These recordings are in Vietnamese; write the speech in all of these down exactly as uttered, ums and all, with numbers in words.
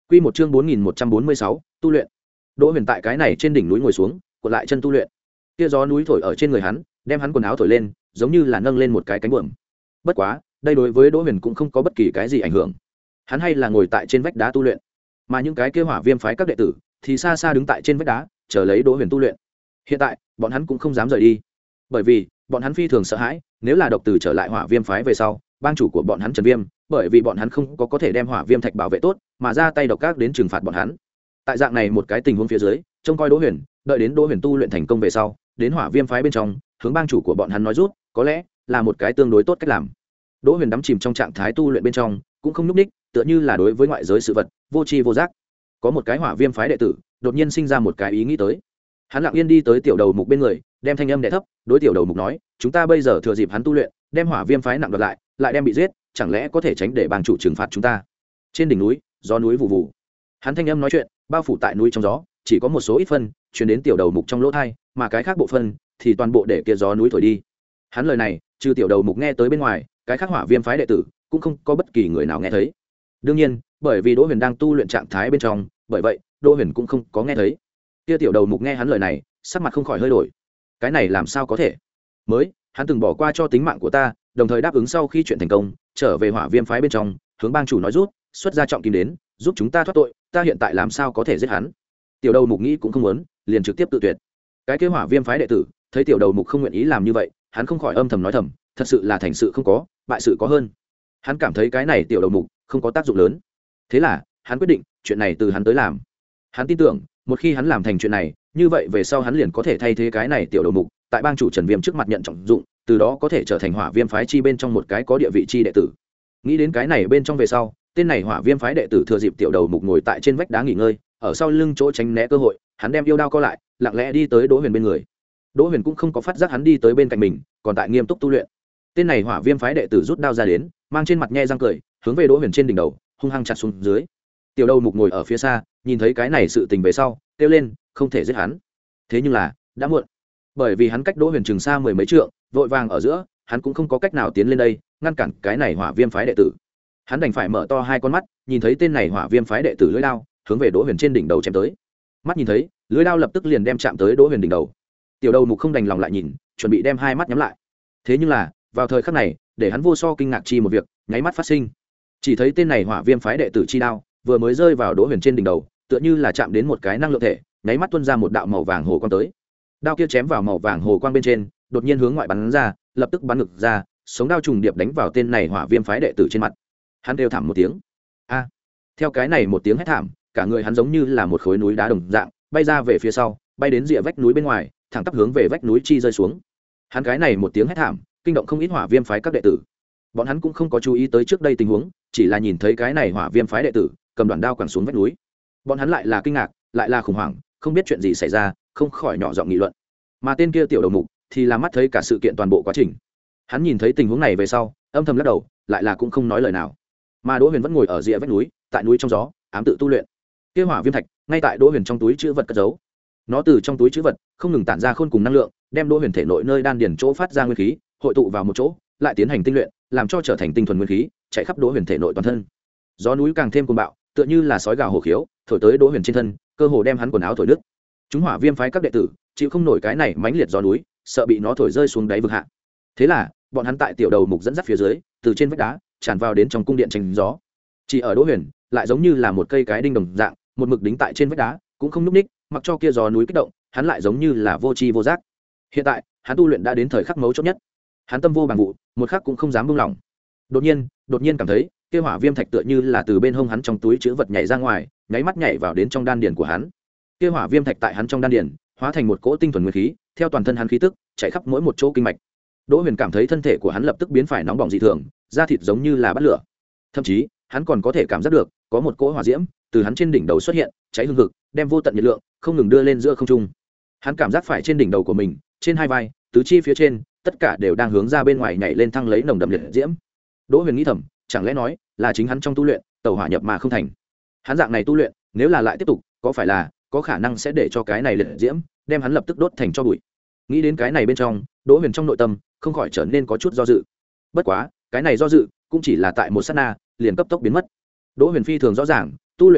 Quy một chương bốn nghìn một trăm bốn mươi sáu, tu luyện. Đỗ Huyền tại cái này trên đỉnh núi ngồi xuống, cuộn lại chân tu luyện. Kia gió núi thổi ở trên người hắn, đem hắn quần áo thổi lên, giống như là nâng lên một cái cánh buồm. Bất quá, đây đối với Đỗ Huyền cũng không có bất kỳ cái gì ảnh hưởng. Hắn hay là ngồi tại trên vách đá tu luyện, mà những cái kia Hỏa Viêm phái các đệ tử thì xa xa đứng tại trên vách đá, chờ lấy Đỗ Huyền tu luyện. Hiện tại, bọn hắn cũng không dám rời đi, bởi vì bọn hắn phi thường sợ hãi, nếu là độc tử trở lại Hỏa Viêm phái về sau, bang chủ của bọn hắn Trần Viêm, bởi vì bọn hắn không có có thể đem Hỏa Viêm thạch bảo vệ tốt, mà ra tay độc ác đến trừng phạt bọn hắn. Tại dạng này một cái tình huống phía dưới, trông coi Đỗ Huyền, đợi đến Đỗ Huyền tu luyện thành công về sau, đến Hỏa Viêm phái bên trong, hướng bang chủ của bọn hắn nói rút, có lẽ là một cái tương đối tốt cách làm. Đỗ Huyền đắm chìm trong trạng thái tu luyện bên trong, cũng không nhúc ních, tựa như là đối với ngoại giới sự vật, vô tri vô giác. Có một cái Hỏa Viêm phái đệ tử, đột nhiên sinh ra một cái ý nghĩ tới. Hắn lặng yên đi tới tiểu đầu mục bên người, đem thanh âm đè thấp, đối tiểu đầu mục nói, chúng ta bây giờ thừa dịp hắn tu luyện, đem Hỏa Viêm phái nặng đoạt lại, lại đem bị giết, chẳng lẽ có thể tránh để bang chủ trừng phạt chúng ta? Trên đỉnh núi, gió núi vụ vụ. Hắn thanh âm nói chuyện, bao phủ tại núi trong gió, chỉ có một số ít phân truyền đến tiểu đầu mục trong lỗ thai, mà cái khác bộ phân thì toàn bộ để kia gió núi thổi đi. Hắn lời này, trừ tiểu đầu mục nghe tới bên ngoài, cái khác Hỏa Viêm phái đệ tử cũng không có bất kỳ người nào nghe thấy. Đương nhiên, bởi vì Đỗ Huyền đang tu luyện trạng thái bên trong, bởi vậy, Đỗ Huyền cũng không có nghe thấy. Kia tiểu đầu mục nghe hắn lời này, sắc mặt không khỏi hơi đổi. Cái này làm sao có thể? Mới, hắn từng bỏ qua cho tính mạng của ta, đồng thời đáp ứng sau khi chuyện thành công, trở về Hỏa Viêm phái bên trong, hướng bang chủ nói rút, xuất ra trọng kim đến, giúp chúng ta thoát tội, ta hiện tại làm sao có thể giết hắn? Tiểu đầu mục nghĩ cũng không muốn, liền trực tiếp tự tuyệt. Cái kế Hỏa Viêm phái đệ tử, thấy tiểu đầu mục không nguyện ý làm như vậy, hắn không khỏi âm thầm nói thầm, thật sự là thành sự không có, bại sự có hơn. Hắn cảm thấy cái này tiểu đầu mục không có tác dụng lớn. Thế là, hắn quyết định, chuyện này từ hắn tới làm. Hắn tin tưởng, một khi hắn làm thành chuyện này, như vậy về sau hắn liền có thể thay thế cái này tiểu đầu mục, tại bang chủ Trần Viêm trước mặt nhận trọng dụng, từ đó có thể trở thành Hỏa Viêm phái chi bên trong một cái có địa vị chi đệ tử. Nghĩ đến cái này bên trong về sau, tên này Hỏa Viêm phái đệ tử thừa dịp tiểu đầu mục ngồi tại trên vách đá nghỉ ngơi, ở sau lưng chỗ tránh né cơ hội, hắn đem yêu đao co lại, lặng lẽ đi tới Đỗ Huyền bên người. Đỗ Huyền cũng không có phát giác hắn đi tới bên cạnh mình, còn tại nghiêm túc tu luyện. Tên này Hỏa Viêm phái đệ tử rút đao ra đến, mang trên mặt nhe răng cười, hướng về Đỗ Huyền trên đỉnh đầu, hung hăng chặt xuống dưới. Tiểu đầu mục ngồi ở phía xa, nhìn thấy cái này sự tình về sau, kêu lên, không thể giết hắn. Thế nhưng là, đã muộn. Bởi vì hắn cách Đỗ Huyền chừng xa mười mấy trượng, vội vàng ở giữa, hắn cũng không có cách nào tiến lên đây, ngăn cản cái này Hỏa Viêm phái đệ tử. Hắn đành phải mở to hai con mắt, nhìn thấy tên này Hỏa Viêm phái đệ tử lưỡi đao, hướng về Đỗ Huyền trên đỉnh đầu chém tới. Mắt nhìn thấy, lưỡi đao lập tức liền đem chạm tới Đỗ Huyền đỉnh đầu. Tiểu đầu mục không đành lòng lại nhìn, chuẩn bị đem hai mắt nhắm lại. Thế nhưng là, vào thời khắc này, để hắn vô so kinh ngạc chi một việc, nháy mắt phát sinh. Chỉ thấy tên này Hỏa Viêm phái đệ tử chi đao, vừa mới rơi vào Đỗ Huyền trên đỉnh đầu, tựa như là chạm đến một cái năng lượng thể, nháy mắt tuôn ra một đạo màu vàng hồ quang tới. Đao kia chém vào màu vàng hồ quang bên trên, đột nhiên hướng ngoại bắn ra, lập tức bắn ngực ra, sống đao trùng điệp đánh vào tên này Hỏa Viêm phái đệ tử trên mặt. Hắn kêu thảm một tiếng. A! Theo cái này một tiếng hét thảm, cả người hắn giống như là một khối núi đá đồng dạng, bay ra về phía sau, bay đến rìa vách núi bên ngoài, thẳng tắp hướng về vách núi chi rơi xuống. Hắn cái này một tiếng hét thảm, kinh động không ít Hỏa Viêm phái các đệ tử. Bọn hắn cũng không có chú ý tới trước đây tình huống, chỉ là nhìn thấy cái này Hỏa Viêm phái đệ tử cầm đoạn đao quẳng xuống vách núi. Bọn hắn lại là kinh ngạc, lại là khủng hoảng, không biết chuyện gì xảy ra, không khỏi nhỏ giọng nghị luận. Mà tên kia tiểu đầu mục thì là mắt thấy cả sự kiện toàn bộ quá trình. Hắn nhìn thấy tình huống này về sau, âm thầm lắc đầu, lại là cũng không nói lời nào. Mà Đỗ Huyền vẫn ngồi ở rìa vách núi, tại núi trong gió, ám tự tu luyện. Kia Hỏa Viêm thạch ngay tại Đỗ Huyền trong túi trữ vật cất giấu. Nó từ trong túi trữ vật không ngừng tản ra khôn cùng năng lượng, đem Đỗ Huyền thể nội nơi đan điền chỗ phát ra nguyên khí, hội tụ vào một chỗ, lại tiến hành tinh luyện, làm cho trở thành tinh thuần nguyên khí, chạy khắp Đỗ Huyền thể nội toàn thân. Gió núi càng thêm cuồng bạo, tựa như là sói gào hổ khiếu, thổi tới Đỗ Huyền trên thân, cơ hồ đem hắn quần áo thổi nứt. Chúng Hỏa Viêm phái các đệ tử chịu không nổi cái này mãnh liệt gió núi, sợ bị nó thổi rơi xuống đáy vực hạ. Thế là, bọn hắn tại tiểu đầu mục dẫn dắt phía dưới, từ trên vách đá tràn vào đến trong cung điện tránh gió. Chỉ ở Đỗ Huyền, lại giống như là một cây cái đinh đồng dạng, một mực đính tại trên vách đá, cũng không nhúc nhích, mặc cho kia gió núi kích động, hắn lại giống như là vô tri vô giác. Hiện tại, hắn tu luyện đã đến thời khắc mấu chốt nhất. Hắn tâm vô bằng vụ, một khắc cũng không dám buông lỏng. Đột nhiên, đột nhiên cảm thấy, kia Hỏa Viêm thạch tựa như là từ bên hông hắn trong túi trữ vật nhảy ra ngoài, nháy mắt nhảy vào đến trong đan điền của hắn. Kia Hỏa Viêm thạch tại hắn trong đan điền, hóa thành một cỗ tinh thuần nguyên khí, theo toàn thân hắn khí tức, chạy khắp mỗi một chỗ kinh mạch. Đỗ Huyền cảm thấy thân thể của hắn lập tức biến phải nóng bỏng dị thường, da thịt giống như là bắt lửa. Thậm chí, hắn còn có thể cảm giác được, có một cỗ hỏa diễm từ hắn trên đỉnh đầu xuất hiện, cháy hừng hực, đem vô tận nhiệt lượng không ngừng đưa lên giữa không trung. Hắn cảm giác phải trên đỉnh đầu của mình, trên hai vai, tứ chi phía trên, tất cả đều đang hướng ra bên ngoài nhảy lên thăng lấy nồng đậm liệt diễm. Đỗ Huyền nghĩ thầm, chẳng lẽ nói là chính hắn trong tu luyện, tẩu hỏa nhập mà không thành. Hắn dạng này tu luyện, nếu là lại tiếp tục, có phải là có khả năng sẽ để cho cái này liệt diễm đem hắn lập tức đốt thành tro bụi. Nghĩ đến cái này bên trong, Đỗ Huyền trong nội tâm không khỏi trở nên có chút do dự. Bất quá, cái này do dự cũng chỉ là tại một sát na, liền cấp tốc biến mất. Đỗ Huyền phi thường rõ ràng, tu luyện một đạo,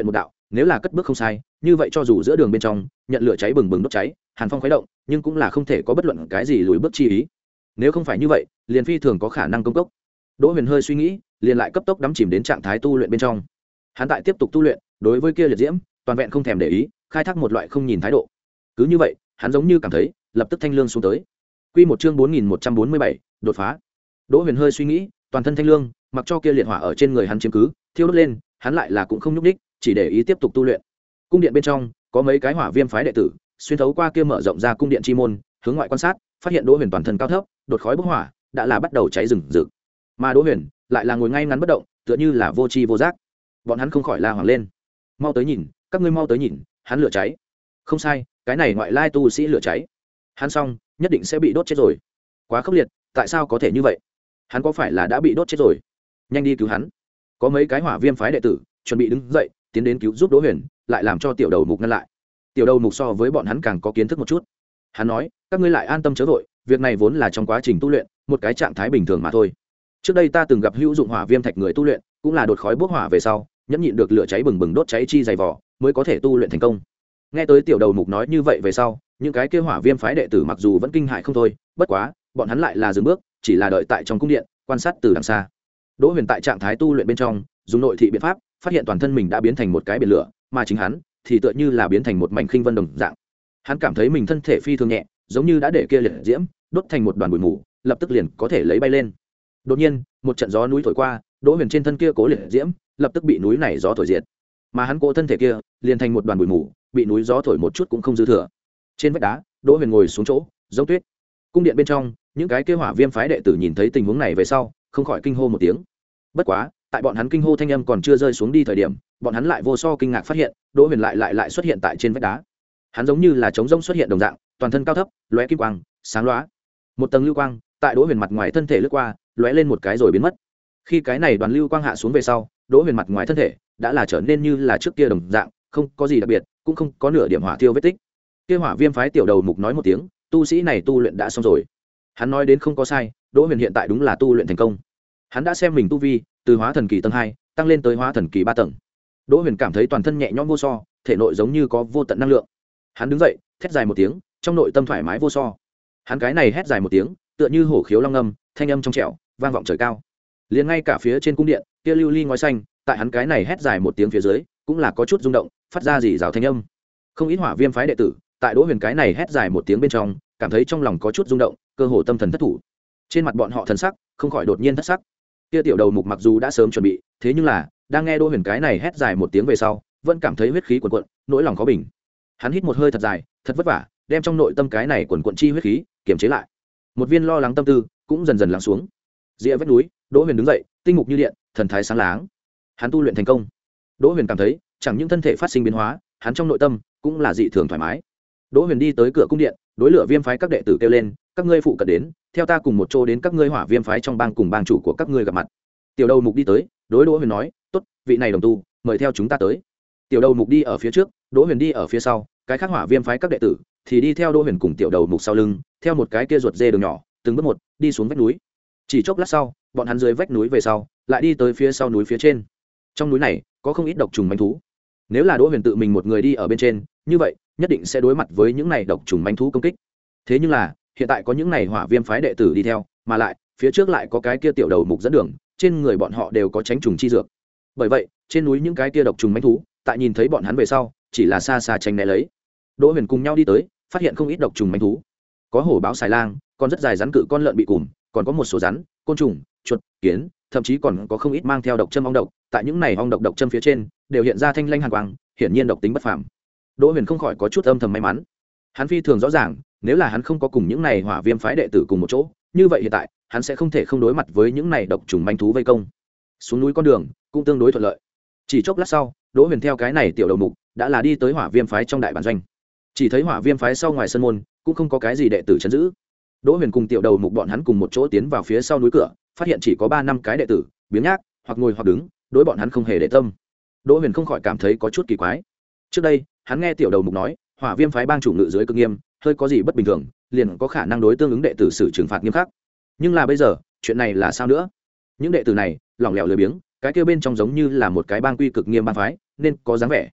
nếu là cất bước không sai như vậy cho dù giữa đường bên trong nhận lửa cháy bừng bừng đốt cháy hàn phong khuấy động nhưng cũng là không thể có bất luận cái gì lùi bước chi ý. Nếu không phải như vậy liền phi thường có khả năng công cốc. Đỗ Huyền hơi suy nghĩ liền lại cấp tốc đắm chìm đến trạng thái tu luyện bên trong. Hắn tại tiếp tục tu luyện đối với kia liệt diễm toàn vẹn không thèm để ý, khai thác một loại không nhìn thái độ. Cứ như vậy hắn giống như cảm thấy lập tức thanh lương xuống tới. Quy một chương bốn nghìn một trăm bốn mươi bảy, đột phá. Đỗ Huyền hơi suy nghĩ toàn thân thanh lương, mặc cho kia liệt hỏa ở trên người hắn chiếm cứ thiêu đốt lên, hắn lại là cũng không nhúc đích, chỉ để ý tiếp tục tu luyện. Cung điện bên trong có mấy cái hỏa viêm phái đệ tử xuyên thấu qua kia mở rộng ra cung điện chi môn hướng ngoại quan sát, phát hiện Đỗ Huyền toàn thân cao thấp đột khói bốc hỏa đã là bắt đầu cháy rừng rực, mà Đỗ Huyền lại là ngồi ngay ngắn bất động tựa như là vô tri vô giác. Bọn hắn không khỏi la hoảng lên, mau tới nhìn, các ngươi mau tới nhìn, hắn lửa cháy. Không sai, cái này ngoại lai tu sĩ lửa cháy, hắn xong nhất định sẽ bị đốt chết rồi. Quá khốc liệt, tại sao có thể như vậy? Hắn có phải là đã bị đốt chết rồi? Nhanh đi cứu hắn. Có mấy cái hỏa viêm phái đệ tử chuẩn bị đứng dậy tiến đến cứu giúp Đỗ Huyền, lại làm cho tiểu đầu mục ngăn lại. Tiểu đầu mục so với bọn hắn càng có kiến thức một chút, hắn nói các ngươi lại an tâm chớ vội, việc này vốn là trong quá trình tu luyện một cái trạng thái bình thường mà thôi. Trước đây ta từng gặp hữu dụng hỏa viêm thạch người tu luyện cũng là đột khói bốc hỏa về sau nhẫn nhịn được lửa cháy bừng bừng đốt cháy chi dày vỏ mới có thể tu luyện thành công. Nghe tới tiểu đầu mục nói như vậy về sau, những cái kia hỏa viêm phái đệ tử mặc dù vẫn kinh hại không thôi, bất quá bọn hắn lại là dừng bước, chỉ là đợi tại trong cung điện quan sát từ đằng xa. Đỗ Huyền tại trạng thái tu luyện bên trong dùng nội thị biện pháp phát hiện toàn thân mình đã biến thành một cái biển lửa, mà chính hắn thì tựa như là biến thành một mảnh khinh vân đồng dạng. Hắn cảm thấy mình thân thể phi thường nhẹ, giống như đã để kia liệt diễm đốt thành một đoàn bụi mù, lập tức liền có thể lấy bay lên. Đột nhiên một trận gió núi thổi qua, Đỗ Huyền trên thân kia cố liệt diễm lập tức bị núi này gió thổi diệt, mà hắn cố thân thể kia liền thành một đoàn bụi mù, bị núi gió thổi một chút cũng không dư thừa. Trên vách đá Đỗ Huyền ngồi xuống chỗ giống tuyết. Cung điện bên trong những cái kia hỏa viêm phái đệ tử nhìn thấy tình huống này về sau không khỏi kinh hô một tiếng. Bất quá tại bọn hắn kinh hô thanh âm còn chưa rơi xuống đi thời điểm, bọn hắn lại vô so kinh ngạc phát hiện Đỗ Huyền lại lại lại xuất hiện tại trên vách đá. Hắn giống như là trống rỗng xuất hiện đồng dạng, toàn thân cao thấp lóe kim quang sáng lóa, một tầng lưu quang tại Đỗ Huyền mặt ngoài thân thể lướt qua, lóe lên một cái rồi biến mất. Khi cái này đoàn lưu quang hạ xuống về sau, Đỗ Huyền mặt ngoài thân thể đã là trở nên như là trước kia đồng dạng, không có gì đặc biệt, cũng không có nửa điểm hỏa tiêu vết tích. Kia hỏa viêm phái tiểu đầu mục nói một tiếng, tu sĩ này tu luyện đã xong rồi. Hắn nói đến không có sai, Đỗ Huyền hiện tại đúng là tu luyện thành công. Hắn đã xem mình tu vi từ hóa thần kỳ tầng hai tăng lên tới hóa thần kỳ ba tầng. Đỗ Huyền cảm thấy toàn thân nhẹ nhõm vô so, thể nội giống như có vô tận năng lượng. Hắn đứng dậy thét dài một tiếng, trong nội tâm thoải mái vô so. Hắn cái này hét dài một tiếng tựa như hổ khiếu long âm, thanh âm trong trẻo vang vọng trời cao. Liền ngay cả phía trên cung điện kia lưu ly ngói xanh tại hắn cái này hét dài một tiếng phía dưới cũng là có chút rung động, phát ra rỉ rào thanh âm. Không ít hỏa viêm phái đệ tử tại Đỗ Huyền cái này hét dài một tiếng bên trong cảm thấy trong lòng có chút rung động, cơ hồ tâm thần thất thủ. Trên mặt bọn họ thần sắc không khỏi đột nhiên thất sắc. Kia tiểu đầu mục mặc dù đã sớm chuẩn bị, thế nhưng là đang nghe Đỗ Huyền cái này hét dài một tiếng về sau vẫn cảm thấy huyết khí cuồn cuộn, nỗi lòng khó bình. Hắn hít một hơi thật dài thật vất vả đem trong nội tâm cái này cuồn cuộn chi huyết khí kiềm chế lại, một viên lo lắng tâm tư cũng dần dần lắng xuống. Rìa vách núi Đỗ Huyền đứng dậy, tinh mục như điện, thần thái sáng láng. Hắn tu luyện thành công. Đỗ Huyền cảm thấy chẳng những thân thể phát sinh biến hóa, hắn trong nội tâm cũng là dị thường thoải mái. Đỗ Huyền đi tới cửa cung điện, đối lửa viêm phái các đệ tử kêu lên, các ngươi phụ cận đến, theo ta cùng một chỗ đến các ngươi hỏa viêm phái trong bang cùng bang chủ của các ngươi gặp mặt. Tiểu đầu mục đi tới, đối Đỗ Huyền nói, tốt, vị này đồng tu, mời theo chúng ta tới. Tiểu đầu mục đi ở phía trước, Đỗ Huyền đi ở phía sau, cái khác hỏa viêm phái các đệ tử thì đi theo Đỗ Huyền cùng tiểu đầu mục sau lưng, theo một cái kia ruột dê đường nhỏ, từng bước một đi xuống vách núi. Chỉ chốc lát sau, bọn hắn dưới vách núi về sau, lại đi tới phía sau núi phía trên. Trong núi này có không ít độc trùng manh thú. Nếu là Đỗ Huyền tự mình một người đi ở bên trên, như vậy nhất định sẽ đối mặt với những này độc trùng manh thú công kích. Thế nhưng là hiện tại có những này hỏa viêm phái đệ tử đi theo, mà lại phía trước lại có cái kia tiểu đầu mục dẫn đường, trên người bọn họ đều có tránh trùng chi dược. Bởi vậy trên núi những cái kia độc trùng manh thú tại nhìn thấy bọn hắn về sau chỉ là xa xa tránh né lấy. Đỗ Huyền cùng nhau đi tới, phát hiện không ít độc trùng manh thú, có hổ báo xài lang, còn rất dài rắn cự con lợn bị cùm, còn có một số rắn, côn trùng, chuột, kiến, thậm chí còn có không ít mang theo độc châm ong độc. Tại những này ong độc độc châm phía trên đều hiện ra thanh lanh hàn quang, hiển nhiên độc tính bất phàm. Đỗ Huyền không khỏi có chút âm thầm may mắn. Hắn phi thường rõ ràng, nếu là hắn không có cùng những này hỏa viêm phái đệ tử cùng một chỗ, như vậy hiện tại hắn sẽ không thể không đối mặt với những này độc trùng manh thú vây công. Xuống núi con đường cũng tương đối thuận lợi. Chỉ chốc lát sau, Đỗ Huyền theo cái này tiểu đầu mục đã là đi tới hỏa viêm phái trong đại bản doanh. Chỉ thấy hỏa viêm phái sau ngoài sân môn cũng không có cái gì đệ tử trấn giữ. Đỗ Huyền cùng tiểu đầu mục bọn hắn cùng một chỗ tiến vào phía sau núi cửa, phát hiện chỉ có ba năm cái đệ tử, biếng nhác, hoặc ngồi hoặc đứng, đối bọn hắn không hề để tâm. Đỗ Huyền không khỏi cảm thấy có chút kỳ quái. Trước đây, hắn nghe tiểu đầu mục nói, hỏa viêm phái bang chủ ngự dưới cực nghiêm, hơi có gì bất bình thường, liền có khả năng đối tương ứng đệ tử xử trừng phạt nghiêm khắc. Nhưng là bây giờ, chuyện này là sao nữa? Những đệ tử này lỏng lẻo lười biếng, cái kia bên trong giống như là một cái bang quy cực nghiêm bang phái, nên có dáng vẻ.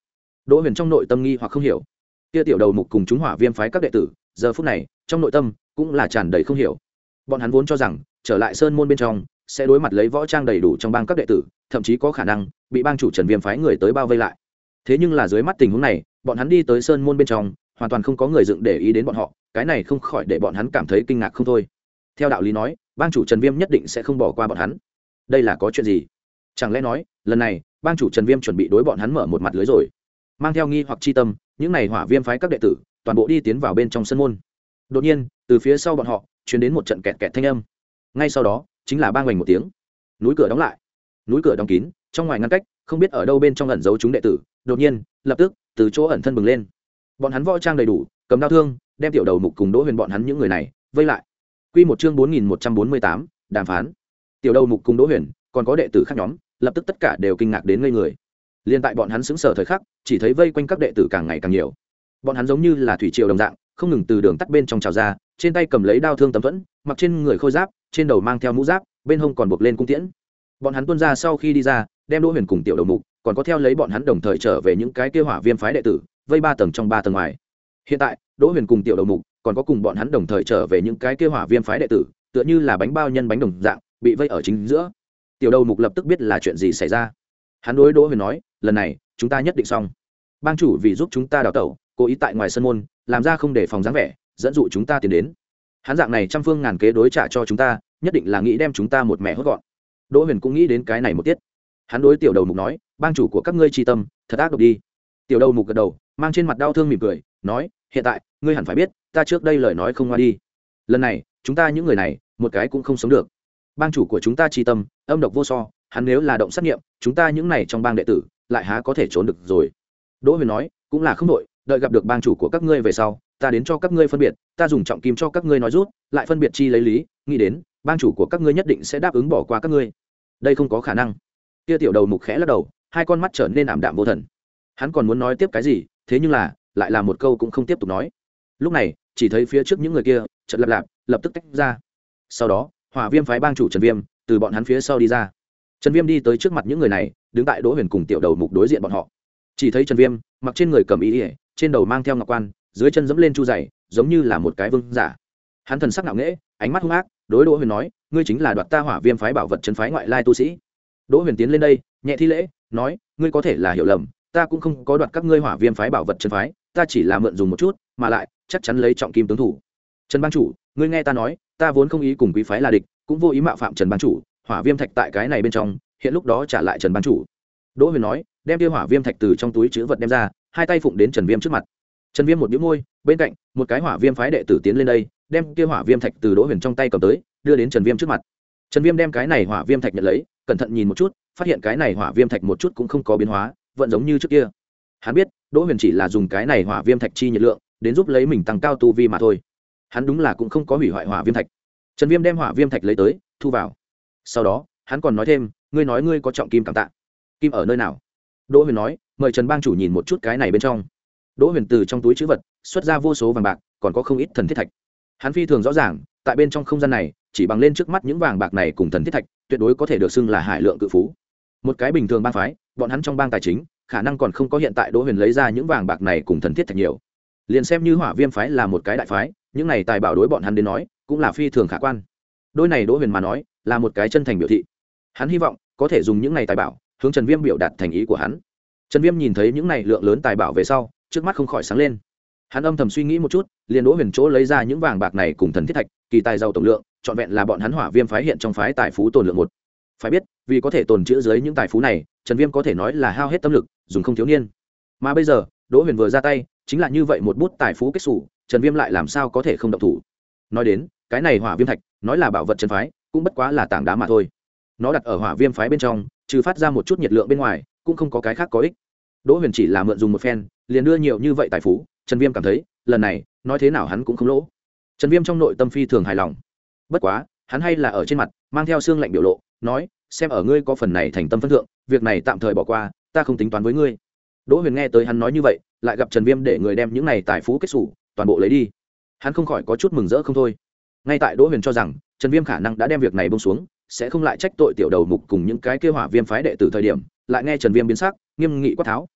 Đỗ Huyền trong nội tâm nghi hoặc không hiểu, kia tiểu đầu mục cùng chúng hỏa viêm phái các đệ tử giờ phút này trong nội tâm cũng là tràn đầy không hiểu. Bọn hắn vốn cho rằng trở lại sơn môn bên trong sẽ đối mặt lấy võ trang đầy đủ trong bang các đệ tử, thậm chí có khả năng bị bang chủ Trần Viêm phái người tới bao vây lại. Thế nhưng là dưới mắt tình huống này, bọn hắn đi tới sơn môn bên trong hoàn toàn không có người dựng để ý đến bọn họ, cái này không khỏi để bọn hắn cảm thấy kinh ngạc không thôi. Theo đạo lý nói, bang chủ Trần Viêm nhất định sẽ không bỏ qua bọn hắn. Đây là có chuyện gì? Chẳng lẽ nói lần này bang chủ Trần Viêm chuẩn bị đối bọn hắn mở một mặt lưới rồi? Mang theo nghi hoặc chi tâm, những này hỏa viêm phái các đệ tử toàn bộ đi tiến vào bên trong sân môn. Đột nhiên từ phía sau bọn họ truyền đến một trận kẹt kẹt thanh âm, ngay sau đó chính là bang hoành một tiếng, núi cửa đóng lại. Núi cửa đóng kín, trong ngoài ngăn cách, không biết ở đâu bên trong ẩn giấu chúng đệ tử đột nhiên lập tức từ chỗ ẩn thân bừng lên. Bọn hắn võ trang đầy đủ, cầm đao thương, đem tiểu đầu mục cùng Đỗ Huyền bọn hắn những người này vây lại. Quy một chương bốn nghìn một trăm bốn mươi tám, đàm phán. Tiểu đầu mục cùng Đỗ Huyền còn có đệ tử khác nhóm lập tức tất cả đều kinh ngạc đến ngây người. Liên tại bọn hắn sững sờ thời khắc, chỉ thấy vây quanh các đệ tử càng ngày càng nhiều. Bọn hắn giống như là thủy triều đồng dạng, không ngừng từ đường tắt bên trong trào ra, trên tay cầm lấy đao thương tấm thuẫn, mặc trên người khôi giáp, trên đầu mang theo mũ giáp, bên hông còn buộc lên cung tiễn. Bọn hắn tuôn ra sau khi đi ra, đem Đỗ Huyền cùng tiểu đầu mục, còn có theo lấy bọn hắn đồng thời trở về những cái kia hỏa viêm phái đệ tử, vây ba tầng trong ba tầng ngoài. Hiện tại, Đỗ Huyền cùng tiểu đầu mục, còn có cùng bọn hắn đồng thời trở về những cái kia hỏa viêm phái đệ tử, tựa như là bánh bao nhân bánh đồng dạng, bị vây ở chính giữa. Tiểu đầu mục lập tức biết là chuyện gì xảy ra. Hắn đối Đỗ Huyền nói, lần này chúng ta nhất định xong. Bang chủ vì giúp chúng ta đào tẩu, cố ý tại ngoài sân môn làm ra không để phòng dáng vẻ, dẫn dụ chúng ta tiến đến. Hắn dạng này trăm phương ngàn kế đối trả cho chúng ta, nhất định là nghĩ đem chúng ta một mẹ hốt gọn. Đỗ Huyền cũng nghĩ đến cái này một tiết. Hắn đối tiểu đầu mục nói, bang chủ của các ngươi chi tâm thật ác độc đi. Tiểu đầu mục gật đầu, mang trên mặt đau thương mỉm cười, nói, hiện tại ngươi hẳn phải biết, ta trước đây lời nói không ngoa đi. Lần này chúng ta những người này một cái cũng không sống được. Bang chủ của chúng ta chi tâm âm độc vô so, hắn nếu là động sát nghiệm, chúng ta những này trong bang đệ tử lại há có thể trốn được rồi. Đỗ Huyền nói, cũng là không đội, đợi gặp được bang chủ của các ngươi về sau, ta đến cho các ngươi phân biệt, ta dùng trọng kim cho các ngươi nói rút, lại phân biệt chi lấy lý, nghĩ đến bang chủ của các ngươi nhất định sẽ đáp ứng bỏ qua các ngươi. Đây không có khả năng. Kia tiểu đầu mục khẽ lắc đầu, hai con mắt trở nên ảm đạm vô thần. Hắn còn muốn nói tiếp cái gì, thế nhưng là lại là một câu cũng không tiếp tục nói. Lúc này chỉ thấy phía trước những người kia chợt lặp lạp lập tức tách ra. Sau đó hỏa viêm phái bang chủ Trần Viêm từ bọn hắn phía sau đi ra. Trần Viêm đi tới trước mặt những người này, đứng tại Đỗ Huyền cùng tiểu đầu mục đối diện bọn họ. Chỉ thấy Trần Viêm mặc trên người cầm y, trên đầu mang theo ngọc quan, dưới chân dẫm lên chu dày, giống như là một cái vương giả. Hắn thần sắc ngạo nghễ, ánh mắt hung ác, đối Đỗ Huyền nói, ngươi chính là đoạt ta hỏa viêm phái bảo vật trấn phái ngoại lai tu sĩ. Đỗ Huyền tiến lên đây, nhẹ thi lễ, nói, ngươi có thể là hiểu lầm, ta cũng không có đoạt các ngươi hỏa viêm phái bảo vật trấn phái, ta chỉ là mượn dùng một chút, mà lại chắc chắn lấy trọng kim tướng thủ. Trần bang chủ, ngươi nghe ta nói, ta vốn không ý cùng quý phái là địch, cũng vô ý mạo phạm Trần bang chủ, hỏa viêm thạch tại cái này bên trong, hiện lúc đó trả lại Trần bang chủ. Đỗ Huyền nói, đem kia hỏa viêm thạch từ trong túi trữ vật đem ra, hai tay phụng đến Trần Viêm trước mặt. Trần Viêm một nhíu môi, bên cạnh một cái hỏa viêm phái đệ tử tiến lên đây, đem kia hỏa viêm thạch từ Đỗ Huyền trong tay cầm tới, đưa đến Trần Viêm trước mặt. Trần Viêm đem cái này hỏa viêm thạch nhận lấy, cẩn thận nhìn một chút, phát hiện cái này hỏa viêm thạch một chút cũng không có biến hóa, vẫn giống như trước kia. Hắn biết, Đỗ Huyền chỉ là dùng cái này hỏa viêm thạch chi nhiệt lượng, đến giúp lấy mình tăng cao tu vi mà thôi. Hắn đúng là cũng không có hủy hoại hỏa viêm thạch. Trần Viêm đem hỏa viêm thạch lấy tới, thu vào. Sau đó, hắn còn nói thêm, ngươi nói ngươi có trọng kim cảm tạ. Kim ở nơi nào? Đỗ Huyền nói, mời Trần bang chủ nhìn một chút cái này bên trong. Đỗ Huyền từ trong túi trữ vật xuất ra vô số vàng bạc, còn có không ít thần thiết thạch. Hắn phi thường rõ ràng, tại bên trong không gian này, chỉ bằng lên trước mắt những vàng bạc này cùng thần thiết thạch, tuyệt đối có thể được xưng là hải lượng cự phú. Một cái bình thường bang phái, bọn hắn trong bang tài chính, khả năng còn không có hiện tại Đỗ Huyền lấy ra những vàng bạc này cùng thần thiết thạch nhiều. Liền xem như hỏa viêm phái là một cái đại phái, những này tài bảo đối bọn hắn đến nói, cũng là phi thường khả quan. Đôi này Đỗ Huyền mà nói, là một cái chân thành biểu thị. Hắn hy vọng có thể dùng những này tài bảo, hướng Trần Viêm biểu đạt thành ý của hắn. Trần Viêm nhìn thấy những này lượng lớn tài bảo về sau, trước mắt không khỏi sáng lên. Hắn âm thầm suy nghĩ một chút, liền Đỗ Huyền chỗ lấy ra những vàng bạc này cùng thần thiết thạch, kỳ tài giàu tổng lượng, trọn vẹn là bọn hắn hỏa viêm phái hiện trong phái tài phú tồn lượng một. Phải biết, vì có thể tồn trữ dưới những tài phú này, Trần Viêm có thể nói là hao hết tâm lực, dùng không thiếu niên. Mà bây giờ, Đỗ Huyền vừa ra tay, chính là như vậy một bút tài phú kết sủ, Trần Viêm lại làm sao có thể không động thủ. Nói đến, cái này hỏa viêm thạch, nói là bảo vật trấn phái, cũng bất quá là tảng đá mà thôi. Nó đặt ở hỏa viêm phái bên trong, trừ phát ra một chút nhiệt lượng bên ngoài, cũng không có cái khác có ích. Đỗ Huyền chỉ là mượn dùng một phen, liền đưa nhiều như vậy tài phú, Trần Viêm cảm thấy, lần này, nói thế nào hắn cũng không lỗ. Trần Viêm trong nội tâm phi thường hài lòng. Bất quá, hắn hay là ở trên mặt mang theo xương lạnh biểu lộ, nói, xem ở ngươi có phần này thành tâm phân thượng, việc này tạm thời bỏ qua, ta không tính toán với ngươi. Đỗ Huyền nghe tới hắn nói như vậy, lại gặp Trần Viêm để người đem những này tài phú kết sủ, toàn bộ lấy đi. Hắn không khỏi có chút mừng rỡ không thôi. Ngay tại Đỗ Huyền cho rằng Trần Viêm khả năng đã đem việc này buông xuống, sẽ không lại trách tội tiểu đầu mục cùng những cái kia hỏa viêm phái đệ tử thời điểm, lại nghe Trần Viêm biến sắc, nghiêm nghị quát tháo.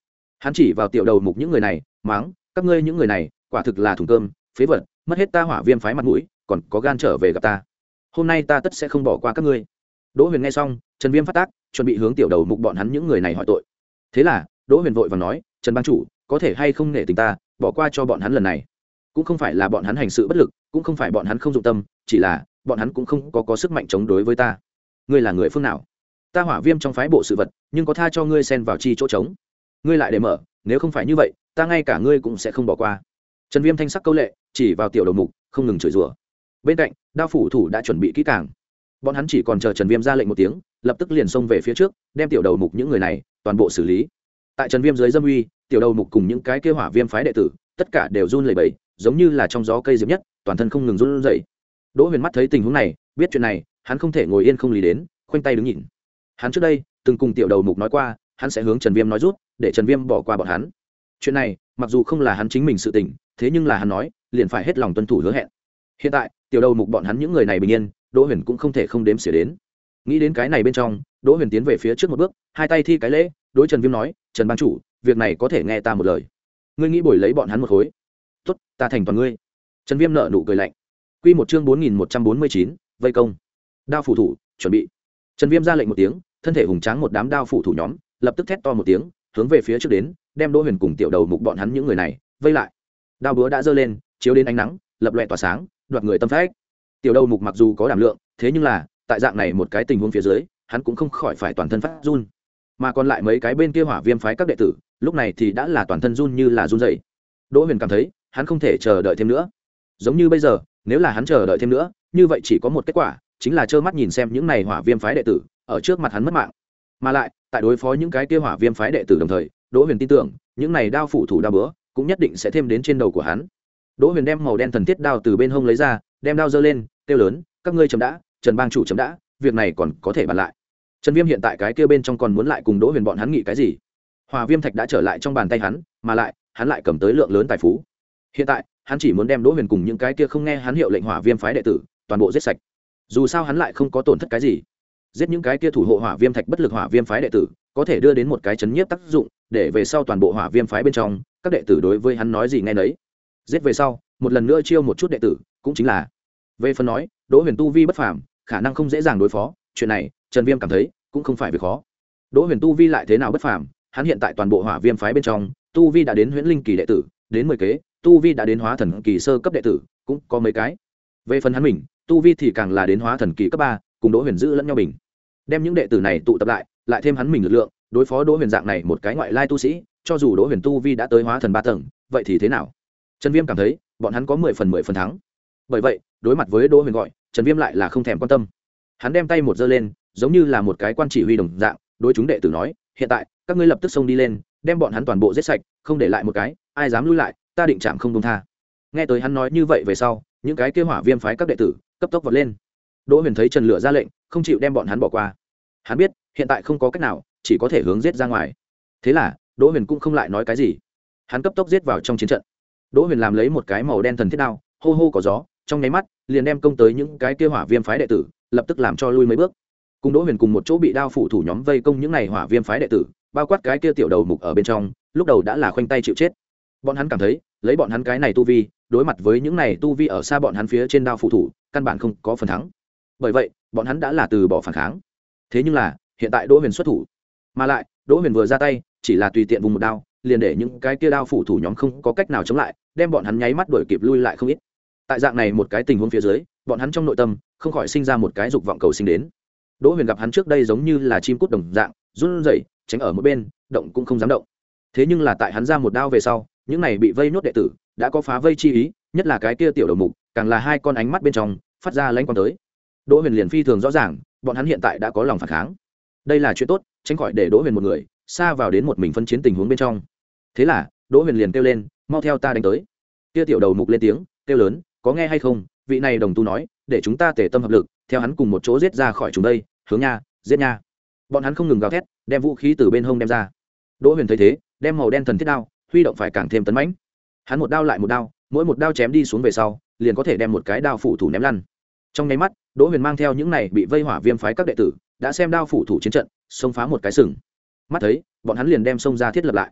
Hắn chỉ vào tiểu đầu mục những người này mắng, các ngươi những người này quả thực là thùng cơm phế vật, mất hết ta hỏa viêm phái mặt mũi, còn có gan trở về gặp ta, hôm nay ta tất sẽ không bỏ qua các ngươi. Đỗ Huyền nghe xong, Trần Viêm phát tác, chuẩn bị hướng tiểu đầu mục bọn hắn những người này hỏi tội. Thế là Đỗ Huyền vội vàng nói, Trần bang chủ, có thể hay không nể tình ta, bỏ qua cho bọn hắn lần này. Cũng không phải là bọn hắn hành sự bất lực, cũng không phải bọn hắn không dụng tâm, chỉ là bọn hắn cũng không có có sức mạnh chống đối với ta. Ngươi là người phương nào? Ta hỏa viêm trong phái bộ sự vật, nhưng có tha cho ngươi xen vào chi chỗ trống. Ngươi lại để mở, nếu không phải như vậy, ta ngay cả ngươi cũng sẽ không bỏ qua. Trần Viêm thanh sắc câu lệ, chỉ vào tiểu đầu mục, không ngừng chửi rủa. Bên cạnh, đao phủ thủ đã chuẩn bị kỹ càng. Bọn hắn chỉ còn chờ Trần Viêm ra lệnh một tiếng, lập tức liền xông về phía trước, đem tiểu đầu mục những người này toàn bộ xử lý. Tại Trần Viêm dưới dâm uy, tiểu đầu mục cùng những cái kia hỏa viêm phái đệ tử, tất cả đều run lẩy bẩy, giống như là trong gió cây diệp nhất, toàn thân không ngừng run rẩy. Đỗ Huyền mắt thấy tình huống này, biết chuyện này, hắn không thể ngồi yên không lý đến, khoanh tay đứng nhìn. Hắn trước đây từng cùng tiểu đầu mục nói qua, hắn sẽ hướng Trần Viêm nói rút, để Trần Viêm bỏ qua bọn hắn. Chuyện này, mặc dù không là hắn chính mình sự tình, thế nhưng là hắn nói, liền phải hết lòng tuân thủ hứa hẹn. Hiện tại, tiểu đầu mục bọn hắn những người này bình yên, Đỗ Huyền cũng không thể không đếm xỉa đến. Nghĩ đến cái này bên trong, Đỗ Huyền tiến về phía trước một bước, hai tay thi cái lễ, đối Trần Viêm nói, Trần bang chủ, việc này có thể nghe ta một lời. Ngươi nghĩ bồi lấy bọn hắn một khối? Tốt, ta thành toàn ngươi. Trần Viêm nở nụ cười lạnh. Quy một chương bốn nghìn một trăm bốn mươi chín, vây công. Đao phủ thủ, chuẩn bị. Trần Viêm ra lệnh một tiếng, thân thể hùng tráng một đám đao phủ thủ nhóm, lập tức thét to một tiếng, hướng về phía trước đến, đem Đỗ Huyền cùng tiểu đầu mục bọn hắn những người này vây lại. Đao búa đã giơ lên, chiếu đến ánh nắng, lập loè tỏa sáng, đoạt người tâm phách. Tiểu đầu mục mặc dù có đảm lượng, thế nhưng là tại dạng này một cái tình huống phía dưới, hắn cũng không khỏi phải toàn thân phát run. Mà còn lại mấy cái bên kia hỏa viêm phái các đệ tử, lúc này thì đã là toàn thân run như là run rẩy. Đỗ Huyền cảm thấy, hắn không thể chờ đợi thêm nữa. Giống như bây giờ, nếu là hắn chờ đợi thêm nữa, như vậy chỉ có một kết quả, chính là trơ mắt nhìn xem những này hỏa viêm phái đệ tử ở trước mặt hắn mất mạng. Mà lại, tại đối phó những cái kia hỏa viêm phái đệ tử đồng thời, Đỗ Huyền tin tưởng, những này đao phủ thủ đao búa cũng nhất định sẽ thêm đến trên đầu của hắn. Đỗ Huyền đem màu đen thần thiết đao từ bên hông lấy ra, đem đao giơ lên, kêu lớn, các ngươi chấm đã, Trần bang chủ chấm đã, việc này còn có thể bàn lại. Trần Viêm hiện tại cái kia bên trong còn muốn lại cùng Đỗ Huyền bọn hắn nghĩ cái gì? Hỏa viêm thạch đã trở lại trong bàn tay hắn, mà lại, hắn lại cầm tới lượng lớn tài phú. Hiện tại, hắn chỉ muốn đem Đỗ Huyền cùng những cái kia không nghe hắn hiệu lệnh hỏa viêm phái đệ tử, toàn bộ giết sạch. Dù sao hắn lại không có tổn thất cái gì. Giết những cái kia thủ hộ hỏa viêm thạch bất lực hỏa viêm phái đệ tử, có thể đưa đến một cái chấn nhiếp tác dụng, để về sau toàn bộ hỏa viêm phái bên trong, các đệ tử đối với hắn nói gì nghe nấy. Giết về sau, một lần nữa chiêu một chút đệ tử, cũng chính là về phần nói, Đỗ Huyền tu vi bất phàm, khả năng không dễ dàng đối phó, chuyện này, Trần Viêm cảm thấy cũng không phải việc khó. Đỗ Huyền tu vi lại thế nào bất phàm, hắn hiện tại toàn bộ hỏa viêm phái bên trong, tu vi đã đến huyễn linh kỳ đệ tử, đến mười kế, tu vi đã đến hóa thần kỳ sơ cấp đệ tử, cũng có mấy cái. Về phần hắn mình, tu vi thì càng là đến hóa thần kỳ cấp ba, cùng Đỗ Huyền giữ lẫn nhau bình. Đem những đệ tử này tụ tập lại, lại thêm hắn mình lực lượng, đối phó Đỗ Huyền dạng này một cái ngoại lai tu sĩ, cho dù Đỗ Huyền tu vi đã tới hóa thần ba tầng, vậy thì thế nào? Trần Viêm cảm thấy, bọn hắn có mười phần mười phần thắng. Bởi vậy, đối mặt với Đỗ Huyền gọi, Trần Viêm lại là không thèm quan tâm. Hắn đem tay một giơ lên, giống như là một cái quan chỉ huy đồng dạng, đối chúng đệ tử nói, hiện tại, các ngươi lập tức xông đi lên, đem bọn hắn toàn bộ giết sạch, không để lại một cái, ai dám lui lại, ta định chạm không buông tha. Nghe tới hắn nói như vậy về sau, những cái kia hỏa viêm phái các đệ tử cấp tốc vọt lên. Đỗ Huyền thấy Trần Lửa ra lệnh, không chịu đem bọn hắn bỏ qua. Hắn biết, hiện tại không có cách nào, chỉ có thể hướng giết ra ngoài. Thế là, Đỗ Huyền cũng không lại nói cái gì. Hắn cấp tốc giết vào trong chiến trận. Đỗ Huyền làm lấy một cái màu đen thần thiết đao, hô hô có gió, trong nháy mắt, liền đem công tới những cái kia hỏa viêm phái đệ tử, lập tức làm cho lui mấy bước. Cùng Đỗ Huyền cùng một chỗ bị đao phủ thủ nhóm vây công những này hỏa viêm phái đệ tử, bao quát cái kia tiểu đầu mục ở bên trong, lúc đầu đã là khoanh tay chịu chết. Bọn hắn cảm thấy, lấy bọn hắn cái này tu vi, đối mặt với những này tu vi ở xa bọn hắn phía trên đao phủ thủ, căn bản không có phần thắng. Bởi vậy, bọn hắn đã là từ bỏ phản kháng. Thế nhưng là, hiện tại Đỗ Huyền xuất thủ, mà lại, Đỗ Huyền vừa ra tay, chỉ là tùy tiện vùng một đao, liền để những cái kia đao phủ thủ nhóm không có cách nào chống lại, đem bọn hắn nháy mắt đuổi kịp lui lại không ít. Tại dạng này một cái tình huống phía dưới, bọn hắn trong nội tâm không khỏi sinh ra một cái dục vọng cầu sinh đến. Đỗ Huyền gặp hắn trước đây giống như là chim cút đồng dạng, run rẩy, tránh ở một bên, động cũng không dám động. Thế nhưng là tại hắn ra một đao về sau, những này bị vây nốt đệ tử đã có phá vây chi ý, nhất là cái kia tiểu đầu mục, càng là hai con ánh mắt bên trong phát ra lãnh quang tới. Đỗ Huyền liền phi thường rõ ràng, bọn hắn hiện tại đã có lòng phản kháng. Đây là chuyện tốt, tránh khỏi để Đỗ Huyền một người xa vào đến một mình phân chiến tình huống bên trong. Thế là, Đỗ Huyền liền kêu lên, mau theo ta đánh tới. Kia tiểu đầu mục lên tiếng, kêu lớn, có nghe hay không? Vị này đồng tu nói, để chúng ta tề tâm hợp lực, theo hắn cùng một chỗ giết ra khỏi chúng đây, hướng nha, giết nha. Bọn hắn không ngừng gào thét, đem vũ khí từ bên hông đem ra. Đỗ Huyền thấy thế, đem màu đen thần thiết đao huy động phải càng thêm tấn mãnh. Hắn một đao lại một đao, mỗi một đao chém đi xuống về sau, liền có thể đem một cái đao phủ thủ ném lăn. Trong nháy mắt, Đỗ Huyền mang theo những này bị vây hỏa viêm phái các đệ tử, đã xem đao phủ thủ chiến trận, xông phá một cái sừng. Mắt thấy, bọn hắn liền đem xông ra thiết lập lại.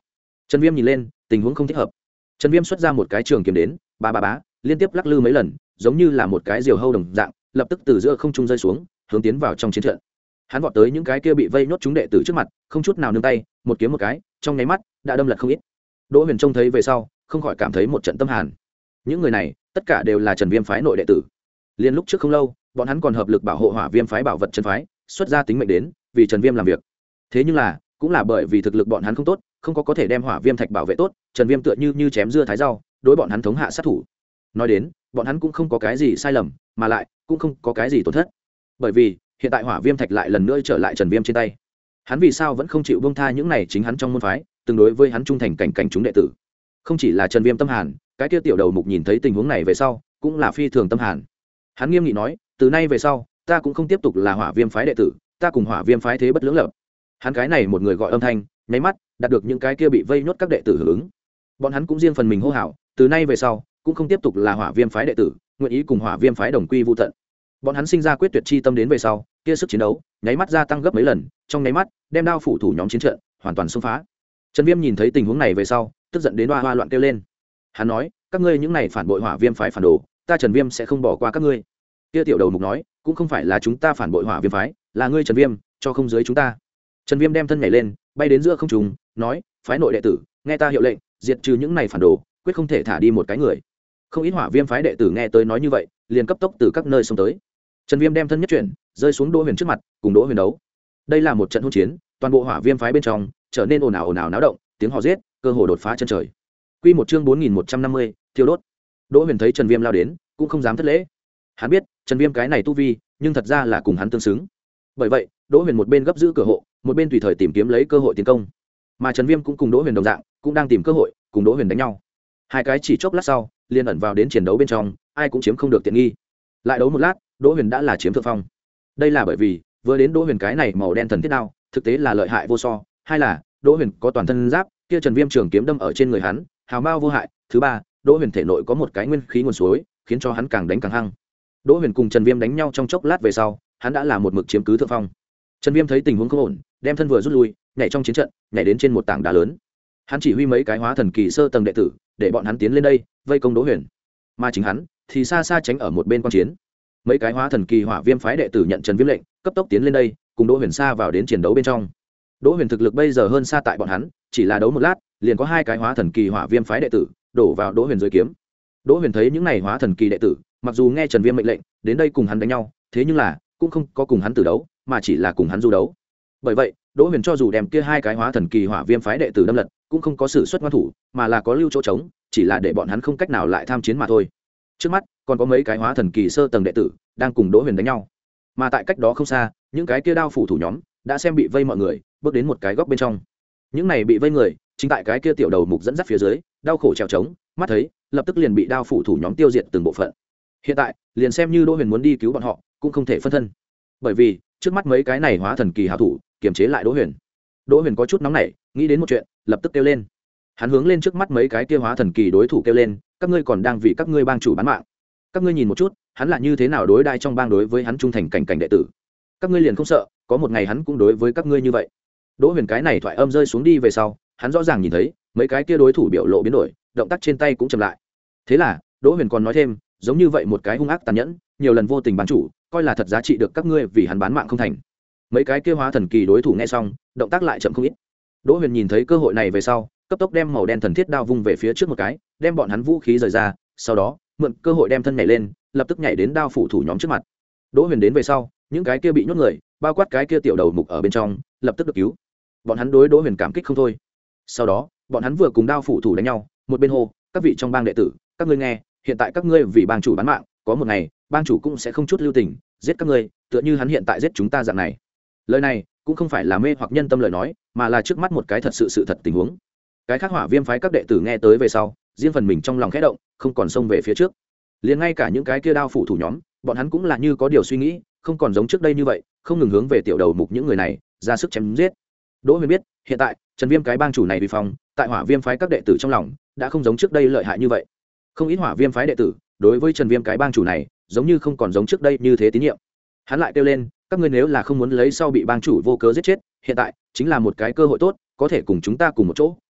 Trần Viêm nhìn lên, tình huống không thích hợp. Trần Viêm xuất ra một cái trường kiếm đến, ba ba bá, liên tiếp lắc lư mấy lần, giống như là một cái diều hâu đồng dạng, lập tức từ giữa không trung rơi xuống, hướng tiến vào trong chiến trận. Hắn vọt tới những cái kia bị vây nhốt chúng đệ tử trước mặt, không chút nào nương tay, một kiếm một cái, trong nháy mắt đã đâm lật không ít. Đỗ Huyền trông thấy về sau, không khỏi cảm thấy một trận tâm hàn. Những người này, tất cả đều là Trần Viêm phái nội đệ tử. Liên lúc trước không lâu, bọn hắn còn hợp lực bảo hộ Hỏa Viêm phái bảo vật chân phái, xuất ra tính mệnh đến, vì Trần Viêm làm việc. Thế nhưng là, cũng là bởi vì thực lực bọn hắn không tốt, không có có thể đem Hỏa Viêm thạch bảo vệ tốt, Trần Viêm tựa như như chém dưa thái rau, đối bọn hắn thống hạ sát thủ. Nói đến, bọn hắn cũng không có cái gì sai lầm, mà lại cũng không có cái gì tổn thất. Bởi vì, hiện tại Hỏa Viêm thạch lại lần nữa trở lại Trần Viêm trên tay. Hắn vì sao vẫn không chịu buông tha những này chính hắn trong môn phái, tương đối với hắn trung thành cảnh cảnh chúng đệ tử. Không chỉ là Trần Viêm tâm hàn, cái kia tiểu đầu mục nhìn thấy tình huống này về sau, cũng là phi thường tâm hàn. Hắn nghiêm nghị nói, từ nay về sau, ta cũng không tiếp tục là Hỏa Viêm phái đệ tử, ta cùng Hỏa Viêm phái thế bất lưỡng lập. Hắn cái này một người gọi âm thanh, nháy mắt đạt được những cái kia bị vây nhốt các đệ tử hưởng ứng. Bọn hắn cũng riêng phần mình hô hào, từ nay về sau, cũng không tiếp tục là Hỏa Viêm phái đệ tử, nguyện ý cùng Hỏa Viêm phái đồng quy vu tận. Bọn hắn sinh ra quyết tuyệt chi tâm đến về sau, kia sức chiến đấu, nháy mắt gia tăng gấp mấy lần, trong nháy mắt, đem đao phủ thủ nhóm chiến trận hoàn toàn xông phá. Trần Viêm nhìn thấy tình huống này về sau, tức giận đến hoa hoa loạn kêu lên. Hắn nói, các ngươi những này phản bội Hỏa Viêm phái phản đồ, ta Trần Viêm sẽ không bỏ qua các ngươi. Kia tiểu đầu mục nói, cũng không phải là chúng ta phản bội Hỏa Viêm phái, là ngươi Trần Viêm, cho không dưới chúng ta. Trần Viêm đem thân nhảy lên, bay đến giữa không trung, nói, phái nội đệ tử, nghe ta hiệu lệnh, diệt trừ những này phản đồ, quyết không thể thả đi một cái người. Không ít Hỏa Viêm phái đệ tử nghe tới nói như vậy, liền cấp tốc từ các nơi xông tới. Trần Viêm đem thân nhất chuyển, rơi xuống Đỗ Huyền trước mặt, cùng Đỗ Huyền đấu. Đây là một trận hỗn chiến, toàn bộ Hỏa Viêm phái bên trong trở nên ồn ào ồn ào náo động, tiếng hò giết, cơ hồ đột phá chân trời. Quy một chương bốn nghìn một trăm năm mươi, thiêu đốt. Đỗ Huyền thấy Trần Viêm lao đến, cũng không dám thất lễ. Hắn biết, Trần Viêm cái này tu vi, nhưng thật ra là cùng hắn tương xứng. Bởi vậy, Đỗ Huyền một bên gấp giữ cửa hộ, một bên tùy thời tìm kiếm lấy cơ hội tiến công. Mà Trần Viêm cũng cùng Đỗ Huyền đồng dạng, cũng đang tìm cơ hội cùng Đỗ Huyền đánh nhau. Hai cái chỉ chốc lát sau, liền ẩn vào đến chiến đấu bên trong, ai cũng chiếm không được tiện nghi. Lại đấu một lát, Đỗ Huyền đã là chiếm thượng phong. Đây là bởi vì, vừa đến Đỗ Huyền cái này màu đen thần thiết đao, thực tế là lợi hại vô so, hai là Đỗ Huyền có toàn thân giáp, kia Trần Viêm trường kiếm đâm ở trên người hắn, hào mao vô hại, thứ ba, Đỗ Huyền thể nội có một cái nguyên khí nguồn suối, khiến cho hắn càng đánh càng hăng. Đỗ Huyền cùng Trần Viêm đánh nhau trong chốc lát về sau, hắn đã là một mực chiếm cứ thượng phong. Trần Viêm thấy tình huống không ổn, đem thân vừa rút lui, nhảy trong chiến trận, nhảy đến trên một tảng đá lớn. Hắn chỉ huy mấy cái hóa thần kỳ sơ tầng đệ tử, để bọn hắn tiến lên đây, vây công Đỗ Huyền. Mà chính hắn thì xa xa tránh ở một bên quan chiến. Mấy cái hóa thần kỳ Hỏa Viêm phái đệ tử nhận Trần Viêm lệnh, cấp tốc tiến lên đây, cùng Đỗ Huyền xa vào đến chiến đấu bên trong. Đỗ Huyền thực lực bây giờ hơn xa tại bọn hắn, chỉ là đấu một lát, liền có hai cái hóa thần kỳ Hỏa Viêm phái đệ tử đổ vào Đỗ Huyền dưới kiếm. Đỗ Huyền thấy những này hóa thần kỳ đệ tử, mặc dù nghe Trần Viêm mệnh lệnh, đến đây cùng hắn đánh nhau, thế nhưng là cũng không có cùng hắn tử đấu, mà chỉ là cùng hắn du đấu. Bởi vậy, Đỗ Huyền cho dù đem kia hai cái hóa thần kỳ Hỏa Viêm phái đệ tử đâm lật, cũng không có sử xuất ngoan thủ, mà là có lưu chỗ trống, chỉ là để bọn hắn không cách nào lại tham chiến mà thôi. Trước mắt, còn có mấy cái hóa thần kỳ sơ tầng đệ tử đang cùng Đỗ Huyền đánh nhau. Mà tại cách đó không xa, những cái kia đao phủ thủ nhóm đã xem bị vây mọi người, bước đến một cái góc bên trong. Những này bị vây người, chính tại cái kia tiểu đầu mục dẫn dắt phía dưới, đau khổ trèo trống, mắt thấy, lập tức liền bị đao phủ thủ nhóm tiêu diệt từng bộ phận. Hiện tại, liền xem như Đỗ Huyền muốn đi cứu bọn họ, cũng không thể phân thân. Bởi vì, trước mắt mấy cái này hóa thần kỳ hảo thủ, kiềm chế lại Đỗ Huyền. Đỗ Huyền có chút nóng nảy, nghĩ đến một chuyện, lập tức kêu lên. Hắn hướng lên trước mắt mấy cái kia hóa thần kỳ đối thủ kêu lên, các ngươi còn đang vì các ngươi bang chủ bán mạng. Các ngươi nhìn một chút, hắn là như thế nào đối đãi trong bang đối với hắn trung thành cảnh cảnh đệ tử. Các ngươi liền không sợ, có một ngày hắn cũng đối với các ngươi như vậy. Đỗ Huyền cái này thoại âm rơi xuống đi về sau, hắn rõ ràng nhìn thấy, mấy cái kia đối thủ biểu lộ biến đổi, động tác trên tay cũng chậm lại. Thế là, Đỗ Huyền còn nói thêm, giống như vậy một cái hung ác tàn nhẫn, nhiều lần vô tình bán chủ, coi là thật giá trị được các ngươi vì hắn bán mạng không thành. Mấy cái kia hóa thần kỳ đối thủ nghe xong, động tác lại chậm không ít. Đỗ Huyền nhìn thấy cơ hội này về sau, cấp tốc đem màu đen thần thiết đao vung về phía trước một cái, đem bọn hắn vũ khí rời ra, sau đó, mượn cơ hội đem thân nhảy lên, lập tức nhảy đến đao phủ thủ nhóm trước mặt. Đỗ Huyền đến về sau, những cái kia bị nhốt người, bao quát cái kia tiểu đầu mục ở bên trong, lập tức được cứu. Bọn hắn đối Đỗ Huyền cảm kích không thôi. Sau đó, bọn hắn vừa cùng đao phủ thủ đánh nhau, một bên hô, các vị trong bang đệ tử, các ngươi nghe, hiện tại các ngươi vì bang chủ bán mạng, có một ngày, bang chủ cũng sẽ không chút lưu tình, giết các ngươi, tựa như hắn hiện tại giết chúng ta dạng này. Lời này cũng không phải là mê hoặc nhân tâm lời nói, mà là trước mắt một cái thật sự sự thật tình huống. Cái khác Hỏa Viêm phái các đệ tử nghe tới về sau, riêng phần mình trong lòng khẽ động, không còn xông về phía trước. Liền ngay cả những cái kia đao phủ thủ nhóm, bọn hắn cũng là như có điều suy nghĩ, không còn giống trước đây như vậy, không ngừng hướng về tiểu đầu mục những người này ra sức chém giết. Đỗ Huyền biết, hiện tại Trần Viêm cái bang chủ này vi phong, tại Hỏa Viêm phái các đệ tử trong lòng đã không giống trước đây lợi hại như vậy. Không ít Hỏa Viêm phái đệ tử đối với Trần Viêm cái bang chủ này, giống như không còn giống trước đây như thế tín nhiệm. Hắn lại kêu lên, các ngươi nếu là không muốn lấy sau bị bang chủ vô cớ giết chết, hiện tại chính là một cái cơ hội tốt, có thể cùng chúng ta cùng một chỗ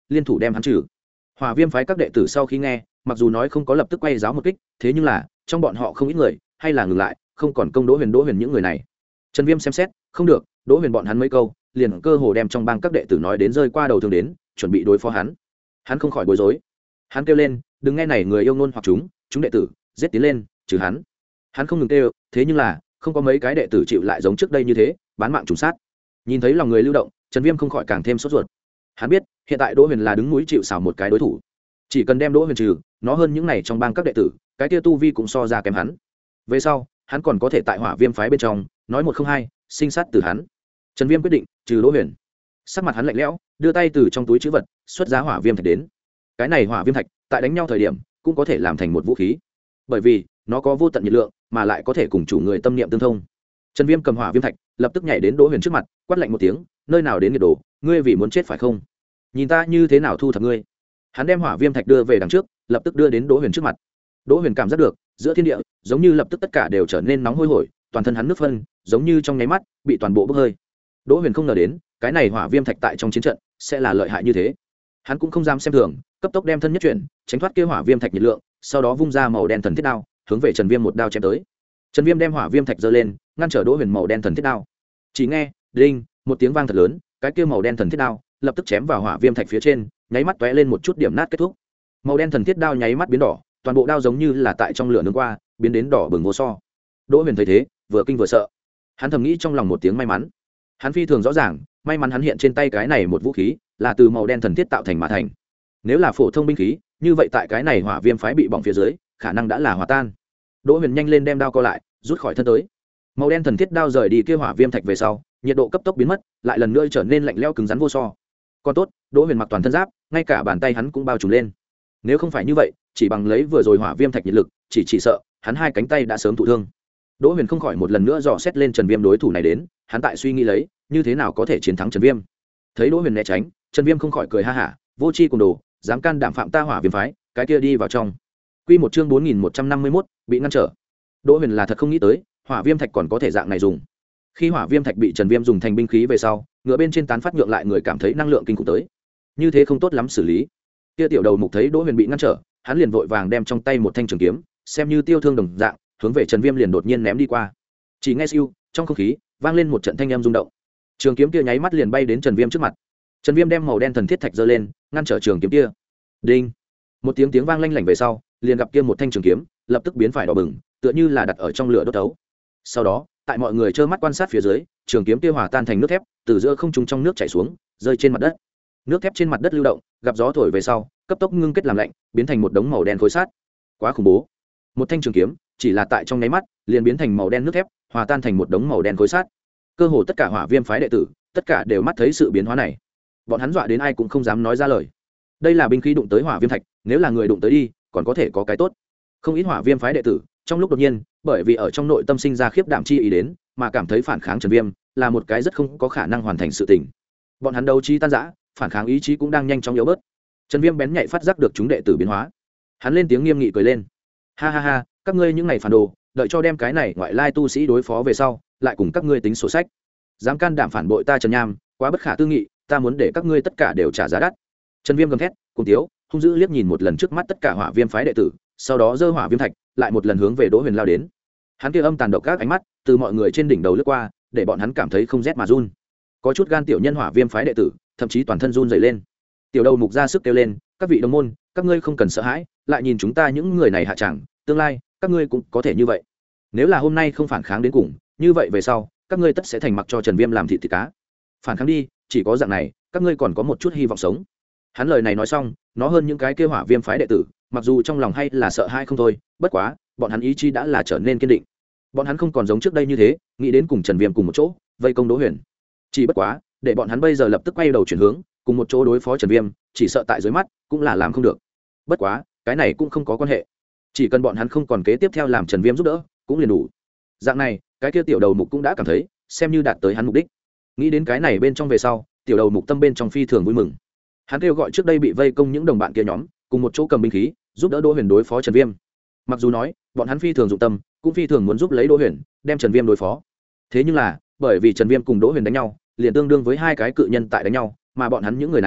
liên thủ đem hắn trừ. Hỏa Viêm phái các đệ tử sau khi nghe, mặc dù nói không có lập tức quay giáo một kích, thế nhưng là trong bọn họ không ít người hay là ngừng lại, không còn công Đỗ Huyền Đỗ Huyền những người này. Trần Viêm xem xét, không được, Đỗ Huyền bọn hắn mấy câu, liền cơ hồ đem trong bang các đệ tử nói đến rơi qua đầu thường đến, chuẩn bị đối phó hắn. Hắn không khỏi bối rối. Hắn kêu lên, đừng nghe này người yêu ngôn hoặc chúng, chúng đệ tử, giết tiến lên, trừ hắn. Hắn không ngừng kêu, thế nhưng là không có mấy cái đệ tử chịu lại giống trước đây như thế, bán mạng trùng sát. Nhìn thấy lòng người lưu động, Trần Viêm không khỏi càng thêm sốt ruột. Hắn biết, hiện tại Đỗ Huyền là đứng núi chịu sào một cái đối thủ. Chỉ cần đem Đỗ Huyền trừ, nó hơn những này trong bang các đệ tử, cái kia tu vi cũng so ra kém hắn. Về sau, hắn còn có thể tại Hỏa Viêm phái bên trong, nói một không hai, sinh sát từ hắn. Trần Viêm quyết định trừ Đỗ Huyền. Sắc mặt hắn lạnh lẽo, đưa tay từ trong túi trữ vật, xuất ra hỏa viêm thạch đến. Cái này hỏa viêm thạch, tại đánh nhau thời điểm, cũng có thể làm thành một vũ khí. Bởi vì, nó có vô tận nhiệt lượng, mà lại có thể cùng chủ người tâm niệm tương thông. Trần Viêm cầm hỏa viêm thạch, lập tức nhảy đến Đỗ Huyền trước mặt, quát lạnh một tiếng, nơi nào đến nhiệt độ, ngươi vì muốn chết phải không? Nhìn ta như thế nào thu thập ngươi. Hắn đem hỏa viêm thạch đưa về đằng trước, lập tức đưa đến Đỗ Huyền trước mặt. Đỗ Huyền cảm giác được, giữa thiên địa, giống như lập tức tất cả đều trở nên nóng hôi hổi, toàn thân hắn nước phân, giống như trong nháy mắt bị toàn bộ bốc hơi. Đỗ Huyền không ngờ đến, cái này hỏa viêm thạch tại trong chiến trận sẽ là lợi hại như thế. Hắn cũng không dám xem thường, cấp tốc đem thân nhất chuyển, tránh thoát kia hỏa viêm thạch nhiệt lượng, sau đó vung ra màu đen thần thiết đao, hướng về Trần Viêm một đao chém tới. Trần Viêm đem hỏa viêm thạch giơ lên, ngăn trở Đỗ Huyền màu đen thần thiết đao. Chỉ nghe, đinh, một tiếng vang thật lớn, cái kia màu đen thần thiết đao lập tức chém vào hỏa viêm thạch phía trên, nháy mắt tóe lên một chút điểm nát kết thúc. Màu đen thần thiết đao nháy mắt biến đỏ, toàn bộ đao giống như là tại trong lửa nướng qua, biến đến đỏ bừng vô so. Đỗ Huyền thấy thế, vừa kinh vừa sợ. Hắn thầm nghĩ trong lòng một tiếng may mắn. Hắn phi thường rõ ràng, may mắn hắn hiện trên tay cái này một vũ khí là từ màu đen thần thiết tạo thành mà thành. Nếu là phổ thông binh khí, như vậy tại cái này hỏa viêm phái bị bỏng phía dưới, khả năng đã là hòa tan. Đỗ Huyền nhanh lên đem đao co lại, rút khỏi thân tới. Màu đen thần thiết đao rời đi kia hỏa viêm thạch về sau, nhiệt độ cấp tốc biến mất, lại lần nữa trở nên lạnh lẽo cứng rắn vô so. Còn tốt, Đỗ Huyền mặc toàn thân giáp, ngay cả bàn tay hắn cũng bao trùm lên. Nếu không phải như vậy, chỉ bằng lấy vừa rồi hỏa viêm thạch nhiệt lực, chỉ chỉ sợ hắn hai cánh tay đã sớm thụ thương. Đỗ Huyền không khỏi một lần nữa dò xét lên Trần Viêm đối thủ này đến, hắn tại suy nghĩ lấy, như thế nào có thể chiến thắng Trần Viêm. Thấy Đỗ Huyền né tránh, Trần Viêm không khỏi cười ha hả, vô tri cùng đồ, dám can đảm phạm ta hỏa viêm phái, cái kia đi vào trong. Quy một chương bốn nghìn một trăm năm mươi mốt, bị ngăn trở. Đỗ Huyền là thật không nghĩ tới, hỏa viêm thạch còn có thể dạng này dùng. Khi hỏa viêm thạch bị Trần Viêm dùng thành binh khí về sau, ngựa bên trên tán phát nhượng lại người cảm thấy năng lượng kinh khủng tới. Như thế không tốt lắm xử lý. Kia tiểu đầu mục thấy Đỗ Huyền bị ngăn trở, hắn liền vội vàng đem trong tay một thanh trường kiếm, xem như tiêu thương đồng dạng, hướng về Trần Viêm liền đột nhiên ném đi qua. Chỉ nghe siêu, trong không khí vang lên một trận thanh âm rung động. Trường kiếm kia nháy mắt liền bay đến Trần Viêm trước mặt. Trần Viêm đem màu đen thần thiết thạch giơ lên, ngăn trở trường kiếm kia. Đinh! Một tiếng tiếng vang lanh lảnh về sau, liền gặp kia một thanh trường kiếm, lập tức biến phải đỏ bừng, tựa như là đặt ở trong lửa đốt tấu. Sau đó, tại mọi người trơ mắt quan sát phía dưới, trường kiếm kia hòa tan thành nước thép, từ giữa không trung trong nước chảy xuống, rơi trên mặt đất. Nước thép trên mặt đất lưu động, gặp gió thổi về sau, cấp tốc ngưng kết làm lạnh, biến thành một đống màu đen khối sắt. Quá khủng bố! Một thanh trường kiếm, chỉ là tại trong nháy mắt, liền biến thành màu đen nước thép, hòa tan thành một đống màu đen khối sắt. Cơ hồ tất cả hỏa viêm phái đệ tử, tất cả đều mắt thấy sự biến hóa này. Bọn hắn dọa đến ai cũng không dám nói ra lời. Đây là binh khí đụng tới hỏa viêm thạch, nếu là người đụng tới đi, còn có thể có cái tốt. Không ít hỏa viêm phái đệ tử, trong lúc đột nhiên, bởi vì ở trong nội tâm sinh ra khiếp đảm chi ý đến, mà cảm thấy phản kháng Trần Viêm là một cái rất không có khả năng hoàn thành sự tình. Bọn hắn đấu trí tan rã, phản kháng ý chí cũng đang nhanh chóng yếu bớt. Trần Viêm bén nhạy phát giác được chúng đệ tử biến hóa. Hắn lên tiếng nghiêm nghị cười lên. Ha ha ha, các ngươi những này phản đồ, đợi cho đem cái này ngoại lai tu sĩ đối phó về sau, lại cùng các ngươi tính sổ sách. Dám can đảm phản bội ta Trần Nham, quá bất khả tư nghị, ta muốn để các ngươi tất cả đều trả giá đắt. Trần Viêm gầm thét, cùng tiếu, hung dữ liếc nhìn một lần trước mắt tất cả hỏa viêm phái đệ tử, sau đó giơ hỏa viêm thạch, lại một lần hướng về Đỗ Huyền lao đến. Hắn kia âm tàn độc các ánh mắt, từ mọi người trên đỉnh đầu lướt qua, để bọn hắn cảm thấy không rét mà run. Có chút gan tiểu nhân hỏa viêm phái đệ tử, thậm chí toàn thân run rẩy lên. Tiểu đầu mục ra sức kêu lên, các vị đồng môn, các ngươi không cần sợ hãi, lại nhìn chúng ta những người này hạ chẳng, tương lai các ngươi cũng có thể như vậy. Nếu là hôm nay không phản kháng đến cùng, như vậy về sau, các ngươi tất sẽ thành mặc cho Trần Viêm làm thịt thịt cá. Phản kháng đi, chỉ có dạng này, các ngươi còn có một chút hy vọng sống. Hắn lời này nói xong, nó hơn những cái kia hỏa viêm phái đệ tử, mặc dù trong lòng hay là sợ hãi không thôi, bất quá, bọn hắn ý chí đã là trở nên kiên định. Bọn hắn không còn giống trước đây như thế, nghĩ đến cùng Trần Viêm cùng một chỗ, vây công Đỗ Huyền. Chỉ bất quá, để bọn hắn bây giờ lập tức quay đầu chuyển hướng, cùng một chỗ đối phó Trần Viêm, chỉ sợ tại dưới mắt cũng là làm không được. Bất quá, cái này cũng không có quan hệ. Chỉ cần bọn hắn không còn kế tiếp theo làm Trần Viêm giúp đỡ, cũng liền đủ. Dạng này, cái kia tiểu đầu mục cũng đã cảm thấy, xem như đạt tới hắn mục đích. Nghĩ đến cái này bên trong về sau, tiểu đầu mục tâm bên trong phi thường vui mừng. Hắn kêu gọi trước đây bị vây công những đồng bạn kia nhóm, cùng một chỗ cầm binh khí, giúp đỡ Đỗ Huyền đối phó Trần Viêm. Mặc dù nói, bọn hắn phi thường dụng tâm, cũng phi thường muốn giúp lấy Đỗ Huyền, đem Trần Viêm đối phó. Thế nhưng là, bởi vì Trần Viêm cùng Đỗ Huyền đánh nhau, liền tương đương với hai cái cự nhân tại đánh nhau, mà bọn hắn những người này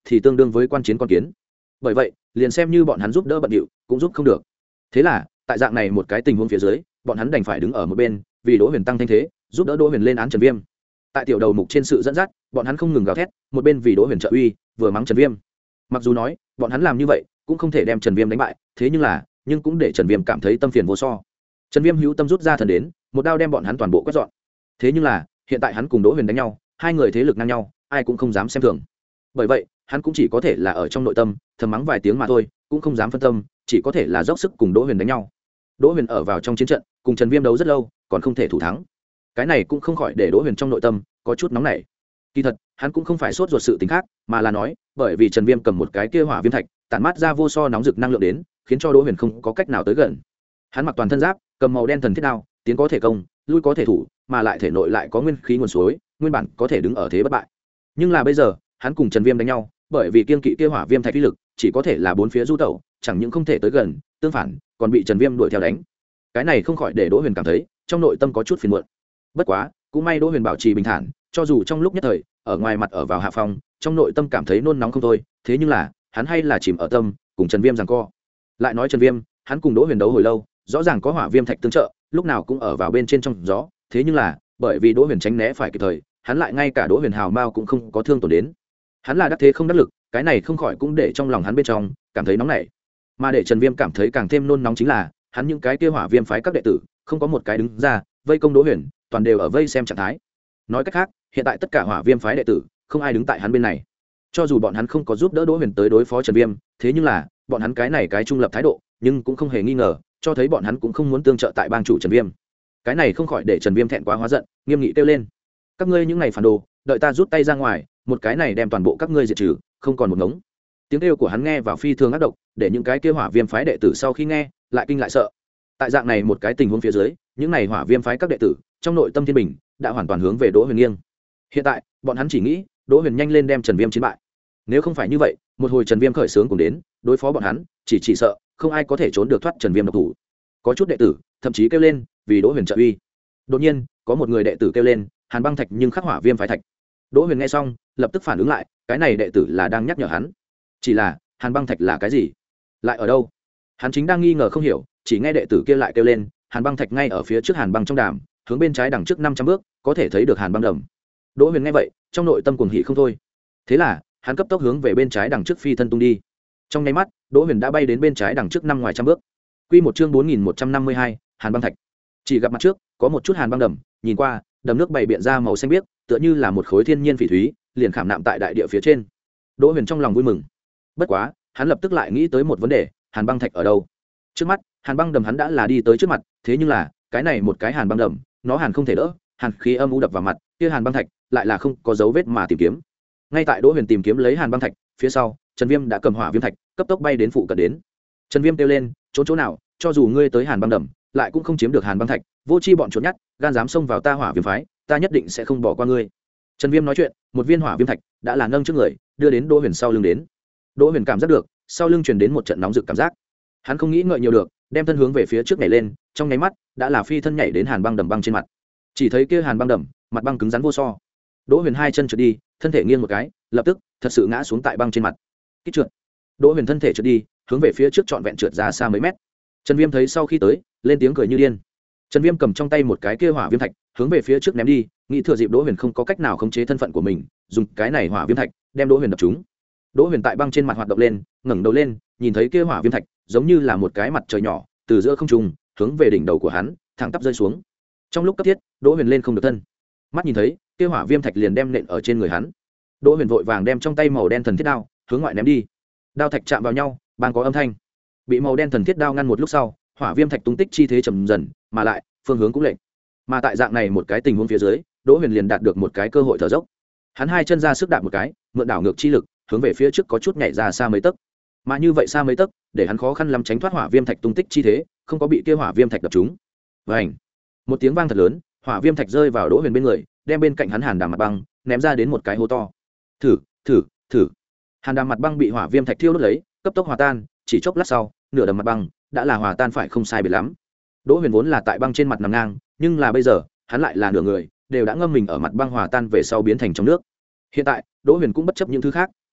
thì tương đương với quan chiến con kiến. Bởi vậy liền xem như bọn hắn giúp đỡ bận điệu cũng giúp không được. Thế là tại dạng này một cái tình huống phía dưới, bọn hắn đành phải đứng ở một bên vì Đỗ Huyền tăng thanh thế, giúp đỡ Đỗ Huyền lên án Trần Viêm. Tại tiểu đầu mục trên sự dẫn dắt, bọn hắn không ngừng gào thét, một bên vì Đỗ Huyền trợ uy, vừa mắng Trần Viêm. Mặc dù nói bọn hắn làm như vậy cũng không thể đem Trần Viêm đánh bại, thế nhưng là nhưng cũng để Trần Viêm cảm thấy tâm phiền vô so. Trần Viêm hữu tâm rút ra thần đến, một đao đem bọn hắn toàn bộ quét dọn. Thế nhưng là hiện tại hắn cùng Đỗ Huyền đánh nhau, hai người thế lực ngang nhau, ai cũng không dám xem thường. Bởi vậy hắn cũng chỉ có thể là ở trong nội tâm thầm mắng vài tiếng mà thôi, cũng không dám phân tâm, chỉ có thể là dốc sức cùng Đỗ Huyền đánh nhau. Đỗ Huyền ở vào trong chiến trận cùng Trần Viêm đấu rất lâu, còn không thể thủ thắng. Cái này cũng không khỏi để Đỗ Huyền trong nội tâm có chút nóng nảy. Kỳ thật hắn cũng không phải sốt ruột sự tình khác, mà là nói bởi vì Trần Viêm cầm một cái kia hỏa viêm thạch tản mát ra vô so nóng rực năng lượng đến, khiến cho Đỗ Huyền không có cách nào tới gần. Hắn mặc toàn thân giáp, cầm màu đen thần thiết đao, tiến có thể công, lui có thể thủ, mà lại thể nội lại có nguyên khí nguồn suối, nguyên bản có thể đứng ở thế bất bại. Nhưng là bây giờ hắn cùng Trần Viêm đánh nhau, bởi vì kiên kỵ kia hỏa viêm thạch uy lực, chỉ có thể là bốn phía du tẩu, chẳng những không thể tới gần, tương phản còn bị Trần Viêm đuổi theo đánh. Cái này không khỏi để Đỗ Huyền cảm thấy trong nội tâm có chút phiền muộn. Bất quá cũng may Đỗ Huyền bảo trì bình thản, cho dù trong lúc nhất thời ở ngoài mặt ở vào hạ phong, trong nội tâm cảm thấy nôn nóng không thôi, thế nhưng là hắn hay là chìm ở tâm cùng Trần Viêm giằng co. Lại nói Trần Viêm, hắn cùng Đỗ Huyền đấu hồi lâu, rõ ràng có hỏa viêm thạch tương trợ, lúc nào cũng ở vào bên trên trong gió, thế nhưng là bởi vì Đỗ Huyền tránh né phải kịp thời, hắn lại ngay cả Đỗ Huyền hào mao cũng không có thương tổn đến. Hắn là đắc thế không đắc lực, cái này không khỏi cũng để trong lòng hắn bên trong cảm thấy nóng nảy. Mà để Trần Viêm cảm thấy càng thêm nôn nóng chính là hắn những cái kia hỏa viêm phái các đệ tử không có một cái đứng ra vây công Đỗ Huyền, toàn đều ở vây xem trạng thái. Nói cách khác, hiện tại tất cả hỏa viêm phái đệ tử không ai đứng tại hắn bên này. Cho dù bọn hắn không có giúp đỡ Đỗ Huyền tới đối phó Trần Viêm, thế nhưng là bọn hắn cái này cái trung lập thái độ, nhưng cũng không hề nghi ngờ, cho thấy bọn hắn cũng không muốn tương trợ tại bang chủ Trần Viêm. Cái này không khỏi để Trần Viêm thẹn quá hóa giận, nghiêm nghị kêu lên: các ngươi những này phản đồ, đợi ta rút tay ra ngoài, một cái này đem toàn bộ các ngươi diệt trừ, không còn một ngống. Tiếng kêu của hắn nghe vào phi thường ác độc, để những cái kia hỏa viêm phái đệ tử sau khi nghe lại kinh lại sợ. Tại dạng này một cái tình huống phía dưới, những này hỏa viêm phái các đệ tử trong nội tâm thiên bình đã hoàn toàn hướng về Đỗ Huyền nghiêng. Hiện tại bọn hắn chỉ nghĩ Đỗ Huyền nhanh lên đem Trần Viêm chiến bại. Nếu không phải như vậy, một hồi Trần Viêm khởi xướng cùng đến đối phó bọn hắn, chỉ chỉ sợ không ai có thể trốn được thoát Trần Viêm độc thủ. Có chút đệ tử thậm chí kêu lên vì Đỗ Huyền trợ uy. Đột nhiên có một người đệ tử kêu lên Hàn băng thạch nhưng khắc hỏa viêm phái thạch. Đỗ Huyền nghe xong lập tức phản ứng lại, cái này đệ tử là đang nhắc nhở hắn. Chỉ là Hàn băng thạch là cái gì, lại ở đâu? Hắn chính đang nghi ngờ không hiểu, chỉ nghe đệ tử kia lại kêu lên Hàn băng thạch ngay ở phía trước Hàn băng trong đàm, hướng bên trái đằng trước năm trăm bước có thể thấy được Hàn băng đầm. Đỗ Huyền nghe vậy trong nội tâm cuồng hỉ không thôi, thế là hắn cấp tốc hướng về bên trái đằng trước phi thân tung đi. Trong nháy mắt Đỗ Huyền đã bay đến bên trái đằng trước năm ngoài trăm bước. Quy một chương bốn nghìn một trăm năm mươi hai, Hàn băng thạch. Chỉ gặp mặt trước có một chút hàn băng đầm, nhìn qua đầm nước bày biện ra màu xanh biếc, tựa như là một khối thiên nhiên phỉ thúy liền khảm nạm tại đại địa phía trên. Đỗ Huyền trong lòng vui mừng, bất quá hắn lập tức lại nghĩ tới một vấn đề: hàn băng thạch ở đâu? Trước mắt hàn băng đầm hắn đã là đi tới trước mặt, thế nhưng là cái này một cái hàn băng đầm nó hàn không thể đỡ, hàn khí âm u đập vào mặt, kia hàn băng thạch lại là không có dấu vết mà tìm kiếm. Ngay tại Đỗ Huyền tìm kiếm lấy hàn băng thạch phía sau, Trần Viêm đã cầm hỏa viêm thạch cấp tốc bay đến phụ cận đến. Trần Viêm kêu lên: trốn chỗ nào? Cho dù ngươi tới hàn băng đầm lại cũng không chiếm được hàn băng thạch, vô chi bọn trốn nhát, gan dám xông vào ta hỏa viêm phái, ta nhất định sẽ không bỏ qua ngươi. Trần Viêm nói chuyện, một viên hỏa viêm thạch đã là nâng trước người đưa đến Đỗ Huyền sau lưng đến. Đỗ Huyền cảm giác được sau lưng truyền đến một trận nóng rực cảm giác, hắn không nghĩ ngợi nhiều được, đem thân hướng về phía trước nhảy lên, trong nháy mắt đã là phi thân nhảy đến hàn băng đầm băng trên mặt. Chỉ thấy kia hàn băng đầm mặt băng cứng rắn vô so. Đỗ Huyền hai chân trượt đi, thân thể nghiêng một cái, lập tức thật sự ngã xuống tại băng trên mặt. Kích trượt. Đỗ Huyền thân thể trượt đi, hướng về phía trước trọn vẹn trượt ra xa mấy mét. Trần Viêm thấy sau khi tới, lên tiếng cười như điên. Trần Viêm cầm trong tay một cái kia hỏa viêm thạch, hướng về phía trước ném đi, nghĩ thừa dịp Đỗ Huyền không có cách nào khống chế thân phận của mình, dùng cái này hỏa viêm thạch đem Đỗ Huyền đập trúng. Đỗ Huyền tại băng trên mặt hoạt động lên, ngẩng đầu lên, nhìn thấy kia hỏa viêm thạch giống như là một cái mặt trời nhỏ, từ giữa không trung hướng về đỉnh đầu của hắn thẳng tắp rơi xuống. Trong lúc cấp thiết, Đỗ Huyền lên không được thân, mắt nhìn thấy kia hỏa viêm thạch liền đem nện ở trên người hắn. Đỗ Huyền vội vàng đem trong tay màu đen thần thiết đao hướng ngoại ném đi. Đao thạch chạm vào nhau, bang có âm thanh. Bị màu đen thần thiết đao ngăn một lúc sau, hỏa viêm thạch tung tích chi thế chậm dần, mà lại phương hướng cũng lệch. Mà tại dạng này một cái tình huống phía dưới, Đỗ Huyền liền đạt được một cái cơ hội thở dốc. Hắn hai chân ra sức đạp một cái, mượn đảo ngược chi lực, hướng về phía trước có chút nhảy ra xa mấy tấc. Mà như vậy xa mấy tấc, để hắn khó khăn lắm tránh thoát hỏa viêm thạch tung tích chi thế, không có bị kia hỏa viêm thạch đập trúng. Vành, một tiếng vang thật lớn, hỏa viêm thạch rơi vào Đỗ Huyền bên người, đem bên cạnh hắn hàn đàm mặt băng ném ra đến một cái hố to. Thử, thử, thử. Hàn đàm mặt băng bị hỏa viêm thạch thiêu đốt lấy, cấp tốc hòa tan, chỉ chốc lát sau, nửa đầm mặt băng đã là hòa tan phải không sai biệt lắm. Đỗ Huyền vốn là tại băng trên mặt nằm ngang, nhưng là bây giờ, hắn lại là nửa người, đều đã ngâm mình ở mặt băng hòa tan về sau biến thành trong nước. Hiện tại, Đỗ Huyền cũng bất chấp những thứ khác,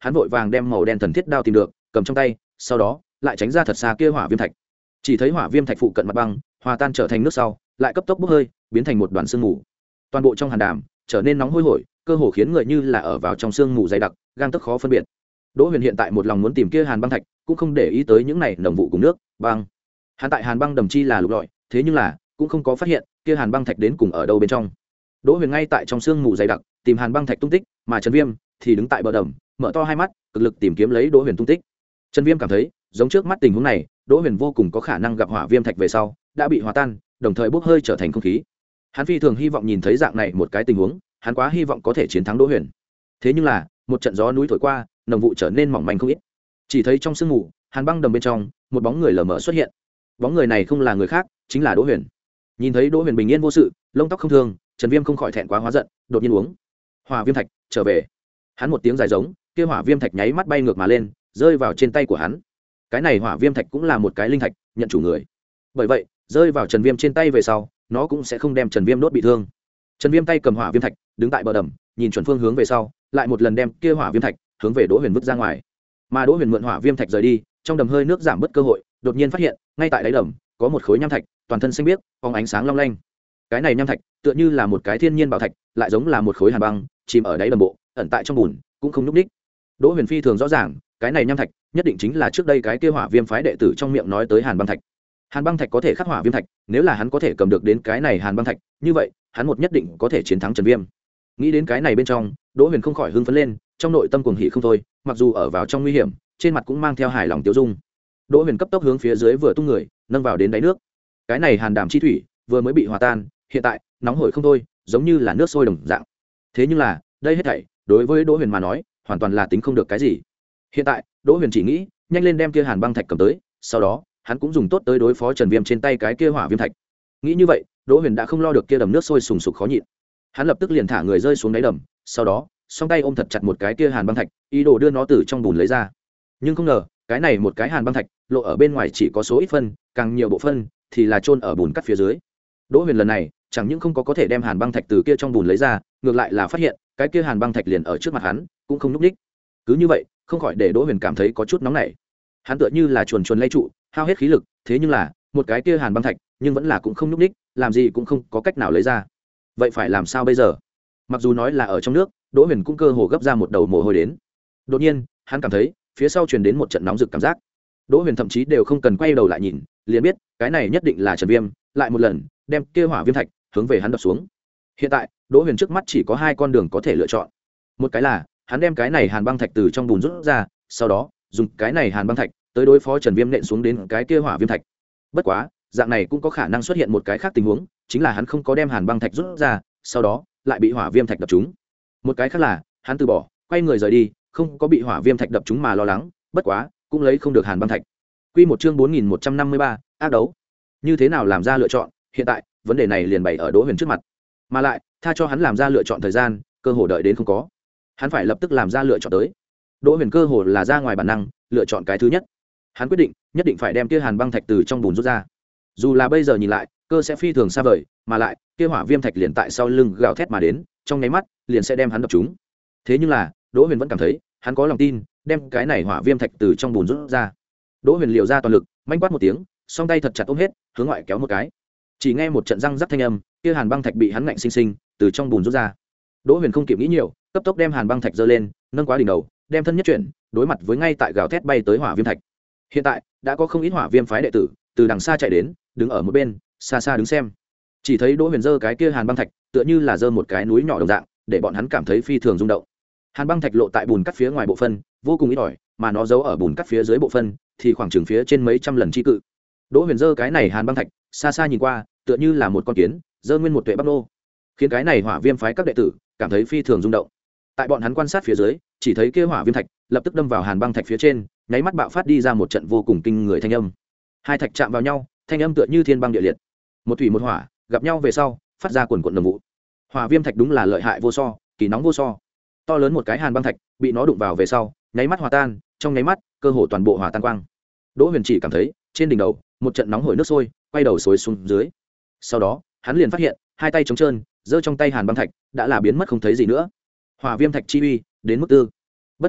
hắn vội vàng đem màu đen thần thiết đao tìm được cầm trong tay, sau đó lại tránh ra thật xa kia hỏa viêm thạch. Chỉ thấy hỏa viêm thạch phụ cận mặt băng hòa tan trở thành nước sau, lại cấp tốc bốc hơi biến thành một đoàn sương mù. Toàn bộ trong hàn đàm trở nên nóng hôi hổi, cơ hồ khiến người như là ở vào trong sương mù dày đặc, gang tấc khó phân biệt. Đỗ Huyền hiện tại một lòng muốn tìm kia hàn băng thạch, cũng không để ý tới những này nồng vụ cùng nước băng. Hắn tại hàn băng đầm chi là lục lọi, thế nhưng là cũng không có phát hiện kia hàn băng thạch đến cùng ở đâu bên trong. Đỗ Huyền ngay tại trong sương mù dày đặc tìm hàn băng thạch tung tích, mà Trần Viêm thì đứng tại bờ đầm, mở to hai mắt, cực lực tìm kiếm lấy Đỗ Huyền tung tích. Trần Viêm cảm thấy, giống trước mắt tình huống này, Đỗ Huyền vô cùng có khả năng gặp hỏa viêm thạch về sau đã bị hòa tan, đồng thời bốc hơi trở thành không khí. Hắn phi thường hy vọng nhìn thấy dạng này một cái tình huống, hắn quá hy vọng có thể chiến thắng Đỗ Huyền. Thế nhưng là, một trận gió núi thổi qua, nồng vụ trở nên mỏng manh không ít. Chỉ thấy trong sương mù, hàn băng đầm bên trong, một bóng người lờ mờ xuất hiện. Bóng người này không là người khác, chính là Đỗ Huyền. Nhìn thấy Đỗ Huyền bình yên vô sự, lông tóc không thương, Trần Viêm không khỏi thẹn quá hóa giận, đột nhiên uống hỏa viêm thạch trở về. Hắn một tiếng dài giống, kia hỏa viêm thạch nháy mắt bay ngược mà lên, rơi vào trên tay của hắn. Cái này hỏa viêm thạch cũng là một cái linh thạch, nhận chủ người. Bởi vậy, rơi vào Trần Viêm trên tay về sau, nó cũng sẽ không đem Trần Viêm đốt bị thương. Trần Viêm tay cầm hỏa viêm thạch, đứng tại bờ đầm, nhìn chuẩn phương hướng về sau, lại một lần đem kia hỏa viêm thạch hướng về Đỗ Huyền vứt ra ngoài. Mà Đỗ Huyền mượn hỏa viêm thạch rời đi, trong đầm hơi nước giảm bớt cơ hội, đột nhiên phát hiện, ngay tại đáy đầm có một khối nham thạch, toàn thân xanh biếc, phóng ánh sáng long lanh. Cái này nham thạch, tựa như là một cái thiên nhiên bảo thạch, lại giống là một khối hàn băng, chìm ở đáy đầm bộ, ẩn tại trong bùn, cũng không nhúc nhích. Đỗ Huyền phi thường rõ ràng, cái này nham thạch, nhất định chính là trước đây cái kia hỏa viêm phái đệ tử trong miệng nói tới hàn băng thạch. Hàn băng thạch có thể khắc hỏa viêm thạch, nếu là hắn có thể cầm được đến cái này hàn băng thạch, như vậy, hắn một nhất định có thể chiến thắng Trần Viêm. Nghĩ đến cái này bên trong, Đỗ Huyền không khỏi hưng phấn lên, trong nội tâm cuồng hỉ không thôi, mặc dù ở vào trong nguy hiểm, trên mặt cũng mang theo hài lòng tiêu dung. Đỗ Huyền cấp tốc hướng phía dưới vừa tung người, nâng vào đến đáy nước. Cái này hàn đàm chi thủy vừa mới bị hòa tan, hiện tại nóng hổi không thôi, giống như là nước sôi đồng dạng. Thế nhưng là, đây hết thảy đối với Đỗ Huyền mà nói, hoàn toàn là tính không được cái gì. Hiện tại, Đỗ Huyền chỉ nghĩ, nhanh lên đem kia hàn băng thạch cầm tới, sau đó, hắn cũng dùng tốt tới đối phó Trần Viêm trên tay cái kia hỏa viêm thạch. Nghĩ như vậy, Đỗ Huyền đã không lo được kia đầm nước sôi sùng sục khó nhịn. Hắn lập tức liền thả người rơi xuống đáy đầm, sau đó, song tay ôm thật chặt một cái kia hàn băng thạch, ý đồ đưa nó từ trong bùn lấy ra. Nhưng không ngờ, cái này một cái hàn băng thạch, lộ ở bên ngoài chỉ có số ít phân, càng nhiều bộ phân thì là chôn ở bùn cắt phía dưới. Đỗ Huyền lần này, chẳng những không có có thể đem hàn băng thạch từ kia trong bùn lấy ra, ngược lại là phát hiện, cái kia hàn băng thạch liền ở trước mặt hắn, cũng không nhúc nhích. Cứ như vậy, không khỏi để Đỗ Huyền cảm thấy có chút nóng nảy. Hắn tựa như là chuồn chuồn lay trụ, hao hết khí lực, thế nhưng là, một cái kia hàn băng thạch, nhưng vẫn là cũng không nhúc nhích, làm gì cũng không có cách nào lấy ra. Vậy phải làm sao bây giờ? Mặc dù nói là ở trong nước, Đỗ Huyền cũng cơ hồ gấp ra một đầu mồ hôi đến. Đột nhiên, hắn cảm thấy, phía sau truyền đến một trận nóng rực cảm giác. Đỗ Huyền thậm chí đều không cần quay đầu lại nhìn, liền biết, cái này nhất định là Trần Viêm, lại một lần đem kia hỏa viêm thạch hướng về hắn đập xuống. Hiện tại, Đỗ Huyền trước mắt chỉ có hai con đường có thể lựa chọn. Một cái là, hắn đem cái này hàn băng thạch từ trong bùn rút ra, sau đó, dùng cái này hàn băng thạch tới đối phó Trần Viêm nện xuống đến cái kia hỏa viêm thạch. Bất quá, dạng này cũng có khả năng xuất hiện một cái khác tình huống, chính là hắn không có đem hàn băng thạch rút ra, sau đó lại bị hỏa viêm thạch đập trúng. Một cái khác là, hắn từ bỏ, quay người rời đi, không có bị hỏa viêm thạch đập trúng mà lo lắng, bất quá, cũng lấy không được hàn băng thạch. Quy một chương bốn nghìn một trăm năm mươi ba, ác đấu. Như thế nào làm ra lựa chọn, hiện tại, vấn đề này liền bày ở Đỗ Huyền trước mặt. Mà lại, tha cho hắn làm ra lựa chọn thời gian, cơ hội đợi đến không có. Hắn phải lập tức làm ra lựa chọn tới. Đỗ Huyền cơ hồ là ra ngoài bản năng, lựa chọn cái thứ nhất. Hắn quyết định, nhất định phải đem kia hàn băng thạch từ trong bùn rút ra. Dù là bây giờ nhìn lại, cơ sẽ phi thường xa vời, mà lại, kia hỏa viêm thạch liền tại sau lưng gào thét mà đến, trong nháy mắt, liền sẽ đem hắn đập trúng. Thế nhưng là, Đỗ Huyền vẫn cảm thấy, hắn có lòng tin, đem cái này hỏa viêm thạch từ trong bùn rút ra. Đỗ Huyền liều ra toàn lực, manh quát một tiếng, song tay thật chặt ôm hết, hướng ngoại kéo một cái. Chỉ nghe một trận răng rắc thanh âm, kia hàn băng thạch bị hắn ngạnh sinh sinh từ trong bùn rút ra. Đỗ Huyền không kịp nghĩ nhiều, cấp tốc đem hàn băng thạch giơ lên, nâng quá đỉnh đầu, đem thân nhất chuyển, đối mặt với ngay tại gào thét bay tới hỏa viêm thạch. Hiện tại, đã có không ít hỏa viêm phái đệ tử từ đằng xa chạy đến, đứng ở một bên, xa xa đứng xem. Chỉ thấy Đỗ Huyền giơ cái kia hàn băng thạch, tựa như là giơ một cái núi nhỏ đồng dạng, để bọn hắn cảm thấy phi thường rung động. Hàn băng thạch lộ tại bùn cắt phía ngoài bộ phân, vô cùng ít ỏi, mà nó giấu ở bùn cắt phía dưới bộ phân, thì khoảng chừng phía trên mấy trăm lần chi cự. Đỗ Huyền giơ cái này hàn băng thạch, xa xa nhìn qua, tựa như là một con kiến, giơ nguyên một tuệ bắp nô, khiến cái này hỏa viêm phái các đệ tử cảm thấy phi thường rung động. Tại bọn hắn quan sát phía dưới, chỉ thấy kia hỏa viêm thạch lập tức đâm vào hàn băng thạch phía trên, nháy mắt bạo phát đi ra một trận vô cùng kinh người thanh âm. Hai thạch chạm vào nhau, thanh âm tựa như thiên băng địa liệt. Một thủy một hỏa, gặp nhau về sau, phát ra quần quần nồng vụ. Hỏa viêm thạch đúng là lợi hại vô so, kỳ nóng vô so. To lớn một cái hàn băng thạch, bị nó đụng vào về sau, nháy mắt hòa tan, trong nháy mắt, cơ hồ toàn bộ hòa tan quang. Đỗ Huyền chỉ cảm thấy, trên đỉnh đầu, một trận nóng hổi nước sôi, quay đầu xối xuống dưới. Sau đó, hắn liền phát hiện, hai tay trống trơn, giơ trong tay hàn băng thạch, đã là biến mất không thấy gì nữa. Hỏa viêm thạch chi uy, đến mức tư. Bất quá,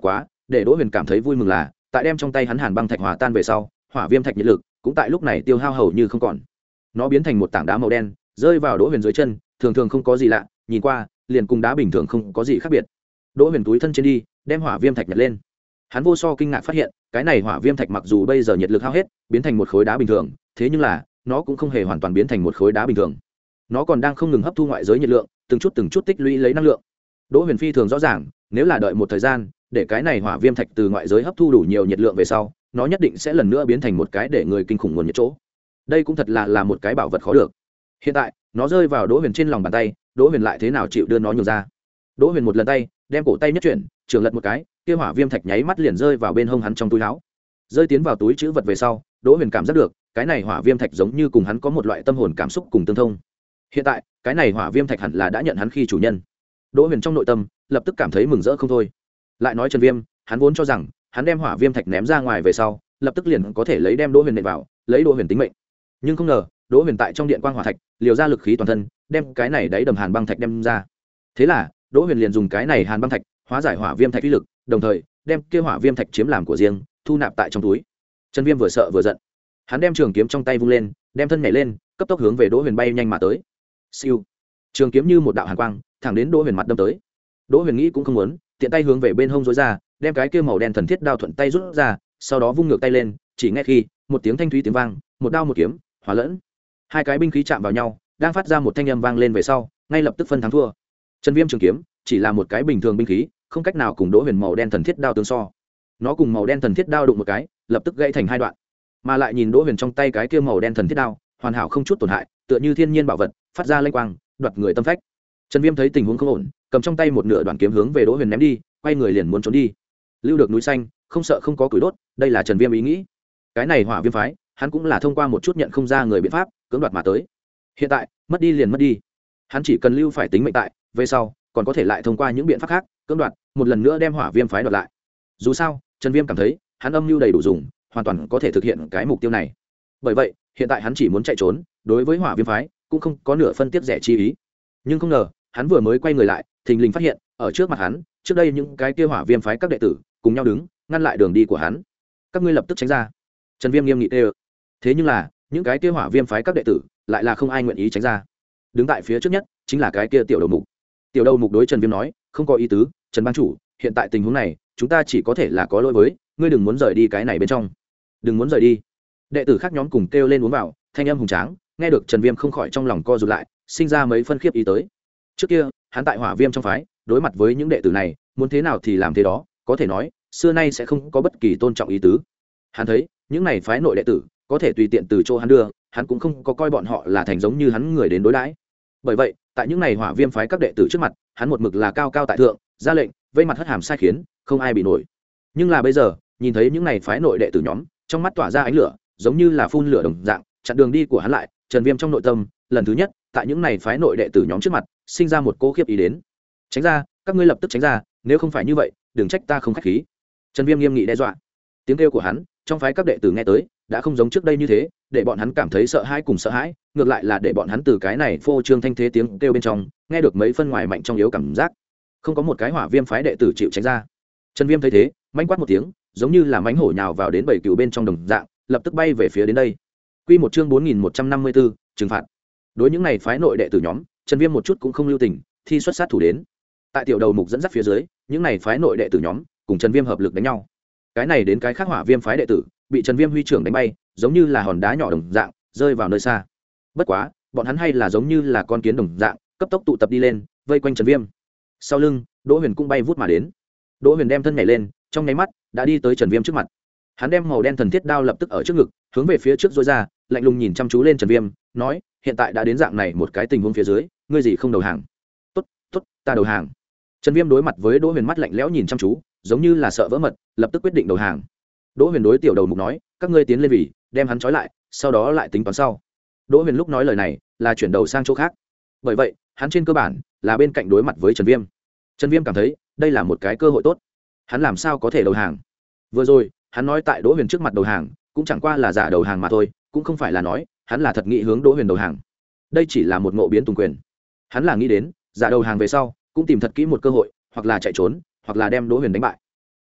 để đỗ huyền cảm thấy vui mừng là tại đem trong tay hắn hàn băng thạch hòa tan về sau, hỏa viêm thạch nhiệt lực cũng tại lúc này tiêu hao hầu như không còn, nó biến thành một tảng đá màu đen rơi vào đỗ huyền dưới chân, thường thường không có gì lạ, nhìn qua liền cùng đá bình thường không có gì khác biệt. Đỗ huyền túi thân trên đi đem hỏa viêm thạch nhặt lên, hắn vô so kinh ngạc phát hiện cái này hỏa viêm thạch mặc dù bây giờ nhiệt lực hao hết biến thành một khối đá bình thường, thế nhưng là nó cũng không hề hoàn toàn biến thành một khối đá bình thường, nó còn đang không ngừng hấp thu ngoại giới nhiệt lượng, từng chút từng chút tích lũy lấy năng lượng. Đỗ huyền phi thường rõ ràng, nếu là đợi một thời gian để cái này hỏa viêm thạch từ ngoại giới hấp thu đủ nhiều nhiệt lượng về sau, nó nhất định sẽ lần nữa biến thành một cái để người kinh khủng nguồn nhiệt chỗ. Đây cũng thật là là một cái bảo vật khó được. Hiện tại nó rơi vào Đỗ huyền trên lòng bàn tay, Đỗ huyền lại thế nào chịu đưa nó nhường ra. Đỗ huyền một lần tay đem cổ tay nhất chuyển, trường lật một cái, kia hỏa viêm thạch nháy mắt liền rơi vào bên hông hắn trong túi áo. Rơi tiến vào túi trữ vật về sau, Đỗ huyền cảm giác được cái này hỏa viêm thạch giống như cùng hắn có một loại tâm hồn cảm xúc cùng tương thông. Hiện tại cái này hỏa viêm thạch hẳn là đã nhận hắn khi chủ nhân. Đỗ huyền trong nội tâm lập tức cảm thấy mừng rỡ không thôi. Lại nói Trần Viêm, hắn vốn cho rằng hắn đem hỏa viêm thạch ném ra ngoài về sau lập tức liền có thể lấy đem Đỗ huyền nện vào, lấy Đỗ huyền tính mệnh, nhưng không ngờ Đỗ huyền tại trong điện quang hỏa thạch liều ra lực khí toàn thân đem cái này đáy đầm hàn băng thạch đem ra. Thế là Đỗ huyền liền dùng cái này hàn băng thạch hóa giải hỏa viêm thạch uy lực, đồng thời đem kia hỏa viêm thạch chiếm làm của riêng, thu nạp tại trong túi. Trần Viêm vừa sợ vừa giận, hắn đem trường kiếm trong tay vung lên, đem thân nhảy lên, cấp tốc hướng về Đỗ huyền bay nhanh mà tới. Siêu, trường kiếm như một đạo hàn quang thẳng đến Đỗ huyền mặt đâm tới. Đỗ huyền nghĩ cũng không muốn, tiện tay hướng về bên hông rối ra, đem cái kia màu đen thần thiết đao thuận tay rút ra, sau đó vung ngược tay lên, chỉ nghe khi một tiếng thanh thúy tiếng vang, một đao một kiếm hòa lẫn, hai cái binh khí chạm vào nhau, đang phát ra một thanh âm vang lên về sau, ngay lập tức phân thắng thua. Trần Viêm trường kiếm chỉ là một cái bình thường binh khí, không cách nào cùng Đỗ huyền màu đen thần thiết đao tương so. Nó cùng màu đen thần thiết đao đụng một cái, lập tức gãy thành hai đoạn. Mà lại nhìn Đỗ huyền trong tay cái kia màu đen thần thiết đao, hoàn hảo không chút tổn hại, tựa như thiên nhiên bảo vật, phát ra lanh quang, đoạt người tâm phách. Trần Viêm thấy tình huống không ổn, cầm trong tay một nửa đoạn kiếm hướng về Đỗ huyền ném đi, quay người liền muốn trốn đi. Lưu được núi xanh, không sợ không có củi đốt, đây là Trần Viêm ý nghĩ. Cái này hỏa viêm phái, hắn cũng là thông qua một chút nhận không ra người biện pháp cưỡng đoạt mà tới. Hiện tại mất đi liền mất đi, hắn chỉ cần lưu phải tính mệnh tại, về sau còn có thể lại thông qua những biện pháp khác cưỡng đoạt, một lần nữa đem hỏa viêm phái đoạt lại. Dù sao Trần Viêm cảm thấy hắn âm mưu đầy đủ dùng, hoàn toàn có thể thực hiện cái mục tiêu này. Bởi vậy hiện tại hắn chỉ muốn chạy trốn, đối với hỏa viêm phái cũng không có nửa phân tiếc rẻ chi ý. Nhưng không ngờ hắn vừa mới quay người lại, thình lình phát hiện ở trước mặt hắn, trước đây những cái kia hỏa viêm phái các đệ tử cùng nhau đứng ngăn lại đường đi của hắn. Các ngươi lập tức tránh ra. Trần Viêm nghiêm nghị kêu. Thế nhưng là những cái kia hỏa viêm phái các đệ tử lại là không ai nguyện ý tránh ra. Đứng tại phía trước nhất chính là cái kia tiểu đầu mục. Tiểu đầu mục đối Trần Viêm nói, không có ý tứ, Trần ban chủ, hiện tại tình huống này chúng ta chỉ có thể là có lỗi với ngươi, đừng muốn rời đi cái này bên trong, đừng muốn rời đi. Đệ tử khác nhóm cùng kêu lên uống vào, thanh âm hùng tráng, nghe được Trần Viêm không khỏi trong lòng co rụt lại, sinh ra mấy phân khiếp ý tới. Trước kia hắn tại hỏa viêm trong phái đối mặt với những đệ tử này muốn thế nào thì làm thế đó, có thể nói xưa nay sẽ không có bất kỳ tôn trọng ý tứ. Hắn thấy những này phái nội đệ tử có thể tùy tiện từ chỗ hắn đưa, hắn cũng không có coi bọn họ là thành giống như hắn người đến đối đãi. Bởi vậy tại những này hỏa viêm phái các đệ tử trước mặt, hắn một mực là cao cao tại thượng, ra lệnh, vây mặt hất hàm sai khiến, không ai bị nổi. Nhưng là bây giờ nhìn thấy những này phái nội đệ tử nhóm trong mắt tỏa ra ánh lửa, giống như là phun lửa đồng dạng, chặn đường đi của hắn lại. Trần Viêm trong nội tâm lần thứ nhất tại những này phái nội đệ tử nhóm trước mặt sinh ra một cô khiếp ý đến. Tránh ra, các ngươi lập tức tránh ra, nếu không phải như vậy đừng trách ta không khách khí. Trần Viêm nghiêm nghị đe dọa. Tiếng kêu của hắn trong phái các đệ tử nghe tới đã không giống trước đây như thế, để bọn hắn cảm thấy sợ hãi cùng sợ hãi, ngược lại là để bọn hắn từ cái này phô trương thanh thế tiếng kêu bên trong nghe được mấy phân ngoài mạnh trong yếu cảm giác. Không có một cái hỏa viêm phái đệ tử chịu tránh ra. Trần Viêm thấy thế, manh quát một tiếng, giống như là mánh hổ nhào vào đến bảy cừu bên trong đồng dạng, lập tức bay về phía đến đây. Quy một chương bốn nghìn một trăm năm mươi tư, trừng phạt. Đối những này phái nội đệ tử nhóm, Trần Viêm một chút cũng không lưu tình, thi xuất sát thủ đến. Tại tiểu đầu mục dẫn dắt phía dưới, những này phái nội đệ tử nhóm cùng Trần Viêm hợp lực đánh nhau. Cái này đến cái khác hỏa viêm phái đệ tử bị Trần Viêm huy trưởng đánh bay, giống như là hòn đá nhỏ đồng dạng rơi vào nơi xa. Bất quá bọn hắn hay là giống như là con kiến đồng dạng cấp tốc tụ tập đi lên, vây quanh Trần Viêm. Sau lưng Đỗ Huyền cũng bay vút mà đến. Đỗ Huyền đem thân nhảy lên, trong nháy mắt đã đi tới Trần Viêm trước mặt. Hắn đem màu đen thần thiết đao lập tức ở trước ngực, hướng về phía trước duỗi ra, lạnh lùng nhìn chăm chú lên Trần Viêm, nói, hiện tại đã đến dạng này một cái tình huống phía dưới, ngươi gì không đầu hàng? Tốt, tốt, ta đầu hàng. Trần Viêm đối mặt với Đỗ Huyền mắt lạnh lẽo nhìn chăm chú, giống như là sợ vỡ mật, lập tức quyết định đầu hàng. Đỗ Huyền đối tiểu đầu mục nói, các ngươi tiến lên vì, đem hắn trói lại, sau đó lại tính toán sau. Đỗ Huyền lúc nói lời này là chuyển đầu sang chỗ khác. Bởi vậy hắn trên cơ bản là bên cạnh đối mặt với Trần Viêm. Trần Viêm cảm thấy đây là một cái cơ hội tốt, hắn làm sao có thể đầu hàng? Vừa rồi hắn nói tại Đỗ Huyền trước mặt đầu hàng cũng chẳng qua là giả đầu hàng mà thôi, cũng không phải là nói hắn là thật nghĩ hướng Đỗ Huyền đầu hàng. Đây chỉ là một ngộ biến tùng quyền. Hắn là nghĩ đến giả đầu hàng về sau cũng tìm thật kỹ một cơ hội, hoặc là chạy trốn, hoặc là đem Đỗ Huyền đánh bại.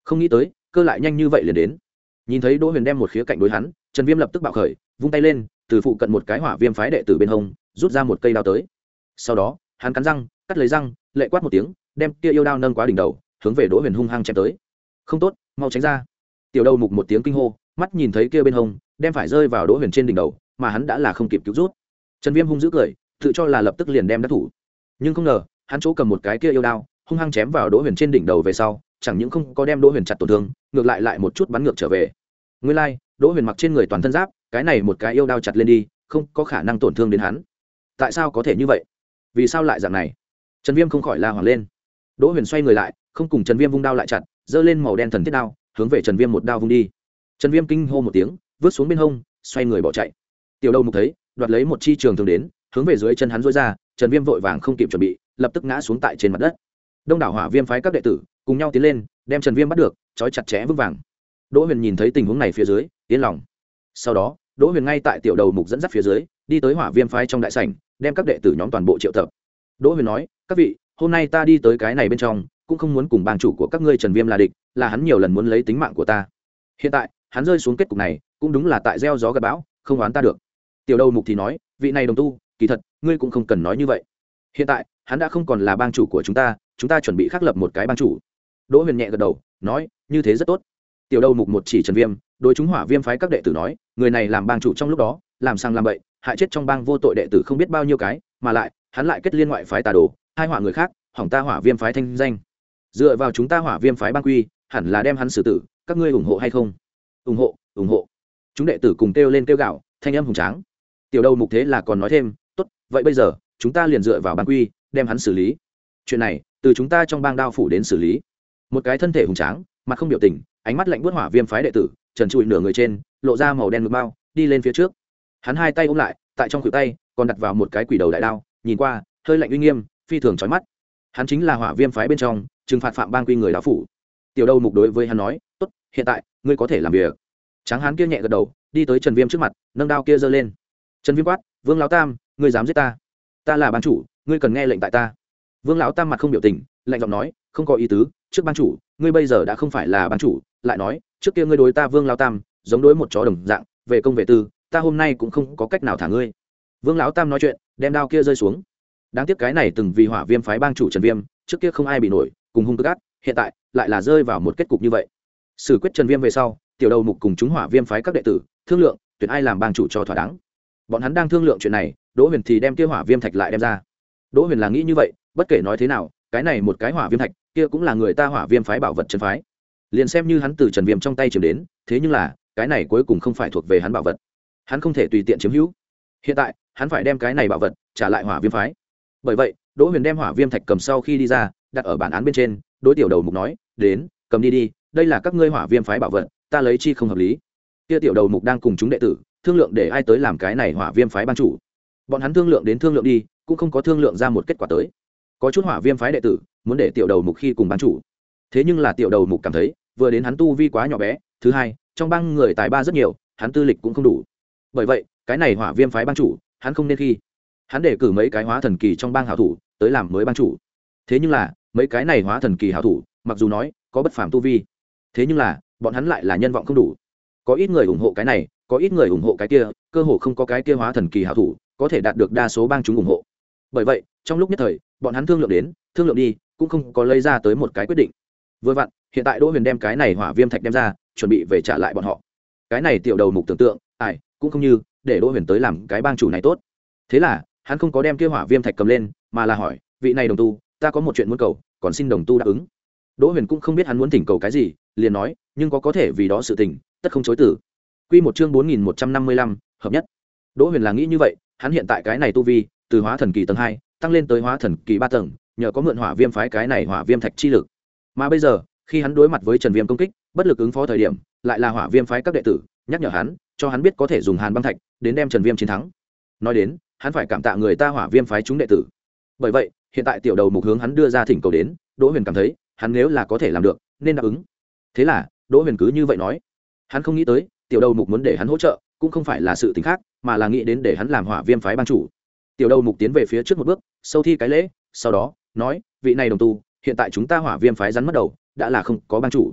không nghĩ tới cơ lại nhanh như vậy liền đến. Nhìn thấy Đỗ Huyền đem một khía cạnh đối hắn, Trần Viêm lập tức bạo khởi, vung tay lên, từ phụ cận một cái hỏa viêm phái đệ tử bên hông rút ra một cây đao tới. Sau đó hắn cắn răng, cắt lấy răng, lệ quát một tiếng, đem kia yêu đao nâng quá đỉnh đầu, hướng về Đỗ Huyền hung hăng chém tới. Không tốt, mau tránh ra. Tiểu đầu mục một tiếng kinh hô, mắt nhìn thấy kia bên hông đem phải rơi vào Đỗ Huyền trên đỉnh đầu, mà hắn đã là không kịp cứu rút. Trần Viêm hung dữ cười, tự cho là lập tức liền đem đắc thủ, nhưng không ngờ hắn chỗ cầm một cái kia yêu đao hung hăng chém vào Đỗ Huyền trên đỉnh đầu về sau, chẳng những không có đem Đỗ Huyền chặt tổn thương, ngược lại lại một chút bắn ngược trở về. Nguyên lai, like, Đỗ Huyền mặc trên người toàn thân giáp, cái này một cái yêu đao chặt lên đi, không có khả năng tổn thương đến hắn. Tại sao có thể như vậy? Vì sao lại dạng này? Trần Viêm không khỏi la hoảng lên. Đỗ Huyền xoay người lại, không cùng Trần Viêm vung đao lại chặt, giơ lên màu đen thần thiết đao, hướng về Trần Viêm một đao vung đi. Trần Viêm kinh hô một tiếng, vứt xuống bên hông, xoay người bỏ chạy. Tiểu đầu mục thấy, đoạt lấy một chi trường thương đến, hướng về dưới chân hắn duỗi ra, Trần Viêm vội vàng không kịp chuẩn bị, lập tức ngã xuống tại trên mặt đất. Đông đảo hỏa viêm phái các đệ tử cùng nhau tiến lên, đem Trần Viêm bắt được, trói chặt chẽ vững vàng. Đỗ Huyền nhìn thấy tình huống này phía dưới, yên lòng. Sau đó, Đỗ Huyền ngay tại tiểu đầu mục dẫn dắt phía dưới, đi tới hỏa viêm phái trong đại sảnh, đem các đệ tử nhóm toàn bộ triệu tập. Đỗ Huyền nói: "Các vị, hôm nay ta đi tới cái này bên trong, cũng không muốn cùng bang chủ của các ngươi Trần Viêm là địch, là hắn nhiều lần muốn lấy tính mạng của ta. Hiện tại, hắn rơi xuống kết cục này, cũng đúng là tại gieo gió gặt bão, không oán ta được." Tiểu đầu mục thì nói: "Vị này đồng tu, kỳ thật, ngươi cũng không cần nói như vậy. Hiện tại, hắn đã không còn là bang chủ của chúng ta, chúng ta chuẩn bị khắc lập một cái bang chủ." Đỗ Huyền nhẹ gật đầu, nói: "Như thế rất tốt." Tiểu đầu mục một chỉ Trần Viêm, đối chúng hỏa viêm phái các đệ tử nói: "Người này làm bang chủ trong lúc đó, làm sang làm bậy, hại chết trong bang vô tội đệ tử không biết bao nhiêu cái, mà lại, hắn lại kết liên ngoại phái tà đồ, hai họa người khác, hỏng ta hỏa viêm phái thanh danh. Dựa vào chúng ta hỏa viêm phái bang quy, hẳn là đem hắn xử tử, các ngươi ủng hộ hay không?" "Ủng hộ, ủng hộ." Chúng đệ tử cùng kêu lên kêu gào, thanh âm hùng tráng. Tiểu đầu mục thế là còn nói thêm: "Tốt, vậy bây giờ, chúng ta liền dựa vào bang quy, đem hắn xử lý. Chuyện này, từ chúng ta trong bang đao phủ đến xử lý." Một cái thân thể hùng tráng, mặt không biểu tình, ánh mắt lạnh buốt hỏa viêm phái đệ tử, trần trụi nửa người trên, lộ ra màu đen ngực bao, đi lên phía trước. Hắn hai tay ôm lại, tại trong khuỷu tay còn đặt vào một cái quỷ đầu đại đao, nhìn qua, hơi lạnh uy nghiêm, phi thường chói mắt. Hắn chính là hỏa viêm phái bên trong, trừng phạt phạm bang quy người đao phủ. Tiểu đầu mục đối với hắn nói: "Tốt, hiện tại, ngươi có thể làm việc." Tráng hán kia nhẹ gật đầu, đi tới Trần Viêm trước mặt, nâng đao kia giơ lên. Trần Viêm quát: "Vương lão tam, ngươi dám giết ta? Ta là bang chủ, ngươi cần nghe lệnh tại ta." Vương lão tam mặt không biểu tình, lạnh giọng nói: "Không có ý tứ, trước bang chủ, ngươi bây giờ đã không phải là bang chủ." Lại nói: "Trước kia ngươi đối ta Vương lão tam, giống đối một chó đồng dạng, về công về tư, ta hôm nay cũng không có cách nào thả ngươi." Vương lão tam nói chuyện, đem đao kia rơi xuống. Đáng tiếc cái này từng vì hỏa viêm phái bang chủ Trần Viêm, trước kia không ai bị nổi, cùng hung cực ác, hiện tại lại là rơi vào một kết cục như vậy. Xử quyết Trần Viêm về sau, tiểu đầu mục cùng chúng hỏa viêm phái các đệ tử thương lượng, tuyển ai làm bang chủ cho thỏa đáng. Bọn hắn đang thương lượng chuyện này, Đỗ Huyền thì đem kia hỏa viêm thạch lại đem ra. Đỗ Huyền là nghĩ như vậy, bất kể nói thế nào, cái này một cái hỏa viêm thạch, kia cũng là người ta hỏa viêm phái bảo vật chân phái. Liền xem như hắn từ Trần Viêm trong tay chiếm đến, thế nhưng là, cái này cuối cùng không phải thuộc về hắn bảo vật. Hắn không thể tùy tiện chiếm hữu. Hiện tại, hắn phải đem cái này bảo vật trả lại hỏa viêm phái. Bởi vậy, Đỗ Huyền đem hỏa viêm thạch cầm sau khi đi ra, đặt ở bản án bên trên, đối tiểu đầu mục nói: "Đến, cầm đi đi, đây là các ngươi hỏa viêm phái bảo vật, ta lấy chi không hợp lý." Kia tiểu đầu mục đang cùng chúng đệ tử thương lượng để ai tới làm cái này hỏa viêm phái ban chủ. Bọn hắn thương lượng đến thương lượng đi, cũng không có thương lượng ra một kết quả tới. Có chút hỏa viêm phái đệ tử muốn để tiểu đầu mục khi cùng ban chủ, thế nhưng là tiểu đầu mục cảm thấy, vừa đến hắn tu vi quá nhỏ bé, thứ hai, trong bang người tài ba rất nhiều, hắn tư lịch cũng không đủ. Bởi vậy, cái này hỏa viêm phái ban chủ, hắn không nên khi. Hắn để cử mấy cái hóa thần kỳ trong bang hảo thủ tới làm mới ban chủ. Thế nhưng là, mấy cái này hóa thần kỳ hảo thủ, mặc dù nói có bất phàm tu vi, thế nhưng là, bọn hắn lại là nhân vọng không đủ. Có ít người ủng hộ cái này, có ít người ủng hộ cái kia, cơ hồ không có cái kia hóa thần kỳ hảo thủ có thể đạt được đa số bang chúng ủng hộ. Bởi vậy, trong lúc nhất thời, bọn hắn thương lượng đến, thương lượng đi, cũng không có lấy ra tới một cái quyết định. Vừa vặn, hiện tại Đỗ Huyền đem cái này hỏa viêm thạch đem ra, chuẩn bị về trả lại bọn họ. Cái này tiểu đầu mục tưởng tượng, ai, cũng không như để Đỗ Huyền tới làm cái bang chủ này tốt. Thế là, hắn không có đem kia hỏa viêm thạch cầm lên, mà là hỏi, vị này đồng tu, ta có một chuyện muốn cầu, còn xin đồng tu đáp ứng. Đỗ Huyền cũng không biết hắn muốn thỉnh cầu cái gì, liền nói, nhưng có có thể vì đó sự tình, tất không chối từ. Quy một chương bốn nghìn một trăm năm mươi lăm, hợp nhất. Đỗ Huyền là nghĩ như vậy, hắn hiện tại cái này tu vi, từ hóa thần kỳ tầng hai, tăng lên tới hóa thần kỳ ba tầng, nhờ có mượn hỏa viêm phái cái này hỏa viêm thạch chi lực. Mà bây giờ, khi hắn đối mặt với Trần Viêm công kích, bất lực ứng phó thời điểm, lại là hỏa viêm phái các đệ tử nhắc nhở hắn, cho hắn biết có thể dùng Hàn băng thạch đến đem Trần Viêm chiến thắng. Nói đến, hắn phải cảm tạ người ta hỏa viêm phái chúng đệ tử. Bởi vậy, hiện tại tiểu đầu mục hướng hắn đưa ra thỉnh cầu đến, Đỗ Huyền cảm thấy, hắn nếu là có thể làm được, nên đáp ứng. Thế là, Đỗ Huyền cứ như vậy nói. Hắn không nghĩ tới, tiểu đầu mục muốn để hắn hỗ trợ, cũng không phải là sự tình khác, mà là nghĩ đến để hắn làm hỏa viêm phái ban chủ. Tiểu đầu mục tiến về phía trước một bước, sâu thi cái lễ, sau đó nói, vị này đồng tu, hiện tại chúng ta hỏa viêm phái rắn mất đầu, đã là không có ban chủ.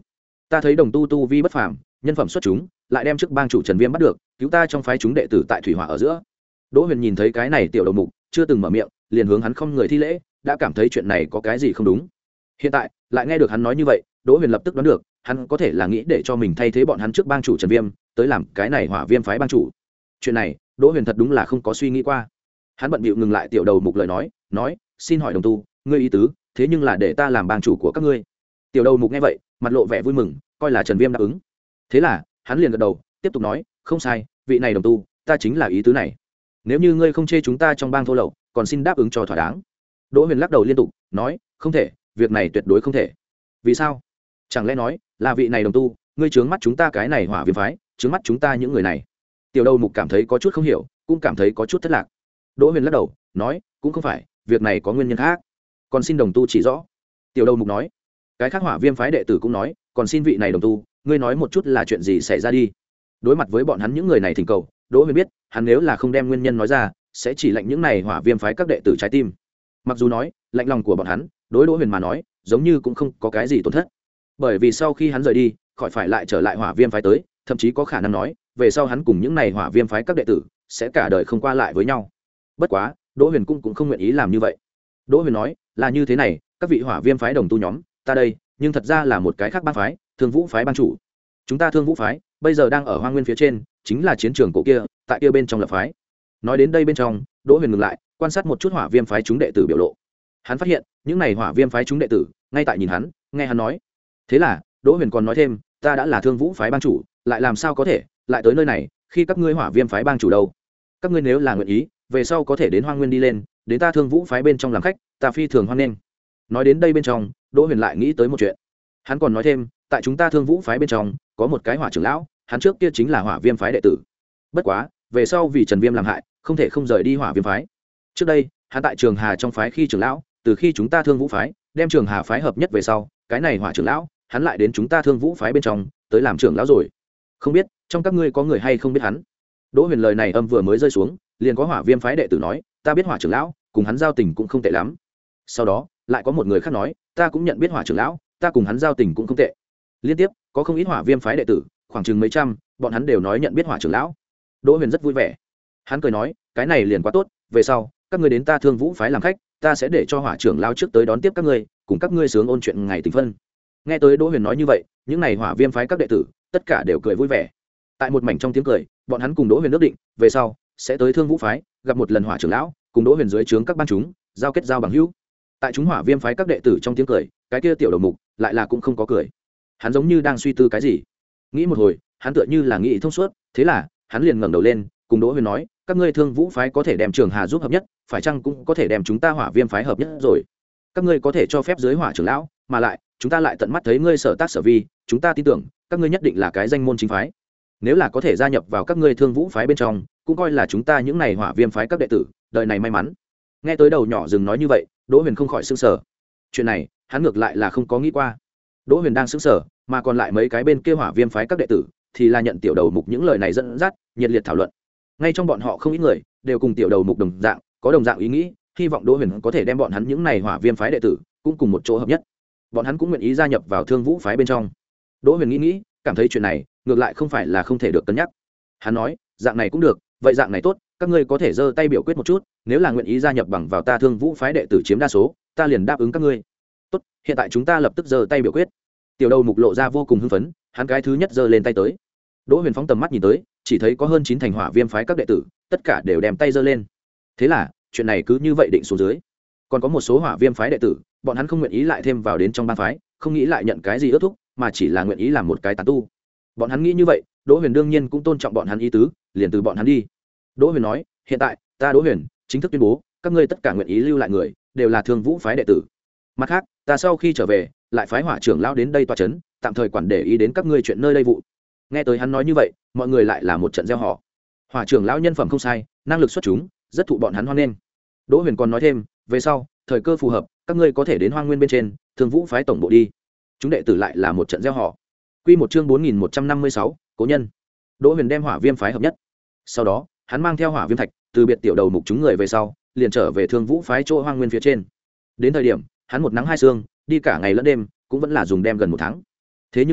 ta thấy đồng tu tu vi bất phàm, nhân phẩm xuất chúng, lại đem trước bang chủ Trần Viêm bắt được, cứu ta trong phái chúng đệ tử tại thủy hỏa ở giữa. Đỗ Huyền nhìn thấy cái này tiểu đầu mục chưa từng mở miệng, liền hướng hắn không người thi lễ, đã cảm thấy chuyện này có cái gì không đúng. Hiện tại lại nghe được hắn nói như vậy, Đỗ Huyền lập tức đoán được hắn có thể là nghĩ để cho mình thay thế bọn hắn trước bang chủ Trần Viêm tới làm cái này hỏa viêm phái bang chủ. Chuyện này Đỗ Huyền thật đúng là không có suy nghĩ qua. Hắn bận bịu ngừng lại tiểu đầu mục lời nói, nói xin hỏi đồng tu, ngươi ý tứ thế nhưng là để ta làm bang chủ của các ngươi. Tiểu đầu mục nghe vậy mặt lộ vẻ vui mừng, coi là Trần Viêm đáp ứng. Thế là hắn liền gật đầu, tiếp tục nói, không sai, vị này đồng tu, ta chính là ý tứ này. Nếu như ngươi không chê chúng ta trong bang thô lậu, còn xin đáp ứng cho thỏa đáng. Đỗ Huyền lắc đầu liên tục, nói không thể, việc này tuyệt đối không thể. Vì sao? Chẳng lẽ nói là vị này đồng tu, ngươi trướng mắt chúng ta cái này hỏa viêm phái, trướng mắt chúng ta những người này? Tiểu đầu mục cảm thấy có chút không hiểu, cũng cảm thấy có chút thất lạc. Đỗ Huyền lắc đầu, nói cũng không phải, việc này có nguyên nhân khác, còn xin đồng tu chỉ rõ. Tiểu đầu mục nói, cái khác hỏa viêm phái đệ tử cũng nói, còn xin vị này đồng tu, ngươi nói một chút là chuyện gì xảy ra đi. Đối mặt với bọn hắn những người này thỉnh cầu, Đỗ Huyền biết hắn nếu là không đem nguyên nhân nói ra, sẽ chỉ lệnh những này hỏa viêm phái các đệ tử trái tim. Mặc dù nói lạnh lòng của bọn hắn, đối Đỗ Huyền mà nói giống như cũng không có cái gì tổn thất, bởi vì sau khi hắn rời đi khỏi phải lại trở lại hỏa viêm phái tới, thậm chí có khả năng nói về sau hắn cùng những này hỏa viêm phái các đệ tử sẽ cả đời không qua lại với nhau. Bất quá Đỗ Huyền cũng, cũng không nguyện ý làm như vậy. Đỗ Huyền nói là như thế này, các vị hỏa viêm phái đồng tu nhóm, ta đây nhưng thật ra là một cái khác bang phái, Thương Vũ phái bang chủ. Chúng ta Thương Vũ phái bây giờ đang ở Hoang Nguyên phía trên, chính là chiến trường cổ kia, tại kia bên trong lập phái. Nói đến đây bên trong, Đỗ Huyền ngừng lại, quan sát một chút hỏa viêm phái chúng đệ tử biểu lộ. Hắn phát hiện những này hỏa viêm phái chúng đệ tử ngay tại nhìn hắn, nghe hắn nói. Thế là Đỗ Huyền còn nói thêm, ta đã là Thương Vũ phái bang chủ, lại làm sao có thể lại tới nơi này khi các ngươi hỏa viêm phái bang chủ đâu? Các ngươi nếu là nguyện ý, về sau có thể đến Hoang Nguyên đi lên, đến ta Thương Vũ phái bên trong làm khách, ta phi thường hoan nghênh. Nói đến đây bên trong, Đỗ Huyền lại nghĩ tới một chuyện. Hắn còn nói thêm, tại chúng ta Thương Vũ phái bên trong có một cái hỏa trưởng lão, hắn trước kia chính là hỏa viêm phái đệ tử. Bất quá về sau vì Trần Viêm làm hại, không thể không rời đi hỏa viêm phái. Trước đây hắn tại Trường Hà trong phái khi trưởng lão, từ khi chúng ta Thương Vũ phái đem Trường Hà phái hợp nhất về sau, cái này hỏa trưởng lão hắn lại đến chúng ta Thương Vũ phái bên trong tới làm trưởng lão rồi. Không biết trong các ngươi có người hay không biết hắn? Đỗ Huyền lời này âm vừa mới rơi xuống, liền có hỏa viêm phái đệ tử nói, ta biết hỏa trưởng lão, cùng hắn giao tình cũng không tệ lắm. Sau đó lại có một người khác nói, ta cũng nhận biết hỏa trưởng lão, ta cùng hắn giao tình cũng không tệ. Liên tiếp có không ít hỏa viêm phái đệ tử, khoảng chừng mấy trăm, bọn hắn đều nói nhận biết hỏa trưởng lão. Đỗ Huyền rất vui vẻ, hắn cười nói, cái này liền quá tốt, về sau các ngươi đến ta Thương Vũ phái làm khách, ta sẽ để cho hỏa trưởng lão trước tới đón tiếp các ngươi, cùng các ngươi sướng ôn chuyện ngày tình phân. Nghe tới Đỗ Huyền nói như vậy, những này hỏa viêm phái các đệ tử tất cả đều cười vui vẻ. Tại một mảnh trong tiếng cười, bọn hắn cùng Đỗ Huyền ước định, về sau sẽ tới Thương Vũ phái gặp một lần hỏa trưởng lão, cùng Đỗ Huyền dưới trướng các ban chúng giao kết giao bằng hữu. Tại chúng hỏa viêm phái các đệ tử trong tiếng cười, cái kia tiểu đầu mục lại là cũng không có cười, hắn giống như đang suy tư cái gì. Nghĩ một hồi, hắn tựa như là nghĩ thông suốt, thế là hắn liền ngẩng đầu lên, cùng Đỗ Huyền nói, các ngươi Thương Vũ phái có thể đem Trường Hà giúp hợp nhất, phải chăng cũng có thể đem chúng ta hỏa viêm phái hợp nhất rồi? Các ngươi có thể cho phép dưới hỏa trưởng lão, mà lại chúng ta lại tận mắt thấy ngươi sở tác sở vi, chúng ta tin tưởng các ngươi nhất định là cái danh môn chính phái. Nếu là có thể gia nhập vào các ngươi Thương Vũ phái bên trong, cũng coi là chúng ta những này hỏa viêm phái các đệ tử đời này may mắn. Nghe tới đầu nhỏ dừng nói như vậy, Đỗ Huyền không khỏi sững sờ. Chuyện này hắn ngược lại là không có nghĩ qua. Đỗ Huyền đang sững sờ, mà còn lại mấy cái bên kia hỏa viêm phái các đệ tử thì là nhận tiểu đầu mục những lời này dẫn dắt, nhiệt liệt thảo luận. Ngay trong bọn họ không ít người đều cùng tiểu đầu mục đồng dạng, có đồng dạng ý nghĩ, hy vọng Đỗ Huyền có thể đem bọn hắn những này hỏa viêm phái đệ tử cũng cùng một chỗ hợp nhất. Bọn hắn cũng nguyện ý gia nhập vào Thương Vũ phái bên trong. Đỗ Huyền nghĩ nghĩ, cảm thấy chuyện này ngược lại không phải là không thể được cân nhắc. Hắn nói, dạng này cũng được, vậy dạng này tốt, các ngươi có thể giơ tay biểu quyết một chút, nếu là nguyện ý gia nhập bằng vào ta Thương Vũ phái đệ tử chiếm đa số, ta liền đáp ứng các ngươi. Tốt, hiện tại chúng ta lập tức giơ tay biểu quyết. Tiểu đầu mục lộ ra vô cùng hưng phấn, hắn cái thứ nhất giơ lên tay tới. Đỗ Huyền phóng tầm mắt nhìn tới, chỉ thấy có hơn chín thành hỏa viêm phái các đệ tử, tất cả đều đem tay giơ lên. Thế là, chuyện này cứ như vậy định xuống dưới. Còn có một số hỏa viêm phái đệ tử, bọn hắn không nguyện ý lại thêm vào đến trong ban phái, không nghĩ lại nhận cái gì ước thúc, mà chỉ là nguyện ý làm một cái tán tu. Bọn hắn nghĩ như vậy, Đỗ Huyền đương nhiên cũng tôn trọng bọn hắn ý tứ, liền từ bọn hắn đi. Đỗ Huyền nói, hiện tại ta Đỗ Huyền chính thức tuyên bố, các ngươi tất cả nguyện ý lưu lại người đều là Thương Vũ phái đệ tử. Mặt khác, ta sau khi trở về, lại phái hỏa trưởng lão đến đây tọa trấn, tạm thời quản để ý đến các ngươi chuyện nơi đây vụ. Nghe tới hắn nói như vậy, mọi người lại là một trận reo hò. Hỏa trưởng lão nhân phẩm không sai, năng lực xuất chúng, rất thụ bọn hắn hoan nghênh. Đỗ Huyền còn nói thêm, về sau thời cơ phù hợp, các ngươi có thể đến Hoang Nguyên bên trên Thương Vũ phái tổng bộ đi. Chúng đệ tử lại là một trận reo hò. Quy một chương bốn nghìn một trăm năm mươi sáu, cố nhân. Đỗ Huyền đem hỏa viêm phái hợp nhất. Sau đó, hắn mang theo hỏa viêm thạch, từ biệt tiểu đầu mục chúng người về sau, liền trở về Thương Vũ phái chỗ Hoang Nguyên phía trên. Đến thời điểm, hắn một nắng hai sương, đi cả ngày lẫn đêm, cũng vẫn là dùng đem gần một tháng. Thế nhưng là,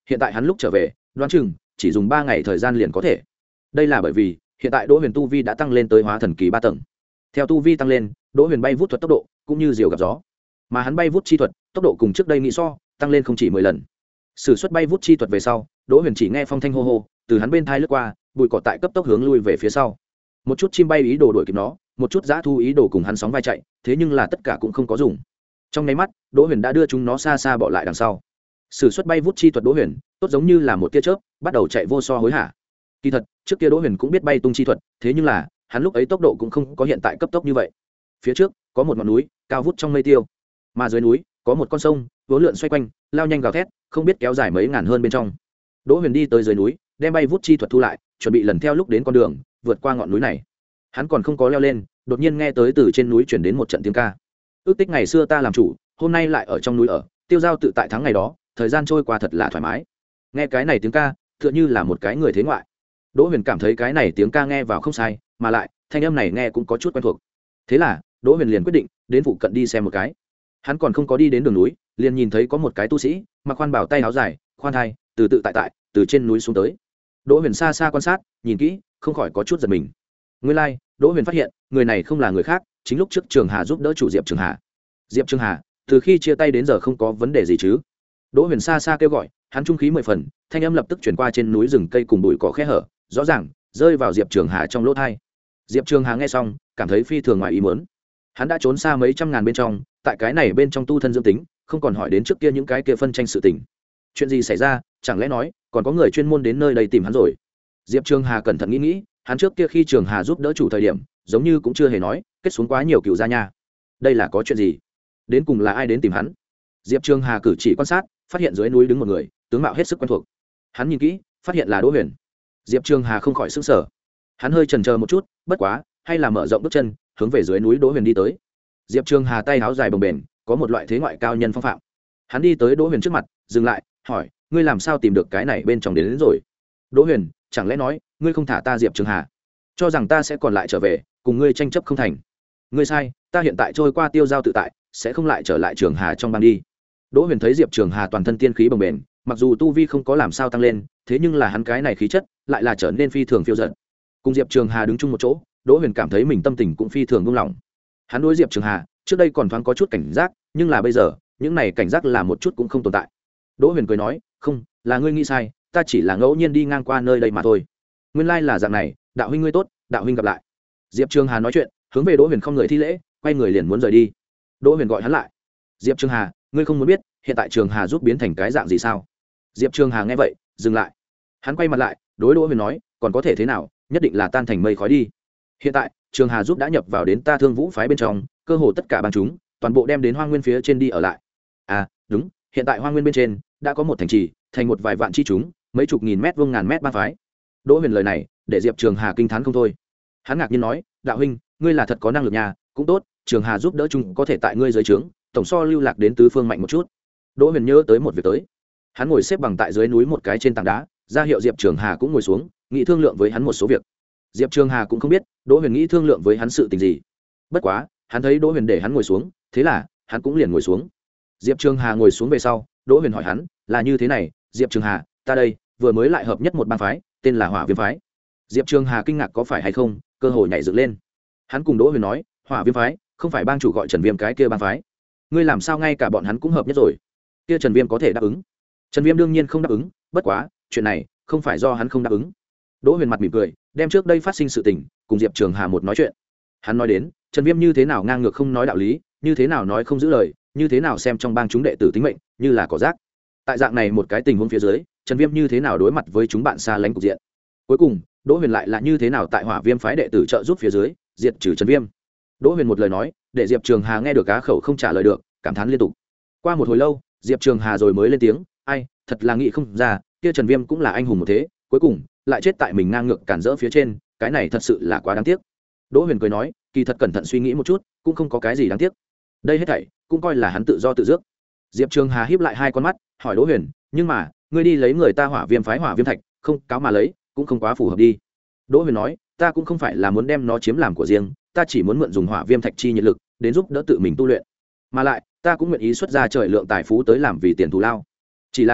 hiện tại hắn lúc trở về đoán chừng chỉ dùng ba ngày thời gian liền có thể. Đây là bởi vì hiện tại Đỗ Huyền tu vi đã tăng lên tới hóa thần kỳ ba tầng. Theo tu vi tăng lên, Đỗ Huyền bay vút thuật tốc độ cũng như diều gặp gió, mà hắn bay vút chi thuật tốc độ cùng trước đây nghĩ so tăng lên không chỉ mười lần. Sử xuất bay vút chi thuật về sau, Đỗ Huyền chỉ nghe phong thanh hô hô từ hắn bên thai lướt qua, bụi cỏ tại cấp tốc hướng lui về phía sau. Một chút chim bay ý đồ đuổi kịp nó, một chút dã thu ý đồ cùng hắn sóng vai chạy, thế nhưng là tất cả cũng không có dùng. Trong nháy mắt, Đỗ Huyền đã đưa chúng nó xa xa bỏ lại đằng sau. Sử xuất bay vút chi thuật Đỗ Huyền, tốt giống như là một tia chớp, bắt đầu chạy vô so hối hả. Kỳ thật, trước kia Đỗ Huyền cũng biết bay tung chi thuật, thế nhưng là, hắn lúc ấy tốc độ cũng không có hiện tại cấp tốc như vậy. Phía trước, có một ngọn núi, cao vút trong mây tiêu, mà dưới núi, có một con sông, vỗ lượn xoay quanh, lao nhanh gào thét, không biết kéo dài mấy ngàn hơn bên trong. Đỗ Huyền đi tới dưới núi, đem bay vút chi thuật thu lại, chuẩn bị lần theo lúc đến con đường, vượt qua ngọn núi này. Hắn còn không có leo lên, đột nhiên nghe tới từ trên núi truyền đến một trận tiếng ca. Ước tích ngày xưa ta làm chủ, hôm nay lại ở trong núi ở, tiêu giao tự tại thắng ngày đó, thời gian trôi qua thật là thoải mái. Nghe cái này tiếng ca, tựa như là một cái người thế ngoại. Đỗ Huyền cảm thấy cái này tiếng ca nghe vào không sai, mà lại thanh âm này nghe cũng có chút quen thuộc. Thế là, Đỗ Huyền liền quyết định đến phụ cận đi xem một cái. Hắn còn không có đi đến đường núi, liền nhìn thấy có một cái tu sĩ, mặc khoan bảo tay áo dài, khoan thai, từ tự tại tại, từ trên núi xuống tới. Đỗ Huyền xa xa quan sát, nhìn kỹ, không khỏi có chút giật mình. Nguyên lai, like, Đỗ Huyền phát hiện, người này không là người khác, chính lúc trước Trường Hà giúp đỡ chủ Diệp Trường Hà. Diệp Trường Hà, từ khi chia tay đến giờ không có vấn đề gì chứ? Đỗ Huyền xa xa kêu gọi, hắn trung khí mười phần, thanh âm lập tức truyền qua trên núi rừng cây cùng bụi cỏ khe hở, rõ ràng rơi vào Diệp Trường Hà trong lỗ tai. Diệp Trường Hà nghe xong, cảm thấy phi thường ngoài ý muốn. Hắn đã trốn xa mấy trăm ngàn bên trong, tại cái này bên trong tu thân dưỡng tính, không còn hỏi đến trước kia những cái kia phân tranh sự tình. Chuyện gì xảy ra, chẳng lẽ nói còn có người chuyên môn đến nơi đây tìm hắn rồi? Diệp Trường Hà cẩn thận nghĩ nghĩ, hắn trước kia khi Trường Hà giúp đỡ chủ thời điểm, giống như cũng chưa hề nói kết xuống quá nhiều cựu gia nha. Đây là có chuyện gì? Đến cùng là ai đến tìm hắn? Diệp Trường Hà cử chỉ quan sát, phát hiện dưới núi đứng một người, tướng mạo hết sức quen thuộc. Hắn nhìn kỹ, phát hiện là Đỗ Huyền. Diệp Trường Hà không khỏi sững sờ. Hắn hơi chần chờ một chút, bất quá, hay là mở rộng bước chân, hướng về dưới núi Đỗ Huyền đi tới. Diệp Trường Hà tay áo dài bồng bềnh, có một loại thế ngoại cao nhân phong phạm. Hắn đi tới Đỗ Huyền trước mặt, dừng lại, hỏi: "Ngươi làm sao tìm được cái này bên trong đến, đến rồi?" Đỗ Huyền, chẳng lẽ nói, ngươi không thả ta Diệp Trường Hà, cho rằng ta sẽ còn lại trở về, cùng ngươi tranh chấp không thành? Ngươi sai, ta hiện tại trôi qua tiêu giao tự tại, sẽ không lại trở lại Trường Hà trong bang đi. Đỗ Huyền thấy Diệp Trường Hà toàn thân tiên khí bồng bềnh, mặc dù tu vi không có làm sao tăng lên, thế nhưng là hắn cái này khí chất lại là trở nên phi thường phiêu dật. Cùng Diệp Trường Hà đứng chung một chỗ, Đỗ Huyền cảm thấy mình tâm tình cũng phi thường buông lỏng. Hắn đối Diệp Trường Hà trước đây còn thoáng có chút cảnh giác, nhưng là bây giờ, những này cảnh giác là một chút cũng không tồn tại. Đỗ Huyền cười nói: "Không, là ngươi nghĩ sai, ta chỉ là ngẫu nhiên đi ngang qua nơi đây mà thôi. Nguyên lai là dạng này, đạo huynh ngươi tốt, đạo huynh gặp lại." Diệp Trường Hà nói chuyện, hướng về Đỗ Huyền không người thi lễ, quay người liền muốn rời đi. Đỗ Huyền gọi hắn lại: "Diệp Trường Hà, ngươi không muốn biết hiện tại Trường Hà giúp biến thành cái dạng gì sao?" Diệp Trường Hà nghe vậy, dừng lại. Hắn quay mặt lại, đối Đỗ Huyền nói: "Còn có thể thế nào, nhất định là tan thành mây khói đi. Hiện tại, Trường Hà giúp đã nhập vào đến ta Thương Vũ phái bên trong, cơ hồ tất cả bang chúng, toàn bộ đem đến Hoang Nguyên phía trên đi ở lại. À, đúng, hiện tại Hoang Nguyên bên trên đã có một thành trì, thành một vài vạn chi chúng, mấy chục nghìn mét vuông ngàn mét bang phái." Đỗ Huyền lời này, để Diệp Trường Hà kinh thán không thôi. Hắn ngạc nhiên nói: "Đạo huynh, ngươi là thật có năng lực nhà, cũng tốt, Trường Hà giúp đỡ chúng có thể tại ngươi dưới trướng, tổng so lưu lạc đến tứ phương mạnh một chút." Đỗ Huyền nhớ tới một việc tới. Hắn ngồi xếp bằng tại dưới núi một cái trên tảng đá, ra hiệu Diệp Trường Hà cũng ngồi xuống, nghĩ thương lượng với hắn một số việc. Diệp Trường Hà cũng không biết Đỗ Huyền nghĩ thương lượng với hắn sự tình gì. Bất quá, hắn thấy Đỗ Huyền để hắn ngồi xuống, thế là hắn cũng liền ngồi xuống. Diệp Trường Hà ngồi xuống về sau, Đỗ Huyền hỏi hắn: "Là như thế này, Diệp Trường Hà, ta đây vừa mới lại hợp nhất một bang phái, tên là Hỏa Viêm phái." Diệp Trường Hà kinh ngạc có phải hay không, cơ hội nhảy dựng lên. Hắn cùng Đỗ Huyền nói: "Hỏa Viêm phái, không phải bang chủ gọi Trần Viêm cái kia bang phái? Ngươi làm sao ngay cả bọn hắn cũng hợp nhất rồi? Kia Trần Viêm có thể đáp ứng?" Trần Viêm đương nhiên không đáp ứng, bất quá, chuyện này không phải do hắn không đáp ứng. Đỗ Huyền mặt mỉm cười, đem trước đây phát sinh sự tình cùng Diệp Trường Hà một nói chuyện. Hắn nói đến, Trần Viêm như thế nào ngang ngược không nói đạo lý, như thế nào nói không giữ lời, như thế nào xem trong bang chúng đệ tử tính mệnh như là cỏ rác. Tại dạng này một cái tình huống phía dưới, Trần Viêm như thế nào đối mặt với chúng bạn xa lánh cục diện. Cuối cùng, Đỗ Huyền lại là như thế nào tại Hỏa Viêm phái đệ tử trợ giúp phía dưới, diệt trừ Trần Viêm. Đỗ Huyền một lời nói, để Diệp Trường Hà nghe được cá khẩu không trả lời được, cảm thán liên tục. Qua một hồi lâu, Diệp Trường Hà rồi mới lên tiếng: "Ai, thật là nghĩ không ra, kia Trần Viêm cũng là anh hùng một thế, cuối cùng lại chết tại mình ngang ngược cản rỡ phía trên, cái này thật sự là quá đáng tiếc." Đỗ Huyền cười nói: "Kỳ thật cẩn thận suy nghĩ một chút, cũng không có cái gì đáng tiếc. Đây hết thảy cũng coi là hắn tự do tự dước." Diệp Trường Hà híp lại hai con mắt, hỏi Đỗ Huyền: "Nhưng mà, ngươi đi lấy người ta Hỏa Viêm phái Hỏa Viêm thạch, không cáo mà lấy, cũng không quá phù hợp đi." Đỗ Huyền nói: "Ta cũng không phải là muốn đem nó chiếm làm của riêng, ta chỉ muốn mượn dùng Hỏa Viêm thạch chi nhiệt lực, đến giúp đỡ tự mình tu luyện. Mà lại, ta cũng nguyện ý xuất ra trời lượng tài phú tới làm vì tiền thù lao. Chỉ là,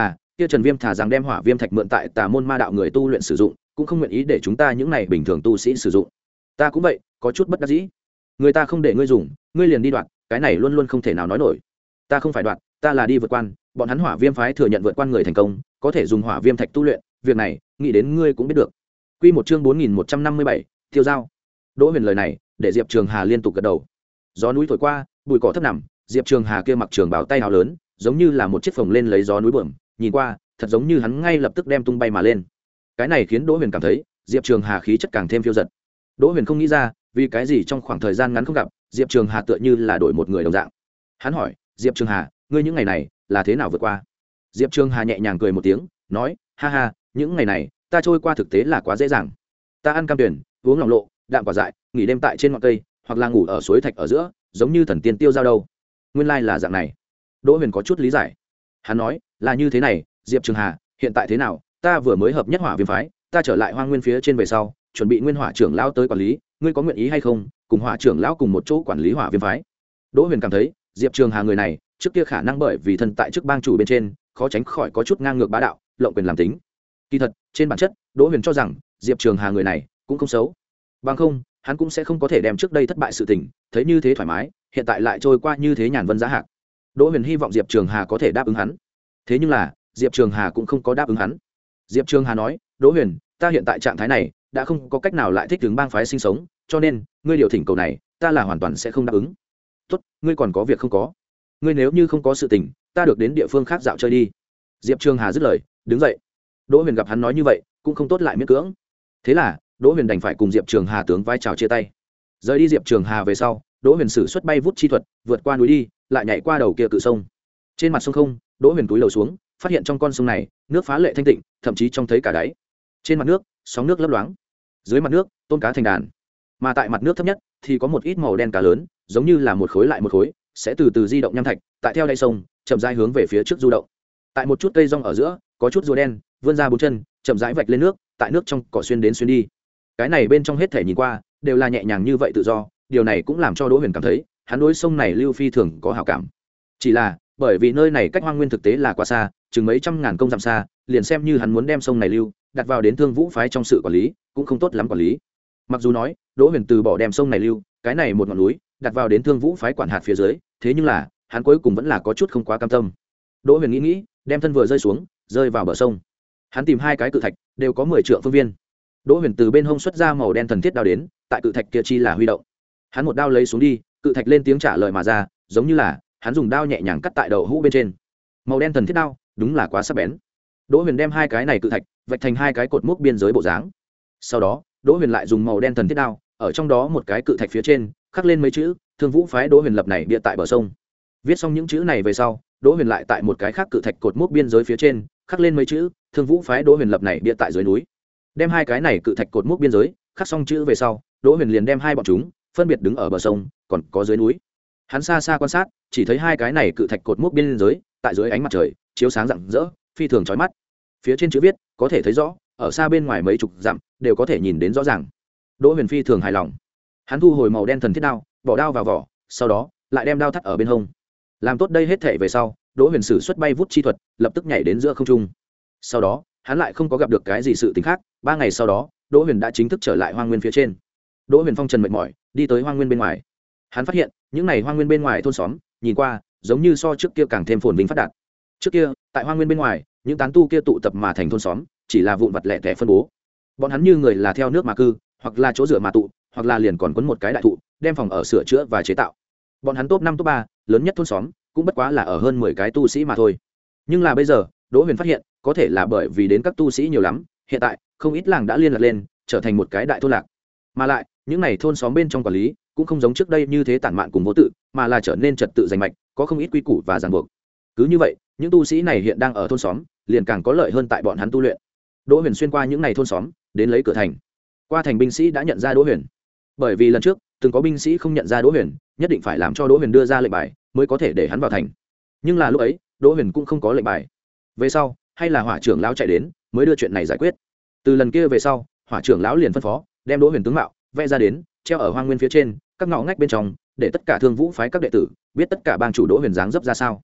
kia Trần Viêm thả rằng đem hỏa viêm thạch mượn tại tà môn ma đạo người tu luyện sử dụng, cũng không nguyện ý để chúng ta những này bình thường tu sĩ sử dụng. Ta cũng vậy, có chút bất đắc dĩ. Người ta không để ngươi dùng, ngươi liền đi đoạt, cái này luôn luôn không thể nào nói nổi. Ta không phải đoạt, ta là đi vượt quan, bọn hắn hỏa viêm phái thừa nhận vượt quan người thành công, có thể dùng hỏa viêm thạch tu luyện, việc này, nghĩ đến ngươi cũng biết được. Quy một chương bốn nghìn một trăm năm mươi bảy, tiêu giao. Đỗ Huyền lời này, để Diệp Trường Hà liên tục gật đầu. Gió núi thổi qua, bụi cỏ thấp nằm, Diệp Trường Hà kia mặc trường bào tay áo lớn, giống như là một chiếc phồng lên lấy gió núi bướm, nhìn qua, thật giống như hắn ngay lập tức đem tung bay mà lên. Cái này khiến Đỗ Huyền cảm thấy, Diệp Trường Hà khí chất càng thêm phiêu dật. Đỗ Huyền không nghĩ ra, vì cái gì trong khoảng thời gian ngắn không gặp, Diệp Trường Hà tựa như là đổi một người đồng dạng. Hắn hỏi, Diệp Trường Hà, ngươi những ngày này là thế nào vượt qua? Diệp Trường Hà nhẹ nhàng cười một tiếng, nói, ha ha, những ngày này ta trôi qua thực tế là quá dễ dàng. Ta ăn cam tuyển, uống lòng lộ, đạm quả dại, nghỉ đêm tại trên ngọn cây, hoặc là ngủ ở suối thạch ở giữa, giống như thần tiên tiêu giao đâu. Nguyên lai là dạng này. Đỗ Huyền có chút lý giải. Hắn nói, là như thế này, Diệp Trường Hà, hiện tại thế nào? Ta vừa mới hợp nhất hỏa viêm phái, ta trở lại Hoang Nguyên phía trên về sau, chuẩn bị Nguyên Hỏa trưởng lão tới quản lý, ngươi có nguyện ý hay không? Cùng Hỏa trưởng lão cùng một chỗ quản lý hỏa viêm phái. Đỗ Huyền cảm thấy, Diệp Trường Hà người này, trước kia khả năng bởi vì thân tại chức bang chủ bên trên, khó tránh khỏi có chút ngang ngược bá đạo, lộng quyền làm tính. Kỳ thật, trên bản chất, Đỗ Huyền cho rằng, Diệp Trường Hà người này cũng không xấu. Bằng không, hắn cũng sẽ không có thể đem trước đây thất bại sự tình, thấy như thế thoải mái, hiện tại lại trôi qua như thế nhàn vân giá hạc. Đỗ Huyền hy vọng Diệp Trường Hà có thể đáp ứng hắn. Thế nhưng là, Diệp Trường Hà cũng không có đáp ứng hắn. Diệp Trường Hà nói, Đỗ Huyền, ta hiện tại trạng thái này, đã không có cách nào lại thích ứng bang phái sinh sống, cho nên, ngươi điều thỉnh cầu này, ta là hoàn toàn sẽ không đáp ứng. Tốt, ngươi còn có việc không có? Ngươi nếu như không có sự tình, ta được đến địa phương khác dạo chơi đi. Diệp Trường Hà dứt lời, đứng dậy. Đỗ Huyền gặp hắn nói như vậy, cũng không tốt lại miễn cưỡng. Thế là, Đỗ Huyền đành phải cùng Diệp Trường Hà tướng vai chào chia tay. Rời đi Diệp Trường Hà về sau, Đỗ Huyền sử xuất bay vút chi thuật, vượt qua núi đi, lại nhảy qua đầu kia cự sông. Trên mặt sông không, Đỗ Huyền cúi đầu xuống, phát hiện trong con sông này, nước phá lệ thanh tịnh, thậm chí trông thấy cả đáy. Trên mặt nước, sóng nước lấp loáng. Dưới mặt nước, tôm cá thành đàn. Mà tại mặt nước thấp nhất, thì có một ít màu đen cá lớn, giống như là một khối lại một khối, sẽ từ từ di động nham thạch, tại theo đáy sông, chậm rãi hướng về phía trước du động. Tại một chút cây rong ở giữa, có chút rùa đen, vươn ra bốn chân, chậm rãi vạch lên nước, tại nước trong cỏ xuyên đến xuyên đi. Cái này bên trong hết thể nhìn qua, đều là nhẹ nhàng như vậy tự do, điều này cũng làm cho Đỗ Huyền cảm thấy, hắn đối sông này lưu phi thường có hảo cảm. Chỉ là, bởi vì nơi này cách Hoang Nguyên thực tế là quá xa, chừng mấy trăm ngàn công dặm xa, liền xem như hắn muốn đem sông này lưu đặt vào đến Thương Vũ phái trong sự quản lý, cũng không tốt lắm quản lý. Mặc dù nói, Đỗ Huyền từ bỏ đem sông này lưu, cái này một ngọn núi, đặt vào đến Thương Vũ phái quản hạt phía dưới, thế nhưng là, hắn cuối cùng vẫn là có chút không quá cam tâm. Đỗ Huyền nghĩ nghĩ, đem thân vừa rơi xuống, rơi vào bờ sông. Hắn tìm hai cái cự thạch, đều có mười trượng phương viên. Đỗ Huyền từ bên hông xuất ra màu đen thần thiết đao đến, tại cự thạch kia chi là huy động. Hắn một đao lấy xuống đi, cự thạch lên tiếng trả lời mà ra, giống như là hắn dùng đao nhẹ nhàng cắt tại đầu hũ bên trên. Màu đen thần thiết đao, đúng là quá sắc bén. Đỗ Huyền đem hai cái này cự thạch vạch thành hai cái cột mốc biên giới bộ dáng. Sau đó, Đỗ Huyền lại dùng màu đen thần thiết đao, ở trong đó một cái cự thạch phía trên, khắc lên mấy chữ, Thương Vũ phái Đỗ Huyền lập này bia tại bờ sông. Viết xong những chữ này về sau, Đỗ Huyền lại tại một cái khác cự thạch cột mốc biên giới phía trên, khắc lên mấy chữ, Thương Vũ phái Đỗ Huyền lập này bia tại dưới núi. Đem hai cái này cự thạch cột mốc biên giới, khắc xong chữ về sau, Đỗ Huyền liền đem hai bọn chúng phân biệt đứng ở bờ sông, còn có dưới núi. Hắn xa xa quan sát, chỉ thấy hai cái này cự thạch cột mốc biên giới, tại dưới ánh mặt trời, chiếu sáng rạng rỡ, phi thường chói mắt. Phía trên chữ viết, có thể thấy rõ, ở xa bên ngoài mấy chục dặm, đều có thể nhìn đến rõ ràng. Đỗ Huyền phi thường hài lòng. Hắn thu hồi màu đen thần thiết đao, bỏ đao vào vỏ, sau đó, lại đem đao thắt ở bên hông. Làm tốt đây hết thể về sau, Đỗ Huyền sử xuất bay vút chi thuật, lập tức nhảy đến giữa không trung. Sau đó, hắn lại không có gặp được cái gì sự tình khác, ba ngày sau đó, Đỗ Huyền đã chính thức trở lại Hoang Nguyên phía trên. Đỗ Huyền phong trần mệt mỏi, đi tới Hoang Nguyên bên ngoài. Hắn phát hiện, những này Hoang Nguyên bên ngoài thôn xóm, nhìn qua, giống như so trước kia càng thêm phồn vinh phát đạt. Trước kia, tại Hoang Nguyên bên ngoài, những tán tu kia tụ tập mà thành thôn xóm, chỉ là vụn vặt lẻ tẻ phân bố. Bọn hắn như người là theo nước mà cư, hoặc là chỗ rửa mà tụ, hoặc là liền còn quấn một cái đại thụ, đem phòng ở sửa chữa và chế tạo. Bọn hắn top năm top ba, lớn nhất thôn xóm, cũng bất quá là ở hơn mười cái tu sĩ mà thôi. Nhưng là bây giờ, Đỗ Huyền phát hiện, có thể là bởi vì đến các tu sĩ nhiều lắm, hiện tại, không ít làng đã liên lạc lên, trở thành một cái đại thôn lạc. Mà lại, những này thôn xóm bên trong quản lý, cũng không giống trước đây như thế tản mạn cùng vô tự, mà là trở nên trật tự rành mạch, có không ít quy củ và ràng buộc. Cứ như vậy, những tu sĩ này hiện đang ở thôn xóm, liền càng có lợi hơn tại bọn hắn tu luyện. Đỗ Huyền xuyên qua những này thôn xóm, đến lấy cửa thành. Qua thành binh sĩ đã nhận ra Đỗ Huyền. Bởi vì lần trước, từng có binh sĩ không nhận ra Đỗ Huyền, nhất định phải làm cho Đỗ Huyền đưa ra lệnh bài, mới có thể để hắn vào thành. Nhưng là lúc ấy, Đỗ Huyền cũng không có lệnh bài. Về sau, hay là Hỏa trưởng lão chạy đến, mới đưa chuyện này giải quyết. Từ lần kia về sau, Hỏa trưởng lão liền phân phó, đem Đỗ Huyền tướng mạo vẽ ra đến, treo ở Hoang Nguyên phía trên, các ngõ ngách bên trong, để tất cả Thương Vũ phái các đệ tử biết tất cả bang chủ Đỗ Huyền dáng dấp ra sao.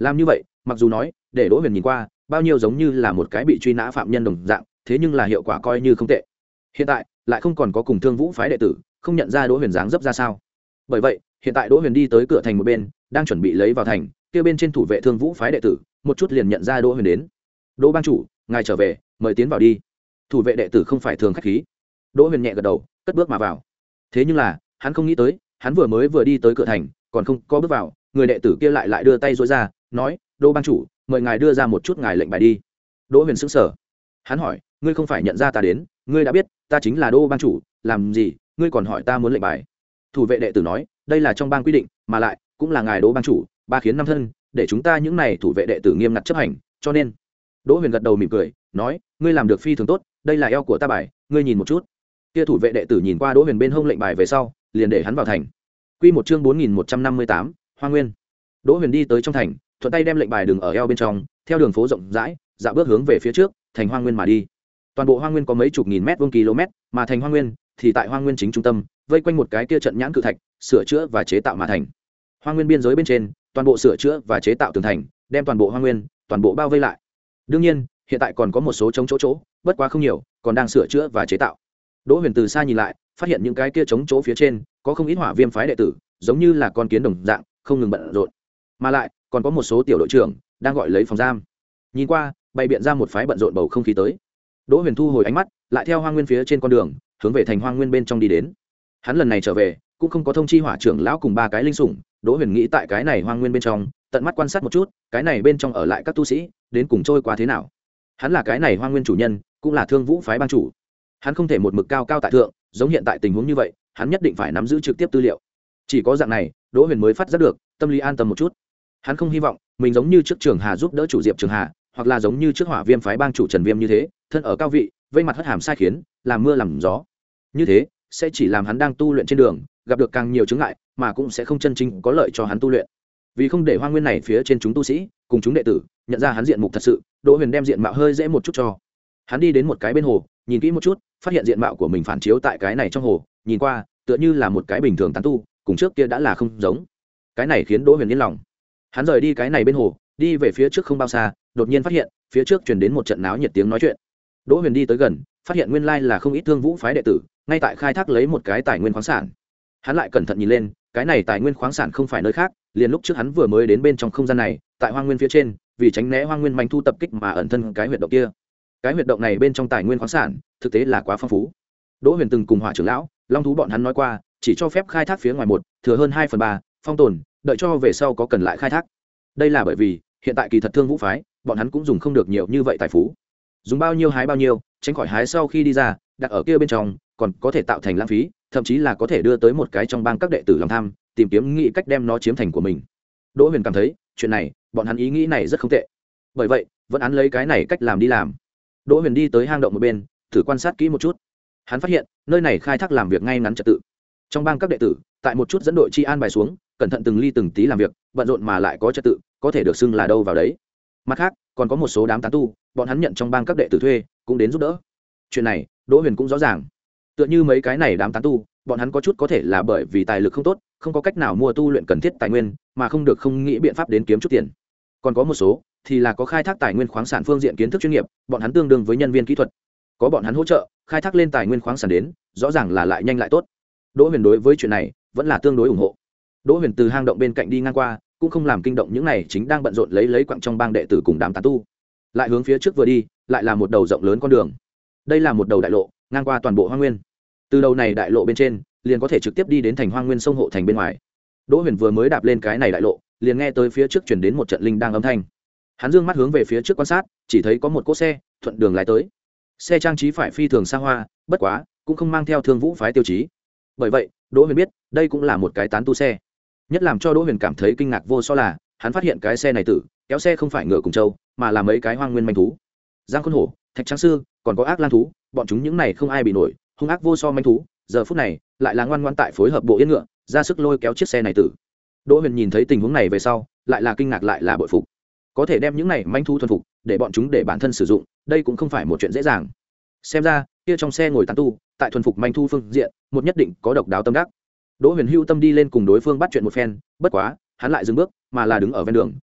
làm như vậy mặc dù nói để đỗ huyền nhìn qua bao nhiêu giống như là một cái bị truy nã phạm nhân đồng dạng, thế nhưng là hiệu quả coi như không tệ. Hiện tại lại không còn có cùng Thương Vũ phái đệ tử không nhận ra đỗ huyền dáng dấp ra sao. Bởi vậy hiện tại đỗ huyền đi tới cửa thành một bên, đang chuẩn bị lấy vào thành, kia bên trên thủ vệ Thương Vũ phái đệ tử một chút liền nhận ra đỗ huyền đến. Đỗ bang chủ, ngài trở về, mời tiến vào đi. Thủ vệ đệ tử không phải thường khách khí. Đỗ huyền nhẹ gật đầu, cất bước mà vào. Thế nhưng là hắn không nghĩ tới, hắn vừa mới vừa đi tới cửa thành, còn không có bước vào, người đệ tử kia lại lại đưa tay duỗi ra, nói: "Đỗ bang chủ, mời ngài đưa ra một chút ngài lệnh bài đi." Đỗ huyền sững sờ. Hắn hỏi: "Ngươi không phải nhận ra ta đến, ngươi đã biết ta chính là Đỗ bang chủ, làm gì ngươi còn hỏi ta muốn lệnh bài?" Thủ vệ đệ tử nói: "Đây là trong bang quy định, mà lại cũng là ngài Đỗ bang chủ, ba khiến năm thân, để chúng ta những này thủ vệ đệ tử nghiêm ngặt chấp hành, cho nên." Đỗ huyền gật đầu mỉm cười, nói: "Ngươi làm được phi thường tốt, đây là eo của ta bài, ngươi nhìn một chút." Kia thủ vệ đệ tử nhìn qua Đỗ huyền bên hông lệnh bài về sau, liền để hắn vào thành. Quy một chương bốn nghìn một trăm năm mươi tám, Hoa Nguyên. Đỗ huyền đi tới trong thành, thuận tay đem lệnh bài đừng ở eo bên trong, theo đường phố rộng rãi dạo bước hướng về phía trước, thành Hoa Nguyên mà đi. Toàn bộ Hoa Nguyên có mấy chục nghìn mét vuông km, mà thành Hoa Nguyên thì tại Hoa Nguyên chính trung tâm, vây quanh một cái kia trận nhãn cự thạch, sửa chữa và chế tạo mà thành. Hoa Nguyên biên giới bên trên, toàn bộ sửa chữa và chế tạo tường thành, đem toàn bộ Hoa Nguyên toàn bộ bao vây lại. Đương nhiên, hiện tại còn có một số trống chỗ chỗ, bất quá không nhiều, còn đang sửa chữa và chế tạo. Đỗ huyền từ xa nhìn lại, phát hiện những cái kia trống chỗ phía trên có không ít hỏa viêm phái đệ tử, giống như là con kiến đồng dạng, không ngừng bận rộn. Mà lại còn có một số tiểu đội trưởng đang gọi lấy phòng giam. Nhìn qua, bày biện ra một phái bận rộn bầu không khí tới. Đỗ huyền thu hồi ánh mắt, lại theo Hoang Nguyên phía trên con đường, hướng về thành Hoang Nguyên bên trong đi đến. Hắn lần này trở về, cũng không có thông chi hỏa trưởng lão cùng ba cái linh sủng. Đỗ huyền nghĩ tại cái này Hoang Nguyên bên trong, tận mắt quan sát một chút, cái này bên trong ở lại các tu sĩ, đến cùng trôi qua thế nào. Hắn là cái này Hoang Nguyên chủ nhân, cũng là Thương Vũ phái bang chủ. Hắn không thể một mực cao cao tại thượng, giống hiện tại tình huống như vậy, hắn nhất định phải nắm giữ trực tiếp tư liệu. Chỉ có dạng này, Đỗ huyền mới phát giác được, tâm lý an tâm một chút. Hắn không hy vọng mình giống như trước Trường Hà giúp đỡ chủ Diệp Trường Hà, hoặc là giống như trước Hỏa Viêm phái bang chủ Trần Viêm như thế, thân ở cao vị, vây mặt hất hàm sai khiến, làm mưa làm gió. Như thế sẽ chỉ làm hắn đang tu luyện trên đường gặp được càng nhiều chướng ngại, mà cũng sẽ không chân chính có lợi cho hắn tu luyện. Vì không để Hoang Nguyên này phía trên chúng tu sĩ cùng chúng đệ tử nhận ra hắn diện mục thật sự, Đỗ huyền đem diện mạo hơi dễ một chút cho. Hắn đi đến một cái bên hồ, nhìn kỹ một chút, phát hiện diện mạo của mình phản chiếu tại cái này trong hồ, nhìn qua tựa như là một cái bình thường tán tu, cùng trước kia đã là không giống. Cái này khiến Đỗ huyền yên lòng. Hắn rời đi cái này bên hồ, đi về phía trước không bao xa, đột nhiên phát hiện phía trước truyền đến một trận náo nhiệt tiếng nói chuyện. Đỗ huyền đi tới gần, phát hiện nguyên lai là không ít Thương Vũ phái đệ tử ngay tại khai thác lấy một cái tài nguyên khoáng sản. Hắn lại cẩn thận nhìn lên, cái này tài nguyên khoáng sản không phải nơi khác, liền lúc trước hắn vừa mới đến bên trong không gian này, tại Hoang Nguyên phía trên, vì tránh né Hoang Nguyên manh thu tập kích mà ẩn thân cái huyệt động kia. Cái huyệt động này bên trong tài nguyên khoáng sản thực tế là quá phong phú. Đỗ huyền từng cùng hỏa trưởng lão, long thú bọn hắn nói qua, chỉ cho phép khai thác phía ngoài một, thừa hơn hai phần ba, phong tồn, đợi cho về sau có cần lại khai thác. Đây là bởi vì hiện tại kỳ thật Thương Vũ phái, bọn hắn cũng dùng không được nhiều như vậy tài phú, dùng bao nhiêu hái bao nhiêu, tránh khỏi hái sau khi đi ra đặt ở kia bên trong còn có thể tạo thành lãng phí, thậm chí là có thể đưa tới một cái trong bang các đệ tử lòng tham, tìm kiếm nghĩ cách đem nó chiếm thành của mình. Đỗ huyền cảm thấy chuyện này, bọn hắn ý nghĩ này rất không tệ, bởi vậy vẫn án lấy cái này cách làm đi làm. Đỗ huyền đi tới hang động một bên, thử quan sát kỹ một chút. Hắn phát hiện nơi này khai thác làm việc ngay ngắn trật tự. Trong bang các đệ tử tại một chút dẫn đội chi an bài xuống, cẩn thận từng ly từng tí làm việc, bận rộn mà lại có trật tự, có thể được xưng là đâu vào đấy. Mặt khác còn có một số đám tán tu, bọn hắn nhận trong bang các đệ tử thuê, cũng đến giúp đỡ. Chuyện này Đỗ huyền cũng rõ ràng. Tựa như mấy cái này đám tán tu, bọn hắn có chút có thể là bởi vì tài lực không tốt, không có cách nào mua tu luyện cần thiết tài nguyên, mà không được không nghĩ biện pháp đến kiếm chút tiền. Còn có một số thì là có khai thác tài nguyên khoáng sản phương diện kiến thức chuyên nghiệp, bọn hắn tương đương với nhân viên kỹ thuật, có bọn hắn hỗ trợ khai thác lên tài nguyên khoáng sản đến, rõ ràng là lại nhanh lại tốt. Đỗ huyền đối với chuyện này vẫn là tương đối ủng hộ. Đỗ huyền từ hang động bên cạnh đi ngang qua, cũng không làm kinh động những này chính đang bận rộn lấy lấy quặng trong bang đệ tử cùng đám tán tu. Lại hướng phía trước vừa đi, lại là một đầu rộng lớn con đường. Đây là một đầu đại lộ, ngang qua toàn bộ Hoang Nguyên. Từ đầu này đại lộ bên trên, liền có thể trực tiếp đi đến thành Hoang Nguyên sông hộ thành bên ngoài. Đỗ huyền vừa mới đạp lên cái này đại lộ, liền nghe tới phía trước truyền đến một trận linh đang âm thanh. Hắn dương mắt hướng về phía trước quan sát, chỉ thấy có một cỗ xe thuận đường lái tới. Xe trang trí phải phi thường xa hoa, bất quá cũng không mang theo Thương Vũ phái tiêu chí. Bởi vậy Đỗ huyền biết đây cũng là một cái tán tu xe. Nhất làm cho Đỗ huyền cảm thấy kinh ngạc vô so là, hắn phát hiện cái xe này tử kéo xe không phải ngựa cùng trâu, mà là mấy cái Hoang Nguyên manh thú. Giang Khôn Hổ, Thạch Tráng Sư, còn có Ác Lang thú, bọn chúng những này không ai bị nổi, hung ác vô so manh thú, giờ phút này lại là ngoan ngoãn tại phối hợp bộ yên ngựa, ra sức lôi kéo chiếc xe này tử. Đỗ huyền nhìn thấy tình huống này về sau, lại là kinh ngạc lại là bội phục. Có thể đem những này manh thú thuần phục, để bọn chúng để bản thân sử dụng, đây cũng không phải một chuyện dễ dàng. Xem ra kia trong xe ngồi tán tu, tại thuần phục manh thú phương diện, một nhất định có độc đáo tâm đắc. Đỗ huyền hưu tâm đi lên cùng đối phương bắt chuyện một phen, bất quá hắn lại dừng bước, mà là đứng ở ven đường,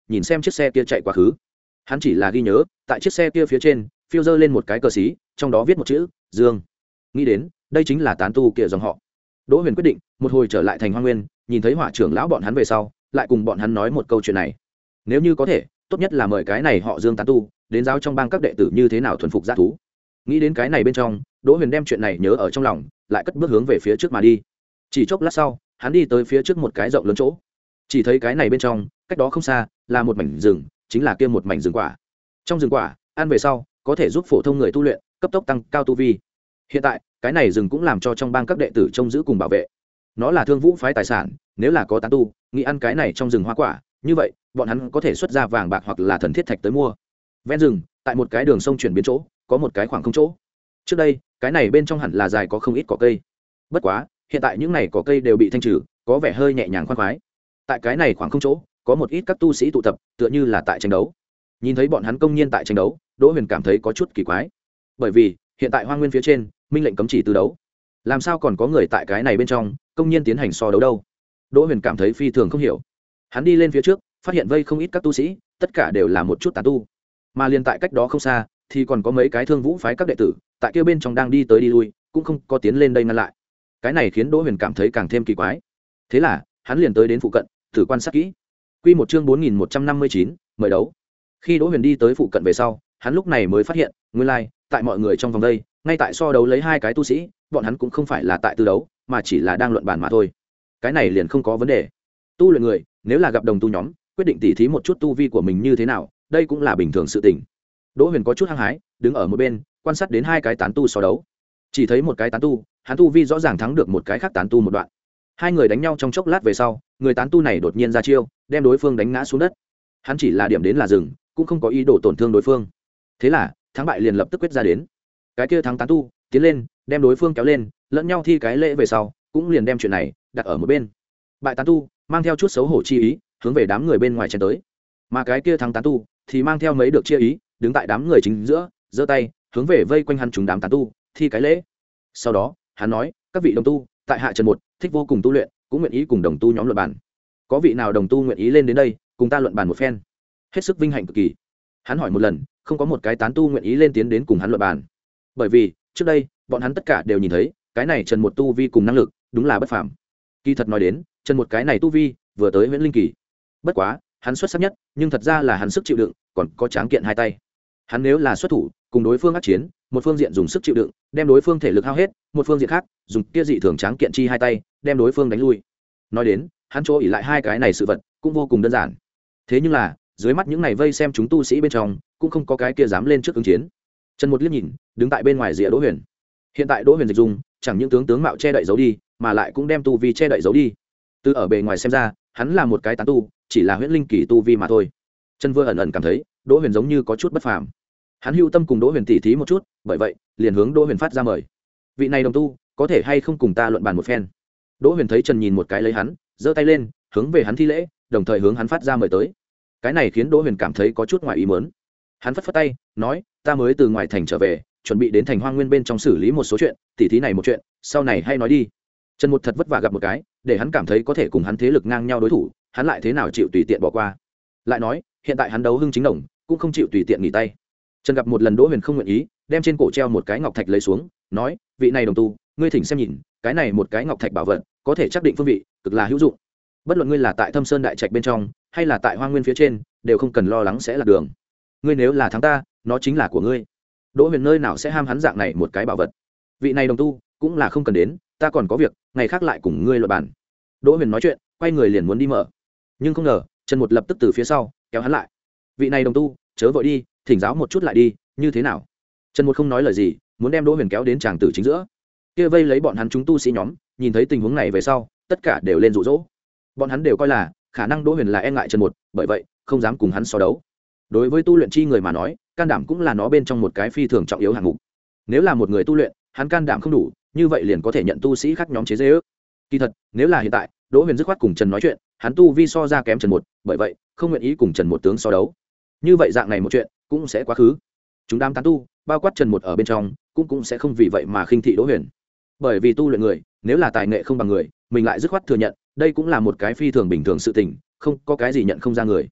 nhìn xem chiếc xe kia chạy quá khứ. Hắn chỉ là ghi nhớ tại chiếc xe kia phía trên phiêu dơ lên một cái cờ xí, trong đó viết một chữ Dương. Nghĩ đến đây chính là tán tu kia dòng họ. Đỗ Huyền quyết định một hồi trở lại thành Hoa Nguyên, nhìn thấy hỏa trưởng lão bọn hắn về sau lại cùng bọn hắn nói một câu chuyện này. Nếu như có thể, tốt nhất là mời cái này họ Dương tán tu đến giáo trong bang các đệ tử như thế nào thuần phục g thú. Nghĩ đến cái này bên trong, Đỗ Huyền đem chuyện này nhớ ở trong lòng, lại cất bước hướng về phía trước mà đi. Chỉ chốc lát sau, hắn đi tới phía trước một cái rộng lớn chỗ, chỉ thấy cái này bên trong cách đó không xa là một mảnh rừng, chính là kia một mảnh rừng quả. Trong rừng quả ăn về sau có thể giúp phổ thông người tu luyện cấp tốc tăng cao tu vi. Hiện tại cái này rừng cũng làm cho trong bang các đệ tử trông giữ cùng bảo vệ. Nó là Thương Vũ phái tài sản, nếu là có tán tu nghĩ ăn cái này trong rừng hoa quả, như vậy bọn hắn có thể xuất ra vàng bạc hoặc là thần thiết thạch tới mua. Ven rừng tại một cái đường sông chuyển biến chỗ có một cái khoảng không chỗ. Trước đây cái này bên trong hẳn là dài có không ít cỏ cây, bất quá hiện tại những này cỏ cây đều bị thanh trừ, có vẻ hơi nhẹ nhàng khoan khoái. Tại cái này khoảng không chỗ có một ít các tu sĩ tụ tập, tựa như là tại tranh đấu. Nhìn thấy bọn hắn công nhiên tại tranh đấu, Đỗ Huyền cảm thấy có chút kỳ quái, bởi vì hiện tại Hoa Nguyên phía trên minh lệnh cấm chỉ tư đấu, làm sao còn có người tại cái này bên trong công nhiên tiến hành so đấu đâu? Đỗ Huyền cảm thấy phi thường không hiểu. Hắn đi lên phía trước, phát hiện vây không ít các tu sĩ, tất cả đều là một chút tán tu, mà liền tại cách đó không xa thì còn có mấy cái Thương Vũ phái các đệ tử tại kia bên trong đang đi tới đi lui, cũng không có tiến lên đây ngăn lại. Cái này khiến Đỗ Huyền cảm thấy càng thêm kỳ quái. Thế là hắn liền tới đến phụ cận thử quan sát kỹ. Quy một chương bốn nghìn một trăm năm mươi chín, mời đấu. Khi Đỗ Huyền đi tới phụ cận về sau, hắn lúc này mới phát hiện, nguyên lai, like, tại mọi người trong vòng đây, ngay tại so đấu lấy hai cái tu sĩ, bọn hắn cũng không phải là tại tư đấu, mà chỉ là đang luận bàn mà thôi. Cái này liền không có vấn đề. Tu luyện người, nếu là gặp đồng tu nhóm, quyết định tỉ thí một chút tu vi của mình như thế nào, đây cũng là bình thường sự tình. Đỗ Huyền có chút hăng hái, đứng ở một bên, quan sát đến hai cái tán tu so đấu. Chỉ thấy một cái tán tu, hắn tu vi rõ ràng thắng được một cái khác tán tu một đoạn. Hai người đánh nhau trong chốc lát về sau, người tán tu này đột nhiên ra chiêu, đem đối phương đánh ngã xuống đất. Hắn chỉ là điểm đến là dừng, cũng không có ý đồ tổn thương đối phương. Thế là thắng bại liền lập tức quyết ra đến. Cái kia thắng tán tu tiến lên đem đối phương kéo lên, lẫn nhau thi cái lễ về sau, cũng liền đem chuyện này đặt ở một bên. Bại tán tu mang theo chút xấu hổ chi ý, hướng về đám người bên ngoài chen tới, mà cái kia thắng tán tu thì mang theo mấy được chia ý, đứng tại đám người chính giữa, giơ tay hướng về vây quanh hắn chúng đám tán tu thi cái lễ. Sau đó hắn nói, các vị đồng tu tại hạ Trần Một thích vô cùng tu luyện, cũng nguyện ý cùng đồng tu nhóm luận bàn. Có vị nào đồng tu nguyện ý lên đến đây cùng ta luận bàn một phen? Hết sức vinh hạnh cực kỳ. Hắn hỏi một lần, không có một cái tán tu nguyện ý lên tiến đến cùng hắn luận bàn, bởi vì trước đây bọn hắn tất cả đều nhìn thấy cái này Trần Một tu vi cùng năng lực đúng là bất phàm. Kỳ thật nói đến, Trần Một cái này tu vi vừa tới Huyễn Linh kỳ, bất quá hắn xuất sắc nhất, nhưng thật ra là hắn sức chịu đựng còn có tráng kiện hai tay. Hắn nếu là xuất thủ cùng đối phương ác chiến, một phương diện dùng sức chịu đựng đem đối phương thể lực hao hết, một phương diện khác dùng kia dị thường tráng kiện chi hai tay đem đối phương đánh lui. Nói đến hắn chỗ ỉ lại hai cái này sự vật cũng vô cùng đơn giản, thế nhưng là dưới mắt những này vây xem chúng tu sĩ bên trong cũng không có cái kia dám lên trước ứng chiến. Trần Một liếc nhìn đứng tại bên ngoài rìa Đỗ Huyền. Hiện tại Đỗ Huyền dịch dung chẳng những tướng tướng mạo che đậy giấu đi, mà lại cũng đem tu vi che đậy giấu đi. Từ ở bề ngoài xem ra, hắn là một cái tán tu, chỉ là Huyễn Linh kỳ tu vi mà thôi. Trần Vừa ẩn ẩn cảm thấy Đỗ Huyền giống như có chút bất phàm. Hắn hưu tâm cùng Đỗ Huyền tỉ thí một chút, bởi vậy liền hướng Đỗ Huyền phát ra mời. Vị này đồng tu, có thể hay không cùng ta luận bàn một phen? Đỗ Huyền thấy Trần nhìn một cái lấy hắn, giơ tay lên, hướng về hắn thi lễ, đồng thời hướng hắn phát ra mời tới. Cái này khiến Đỗ Huyền cảm thấy có chút ngoài ý muốn. Hắn phất phất tay, nói, ta mới từ ngoài thành trở về, chuẩn bị đến thành Hoang Nguyên bên trong xử lý một số chuyện, tỉ thí này một chuyện, sau này hay nói đi. Trần Một thật vất vả gặp một cái, để hắn cảm thấy có thể cùng hắn thế lực ngang nhau đối thủ, hắn lại thế nào chịu tùy tiện bỏ qua. Lại nói, hiện tại hắn đấu hưng chính đồng, cũng không chịu tùy tiện nghỉ tay. Trần gặp một lần Đỗ Huyền không nguyện ý, đem trên cổ treo một cái ngọc thạch lấy xuống, nói, vị này đồng tu, ngươi thỉnh xem nhìn, cái này một cái ngọc thạch bảo vật, có thể xác định phương vị, cực là hữu dụng. Bất luận ngươi là tại Thâm Sơn đại trạch bên trong, hay là tại Hoang Nguyên phía trên, đều không cần lo lắng sẽ lạc đường. Ngươi nếu là thắng ta, nó chính là của ngươi. Đỗ Huyền nơi nào sẽ ham hắn dạng này một cái bảo vật. Vị này đồng tu cũng là không cần đến, ta còn có việc, ngày khác lại cùng ngươi luận bàn. Đỗ Huyền nói chuyện, quay người liền muốn đi mở, nhưng không ngờ Trần Một lập tức từ phía sau kéo hắn lại. Vị này đồng tu, chớ vội đi, thỉnh giáo một chút lại đi, như thế nào? Trần Một không nói lời gì, muốn đem Đỗ Huyền kéo đến tràng tử chính giữa. Kia vây lấy bọn hắn chúng tu sĩ nhóm, nhìn thấy tình huống này về sau, tất cả đều lên dụ dỗ. Bọn hắn đều coi là khả năng Đỗ Huyền là e ngại Trần Một, bởi vậy không dám cùng hắn so đấu. Đối với tu luyện chi người mà nói, can đảm cũng là nó bên trong một cái phi thường trọng yếu hạng mục. Nếu là một người tu luyện, hắn can đảm không đủ, như vậy liền có thể nhận tu sĩ khác nhóm chế giễu. Kỳ thật, nếu là hiện tại, Đỗ Huyền dứt khoát cùng Trần nói chuyện, hắn tu vi so ra kém Trần Một, bởi vậy không nguyện ý cùng Trần Một tướng so đấu. Như vậy dạng này một chuyện cũng sẽ quá khứ. Chúng đám tán tu, bao quát Trần Một ở bên trong, cũng cũng sẽ không vì vậy mà khinh thị Đỗ Huyền. Bởi vì tu luyện người, nếu là tài nghệ không bằng người, mình lại dứt khoát thừa nhận, đây cũng là một cái phi thường bình thường sự tình, không có cái gì nhận không ra người.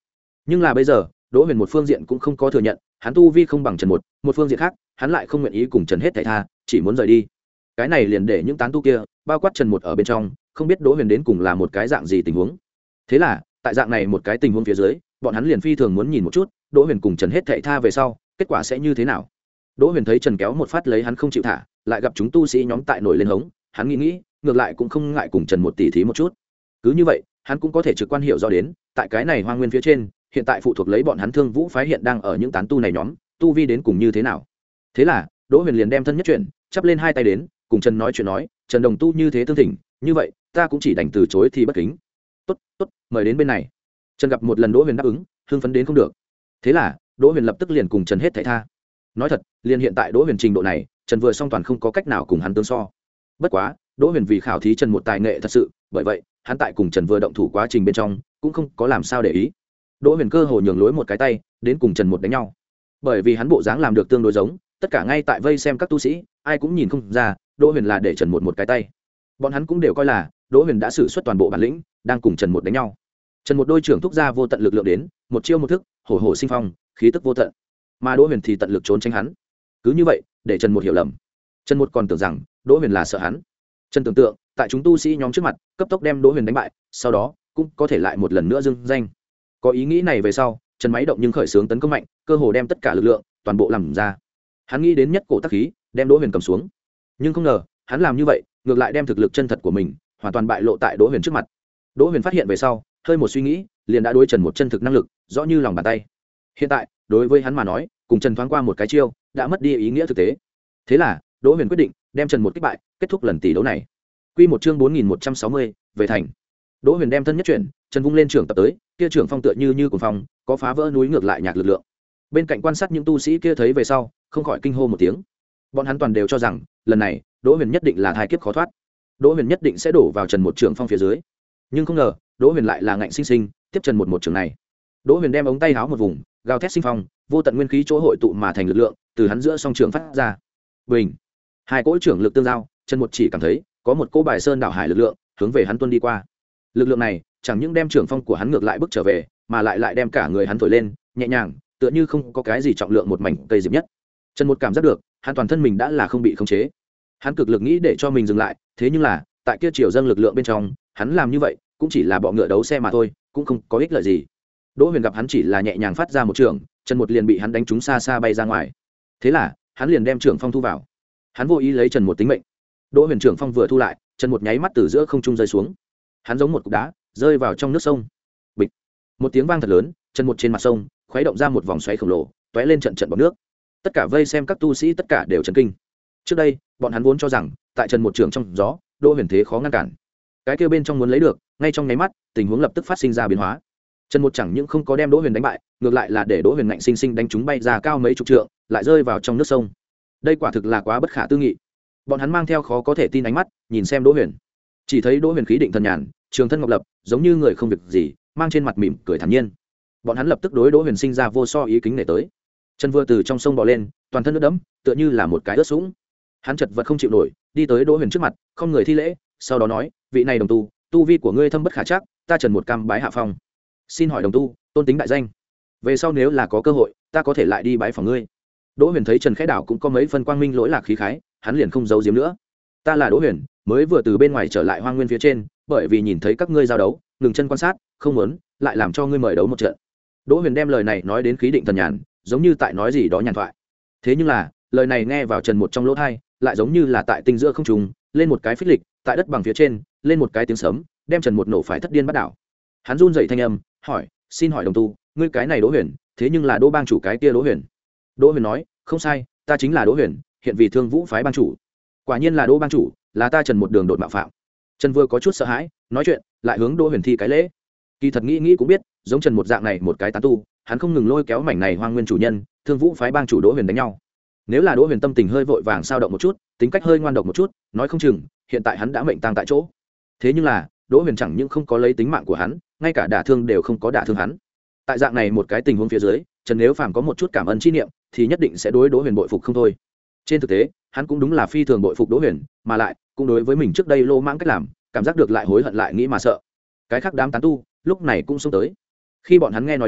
Nhưng là bây giờ đỗ huyền một phương diện cũng không có thừa nhận hắn tu vi không bằng trần một một phương diện khác hắn lại không nguyện ý cùng trần hết thảy tha chỉ muốn rời đi. Cái này liền để những tán tu kia bao quát trần một ở bên trong không biết đỗ huyền đến cùng là một cái dạng gì tình huống. Thế là tại dạng này một cái tình huống phía dưới bọn hắn liền phi thường muốn nhìn một chút đỗ huyền cùng trần hết thảy tha về sau kết quả sẽ như thế nào. Đỗ huyền thấy trần kéo một phát lấy hắn không chịu thả, lại gặp chúng tu sĩ nhóm tại nổi lên hống, hắn nghĩ nghĩ ngược lại cũng không ngại cùng trần một tỉ thí một chút. Cứ như vậy hắn cũng có thể trực quan hiểu rõ đến tại cái này hoang nguyên phía trên hiện tại phụ thuộc lấy bọn hắn Thương Vũ phái hiện đang ở những tán tu này nhóm tu vi đến cùng như thế nào. Thế là Đỗ Huyền liền đem thân nhất chuyển chắp lên hai tay đến cùng Trần nói chuyện nói, Trần đồng tu như thế tương thỉnh, như vậy ta cũng chỉ đành từ chối thì bất kính. Tốt tốt, mời đến bên này. Trần gặp một lần Đỗ Huyền đáp ứng, hưng phấn đến không được. Thế là Đỗ Huyền lập tức liền cùng Trần hết thảy tha. Nói thật, liền hiện tại Đỗ Huyền trình độ này, Trần vừa song toàn không có cách nào cùng hắn tương so. Bất quá Đỗ Huyền vì khảo thí Trần một tài nghệ thật sự, bởi vậy hắn tại cùng Trần vừa động thủ quá trình bên trong cũng không có làm sao để ý. Đỗ Huyền cơ hồ nhường lối một cái tay đến cùng Trần một đánh nhau, bởi vì hắn bộ dáng làm được tương đối giống, tất cả ngay tại vây xem các tu sĩ ai cũng nhìn không ra Đỗ Huyền là để Trần một một cái tay. Bọn hắn cũng đều coi là Đỗ Huyền đã sử xuất toàn bộ bản lĩnh đang cùng Trần một đánh nhau. Trần một đôi trưởng thúc ra vô tận lực lượng đến, một chiêu một thức hổ hổ sinh phong, khí tức vô tận, mà Đỗ Huyền thì tận lực trốn tránh hắn. Cứ như vậy để Trần một hiểu lầm, Trần một còn tưởng rằng Đỗ Huyền là sợ hắn. Trần tưởng tượng tại chúng tu sĩ nhóm trước mặt cấp tốc đem Đỗ Huyền đánh bại, sau đó cũng có thể lại một lần nữa dưng danh. Có ý nghĩ này về sau, Trần máy động nhưng khởi xướng tấn công mạnh, cơ hồ đem tất cả lực lượng toàn bộ làm ra. Hắn nghĩ đến nhất cổ tác khí đem Đỗ Huyền cầm xuống, nhưng không ngờ hắn làm như vậy ngược lại đem thực lực chân thật của mình hoàn toàn bại lộ tại Đỗ Huyền trước mặt. Đỗ Huyền phát hiện về sau, hơi một suy nghĩ liền đã đối Trần một chân thực năng lực rõ như lòng bàn tay. Hiện tại đối với hắn mà nói, cùng Trần thoáng qua một cái chiêu đã mất đi ý nghĩa thực tế. Thế là Đỗ Huyền quyết định đem Trần một kích bại, kết thúc lần tỷ đấu này. Quy một chương bốn nghìn một trăm sáu mươi, về thành. Đỗ Huyền đem thân nhất chuyển, Trần vung lên trưởng tập tới, kia trưởng phong tựa như như cuồng phong, có phá vỡ núi ngược lại nhạc lực lượng. Bên cạnh quan sát những tu sĩ kia thấy về sau, không khỏi kinh hô một tiếng. Bọn hắn toàn đều cho rằng, lần này, Đỗ Huyền nhất định là thai kiếp khó thoát. Đỗ Huyền nhất định sẽ đổ vào Trần một trưởng phong phía dưới. Nhưng không ngờ, Đỗ Huyền lại là ngạnh sinh sinh tiếp Trần một một trường này. Đỗ Huyền đem ống tay áo một vùng, gào thét sinh phong, vô tận nguyên khí chỗ hội tụ mà thành lực lượng, từ hắn giữa song trường phát ra. Bình. Hai cỗ trưởng lực tương giao, Trần một chỉ cảm thấy có một cỗ bài sơn đảo hải lực lượng hướng về hắn tuôn đi qua. Lực lượng này chẳng những đem trưởng phong của hắn ngược lại bước trở về, mà lại lại đem cả người hắn thổi lên, nhẹ nhàng, tựa như không có cái gì trọng lượng một mảnh cây diệp nhất. Trần một cảm giác được, hắn toàn thân mình đã là không bị khống chế. Hắn cực lực nghĩ để cho mình dừng lại, thế nhưng là, tại kia chiều dâng lực lượng bên trong, hắn làm như vậy, cũng chỉ là bọ ngựa đấu xe mà thôi, cũng không có ích lợi gì. Đỗ Huyền gặp hắn chỉ là nhẹ nhàng phát ra một trường, Trần một liền bị hắn đánh trúng xa xa bay ra ngoài. Thế là, hắn liền đem trưởng phong thu vào. Hắn vô ý lấy Trần một tính mệnh. Đỗ Huyền trưởng phong vừa thu lại, Trần một nháy mắt từ giữa không trung rơi xuống. Hắn giống một cục đá, rơi vào trong nước sông. Bịch. Một tiếng vang thật lớn, Trần một trên mặt sông, khuấy động ra một vòng xoáy khổng lồ, tóe lên trận trận bọt nước. Tất cả vây xem các tu sĩ tất cả đều chấn kinh. Trước đây, bọn hắn vốn cho rằng, tại Trần một trường trong gió, Đỗ Huyền thế khó ngăn cản. Cái kia bên trong muốn lấy được, ngay trong nháy mắt, tình huống lập tức phát sinh ra biến hóa. Trần một chẳng những không có đem Đỗ Huyền đánh bại, ngược lại là để Đỗ Huyền ngạnh sinh sinh đánh chúng bay ra cao mấy chục trượng, lại rơi vào trong nước sông. Đây quả thực là quá bất khả tư nghị. Bọn hắn mang theo khó có thể tin ánh mắt, nhìn xem Đỗ Huyền. Chỉ thấy Đỗ Huyền khí định thần nhàn, trường thân ngọc lập, giống như người không việc gì, mang trên mặt mỉm cười thản nhiên. Bọn hắn lập tức đối Đỗ Huyền sinh ra vô so ý kính nể tới. Trần vừa từ trong sông bò lên, toàn thân nước đẫm, tựa như là một cái ướt sũng. Hắn chật vật không chịu nổi, đi tới Đỗ Huyền trước mặt, không người thi lễ, sau đó nói, vị này đồng tu, tu vi của ngươi thâm bất khả trắc, ta Trần một cam bái hạ phong. Xin hỏi đồng tu, tôn tính đại danh. Về sau nếu là có cơ hội, ta có thể lại đi bái phòng ngươi. Đỗ Huyền thấy Trần Khẽ Đảo cũng có mấy phân quang minh lỗi lạc khí khái, hắn liền không giấu giếm nữa. Ta là Đỗ Huyền, mới vừa từ bên ngoài trở lại hoang nguyên phía trên, bởi vì nhìn thấy các ngươi giao đấu, ngừng chân quan sát, không muốn lại làm cho ngươi mời đấu một trận. Đỗ Huyền đem lời này nói đến khí định thần nhàn, giống như tại nói gì đó nhàn thoại. Thế nhưng là, lời này nghe vào Trần một trong lỗ tai, lại giống như là tại tinh giữa không trung, lên một cái phích lịch, tại đất bằng phía trên, lên một cái tiếng sấm, đem Trần một nổ phải thất điên bắt đảo. Hắn run rẩy thanh âm, hỏi, xin hỏi đồng tu, ngươi cái này Đỗ Huyền, thế nhưng là Đỗ bang chủ cái kia Đỗ Huyền. Đỗ Huyền nói, không sai, ta chính là Đỗ Huyền, hiện vì Thương Vũ phái bang chủ. Quả nhiên là Đỗ bang chủ, là ta Trần một đường đột mạo phạm. Trần vừa có chút sợ hãi, nói chuyện, lại hướng Đỗ Huyền thi cái lễ. Kỳ thật nghĩ nghĩ cũng biết, giống Trần một dạng này một cái tán tu, hắn không ngừng lôi kéo mảnh này hoang nguyên chủ nhân, Thương Vũ phái bang chủ Đỗ Huyền đánh nhau. Nếu là Đỗ Huyền tâm tình hơi vội vàng sao động một chút, tính cách hơi ngoan độc một chút, nói không chừng hiện tại hắn đã mệnh tang tại chỗ. Thế nhưng là, Đỗ Huyền chẳng những không có lấy tính mạng của hắn, ngay cả đả thương đều không có đả thương hắn. Tại dạng này một cái tình huống phía dưới, Trần nếu phàm có một chút cảm ơn chi niệm, thì nhất định sẽ đối Đỗ Huyền bội phục không thôi. Trên thực tế, hắn cũng đúng là phi thường bội phục Đỗ Huyền, mà lại cũng đối với mình trước đây lô mãng cách làm, cảm giác được lại hối hận lại nghĩ mà sợ. Cái khác đám tán tu, lúc này cũng xông tới. Khi bọn hắn nghe nói đến,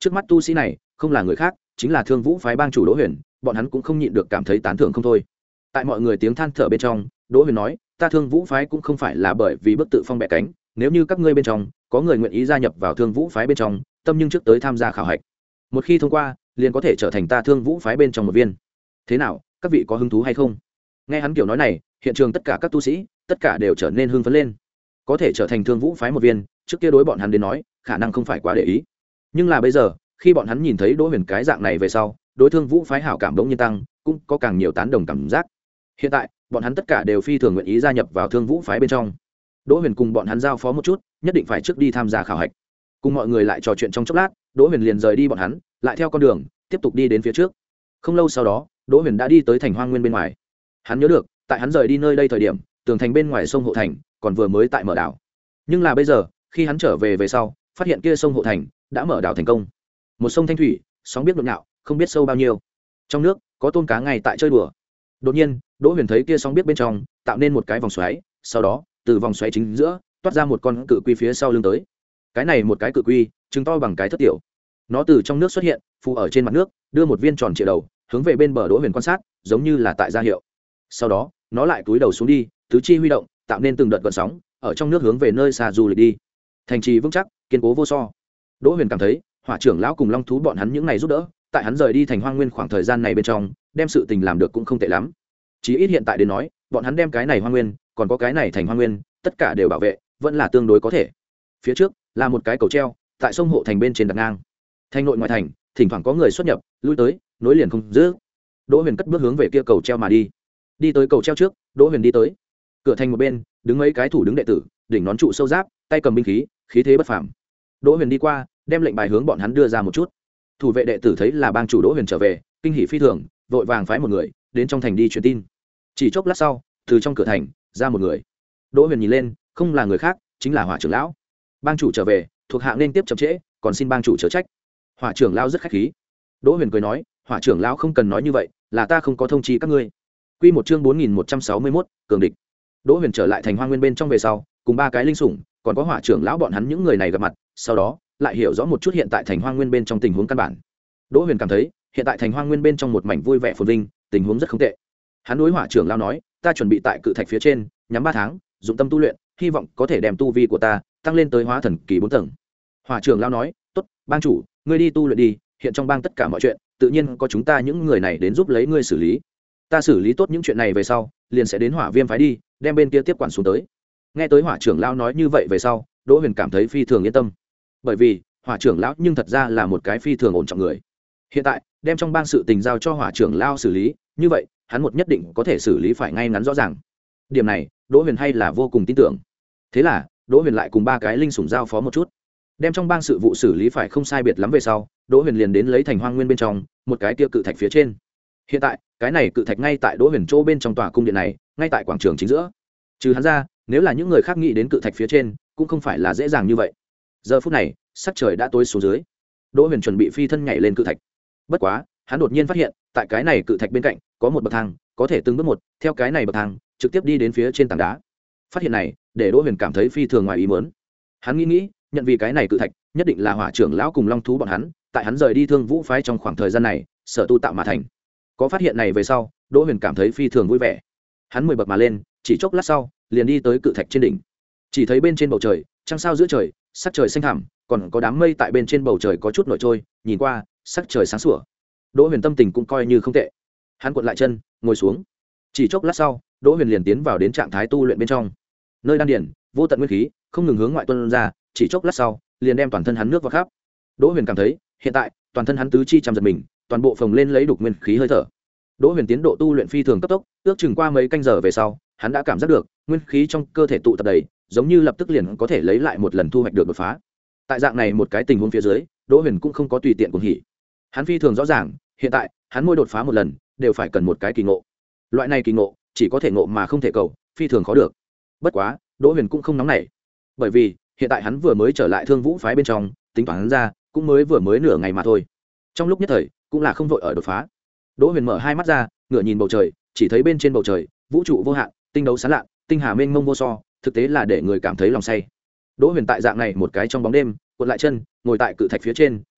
trước mắt tu sĩ này không là người khác, chính là Thương Vũ phái bang chủ Đỗ Huyền, bọn hắn cũng không nhịn được cảm thấy tán thưởng không thôi. Tại mọi người tiếng than thở bên trong, Đỗ Huyền nói, ta Thương Vũ phái cũng không phải là bởi vì bức tự phong bẻ cánh, nếu như các ngươi bên trong có người nguyện ý gia nhập vào Thương Vũ phái bên trong, tâm nhưng trước tới tham gia khảo hạch. Một khi thông qua, liền có thể trở thành ta Thương Vũ phái bên trong một viên. Thế nào, các vị có hứng thú hay không? Nghe hắn kiểu nói này, hiện trường tất cả các tu sĩ, tất cả đều trở nên hưng phấn lên. Có thể trở thành Thương Vũ phái một viên, trước kia đối bọn hắn đến nói, khả năng không phải quá để ý. Nhưng là bây giờ, khi bọn hắn nhìn thấy Đỗ Huyền cái dạng này về sau, đối Thương Vũ phái hảo cảm bỗng nhiên tăng, cũng có càng nhiều tán đồng cảm giác. Hiện tại, bọn hắn tất cả đều phi thường nguyện ý gia nhập vào Thương Vũ phái bên trong. Đỗ Huyền cùng bọn hắn giao phó một chút, nhất định phải trước đi tham gia khảo hạch. Cùng mọi người lại trò chuyện trong chốc lát, Đỗ Huyền liền rời đi bọn hắn, lại theo con đường tiếp tục đi đến phía trước. Không lâu sau đó, Đỗ Huyền đã đi tới thành Hoang Nguyên bên ngoài. Hắn nhớ được, tại hắn rời đi nơi đây thời điểm, tường thành bên ngoài sông Hộ Thành còn vừa mới tại mở đảo. Nhưng là bây giờ, khi hắn trở về về sau, phát hiện kia sông Hộ Thành đã mở đảo thành công. Một sông thanh thủy, sóng biết nhộn nhạo, không biết sâu bao nhiêu. Trong nước có tôm cá ngay tại chơi đùa. Đột nhiên, Đỗ Huyền thấy kia sóng biết bên trong tạo nên một cái vòng xoáy, sau đó, từ vòng xoáy chính giữa toát ra một con cự quy phía sau lưng tới. Cái này một cái cự quy, trứng to bằng cái thất tiểu. Nó từ trong nước xuất hiện, phù ở trên mặt nước, đưa một viên tròn trịa đầu, hướng về bên bờ Đỗ Huyền quan sát, giống như là tại gia hiệu. Sau đó, nó lại cúi đầu xuống đi, tứ chi huy động, tạo nên từng đợt gợn sóng, ở trong nước hướng về nơi xa du lịch đi. Thành trì vững chắc, kiên cố vô so. Đỗ Huyền cảm thấy, Hỏa trưởng lão cùng Long thú bọn hắn những này giúp đỡ, tại hắn rời đi thành Hoang Nguyên khoảng thời gian này bên trong, đem sự tình làm được cũng không tệ lắm. Chí ít hiện tại đến nói, bọn hắn đem cái này Hoang Nguyên, còn có cái này thành Hoang Nguyên, tất cả đều bảo vệ, vẫn là tương đối có thể. Phía trước là một cái cầu treo, tại sông Hộ Thành bên trên đặt ngang. Thành nội ngoại thành, thỉnh thoảng có người xuất nhập, lui tới, nối liền không dứt. Đỗ Huyền cất bước hướng về kia cầu treo mà đi. Đi tới cầu treo trước, Đỗ Huyền đi tới. Cửa thành một bên, đứng mấy cái thủ đứng đệ tử, đỉnh nón trụ sâu giáp, tay cầm binh khí, khí thế bất phàm. Đỗ Huyền đi qua, đem lệnh bài hướng bọn hắn đưa ra một chút. Thủ vệ đệ tử thấy là bang chủ Đỗ Huyền trở về, kinh hỉ phi thường, vội vàng phái một người đến trong thành đi truyền tin. Chỉ chốc lát sau, từ trong cửa thành ra một người. Đỗ Huyền nhìn lên, không là người khác, chính là Hỏa trưởng lão. Bang chủ trở về, thuộc hạ nên tiếp chậm trễ, còn xin bang chủ chớ trách. Hỏa trưởng lão rất khách khí. Đỗ Huyền cười nói, Hỏa trưởng lão không cần nói như vậy, là ta không có thông chi các ngươi. Quy một chương bốn nghìn một trăm sáu mươi mốt, cường địch. Đỗ Huyền trở lại thành Hoang Nguyên bên trong về sau, cùng ba cái linh sủng, còn có Hỏa trưởng lão bọn hắn những người này gặp mặt, sau đó lại hiểu rõ một chút hiện tại thành Hoang Nguyên bên trong tình huống căn bản. Đỗ Huyền cảm thấy, hiện tại thành Hoang Nguyên bên trong một mảnh vui vẻ phồn vinh, tình huống rất không tệ. Hắn đối Hỏa trưởng lão nói, ta chuẩn bị tại cự thạch phía trên, nhắm ba tháng, dụng tâm tu luyện, hy vọng có thể đem tu vi của ta tăng lên tới hóa thần kỳ bốn tầng. Hỏa trưởng lão nói, tốt, bang chủ, ngươi đi tu luyện đi, hiện trong bang tất cả mọi chuyện, tự nhiên có chúng ta những người này đến giúp lấy ngươi xử lý. Ta xử lý tốt những chuyện này về sau, liền sẽ đến Hỏa Viêm phái đi, đem bên kia tiếp quản xuống tới. Nghe tới Hỏa trưởng lão nói như vậy về sau, Đỗ Huyền cảm thấy phi thường yên tâm. Bởi vì, Hỏa trưởng lão nhưng thật ra là một cái phi thường ổn trọng người. Hiện tại, đem trong bang sự tình giao cho Hỏa trưởng lão xử lý, như vậy, hắn một nhất định có thể xử lý phải ngay ngắn rõ ràng. Điểm này, Đỗ Huyền hay là vô cùng tin tưởng. Thế là, Đỗ Huyền lại cùng ba cái linh sủng giao phó một chút, đem trong bang sự vụ xử lý phải không sai biệt lắm về sau, Đỗ Huyền liền đến lấy thành Hoang Nguyên bên trong một cái kia cự thạch phía trên. Hiện tại, cái này cự thạch ngay tại Đỗ Huyền chỗ bên trong tòa cung điện này, ngay tại quảng trường chính giữa. Trừ hắn ra, nếu là những người khác nghĩ đến cự thạch phía trên, cũng không phải là dễ dàng như vậy. Giờ phút này, sắc trời đã tối xuống dưới. Đỗ Huyền chuẩn bị phi thân nhảy lên cự thạch. Bất quá, hắn đột nhiên phát hiện, tại cái này cự thạch bên cạnh, có một bậc thang, có thể từng bước một, theo cái này bậc thang, trực tiếp đi đến phía trên tảng đá. Phát hiện này, để Đỗ Huyền cảm thấy phi thường ngoài ý muốn. Hắn nghĩ nghĩ, nhận vì cái này cự thạch, nhất định là Hỏa trưởng lão cùng Long thú bọn hắn, tại hắn rời đi Thương Vũ phái trong khoảng thời gian này, sở tu tạo mà thành. Có phát hiện này về sau, Đỗ Huyền cảm thấy phi thường vui vẻ. Hắn mười bậc mà lên, chỉ chốc lát sau, liền đi tới cự thạch trên đỉnh. Chỉ thấy bên trên bầu trời, trăng sao giữa trời, sắc trời xanh thẳm, còn có đám mây tại bên trên bầu trời có chút nổi trôi, nhìn qua, sắc trời sáng sủa. Đỗ Huyền tâm tình cũng coi như không tệ. Hắn cuộn lại chân, ngồi xuống. Chỉ chốc lát sau, Đỗ Huyền liền tiến vào đến trạng thái tu luyện bên trong. Nơi đan điền, vô tận nguyên khí không ngừng hướng ngoại tuôn ra, chỉ chốc lát sau, liền đem toàn thân hắn nước vào khắp. Đỗ Huyền cảm thấy, hiện tại, toàn thân hắn tứ chi chăm giật mình, toàn bộ phồng lên lấy đục nguyên khí hơi thở. Đỗ Huyền tiến độ tu luyện phi thường cấp tốc, ước chừng qua mấy canh giờ về sau, hắn đã cảm giác được nguyên khí trong cơ thể tụ tập đầy, giống như lập tức liền có thể lấy lại một lần thu hoạch được đột phá. Tại dạng này một cái tình huống phía dưới, Đỗ Huyền cũng không có tùy tiện cuồng hỉ. Hắn phi thường rõ ràng, hiện tại, hắn mỗi đột phá một lần, đều phải cần một cái kỳ ngộ. Loại này kỳ ngộ, chỉ có thể ngộ mà không thể cầu, phi thường khó được. Bất quá, Đỗ Huyền cũng không nóng nảy, bởi vì hiện tại hắn vừa mới trở lại Thương Vũ phái bên trong, tính toán hắn ra, cũng mới vừa mới nửa ngày mà thôi. Trong lúc nhất thời, cũng là không vội ở đột phá. Đỗ Huyền mở hai mắt ra, ngửa nhìn bầu trời, chỉ thấy bên trên bầu trời, vũ trụ vô hạn, tinh đấu sáng lạ, tinh hà mênh mông vô so, thực tế là để người cảm thấy lòng say. Đỗ Huyền tại dạng này một cái trong bóng đêm, cuộn lại chân, ngồi tại cự thạch phía trên,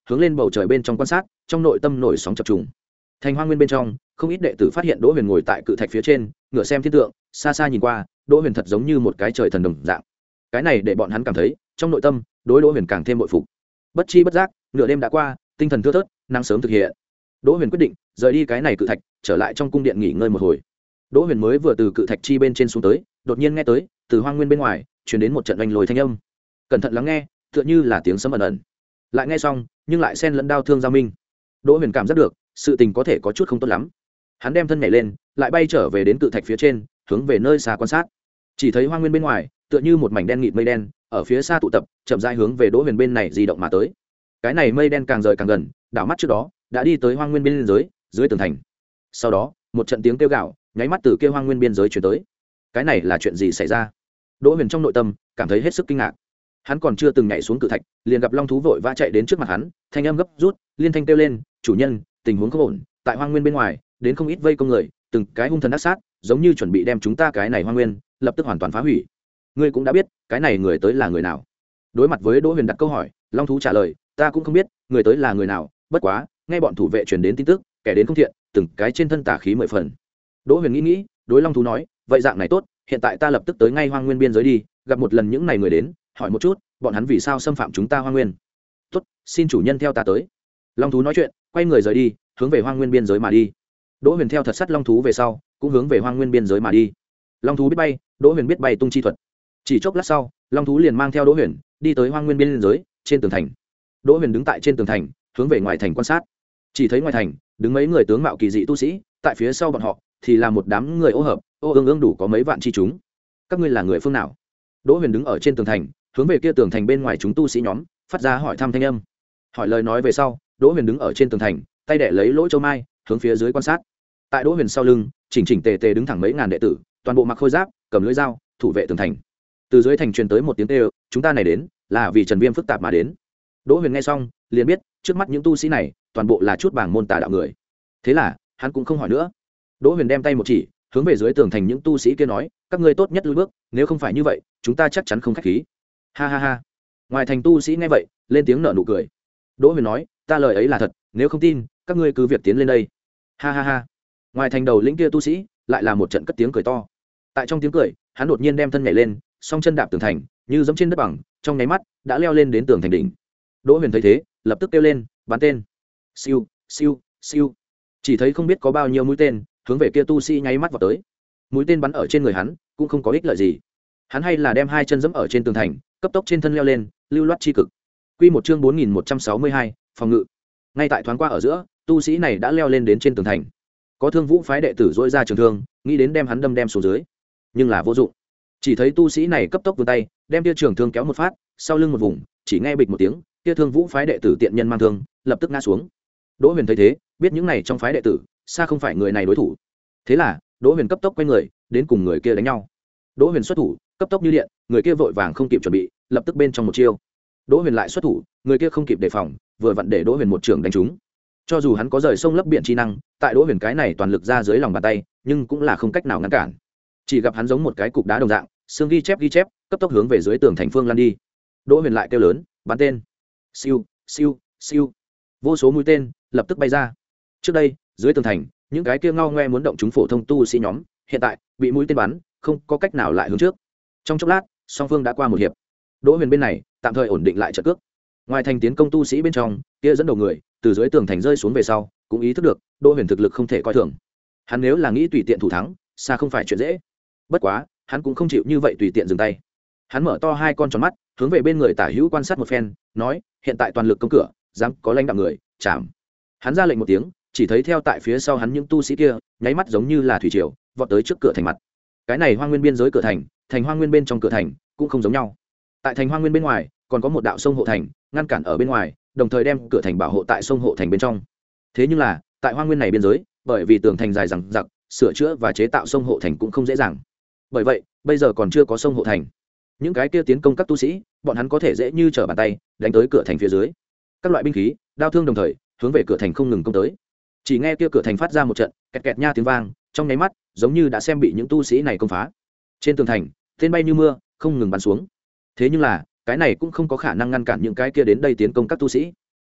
hướng lên bầu trời bên trong quan sát, trong nội tâm nổi sóng chập trùng. Thành Hoang Nguyên bên trong, không ít đệ tử phát hiện Đỗ Huyền ngồi tại cự thạch phía trên, ngửa xem thiên tượng, xa xa nhìn qua, Đỗ Huyền thật giống như một cái trời thần đồng dạng. Cái này để bọn hắn cảm thấy, trong nội tâm, đối Đỗ Huyền càng thêm bội phục. Bất chi bất giác, nửa đêm đã qua, tinh thần thưa thớt, nắng sớm thực hiện. Đỗ Huyền quyết định rời đi cái này cự thạch, trở lại trong cung điện nghỉ ngơi một hồi. Đỗ Huyền mới vừa từ cự thạch chi bên trên xuống tới, đột nhiên nghe tới, từ Hoang Nguyên bên ngoài, truyền đến một trận oanh lôi thanh âm. Cẩn thận lắng nghe, tựa như là tiếng sấm ẩn ẩn. Lại nghe xong, nhưng lại xen lẫn đao thương giao minh. Đỗ Huyền cảm giác được, sự tình có thể có chút không tốt lắm. Hắn đem thân nhảy lên, lại bay trở về đến cự thạch phía trên, hướng về nơi xa quan sát. Chỉ thấy Hoang Nguyên bên ngoài, tựa như một mảnh đen nghịt mây đen, ở phía xa tụ tập, chậm rãi hướng về Đỗ Huyền bên này di động mà tới. Cái này mây đen càng rời càng gần, đảo mắt trước đó, đã đi tới Hoang Nguyên biên giới, dưới tường thành. Sau đó, một trận tiếng kêu gào, nháy mắt từ kia Hoang Nguyên biên giới truyền tới. Cái này là chuyện gì xảy ra? Đỗ Huyền trong nội tâm cảm thấy hết sức kinh ngạc. Hắn còn chưa từng nhảy xuống cự thạch, liền gặp long thú vội vã chạy đến trước mặt hắn, thanh âm gấp rút, liên thanh kêu lên, "Chủ nhân, tình huống không ổn, tại Hoang Nguyên bên ngoài, đến không ít vây công người, từng cái hung thần ác sát, giống như chuẩn bị đem chúng ta cái này Hoang Nguyên lập tức hoàn toàn phá hủy. Ngươi cũng đã biết, cái này người tới là người nào?" Đối mặt với Đỗ Huyền đặt câu hỏi, long thú trả lời, "Ta cũng không biết, người tới là người nào, bất quá, nghe bọn thủ vệ truyền đến tin tức, kẻ đến không thiện, từng cái trên thân tà khí mười phần." Đỗ Huyền nghĩ nghĩ, đối long thú nói, "Vậy dạng này tốt, hiện tại ta lập tức tới ngay Hoang Nguyên biên giới đi, gặp một lần những này người đến, hỏi một chút, bọn hắn vì sao xâm phạm chúng ta Hoang Nguyên." "Tốt, xin chủ nhân theo ta tới." Long thú nói chuyện, quay người rời đi, hướng về Hoang Nguyên biên giới mà đi. Đỗ Huyền theo thật sát long thú về sau, cũng hướng về Hoang Nguyên biên giới mà đi. Long thú biết bay, Đỗ Huyền biết bay tung chi thuật. Chỉ chốc lát sau, long thú liền mang theo Đỗ Huyền đi tới Hoang Nguyên biên giới, trên tường thành. Đỗ Huyền đứng tại trên tường thành, hướng về ngoài thành quan sát. Chỉ thấy ngoài thành, đứng mấy người tướng mạo kỳ dị tu sĩ, tại phía sau bọn họ thì là một đám người ô hợp, ô ương ương đủ có mấy vạn chi chúng. "Các ngươi là người phương nào?" Đỗ Huyền đứng ở trên tường thành, hướng về kia tường thành bên ngoài chúng tu sĩ nhóm, phát ra hỏi thăm thanh âm. Hỏi lời nói về sau, Đỗ Huyền đứng ở trên tường thành, tay đẻ lấy lỗ châu mai, hướng phía dưới quan sát. Tại Đỗ Huyền sau lưng, chỉnh chỉnh tề tề đứng thẳng mấy ngàn đệ tử, toàn bộ mặc khôi giáp, cầm lưỡi dao, thủ vệ tường thành. Từ dưới thành truyền tới một tiếng kêu, "Chúng ta này đến, là vì Trần Viêm phức tạp mà đến." Đỗ Huyền nghe xong, liền biết, trước mắt những tu sĩ này, toàn bộ là chút bảng môn tà đạo người. Thế là, hắn cũng không hỏi nữa. Đỗ Huyền đem tay một chỉ, hướng về dưới tường thành những tu sĩ kia nói, "Các ngươi tốt nhất lùi bước, nếu không phải như vậy, chúng ta chắc chắn không khách khí." Ha ha ha. Ngoài thành tu sĩ nghe vậy, lên tiếng nở nụ cười. Đỗ Huyền nói, "Ta lời ấy là thật, nếu không tin, các ngươi cứ việc tiến lên đây." Ha ha ha. Ngoài thành đầu lĩnh kia tu sĩ, lại là một trận cất tiếng cười to. Tại trong tiếng cười, hắn đột nhiên đem thân nhảy lên, song chân đạp tường thành, như giẫm trên đất bằng, trong nháy mắt đã leo lên đến tường thành đỉnh. Đỗ Huyền thấy thế, lập tức kêu lên, "Bắn tên!" Siêu, siêu, siêu. Chỉ thấy không biết có bao nhiêu mũi tên, hướng về kia tu sĩ nháy mắt vào tới. Mũi tên bắn ở trên người hắn, cũng không có ích lợi gì. Hắn hay là đem hai chân giẫm ở trên tường thành, cấp tốc trên thân leo lên, lưu loát chi cực. Quy một chương bốn nghìn một trăm sáu mươi hai, phòng ngự. Ngay tại thoáng qua ở giữa, tu sĩ này đã leo lên đến trên tường thành. Có Thương Vũ phái đệ tử dỗi ra trường thương, nghĩ đến đem hắn đâm đem xuống dưới, nhưng là vô dụng. Chỉ thấy tu sĩ này cấp tốc vươn tay, đem tia trường thương kéo một phát, sau lưng một vùng, chỉ nghe bịch một tiếng, tia Thương Vũ phái đệ tử tiện nhân mang thương, lập tức ngã xuống. Đỗ Huyền thấy thế, biết những này trong phái đệ tử, xa không phải người này đối thủ. Thế là, Đỗ Huyền cấp tốc quay người, đến cùng người kia đánh nhau. Đỗ Huyền xuất thủ, cấp tốc như điện, người kia vội vàng không kịp chuẩn bị, lập tức bên trong một chiêu. Đỗ Huyền lại xuất thủ, người kia không kịp đề phòng, vừa vặn để Đỗ Huyền một trường đánh trúng. Cho dù hắn có rời sông lấp biển chi năng, tại Đỗ Huyền cái này toàn lực ra dưới lòng bàn tay, nhưng cũng là không cách nào ngăn cản. Chỉ gặp hắn giống một cái cục đá đồng dạng, xương ghi chép ghi chép, cấp tốc hướng về dưới tường thành phương lăn đi. Đỗ Huyền lại kêu lớn, "Bắn tên!" Siêu, siêu, siêu. Vô số mũi tên lập tức bay ra. Trước đây, dưới tường thành, những cái kia ngao ngoe muốn động chúng phổ thông tu sĩ nhóm, hiện tại bị mũi tên bắn, không có cách nào lại hướng trước. Trong chốc lát, song phương đã qua một hiệp. Đỗ Huyền bên này tạm thời ổn định lại trận cước. Ngoài thành tiến công tu sĩ bên trong, kia dẫn đầu người từ dưới tường thành rơi xuống về sau, cũng ý thức được Đỗ Huyền thực lực không thể coi thường. Hắn nếu là nghĩ tùy tiện thủ thắng, xa không phải chuyện dễ. Bất quá, hắn cũng không chịu như vậy tùy tiện dừng tay. Hắn mở to hai con tròn mắt, hướng về bên người tả hữu quan sát một phen, nói, "Hiện tại toàn lực công cửa, dám có lãnh đạo người, chạm." Hắn ra lệnh một tiếng, chỉ thấy theo tại phía sau hắn những tu sĩ kia, nháy mắt giống như là thủy triều, vọt tới trước cửa thành mặt. Cái này Hoang Nguyên biên giới cửa thành, thành Hoang Nguyên bên trong cửa thành cũng không giống nhau. Tại thành Hoang Nguyên bên ngoài, còn có một đạo sông hộ thành, ngăn cản ở bên ngoài, đồng thời đem cửa thành bảo hộ tại sông hộ thành bên trong. Thế nhưng là, tại Hoang Nguyên này biên giới, bởi vì tường thành dài dằng dặc, sửa chữa và chế tạo sông hộ thành cũng không dễ dàng. Bởi vậy, bây giờ còn chưa có sông hộ thành. Những cái kia tiến công các tu sĩ, bọn hắn có thể dễ như trở bàn tay đánh tới cửa thành phía dưới. Các loại binh khí, đao thương đồng thời hướng về cửa thành không ngừng công tới. Chỉ nghe kia cửa thành phát ra một trận kẹt kẹt nha tiếng vang, trong nháy mắt, giống như đã xem bị những tu sĩ này công phá. Trên tường thành, tên bay như mưa, không ngừng bắn xuống. Thế nhưng là, cái này cũng không có khả năng ngăn cản những cái kia đến đây tiến công các tu sĩ.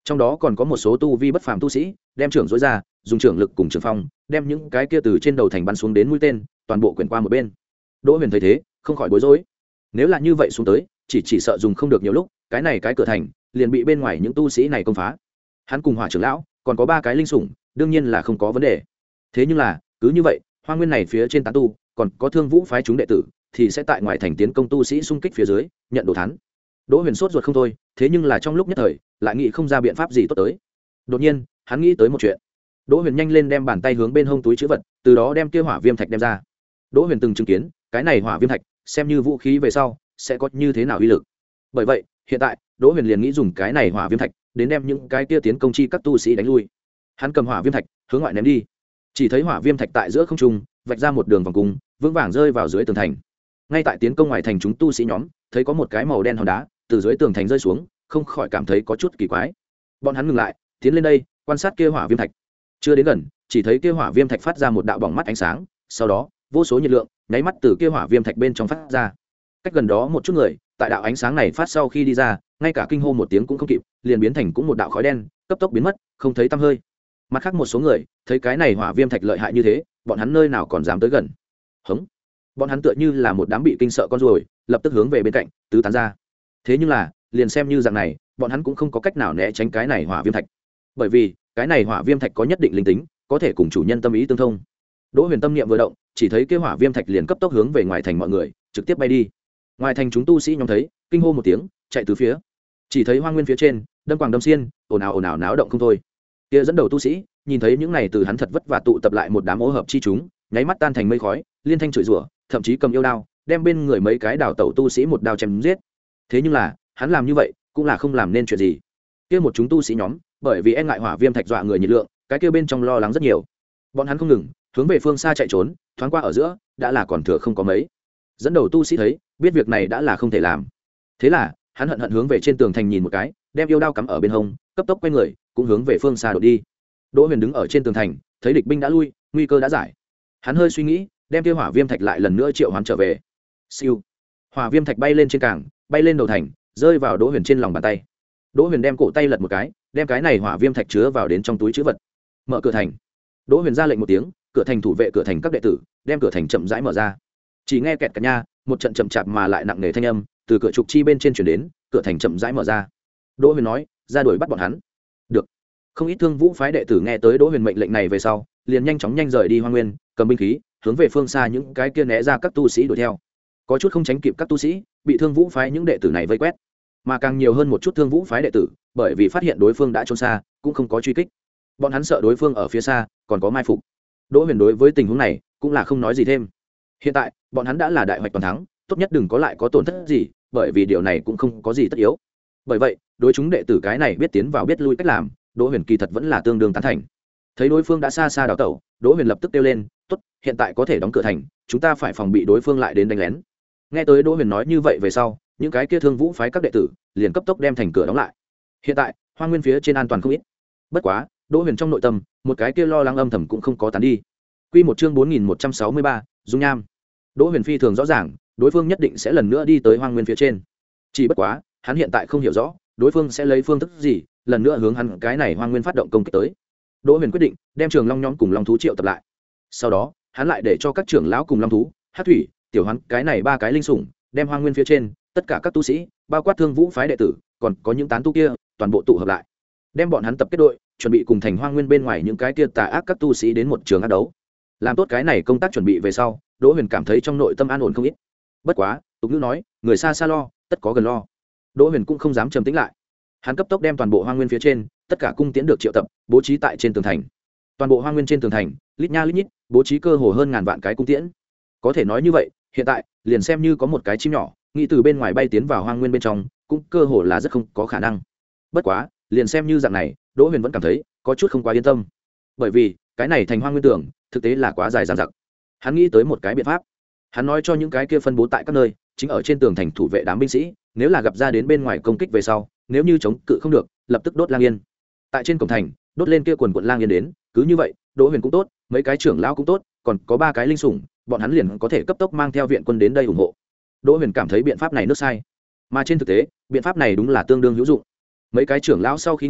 trong đó còn có một số tu vi bất phàm tu sĩ đem trưởng dối ra dùng trưởng lực cùng trường phong đem những cái kia từ trên đầu thành bắn xuống đến mũi tên toàn bộ quyển qua một bên. Đỗ Huyền thấy thế không khỏi bối rối, nếu là như vậy xuống tới chỉ chỉ sợ dùng không được nhiều lúc, cái này cái cửa thành liền bị bên ngoài những tu sĩ này công phá. Hắn cùng Hỏa trưởng lão còn có ba cái linh sủng đương nhiên là không có vấn đề, thế nhưng là cứ như vậy Hoa Nguyên này phía trên tán tu còn có Thương Vũ phái chúng đệ tử thì sẽ tại ngoài thành tiến công tu sĩ xung kích phía dưới nhận đồ thán. Đỗ Huyền sốt ruột không thôi, thế nhưng là trong lúc nhất thời lại nghĩ không ra biện pháp gì tốt tới. Đột nhiên hắn nghĩ tới một chuyện. Đỗ Huyền nhanh lên đem bàn tay hướng bên hông túi trữ vật, từ đó đem kia hỏa viêm thạch đem ra. Đỗ Huyền từng chứng kiến cái này hỏa viêm thạch xem như vũ khí về sau sẽ có như thế nào uy lực, bởi vậy hiện tại Đỗ Huyền liền nghĩ dùng cái này hỏa viêm thạch đến đem những cái kia tiến công chi các tu sĩ đánh lui. Hắn cầm hỏa viêm thạch hướng ngoại ném đi, chỉ thấy hỏa viêm thạch tại giữa không trung vạch ra một đường vòng cung, vững vàng rơi vào dưới tường thành. Ngay tại tiến công ngoài thành chúng tu sĩ nhóm thấy có một cái màu đen hòn đá từ dưới tường thành rơi xuống, không khỏi cảm thấy có chút kỳ quái. Bọn hắn ngừng lại tiến lên đây quan sát kia hỏa viêm thạch. Chưa đến gần chỉ thấy kia hỏa viêm thạch phát ra một đạo bỏng mắt ánh sáng, sau đó vô số nhiệt lượng nháy mắt từ kia hỏa viêm thạch bên trong phát ra. Cách gần đó một chút người tại đạo ánh sáng này phát sau khi đi ra, ngay cả kinh hô một tiếng cũng không kịp, liền biến thành cũng một đạo khói đen cấp tốc biến mất không thấy tăm hơi. Mặt khác một số người thấy cái này hỏa viêm thạch lợi hại như thế, bọn hắn nơi nào còn dám tới gần. Hống, bọn hắn tựa như là một đám bị kinh sợ con ruồi, lập tức hướng về bên cạnh tứ tán ra. Thế nhưng là liền xem như dạng này, bọn hắn cũng không có cách nào né tránh cái này hỏa viêm thạch, bởi vì cái này hỏa viêm thạch có nhất định linh tính, có thể cùng chủ nhân tâm ý tương thông. Đỗ Huyền tâm niệm vừa động, chỉ thấy cái hỏa viêm thạch liền cấp tốc hướng về ngoài thành mọi người trực tiếp bay đi. Ngoài thành chúng tu sĩ nhóm thấy kinh hô một tiếng, chạy từ phía. Chỉ thấy Hoang Nguyên phía trên đâm quàng đâm xiên, ồn ào ồn ào náo động không thôi. Kia dẫn đầu tu sĩ nhìn thấy những này từ hắn thật vất vả tụ tập lại một đám ô hợp chi chúng, nháy mắt tan thành mây khói, liên thanh chửi rủa, thậm chí cầm yêu đao đem bên người mấy cái đào tẩu tu sĩ một đao chém giết. Thế nhưng là hắn làm như vậy cũng là không làm nên chuyện gì. Kia một chúng tu sĩ nhóm bởi vì e ngại hỏa viêm thạch dọa người nhiệt lượng, cái kia bên trong lo lắng rất nhiều. Bọn hắn không ngừng hướng về phương xa chạy trốn, thoáng qua ở giữa đã là còn thừa không có mấy. Dẫn đầu tu sĩ thấy biết việc này đã là không thể làm, thế là hắn hận hận hướng về trên tường thành nhìn một cái, đem yêu đao cắm ở bên hông, cấp tốc quay người cũng hướng về phương xa đột đi. Đỗ Huyền đứng ở trên tường thành thấy địch binh đã lui, nguy cơ đã giải, hắn hơi suy nghĩ đem kia hỏa viêm thạch lại lần nữa triệu hoán trở về. Siêu, hỏa viêm thạch bay lên trên cảng, bay lên đầu thành, rơi vào Đỗ Huyền trên lòng bàn tay. Đỗ Huyền đem cổ tay lật một cái, đem cái này hỏa viêm thạch chứa vào đến trong túi trữ vật. Mở cửa thành. Đỗ Huyền ra lệnh một tiếng, cửa thành thủ vệ cửa thành các đệ tử đem cửa thành chậm rãi mở ra. Chỉ nghe kẹt cả nha, một trận chậm chạp mà lại nặng nề thanh âm từ cửa trục chi bên trên chuyển đến, cửa thành chậm rãi mở ra. Đỗ Huyền nói, ra đuổi bắt bọn hắn. Được. Không ít Thương Vũ phái đệ tử nghe tới Đỗ Huyền mệnh lệnh này về sau, liền nhanh chóng nhanh rời đi Hoang Nguyên, cầm binh khí hướng về phương xa những cái kia né ra các tu sĩ đuổi theo. Có chút không tránh kịp các tu sĩ bị Thương Vũ phái những đệ tử này vây quét, mà càng nhiều hơn một chút Thương Vũ phái đệ tử bởi vì phát hiện đối phương đã trốn xa cũng không có truy kích. Bọn hắn sợ đối phương ở phía xa còn có mai phục. Đỗ Huyền đối với tình huống này cũng là không nói gì thêm. Hiện tại bọn hắn đã là đại hoạch toàn thắng, tốt nhất đừng có lại có tổn thất gì, bởi vì điều này cũng không có gì tất yếu. Bởi vậy đối chúng đệ tử cái này biết tiến vào biết lui cách làm, Đỗ Huyền kỳ thật vẫn là tương đương tán thành. Thấy đối phương đã xa xa đào tẩu, Đỗ Huyền lập tức kêu lên, tốt, hiện tại có thể đóng cửa thành, chúng ta phải phòng bị đối phương lại đến đánh lén. Nghe tới Đỗ Huyền nói như vậy về sau, những cái kia Thương Vũ phái các đệ tử liền cấp tốc đem thành cửa đóng lại. Hiện tại Hoang Nguyên phía trên an toàn không ít. Bất quá Đỗ Huyền trong nội tâm một cái kia lo lắng âm thầm cũng không có tán đi. Quy một chương bốn nghìn một trăm sáu mươi ba, dung nham. Đỗ Huyền phi thường rõ ràng, đối phương nhất định sẽ lần nữa đi tới Hoang Nguyên phía trên. Chỉ bất quá, hắn hiện tại không hiểu rõ, đối phương sẽ lấy phương thức gì, lần nữa hướng hắn cái này Hoang Nguyên phát động công kích tới. Đỗ Huyền quyết định đem Trường Long nhóm cùng Long thú triệu tập lại. Sau đó, hắn lại để cho các trưởng lão cùng Long thú, Hắc thủy, Tiểu Hoán, cái này ba cái linh sủng, đem Hoang Nguyên phía trên, tất cả các tu sĩ, bao quát Thương Vũ phái đệ tử, còn có những tán tu kia, toàn bộ tụ hợp lại. Đem bọn hắn tập kết đội, chuẩn bị cùng thành Hoang Nguyên bên ngoài những cái kia tà ác các tu sĩ đến một trường ác đấu. Làm tốt cái này công tác chuẩn bị về sau, Đỗ Huyền cảm thấy trong nội tâm an ổn không ít. Bất quá, tục ngữ nói, người xa xa lo, tất có gần lo. Đỗ Huyền cũng không dám trầm tĩnh lại. Hắn cấp tốc đem toàn bộ Hoang Nguyên phía trên, tất cả cung tiễn được triệu tập, bố trí tại trên tường thành. Toàn bộ Hoang Nguyên trên tường thành, lít nha lít nhít, bố trí cơ hồ hơn ngàn vạn cái cung tiễn. Có thể nói như vậy, hiện tại, liền xem như có một cái chim nhỏ, nghĩ từ bên ngoài bay tiến vào Hoang Nguyên bên trong, cũng cơ hồ là rất không có khả năng. Bất quá, liền xem như dạng này, Đỗ Huyền vẫn cảm thấy có chút không quá yên tâm. Bởi vì, cái này thành Hoang Nguyên tường, thực tế là quá dài dằng dặc. Hắn nghĩ tới một cái biện pháp. Hắn nói cho những cái kia phân bố tại các nơi, chính ở trên tường thành thủ vệ đám binh sĩ, nếu là gặp ra đến bên ngoài công kích về sau, nếu như chống cự không được, lập tức đốt lang yên. Tại trên cổng thành, đốt lên kia quần quần lang yên đến, cứ như vậy, Đỗ Huyền cũng tốt, mấy cái trưởng lão cũng tốt, còn có ba cái linh sủng, bọn hắn liền có thể cấp tốc mang theo viện quân đến đây ủng hộ. Đỗ Huyền cảm thấy biện pháp này nước sai, mà trên thực tế, biện pháp này đúng là tương đương hữu dụng. Mấy cái trưởng lão sau khi nghe,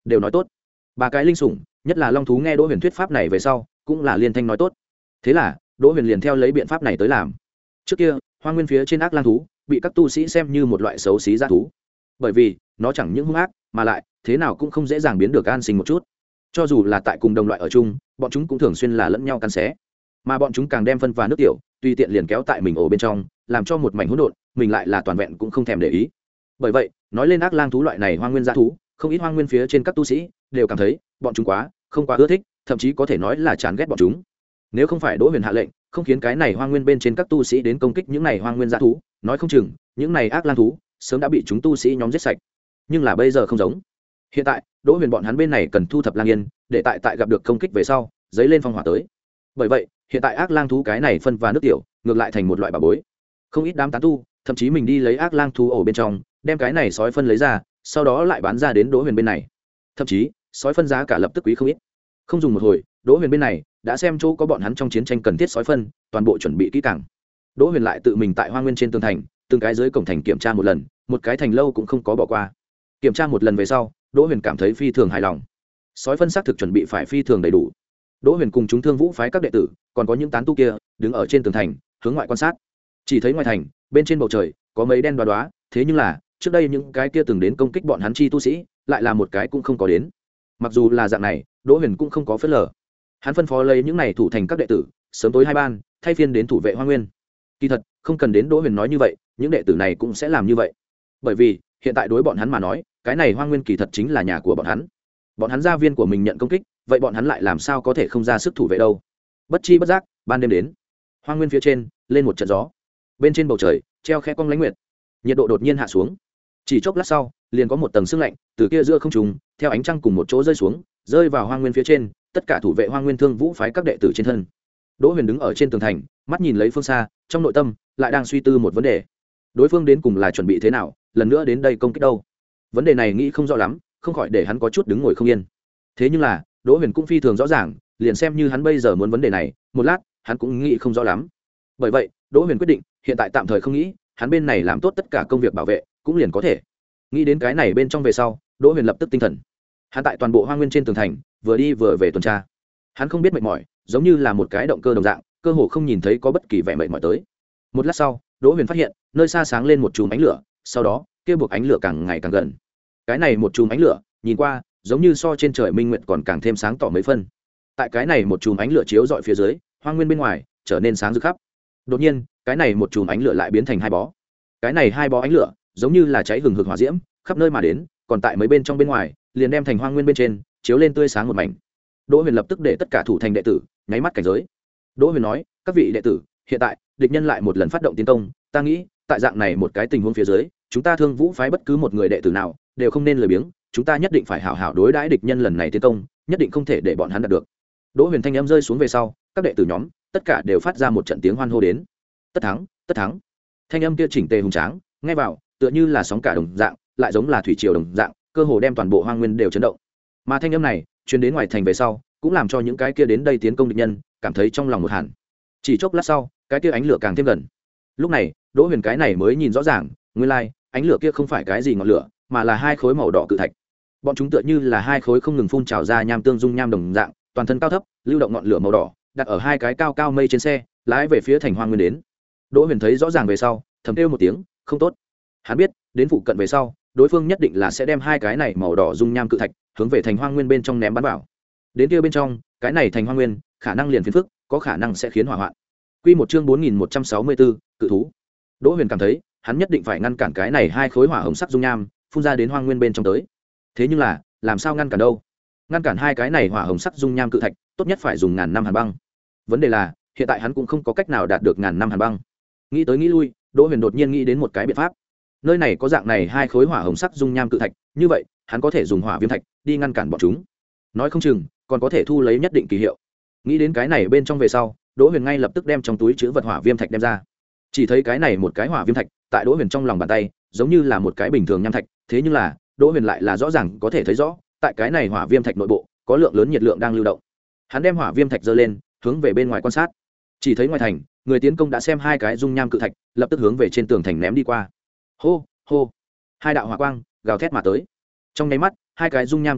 đều nói tốt. Ba cái linh sủng, nhất là long thú nghe Đỗ Huyền thuyết pháp này về sau cũng là liên thanh nói tốt. Thế là Đỗ Huyền liền theo lấy biện pháp này tới làm. Trước kia hoang nguyên phía trên ác lang thú bị các tu sĩ xem như một loại xấu xí g thú, bởi vì nó chẳng những hung ác mà lại thế nào cũng không dễ dàng biến được an sinh một chút. Cho dù là tại cùng đồng loại ở chung, bọn chúng cũng thường xuyên là lẫn nhau cắn xé, mà bọn chúng càng đem phân và nước tiểu tùy tiện liền kéo tại mình ổ bên trong, làm cho một mảnh hỗn độn, mình lại là toàn vẹn cũng không thèm để ý. Bởi vậy nói lên ác lang thú loại này hoang nguyên g thú, không ít hoang nguyên phía trên các tu sĩ đều cảm thấy bọn chúng quá không quá ưa thích, thậm chí có thể nói là chán ghét bọn chúng. Nếu không phải Đỗ Huyền hạ lệnh không khiến cái này hoang nguyên bên trên các tu sĩ đến công kích những này hoang nguyên g thú, nói không chừng những này ác lang thú sớm đã bị chúng tu sĩ nhóm giết sạch. Nhưng là bây giờ không giống. Hiện tại Đỗ Huyền bọn hắn bên này cần thu thập lang yên, để tại tại gặp được công kích về sau dấy lên phong hỏa tới. Bởi vậy hiện tại ác lang thú cái này phân và nước tiểu ngược lại thành một loại bảo bối. Không ít đám tán tu thậm chí mình đi lấy ác lang thú ổ bên trong, đem cái này sói phân lấy ra, sau đó lại bán ra đến Đỗ Huyền bên này. Thậm chí sói phân giá cả lập tức quý không ít. Không dùng một hồi, Đỗ Huyền bên này đã xem chỗ có bọn hắn trong chiến tranh cần thiết sói phân, toàn bộ chuẩn bị kỹ càng. Đỗ Huyền lại tự mình tại Hoang Nguyên trên tường thành, từng cái dưới cổng thành kiểm tra một lần, một cái thành lâu cũng không có bỏ qua. Kiểm tra một lần về sau, Đỗ Huyền cảm thấy phi thường hài lòng. Sói phân xác thực chuẩn bị phải phi thường đầy đủ. Đỗ Huyền cùng chúng Thương Vũ phái các đệ tử, còn có những tán tu kia, đứng ở trên tường thành, hướng ngoại quan sát. Chỉ thấy ngoài thành, bên trên bầu trời, có mấy đen đoá đoá, thế nhưng là, trước đây những cái kia từng đến công kích bọn hắn chi tu sĩ, lại là một cái cũng không có đến. Mặc dù là dạng này, Đỗ Huyền cũng không có phớt lờ. Hắn phân phó lấy những này thủ thành các đệ tử, sớm tối hai ban, thay phiên đến thủ vệ Hoang Nguyên. Kỳ thật, không cần đến Đỗ Huyền nói như vậy, những đệ tử này cũng sẽ làm như vậy. Bởi vì, hiện tại đối bọn hắn mà nói, cái này Hoang Nguyên kỳ thật chính là nhà của bọn hắn. Bọn hắn gia viên của mình nhận công kích, vậy bọn hắn lại làm sao có thể không ra sức thủ vệ đâu? Bất chi bất giác, ban đêm đến. Hoang Nguyên phía trên, lên một trận gió. Bên trên bầu trời, treo khẽ cong lãnh nguyệt. Nhiệt độ đột nhiên hạ xuống. Chỉ chốc lát sau, liền có một tầng sương lạnh từ kia giữa không trung, theo ánh trăng cùng một chỗ rơi xuống, rơi vào Hoang Nguyên phía trên, tất cả thủ vệ Hoang Nguyên Thương Vũ phái các đệ tử trên thân. Đỗ Huyền đứng ở trên tường thành, mắt nhìn lấy phương xa, trong nội tâm lại đang suy tư một vấn đề. Đối phương đến cùng là chuẩn bị thế nào, lần nữa đến đây công kích đâu? Vấn đề này nghĩ không rõ lắm, không khỏi để hắn có chút đứng ngồi không yên. Thế nhưng là, Đỗ Huyền cũng phi thường rõ ràng, liền xem như hắn bây giờ muốn vấn đề này, một lát, hắn cũng nghĩ không rõ lắm. Bởi vậy, Đỗ Huyền quyết định, hiện tại tạm thời không nghĩ, hắn bên này làm tốt tất cả công việc bảo vệ, cũng liền có thể. Nghĩ đến cái này bên trong về sau, Đỗ Huyền lập tức tinh thần. Hắn tại toàn bộ Hoang Nguyên trên tường thành, vừa đi vừa về tuần tra. Hắn không biết mệt mỏi, giống như là một cái động cơ đồng dạng, cơ hồ không nhìn thấy có bất kỳ vẻ mệt mỏi tới. Một lát sau, Đỗ Huyền phát hiện, nơi xa sáng lên một chùm ánh lửa, sau đó, kia buộc ánh lửa càng ngày càng gần. Cái này một chùm ánh lửa, nhìn qua, giống như so trên trời minh nguyệt còn càng thêm sáng tỏ mấy phân. Tại cái này một chùm ánh lửa chiếu rọi phía dưới, Hoang Nguyên bên ngoài trở nên sáng rực khắp. Đột nhiên, cái này một chùm ánh lửa lại biến thành hai bó. Cái này hai bó ánh lửa, giống như là cháy hừng hực hỏa diễm, khắp nơi mà đến, còn tại mấy bên trong bên ngoài, liền đem thành Hoang Nguyên bên trên, chiếu lên tươi sáng một mảnh. Đỗ Huyền lập tức để tất cả thủ thành đệ tử nháy mắt cảnh giới. Đỗ Huyền nói, các vị đệ tử, hiện tại địch nhân lại một lần phát động tiến công, ta nghĩ, tại dạng này một cái tình huống phía dưới, chúng ta Thương Vũ phái bất cứ một người đệ tử nào đều không nên lười biếng, chúng ta nhất định phải hảo hảo đối đãi địch nhân lần này tiến công, nhất định không thể để bọn hắn đạt được. Đỗ Huyền thanh âm rơi xuống về sau, các đệ tử nhóm tất cả đều phát ra một trận tiếng hoan hô đến. Tất thắng, tất thắng. Thanh âm kia chỉnh tề hùng tráng, nghe vào, tựa như là sóng cả đồng dạng, lại giống là thủy triều đồng dạng, cơ hồ đem toàn bộ Hoang Nguyên đều chấn động. Mà thanh âm này, truyền đến ngoài thành về sau, cũng làm cho những cái kia đến đây tiến công địch nhân cảm thấy trong lòng một hẳn. Chỉ chốc lát sau, cái kia ánh lửa càng thêm gần. Lúc này, Đỗ Huyền cái này mới nhìn rõ ràng, nguyên lai, like, ánh lửa kia không phải cái gì ngọn lửa, mà là hai khối màu đỏ cự thạch. Bọn chúng tựa như là hai khối không ngừng phun trào ra nham tương dung nham đồng dạng, toàn thân cao thấp, lưu động ngọn lửa màu đỏ, đặt ở hai cái cao cao mây trên xe, lái về phía thành Hoang Nguyên đến. Đỗ Huyền thấy rõ ràng về sau, thầm kêu một tiếng, không tốt. Hắn biết, đến phụ cận về sau, đối phương nhất định là sẽ đem hai cái này màu đỏ dung nham cự thạch hướng về thành Hoang Nguyên bên trong ném bắn vào. Đến kia bên trong, cái này thành Hoang Nguyên, khả năng liền phiền phức, có khả năng sẽ khiến hỏa hoạn. Quy một chương bốn nghìn một trăm sáu mươi tư, cự thú. Đỗ Huyền cảm thấy, hắn nhất định phải ngăn cản cái này hai khối hỏa hồng sắc dung nham phun ra đến Hoang Nguyên bên trong tới. Thế nhưng là, làm sao ngăn cản đâu? Ngăn cản hai cái này hỏa hồng sắc dung nham cự thạch, tốt nhất phải dùng ngàn năm hàn băng. Vấn đề là, hiện tại hắn cũng không có cách nào đạt được ngàn năm hàn băng. Nghĩ tới nghĩ lui, Đỗ Huyền đột nhiên nghĩ đến một cái biện pháp. Nơi này có dạng này hai khối hỏa hồng sắc dung nham cự thạch, như vậy, hắn có thể dùng hỏa viêm thạch đi ngăn cản bọn chúng. Nói không chừng, còn có thể thu lấy nhất định kỳ hiệu. Nghĩ đến cái này bên trong về sau, Đỗ Huyền ngay lập tức đem trong túi chứa vật hỏa viêm thạch đem ra. Chỉ thấy cái này một cái hỏa viêm thạch, tại Đỗ Huyền trong lòng bàn tay, giống như là một cái bình thường nham thạch, thế nhưng là, Đỗ Huyền lại là rõ ràng có thể thấy rõ, tại cái này hỏa viêm thạch nội bộ, có lượng lớn nhiệt lượng đang lưu động. Hắn đem hỏa viêm thạch giơ lên, hướng về bên ngoài quan sát. Chỉ thấy ngoài thành, người tiến công đã xem hai cái dung nham cự thạch, lập tức hướng về trên tường thành ném đi qua. Hô, hô. Hai đạo hỏa quang gào thét mà tới. Trong nháy mắt, hai cái dung nham cự thạch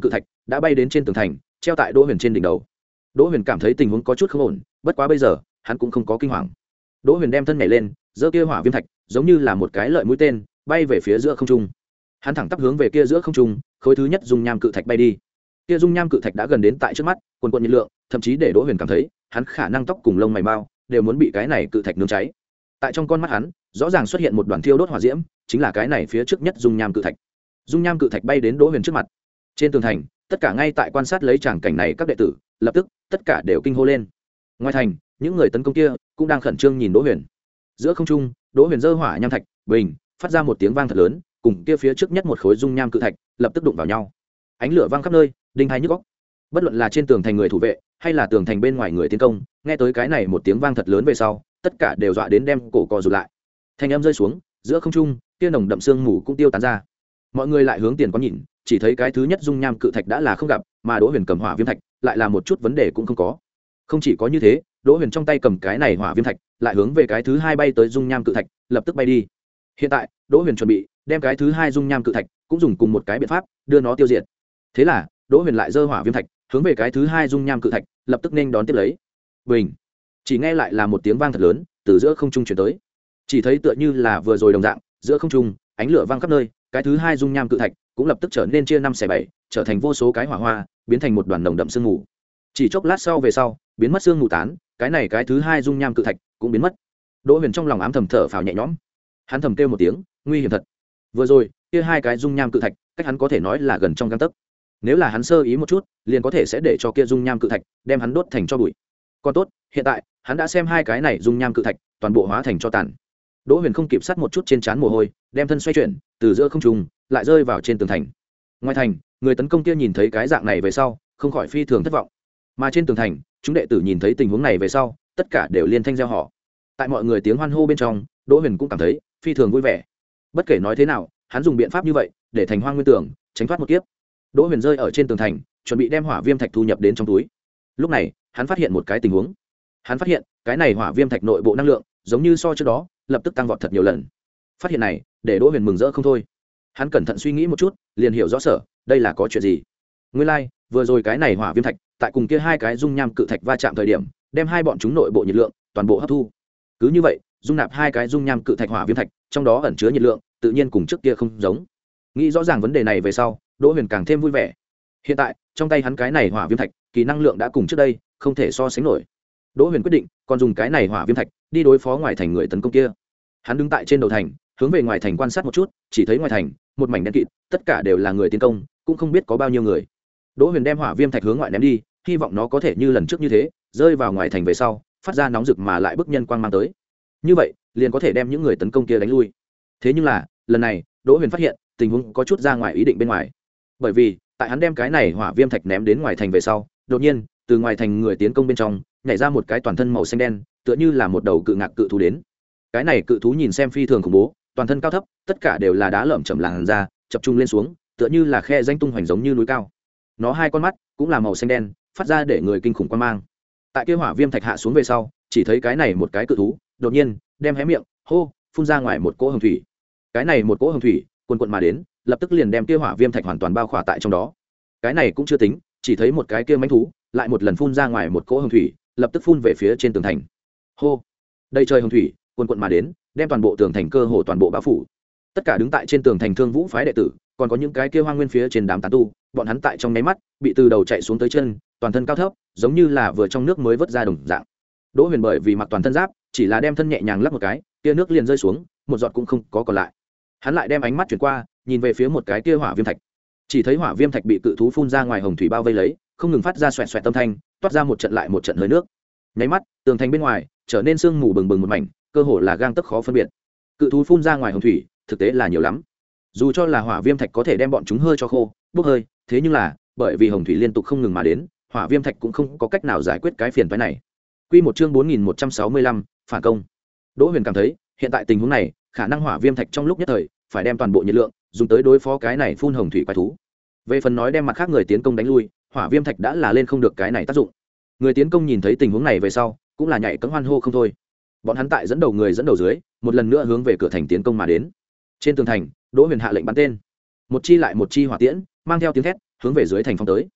đã bay đến trên tường thành treo tại đỗ huyền trên đỉnh đầu. Đỗ huyền cảm thấy tình huống có chút không ổn, bất quá bây giờ hắn cũng không có kinh hoàng. Đỗ huyền đem thân nhảy lên, giơ kia hỏa viêm thạch giống như là một cái lợi mũi tên bay về phía giữa không trung. Hắn thẳng tắp hướng về kia giữa không trung, khối thứ nhất dung nham cự thạch bay đi. Kia dung nham cự thạch đã gần đến tại trước mắt, quần quần nhiệt lượng, thậm chí để Đỗ huyền cảm thấy hắn khả năng tóc cùng lông mày mau đều muốn bị cái này cự thạch nướng cháy. Tại trong con mắt hắn rõ ràng xuất hiện một đoàn thiêu đốt hỏa diễm, chính là cái này phía trước nhất dung nham cự thạch. Dung nham cự thạch bay đến Đỗ huyền trước mặt. Trên tường thành, tất cả ngay tại quan sát lấy tràng cảnh này các đệ tử lập tức tất cả đều kinh hô lên. Ngoài thành, những người tấn công kia cũng đang khẩn trương nhìn Đỗ huyền. Giữa không trung, Đỗ huyền giơ hỏa nham thạch bình phát ra một tiếng vang thật lớn, cùng kia phía trước nhất một khối dung nham cự thạch lập tức đụng vào nhau. Ánh lửa vang khắp nơi, đinh hai nhức óc. Bất luận là trên tường thành người thủ vệ hay là tường thành bên ngoài người tiến công, nghe tới cái này một tiếng vang thật lớn về sau, tất cả đều dọa đến đem cổ co rụt lại. Thanh âm rơi xuống, giữa không trung, kia nồng đậm sương mù cũng tiêu tán ra. Mọi người lại hướng tiền có nhìn, chỉ thấy cái thứ nhất dung nham cự thạch đã là không gặp, mà Đỗ huyền cầm hỏa viêm thạch lại là một chút vấn đề cũng không có. Không chỉ có như thế, Đỗ huyền trong tay cầm cái này hỏa viêm thạch lại hướng về cái thứ hai bay tới dung nham cự thạch lập tức bay đi. Hiện tại Đỗ huyền chuẩn bị đem cái thứ hai dung nham cự thạch cũng dùng cùng một cái biện pháp đưa nó tiêu diệt. Thế là Đỗ huyền lại giơ hỏa viêm thạch hướng về cái thứ hai dung nham cự thạch lập tức nên đón tiếp lấy. Bình, chỉ nghe lại là một tiếng vang thật lớn từ giữa không trung truyền tới. Chỉ thấy tựa như là vừa rồi đồng dạng, giữa không trung ánh lửa vang khắp nơi, cái thứ hai dung nham cự thạch cũng lập tức trở nên chia năm xẻ bảy, trở thành vô số cái hỏa hoa, biến thành một đoàn nồng đậm sương mù. Chỉ chốc lát sau về sau, biến mất sương mù tán, cái này cái thứ hai dung nham cự thạch cũng biến mất. Đỗ huyền trong lòng ám thầm thở phào nhẹ nhõm. Hắn thầm kêu một tiếng, nguy hiểm thật. Vừa rồi, kia hai cái dung nham cự thạch, cách hắn có thể nói là gần trong gang tấc. Nếu là hắn sơ ý một chút, liền có thể sẽ để cho kia dung nham cự thạch đem hắn đốt thành tro bụi. Còn tốt, hiện tại, hắn đã xem hai cái này dung nham cự thạch toàn bộ hóa thành tro tàn. Đỗ huyền không kịp sát một chút trên trán mồ hôi, đem thân xoay chuyển, từ giữa không trung lại rơi vào trên tường thành. Ngoài thành, người tấn công kia nhìn thấy cái dạng này về sau, không khỏi phi thường thất vọng. Mà trên tường thành, chúng đệ tử nhìn thấy tình huống này về sau, tất cả đều liên thanh reo hò. Tại mọi người tiếng hoan hô bên trong, Đỗ huyền cũng cảm thấy phi thường vui vẻ. Bất kể nói thế nào, hắn dùng biện pháp như vậy để thành Hoang Nguyên Tường tránh thoát một kiếp. Đỗ huyền rơi ở trên tường thành, chuẩn bị đem hỏa viêm thạch thu nhập đến trong túi. Lúc này, hắn phát hiện một cái tình huống. Hắn phát hiện, cái này hỏa viêm thạch nội bộ năng lượng, giống như so trước đó, lập tức tăng vọt thật nhiều lần. Phát hiện này, để Đỗ huyền mừng rỡ không thôi. Hắn cẩn thận suy nghĩ một chút, liền hiểu rõ sở, đây là có chuyện gì. Nguyên lai, like, vừa rồi cái này hỏa viêm thạch, tại cùng kia hai cái dung nham cự thạch va chạm thời điểm, đem hai bọn chúng nội bộ nhiệt lượng toàn bộ hấp thu. Cứ như vậy, dung nạp hai cái dung nham cự thạch hỏa viêm thạch, trong đó ẩn chứa nhiệt lượng, tự nhiên cùng trước kia không giống. Nghĩ rõ ràng vấn đề này về sau, Đỗ huyền càng thêm vui vẻ. Hiện tại, trong tay hắn cái này hỏa viêm thạch, kỳ năng lượng đã cùng trước đây không thể so sánh nổi. Đỗ huyền quyết định, còn dùng cái này hỏa viêm thạch đi đối phó ngoài thành người tấn công kia. Hắn đứng tại trên đầu thành, hướng về ngoài thành quan sát một chút, chỉ thấy ngoài thành một mảnh đen kịt, tất cả đều là người tiến công, cũng không biết có bao nhiêu người. Đỗ huyền đem hỏa viêm thạch hướng ngoại ném đi, hy vọng nó có thể như lần trước như thế, rơi vào ngoài thành về sau, phát ra nóng rực mà lại bức nhân quang mang tới. Như vậy, liền có thể đem những người tấn công kia đánh lui. Thế nhưng là, lần này, Đỗ huyền phát hiện, tình huống có chút ra ngoài ý định bên ngoài. Bởi vì, tại hắn đem cái này hỏa viêm thạch ném đến ngoài thành về sau, đột nhiên, từ ngoài thành người tiến công bên trong, nhảy ra một cái toàn thân màu xanh đen, tựa như là một đầu cự ngạc cự thú đến. Cái này cự thú nhìn xem phi thường khủng bố, toàn thân cao thấp, tất cả đều là đá lởm chởm làn da, chập trung lên xuống, tựa như là khe danh tung hoành giống như núi cao. Nó hai con mắt cũng là màu xanh đen, phát ra để người kinh khủng quan mang. Tại kia hỏa viêm thạch hạ xuống về sau, chỉ thấy cái này một cái cự thú, đột nhiên đem hé miệng, hô, phun ra ngoài một cỗ hồng thủy. Cái này một cỗ hồng thủy, cuồn cuộn mà đến, lập tức liền đem kia hỏa viêm thạch hoàn toàn bao khỏa tại trong đó. Cái này cũng chưa tính, chỉ thấy một cái kia mãnh thú, lại một lần phun ra ngoài một cỗ hồng thủy, lập tức phun về phía trên tường thành. Hô, đây trời hồng thủy, cuồn cuộn mà đến, đem toàn bộ tường thành cơ hồ toàn bộ bao phủ. Tất cả đứng tại trên tường thành Thương Vũ phái đệ tử, còn có những cái kia Hoang Nguyên phía trên đám tán tu, bọn hắn tại trong nháy mắt bị từ đầu chạy xuống tới chân, toàn thân cao thấp, giống như là vừa trong nước mới vớt ra đồng dạng. Đỗ huyền bởi vì mặc toàn thân giáp, chỉ là đem thân nhẹ nhàng lắc một cái, kia nước liền rơi xuống, một giọt cũng không có còn lại. Hắn lại đem ánh mắt chuyển qua, nhìn về phía một cái kia hỏa viêm thạch. Chỉ thấy hỏa viêm thạch bị cự thú phun ra ngoài hồng thủy bao vây lấy, không ngừng phát ra xoẹt xoẹt âm thanh, toát ra một trận lại một trận hơi nước. Nháy mắt, tường thành bên ngoài trở nên sương mù bừng bừng một mảnh, cơ hồ là gang tấc khó phân biệt. Cự thú phun ra ngoài hồng thủy, thực tế là nhiều lắm. Dù cho là hỏa viêm thạch có thể đem bọn chúng hơi cho khô, bốc hơi, thế nhưng là, bởi vì hồng thủy liên tục không ngừng mà đến, hỏa viêm thạch cũng không có cách nào giải quyết cái phiền toái này. Quy một chương bốn nghìn một trăm sáu mươi lăm, phản công. Đỗ Huyền cảm thấy, hiện tại tình huống này, khả năng hỏa viêm thạch trong lúc nhất thời phải đem toàn bộ nhiệt lượng dùng tới đối phó cái này phun hồng thủy quái thú. Về phần nói đem mặt khác người tiến công đánh lui, hỏa viêm thạch đã là lên không được cái này tác dụng. Người tiến công nhìn thấy tình huống này về sau, cũng là nhảy cẫng hoan hô không thôi. Bọn hắn tại dẫn đầu người dẫn đầu dưới, một lần nữa hướng về cửa thành tiến công mà đến. Trên tường thành, Đỗ Huyền hạ lệnh bắn tên. Một chi lại một chi hỏa tiễn, mang theo tiếng thét, hướng về dưới thành phóng tới.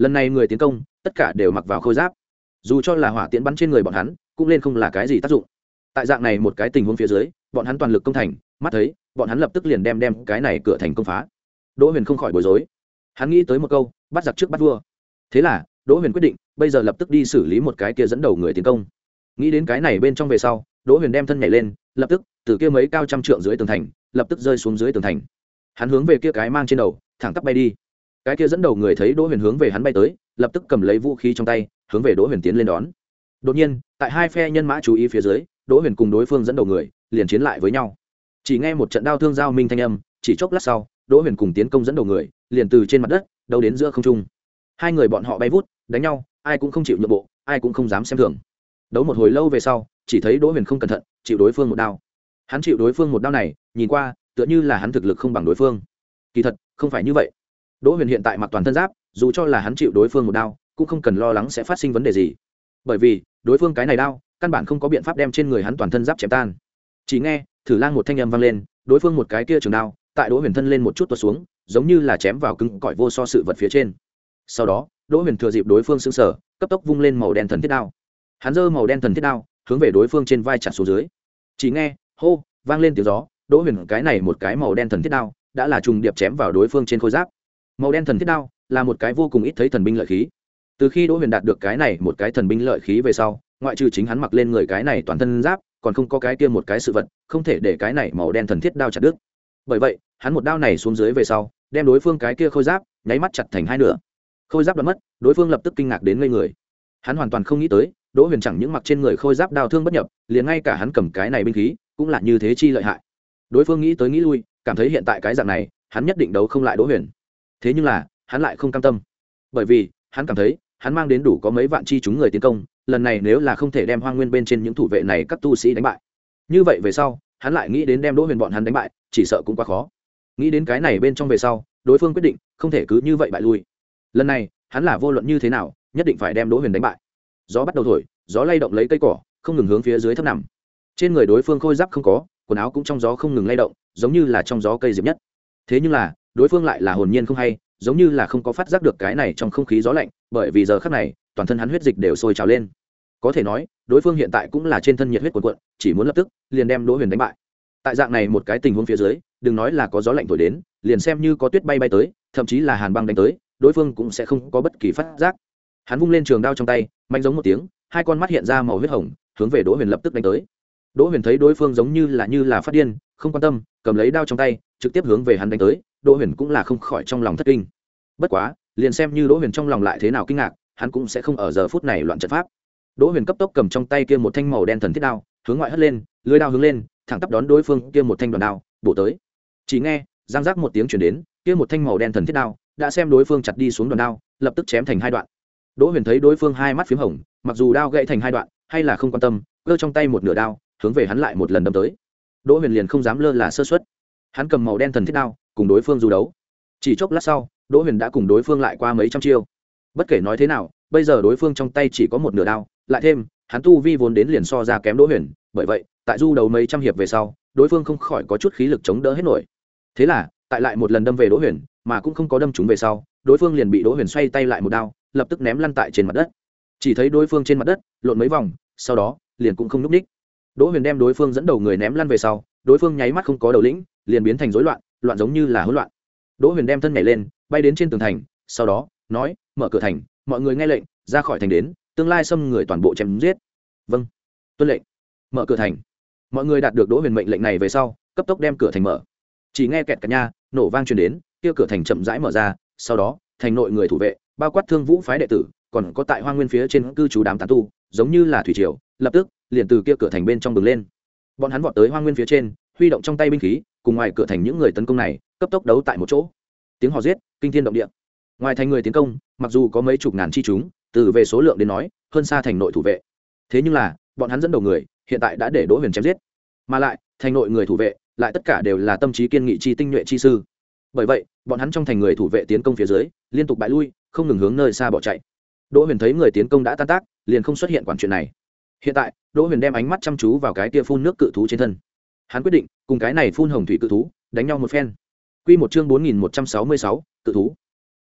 lần này người tiến công tất cả đều mặc vào khôi giáp, dù cho là hỏa tiễn bắn trên người bọn hắn cũng lên không là cái gì tác dụng. Tại dạng này một cái tình huống phía dưới, bọn hắn toàn lực công thành, mắt thấy bọn hắn lập tức liền đem đem cái này cửa thành công phá. Đỗ Huyền không khỏi bối rối, hắn nghĩ tới một câu bắt giặc trước bắt vua. Thế là Đỗ Huyền quyết định bây giờ lập tức đi xử lý một cái kia dẫn đầu người tiến công. Nghĩ đến cái này bên trong về sau, Đỗ Huyền đem thân nhảy lên, lập tức từ kia mấy cao trăm trượng dưới tường thành lập tức rơi xuống dưới tường thành. Hắn hướng về kia cái mang trên đầu thẳng tắp bay đi. Cái kia dẫn đầu người thấy Đỗ Huyền hướng về hắn bay tới, lập tức cầm lấy vũ khí trong tay hướng về Đỗ Huyền tiến lên đón. Đột nhiên tại hai phe nhân mã chú ý phía dưới, Đỗ Huyền cùng đối phương dẫn đầu người liền chiến lại với nhau. Chỉ nghe một trận đao thương giao minh thanh âm, chỉ chốc lát sau Đỗ Huyền cùng tiến công dẫn đầu người liền từ trên mặt đất đấu đến giữa không trung. Hai người bọn họ bay vút đánh nhau, ai cũng không chịu nhượng bộ, ai cũng không dám xem thường. Đấu một hồi lâu về sau, chỉ thấy Đỗ Huyền không cẩn thận chịu đối phương một đao. Hắn chịu đối phương một đao này, nhìn qua tựa như là hắn thực lực không bằng đối phương. Kỳ thật không phải như vậy. Đỗ Huyền hiện tại mặc toàn thân giáp, dù cho là hắn chịu đối phương một đao cũng không cần lo lắng sẽ phát sinh vấn đề gì, bởi vì đối phương cái này đao căn bản không có biện pháp đem trên người hắn toàn thân giáp chém tan. Chỉ nghe thử lang một thanh âm vang lên, đối phương một cái kia trường đao tại Đỗ Huyền thân lên một chút tuột xuống, giống như là chém vào cứng cỏi vô so sự vật phía trên. Sau đó Đỗ Huyền thừa dịp đối phương sững sờ, cấp tốc vung lên màu đen thần thiết đao. Hắn giơ màu đen thần thiết đao hướng về đối phương trên vai chặt xuống dưới. Chỉ nghe hô vang lên tiếng gió, Đỗ Huyền cái này một cái màu đen thần thiết đao đã là trùng điệp chém vào đối phương trên khôi giáp. Màu đen thần thiết đao là một cái vô cùng ít thấy thần binh lợi khí. Từ khi Đỗ Huyền đạt được cái này một cái thần binh lợi khí về sau, ngoại trừ chính hắn mặc lên người cái này toàn thân giáp, còn không có cái kia một cái sự vật không thể để cái này màu đen thần thiết đao chặt đứt. Bởi vậy hắn một đao này xuống dưới về sau, đem đối phương cái kia khôi giáp nháy mắt chặt thành hai nửa. Khôi giáp đoạn mất, đối phương lập tức kinh ngạc đến ngây người. Hắn hoàn toàn không nghĩ tới Đỗ Huyền chẳng những mặc trên người khôi giáp đao thương bất nhập, liền ngay cả hắn cầm cái này binh khí cũng là như thế chi lợi hại. Đối phương nghĩ tới nghĩ lui, cảm thấy hiện tại cái dạng này hắn nhất định đấu không lại Đỗ Huyền. Thế nhưng là hắn lại không cam tâm, bởi vì hắn cảm thấy hắn mang đến đủ có mấy vạn chi chúng người tiến công, lần này nếu là không thể đem Hoang Nguyên bên trên những thủ vệ này các tu sĩ đánh bại, như vậy về sau hắn lại nghĩ đến đem Đỗ Huyền bọn hắn đánh bại, chỉ sợ cũng quá khó. Nghĩ đến cái này bên trong về sau, đối phương quyết định không thể cứ như vậy bại lui. Lần này hắn là vô luận như thế nào nhất định phải đem Đỗ Huyền đánh bại. Gió bắt đầu thổi, gió lay động lấy cây cỏ không ngừng hướng phía dưới thấp nằm. Trên người đối phương khôi giáp không có, quần áo cũng trong gió không ngừng lay động, giống như là trong gió cây diệp nhất. Thế nhưng là đối phương lại là hồn nhiên không hay, giống như là không có phát giác được cái này trong không khí gió lạnh, bởi vì giờ khắc này toàn thân hắn huyết dịch đều sôi trào lên. Có thể nói đối phương hiện tại cũng là trên thân nhiệt huyết cuồn cuộn, chỉ muốn lập tức liền đem Đỗ Huyền đánh bại. Tại dạng này một cái tình huống phía dưới, đừng nói là có gió lạnh thổi đến, liền xem như có tuyết bay bay tới, thậm chí là hàn băng đánh tới, đối phương cũng sẽ không có bất kỳ phát giác. Hắn vung lên trường đao trong tay, mạnh giống một tiếng, hai con mắt hiện ra màu huyết hồng, hướng về Đỗ Huyền lập tức đánh tới. Đỗ Huyền thấy đối phương giống như là như là phát điên, không quan tâm, cầm lấy đao trong tay trực tiếp hướng về hắn đánh tới. Đỗ Huyền cũng là không khỏi trong lòng thất kinh. Bất quá liền xem như Đỗ Huyền trong lòng lại thế nào kinh ngạc, hắn cũng sẽ không ở giờ phút này loạn trận pháp. Đỗ Huyền cấp tốc cầm trong tay kia một thanh màu đen thần thiết đao hướng ngoại hất lên, lưỡi đao hướng lên, thẳng tắp đón đối phương kia một thanh đoàn đao bổ tới. Chỉ nghe giang giác một tiếng truyền đến, kia một thanh màu đen thần thiết đao đã xem đối phương chặt đi xuống đoàn đao, lập tức chém thành hai đoạn. Đỗ Huyền thấy đối phương hai mắt phím hồng, mặc dù đao gãy thành hai đoạn, hay là không quan tâm, giơ trong tay một nửa đao hướng về hắn lại một lần đâm tới. Đỗ Huyền liền không dám lơ là sơ suất, hắn cầm màu đen thần thiết đao cùng đối phương du đấu. Chỉ chốc lát sau, Đỗ Huyền đã cùng đối phương lại qua mấy trăm chiêu. Bất kể nói thế nào, bây giờ đối phương trong tay chỉ có một nửa đao, lại thêm hắn tu vi vốn đến liền so ra kém Đỗ Huyền, bởi vậy tại du đấu mấy trăm hiệp về sau, đối phương không khỏi có chút khí lực chống đỡ hết nổi. Thế là tại lại một lần đâm về Đỗ Huyền, mà cũng không có đâm trúng về sau, đối phương liền bị Đỗ Huyền xoay tay lại một đao, lập tức ném lăn tại trên mặt đất. Chỉ thấy đối phương trên mặt đất lộn mấy vòng, sau đó liền cũng không nhúc nhích. Đỗ Huyền đem đối phương dẫn đầu người ném lăn về sau, đối phương nháy mắt không có đầu lĩnh, liền biến thành rối loạn, loạn giống như là hỗn loạn. Đỗ Huyền đem thân nhảy lên, bay đến trên tường thành, sau đó nói: "Mở cửa thành, mọi người nghe lệnh, ra khỏi thành đến, tương lai xâm người toàn bộ chém giết." "Vâng, tuân lệnh." Mở cửa thành. Mọi người đạt được Đỗ Huyền mệnh lệnh này về sau, cấp tốc đem cửa thành mở. Chỉ nghe kẹt cả nha, nổ vang truyền đến, kia cửa thành chậm rãi mở ra, sau đó, thành nội người thủ vệ, bao quát Thương Vũ phái đệ tử, còn có tại Hoang Nguyên phía trên cư trú đám tán tu, giống như là thủy triều, lập tức liền từ kia cửa thành bên trong bừng lên. Bọn hắn vọt tới Hoang Nguyên phía trên, huy động trong tay binh khí, cùng ngoài cửa thành những người tấn công này, cấp tốc đấu tại một chỗ. Tiếng hò giết kinh thiên động địa. Ngoài thành người tiến công, mặc dù có mấy chục ngàn chi chúng, từ về số lượng đến nói, hơn xa thành nội thủ vệ. Thế nhưng là, bọn hắn dẫn đầu người, hiện tại đã để Đỗ Huyền chém giết. Mà lại, thành nội người thủ vệ, lại tất cả đều là tâm trí kiên nghị chi tinh nhuệ chi sư. Bởi vậy, bọn hắn trong thành người thủ vệ tiến công phía dưới, liên tục bại lui, không ngừng hướng nơi xa bỏ chạy. Đỗ Huyền thấy người tiến công đã tan tác, liền không xuất hiện quản chuyện này. Hiện tại, Đỗ Huyền đem ánh mắt chăm chú vào cái kia phun nước cự thú trên thân. Hắn quyết định cùng cái này phun hồng thủy cự thú đánh nhau một phen. Quy một chương bốn nghìn một trăm sáu mươi sáu, cự thú. Hiện tại,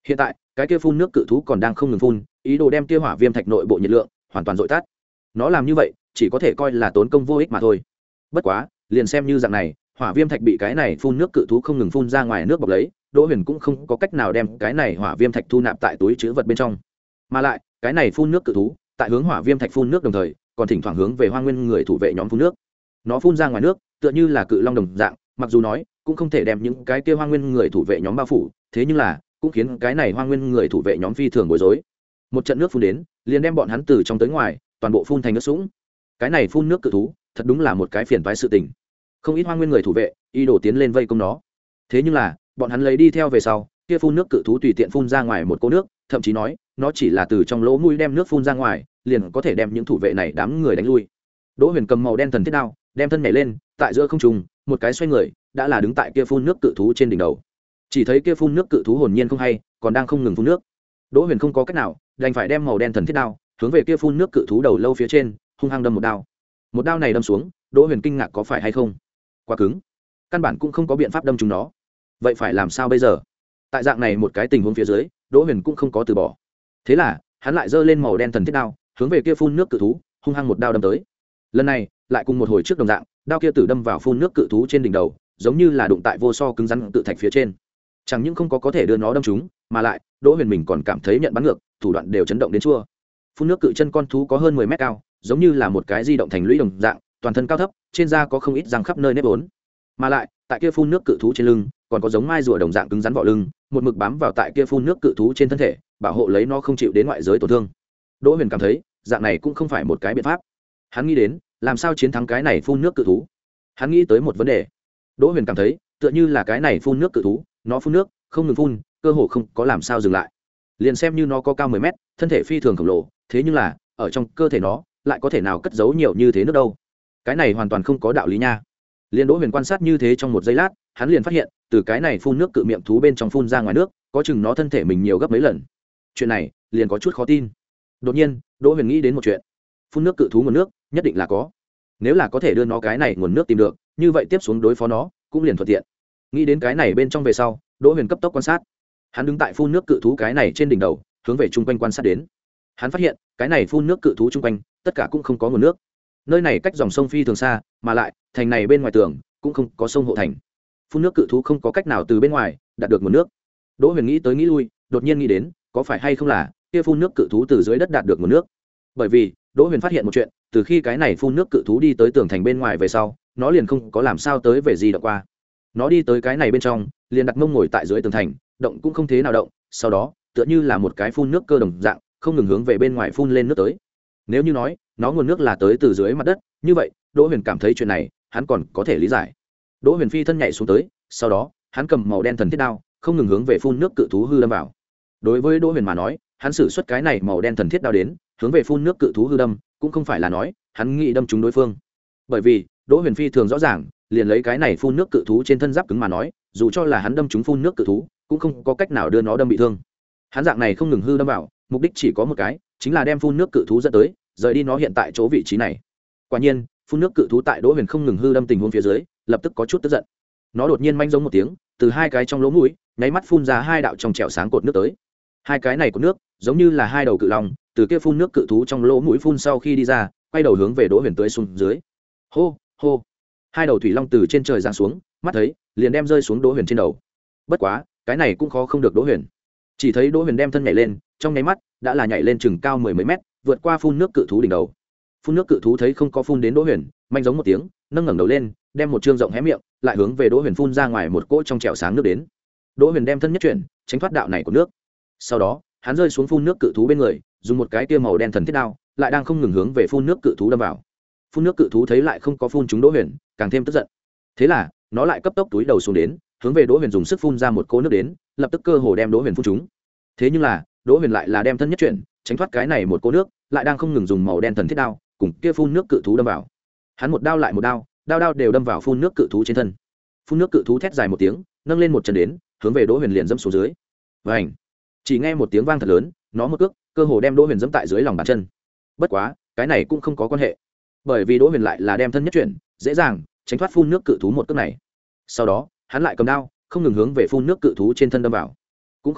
cái kia phun nước cự thú còn đang không ngừng phun, ý đồ đem kia hỏa viêm thạch nội bộ nhiệt lượng hoàn toàn dội tắt. Nó làm như vậy chỉ có thể coi là tốn công vô ích mà thôi. Bất quá liền xem như dạng này, hỏa viêm thạch bị cái này phun nước cự thú không ngừng phun ra ngoài nước bọc lấy, Đỗ Huyền cũng không có cách nào đem cái này hỏa viêm thạch thu nạp tại túi trữ vật bên trong. Mà lại cái này phun nước cự thú tại hướng hỏa viêm thạch phun nước đồng thời còn thỉnh thoảng hướng về Hoang Nguyên người thủ vệ nhóm phun nước. Nó phun ra ngoài nước tựa như là cự long đồng dạng, mặc dù nói cũng không thể đem những cái kia Hoang Nguyên người thủ vệ nhóm bao phủ, thế nhưng là cũng khiến cái này Hoang Nguyên người thủ vệ nhóm phi thường bối rối. Một trận nước phun đến liền đem bọn hắn từ trong tới ngoài toàn bộ phun thành nước sũng. Cái này phun nước cự thú thật đúng là một cái phiền toái sự tình. Không ít Hoang Nguyên người thủ vệ y đổ tiến lên vây công nó, thế nhưng là bọn hắn lấy đi theo về sau, kia phun nước cự thú tùy tiện phun ra ngoài một cỗ nước, thậm chí nói nó chỉ là từ trong lỗ mũi đem nước phun ra ngoài liền có thể đem những thủ vệ này đám người đánh lui. Đỗ Huyền cầm màu đen thần thiết đao đem thân nhảy lên, tại giữa không trung một cái xoay người đã là đứng tại kia phun nước cự thú trên đỉnh đầu. Chỉ thấy kia phun nước cự thú hồn nhiên không hay, còn đang không ngừng phun nước. Đỗ Huyền không có cách nào, đành phải đem màu đen thần thiết đao hướng về kia phun nước cự thú đầu lâu phía trên hung hăng đâm một đao. Một đao này đâm xuống, Đỗ Huyền kinh ngạc có phải hay không, quá cứng, căn bản cũng không có biện pháp đâm chúng nó. Vậy phải làm sao bây giờ? Tại dạng này một cái tình huống phía dưới, Đỗ Huyền cũng không có từ bỏ. Thế là hắn lại giơ lên màu đen thần thiết đao hướng về kia phun nước cự thú hung hăng một đao đâm tới. Lần này lại cùng một hồi trước đồng dạng, đao kia tử đâm vào phun nước cự thú trên đỉnh đầu, giống như là đụng tại vô so cứng rắn tự thạch phía trên. Chẳng những không có có thể đưa nó đâm trúng, mà lại Đỗ Huyền mình còn cảm thấy nhận bắn ngược, thủ đoạn đều chấn động đến chua. Phun nước cự chân con thú có hơn mười mét cao, giống như là một cái di động thành lũy đồng dạng, toàn thân cao thấp, trên da có không ít răng khắp nơi nếp vốn. Mà lại tại kia phun nước cự thú trên lưng còn có giống mai rùa đồng dạng cứng rắn vỏ lưng, một mực bám vào tại kia phun nước cự thú trên thân thể, bảo hộ lấy nó không chịu đến ngoại giới tổn thương. Đỗ Huyền cảm thấy dạng này cũng không phải một cái biện pháp. Hắn nghĩ đến làm sao chiến thắng cái này phun nước cự thú. Hắn nghĩ tới một vấn đề. Đỗ Huyền cảm thấy tựa như là cái này phun nước cự thú, nó phun nước không ngừng phun, cơ hồ không có làm sao dừng lại. Liền xem như nó có cao mười mét, thân thể phi thường khổng lồ, thế nhưng là ở trong cơ thể nó lại có thể nào cất giấu nhiều như thế nước đâu? Cái này hoàn toàn không có đạo lý nha. Liên Đỗ Huyền quan sát như thế trong một giây lát, hắn liền phát hiện từ cái này phun nước cự miệng thú bên trong phun ra ngoài nước có chừng nó thân thể mình nhiều gấp mấy lần. Chuyện này liền có chút khó tin. Đột nhiên Đỗ Huyền nghĩ đến một chuyện. Phun nước cự thú nguồn nước nhất định là có, nếu là có thể đưa nó cái này nguồn nước tìm được, như vậy tiếp xuống đối phó nó cũng liền thuận tiện. Nghĩ đến cái này bên trong về sau, Đỗ Huyền cấp tốc quan sát. Hắn đứng tại phun nước cự thú cái này trên đỉnh đầu, hướng về chung quanh quan sát đến. Hắn phát hiện cái này phun nước cự thú chung quanh tất cả cũng không có nguồn nước. Nơi này cách dòng sông phi thường xa, mà lại thành này bên ngoài tường cũng không có sông hộ thành. Phun nước cự thú không có cách nào từ bên ngoài đạt được nguồn nước. Đỗ Huyền nghĩ tới nghĩ lui, đột nhiên nghĩ đến có phải hay không là kia phun nước cự thú từ dưới đất đạt được nguồn nước. Bởi vì Đỗ Huyền phát hiện một chuyện, từ khi cái này phun nước cự thú đi tới tường thành bên ngoài về sau, nó liền không có làm sao tới về gì động qua. Nó đi tới cái này bên trong, liền đặt mông ngồi tại dưới tường thành, động cũng không thế nào động, sau đó tựa như là một cái phun nước cơ đồng dạng, không ngừng hướng về bên ngoài phun lên nước tới. Nếu như nói nó nguồn nước là tới từ dưới mặt đất, như vậy Đỗ Huyền cảm thấy chuyện này hắn còn có thể lý giải. Đỗ Huyền phi thân nhảy xuống tới, sau đó hắn cầm màu đen thần thiết đao không ngừng hướng về phun nước cự thú hư đâm vào. Đối với Đỗ Huyền mà nói, hắn sử xuất cái này màu đen thần thiết đao đến hướng về phun nước cự thú hư đâm, cũng không phải là nói hắn nghĩ đâm trúng đối phương. Bởi vì Đỗ Huyền phi thường rõ ràng, liền lấy cái này phun nước cự thú trên thân giáp cứng mà nói, dù cho là hắn đâm trúng phun nước cự thú, cũng không có cách nào đưa nó đâm bị thương. Hắn dạng này không ngừng hư đâm vào, mục đích chỉ có một cái, chính là đem phun nước cự thú dẫn tới, rời đi nó hiện tại chỗ vị trí này. Quả nhiên, phun nước cự thú tại Đỗ Huyền không ngừng hư đâm tình huống phía dưới, lập tức có chút tức giận. Nó đột nhiên manh giống một tiếng, từ hai cái trong lỗ mũi, nháy mắt phun ra hai đạo trong trẻo sáng cột nước tới. Hai cái này cột nước, giống như là hai đầu cự long, từ kia phun nước cự thú trong lỗ mũi phun sau khi đi ra, quay đầu hướng về Đỗ Huyền tới xuống dưới. Hô, hô. Hai đầu thủy long từ trên trời giáng xuống, mắt thấy liền đem rơi xuống Đỗ Huyền trên đầu. Bất quá, cái này cũng khó không được Đỗ Huyền. Chỉ thấy Đỗ Huyền đem thân nhảy lên, trong nháy mắt đã là nhảy lên chừng cao mười mấy mét, vượt qua phun nước cự thú đỉnh đầu. Phun nước cự thú thấy không có phun đến Đỗ Huyền, manh giống một tiếng, nâng ngẩng đầu lên, đem một trương rộng hé miệng, lại hướng về Đỗ Huyền phun ra ngoài một cỗ trong trẻo sáng nước đến. Đỗ Huyền đem thân nhất chuyển, tránh thoát đạo này của nước. Sau đó, hắn rơi xuống phun nước cự thú bên người, dùng một cái tia màu đen thần thiết đao, lại đang không ngừng hướng về phun nước cự thú đâm vào. Phun nước cự thú thấy lại không có phun trúng Đỗ Huyền, càng thêm tức giận. Thế là, nó lại cấp tốc túi đầu xuống đến, hướng về Đỗ Huyền dùng sức phun ra một cỗ nước đến, lập tức cơ hồ đem Đỗ Huyền phun trúng. Thế nhưng là, Đỗ Huyền lại là đem thân nhất chuyển, tránh thoát cái này một cỗ nước, lại đang không ngừng dùng màu đen thần thiết đao, cùng kia phun nước cự thú đâm vào. Hắn một đao lại một đao, đao đao đều đâm vào phun nước cự thú trên thân. Phun nước cự thú thét dài một tiếng, nâng lên một chân đến, hướng về Đỗ Huyền liền dẫm xuống dưới. Vành! Chỉ nghe một tiếng vang thật lớn, nó một cước, cơ hồ đem Đỗ Huyền dẫm tại dưới lòng bàn chân. Bất quá, cái này cũng không có quan hệ, bởi vì Đỗ Huyền lại là đem thân nhất chuyển, dễ dàng tránh thoát phun nước cự thú một cước này. Sau đó, hắn lại cầm đao, không ngừng hướng về phun nước cự thú trên thân đâm vào. Cũng không biết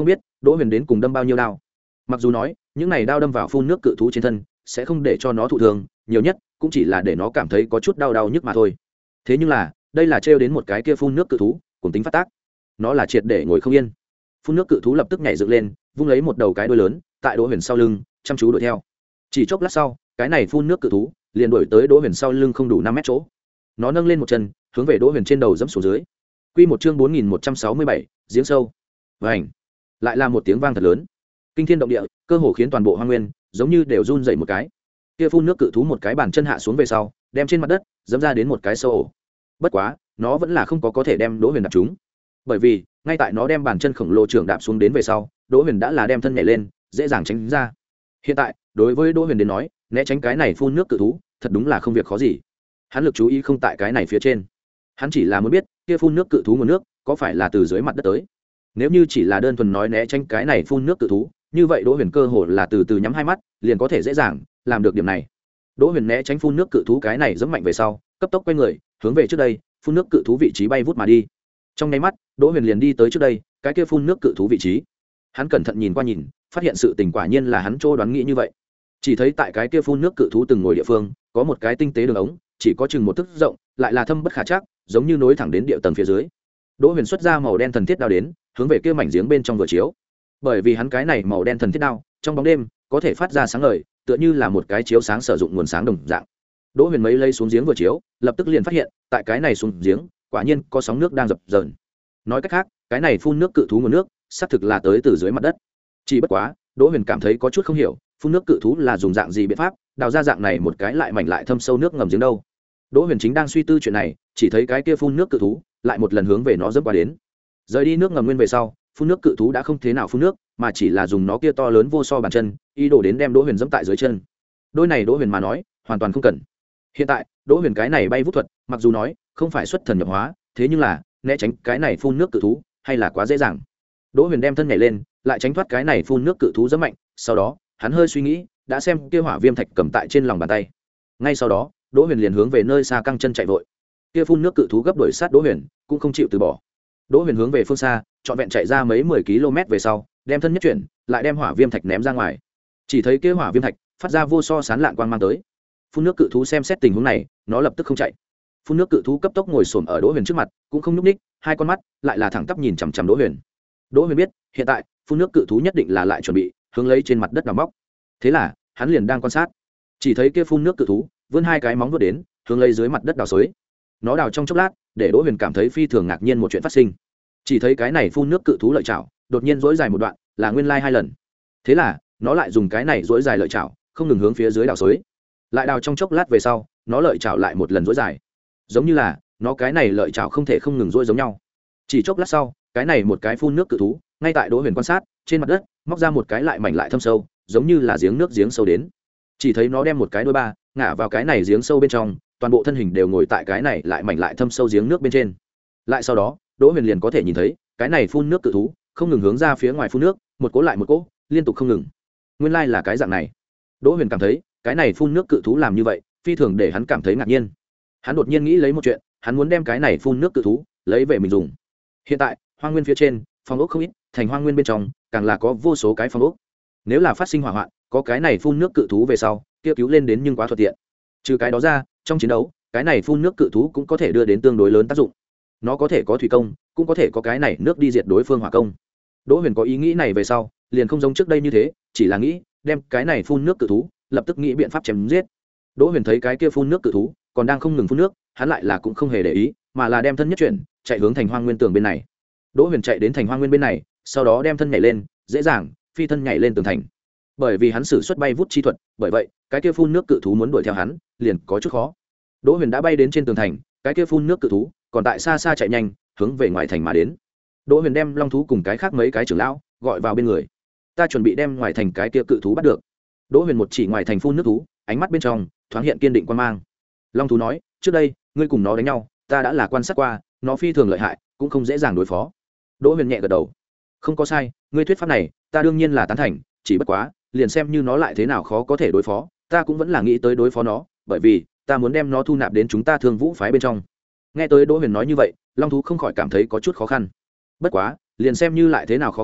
đỗ huyền đến cùng đâm bao nhiêu đao. Mặc dù nói những này đao đâm vào phun nước cự thú trên thân sẽ không để cho nó thụ thương, nhiều nhất cũng chỉ là để nó cảm thấy có chút đau đau nhức mà thôi. Thế nhưng là đây là trêu đến một cái kia phun nước cự thú cùng tính phát tác, nó là triệt để ngồi không yên. Phun nước cự thú lập tức nhảy dựng lên, vung lấy một đầu cái đuôi lớn tại đỗ huyền sau lưng chăm chú đuổi theo. Chỉ chốc lát sau, cái này phun nước cự thú liền đuổi tới đỗ huyền sau lưng không đủ năm mét chỗ. Nó nâng lên một chân hướng về đỗ huyền trên đầu dẫm xuống dưới. Quy một chương bốn nghìn một trăm sáu mươi bảy, giếng sâu. Vành, lại là một tiếng vang thật lớn, kinh thiên động địa, cơ hồ khiến toàn bộ hoang nguyên giống như đều run rẩy một cái. Kia phun nước cự thú một cái bàn chân hạ xuống về sau, đem trên mặt đất dẫm ra đến một cái sâu ổ. Bất quá nó vẫn là không có có thể đem đỗ huyền đạp trúng, bởi vì ngay tại nó đem bàn chân khổng lồ trưởng đạp xuống đến về sau, đỗ huyền đã là đem thân nhảy lên, dễ dàng tránh ra. Hiện tại đối với đỗ huyền đến nói, né tránh cái này phun nước cự thú thật đúng là không việc khó gì. Hắn lực chú ý không tại cái này phía trên, hắn chỉ là muốn biết kia phun nước cự thú nguồn nước có phải là từ dưới mặt đất tới. Nếu như chỉ là đơn thuần nói né tránh cái này phun nước cự thú, như vậy đỗ huyền cơ hồ là từ từ nhắm hai mắt liền có thể dễ dàng làm được điểm này. Đỗ huyền né tránh phun nước cự thú cái này rất mạnh về sau, cấp tốc quay người hướng về trước đây phun nước cự thú vị trí bay vút mà đi. Trong nháy mắt đỗ huyền liền đi tới trước đây cái kia phun nước cự thú vị trí. Hắn cẩn thận nhìn qua nhìn, phát hiện sự tình quả nhiên là hắn chỗ đoán nghĩ như vậy. Chỉ thấy tại cái kia phun nước cự thú từng ngồi địa phương có một cái tinh tế đường ống, chỉ có chừng một thước rộng, lại là thâm bất khả trắc, giống như nối thẳng đến địa tầng phía dưới. Đỗ huyền xuất ra màu đen thần thiết đao đến, hướng về kia mảnh giếng bên trong vừa chiếu. Bởi vì hắn cái này màu đen thần thiết đao trong bóng đêm có thể phát ra sáng ngời, tựa như là một cái chiếu sáng sử dụng nguồn sáng đồng dạng. Đỗ huyền mấy lấy xuống giếng vừa chiếu, lập tức liền phát hiện tại cái này xuống giếng quả nhiên có sóng nước đang dập dờn. Nói cách khác, cái này phun nước cự thú nguồn nước xác thực là tới từ dưới mặt đất. Chỉ bất quá Đỗ huyền cảm thấy có chút không hiểu, phun nước cự thú là dùng dạng gì biện pháp đào ra dạng này một cái lại mảnh lại thâm sâu nước ngầm giếng đâu. Đỗ huyền chính đang suy tư chuyện này, chỉ thấy cái kia phun nước cự thú lại một lần hướng về nó dẫm qua đến. Rời đi nước ngầm nguyên về sau, phun nước cự thú đã không thế nào phun nước, mà chỉ là dùng nó kia to lớn vô so bàn chân ý đồ đến đem Đỗ huyền dẫm tại dưới chân. Đôi này Đỗ huyền mà nói hoàn toàn không cần. Hiện tại Đỗ huyền cái này bay vút thuật mặc dù nói không phải xuất thần nhập hóa, thế nhưng là né tránh cái này phun nước cự thú hay là quá dễ dàng. Đỗ huyền đem thân nhảy lên, lại tránh thoát cái này phun nước cự thú rất mạnh. Sau đó hắn hơi suy nghĩ, đã xem kia hỏa viêm thạch cầm tại trên lòng bàn tay. Ngay sau đó Đỗ huyền liền hướng về nơi xa căng chân chạy vội. Kia phun nước cự thú gấp đuổi sát Đỗ huyền cũng không chịu từ bỏ. Đỗ huyền hướng về phương xa trọn vẹn chạy ra mấy mười km về sau, đem thân nhất chuyển, lại đem hỏa viêm thạch ném ra ngoài. Chỉ thấy kia hỏa viêm thạch phát ra vô so sán lạn quang mang tới. Phun nước cự thú xem xét tình huống này, nó lập tức không chạy. Phun nước cự thú cấp tốc ngồi xổm ở Đỗ huyền trước mặt, cũng không nhúc ních, hai con mắt lại là thẳng tắp nhìn chằm chằm Đỗ huyền. Đỗ huyền biết hiện tại phun nước cự thú nhất định là lại chuẩn bị hướng lấy trên mặt đất đào móc. Thế là hắn liền đang quan sát. Chỉ thấy kia phun nước cự thú vươn hai cái móng vuốt đến, hướng lấy dưới mặt đất đào xới. Nó đào trong chốc lát, để Đỗ huyền cảm thấy phi thường ngạc nhiên một chuyện phát sinh. Chỉ thấy cái này phun nước cự thú lợi chảo đột nhiên dỗi dài một đoạn, là nguyên lai hai lần. Thế là nó lại dùng cái này dỗi dài lợi chảo không ngừng hướng phía dưới đào xới. Lại đào trong chốc lát về sau, nó lợi chảo lại một lần dỗi dài, giống như là nó cái này lợi chảo không thể không ngừng dỗi giống nhau. Chỉ chốc lát sau, cái này một cái phun nước cự thú ngay tại Đỗ huyền quan sát trên mặt đất móc ra một cái lại mảnh lại thâm sâu, giống như là giếng nước giếng sâu đến. Chỉ thấy nó đem một cái đôi ba ngã vào cái này giếng sâu bên trong, toàn bộ thân hình đều ngồi tại cái này lại mảnh lại thâm sâu giếng nước bên trên. Lại sau đó Đỗ huyền liền có thể nhìn thấy cái này phun nước cự thú không ngừng hướng ra phía ngoài phun nước, một cỗ lại một cỗ liên tục không ngừng. Nguyên lai là cái dạng này. Đỗ huyền cảm thấy cái này phun nước cự thú làm như vậy phi thường để hắn cảm thấy ngạc nhiên. Hắn đột nhiên nghĩ lấy một chuyện, hắn muốn đem cái này phun nước cự thú lấy về mình dùng. Hiện tại hoang nguyên phía trên phòng ốc không ít, thành hoang nguyên bên trong càng là có vô số cái phòng ốc. Nếu là phát sinh hỏa hoạn, có cái này phun nước cự thú về sau kia cứu lên đến nhưng quá thuận tiện. Trừ cái đó ra, trong chiến đấu cái này phun nước cự thú cũng có thể đưa đến tương đối lớn tác dụng. Nó có thể có thủy công, cũng có thể có cái này nước đi diệt đối phương hỏa công. Đỗ huyền có ý nghĩ này về sau, liền không giống trước đây như thế, chỉ là nghĩ đem cái này phun nước cự thú lập tức nghĩ biện pháp chém giết. Đỗ huyền thấy cái kia phun nước cự thú còn đang không ngừng phun nước, hắn lại là cũng không hề để ý, mà là đem thân nhất chuyển chạy hướng thành hoang nguyên tường bên này. Đỗ huyền chạy đến thành hoang nguyên bên này, sau đó đem thân nhảy lên, dễ dàng phi thân nhảy lên tường thành. Bởi vì hắn sử xuất bay vút chi thuật, bởi vậy cái kia phun nước cự thú muốn đuổi theo hắn liền có chút khó. Đỗ huyền đã bay đến trên tường thành, cái kia phun nước cự thú còn tại xa xa chạy nhanh hướng về ngoài thành mà đến. Đỗ huyền đem long thú cùng cái khác mấy cái trưởng lão gọi vào bên người. Ta chuẩn bị đem ngoài thành cái kia cự thú bắt được. Đỗ huyền một chỉ ngoài thành phun nước thú, ánh mắt bên trong thoáng hiện kiên định quan mang. Long thú nói, trước đây ngươi cùng nó đánh nhau, ta đã là quan sát qua, nó phi thường lợi hại, cũng không dễ dàng đối phó. Đỗ huyền nhẹ gật đầu, không có sai, ngươi thuyết pháp này ta đương nhiên là tán thành, chỉ bất quá liền xem như nó lại thế nào khó có thể đối phó, ta cũng vẫn là nghĩ tới đối phó nó, bởi vì ta muốn đem nó thu nạp đến chúng ta Thương Vũ phái bên trong. Nghe tới Đỗ huyền nói như vậy, long thú không khỏi cảm thấy có chút khó khăn. Bất quá liền xem như lại thế nào khó khăn,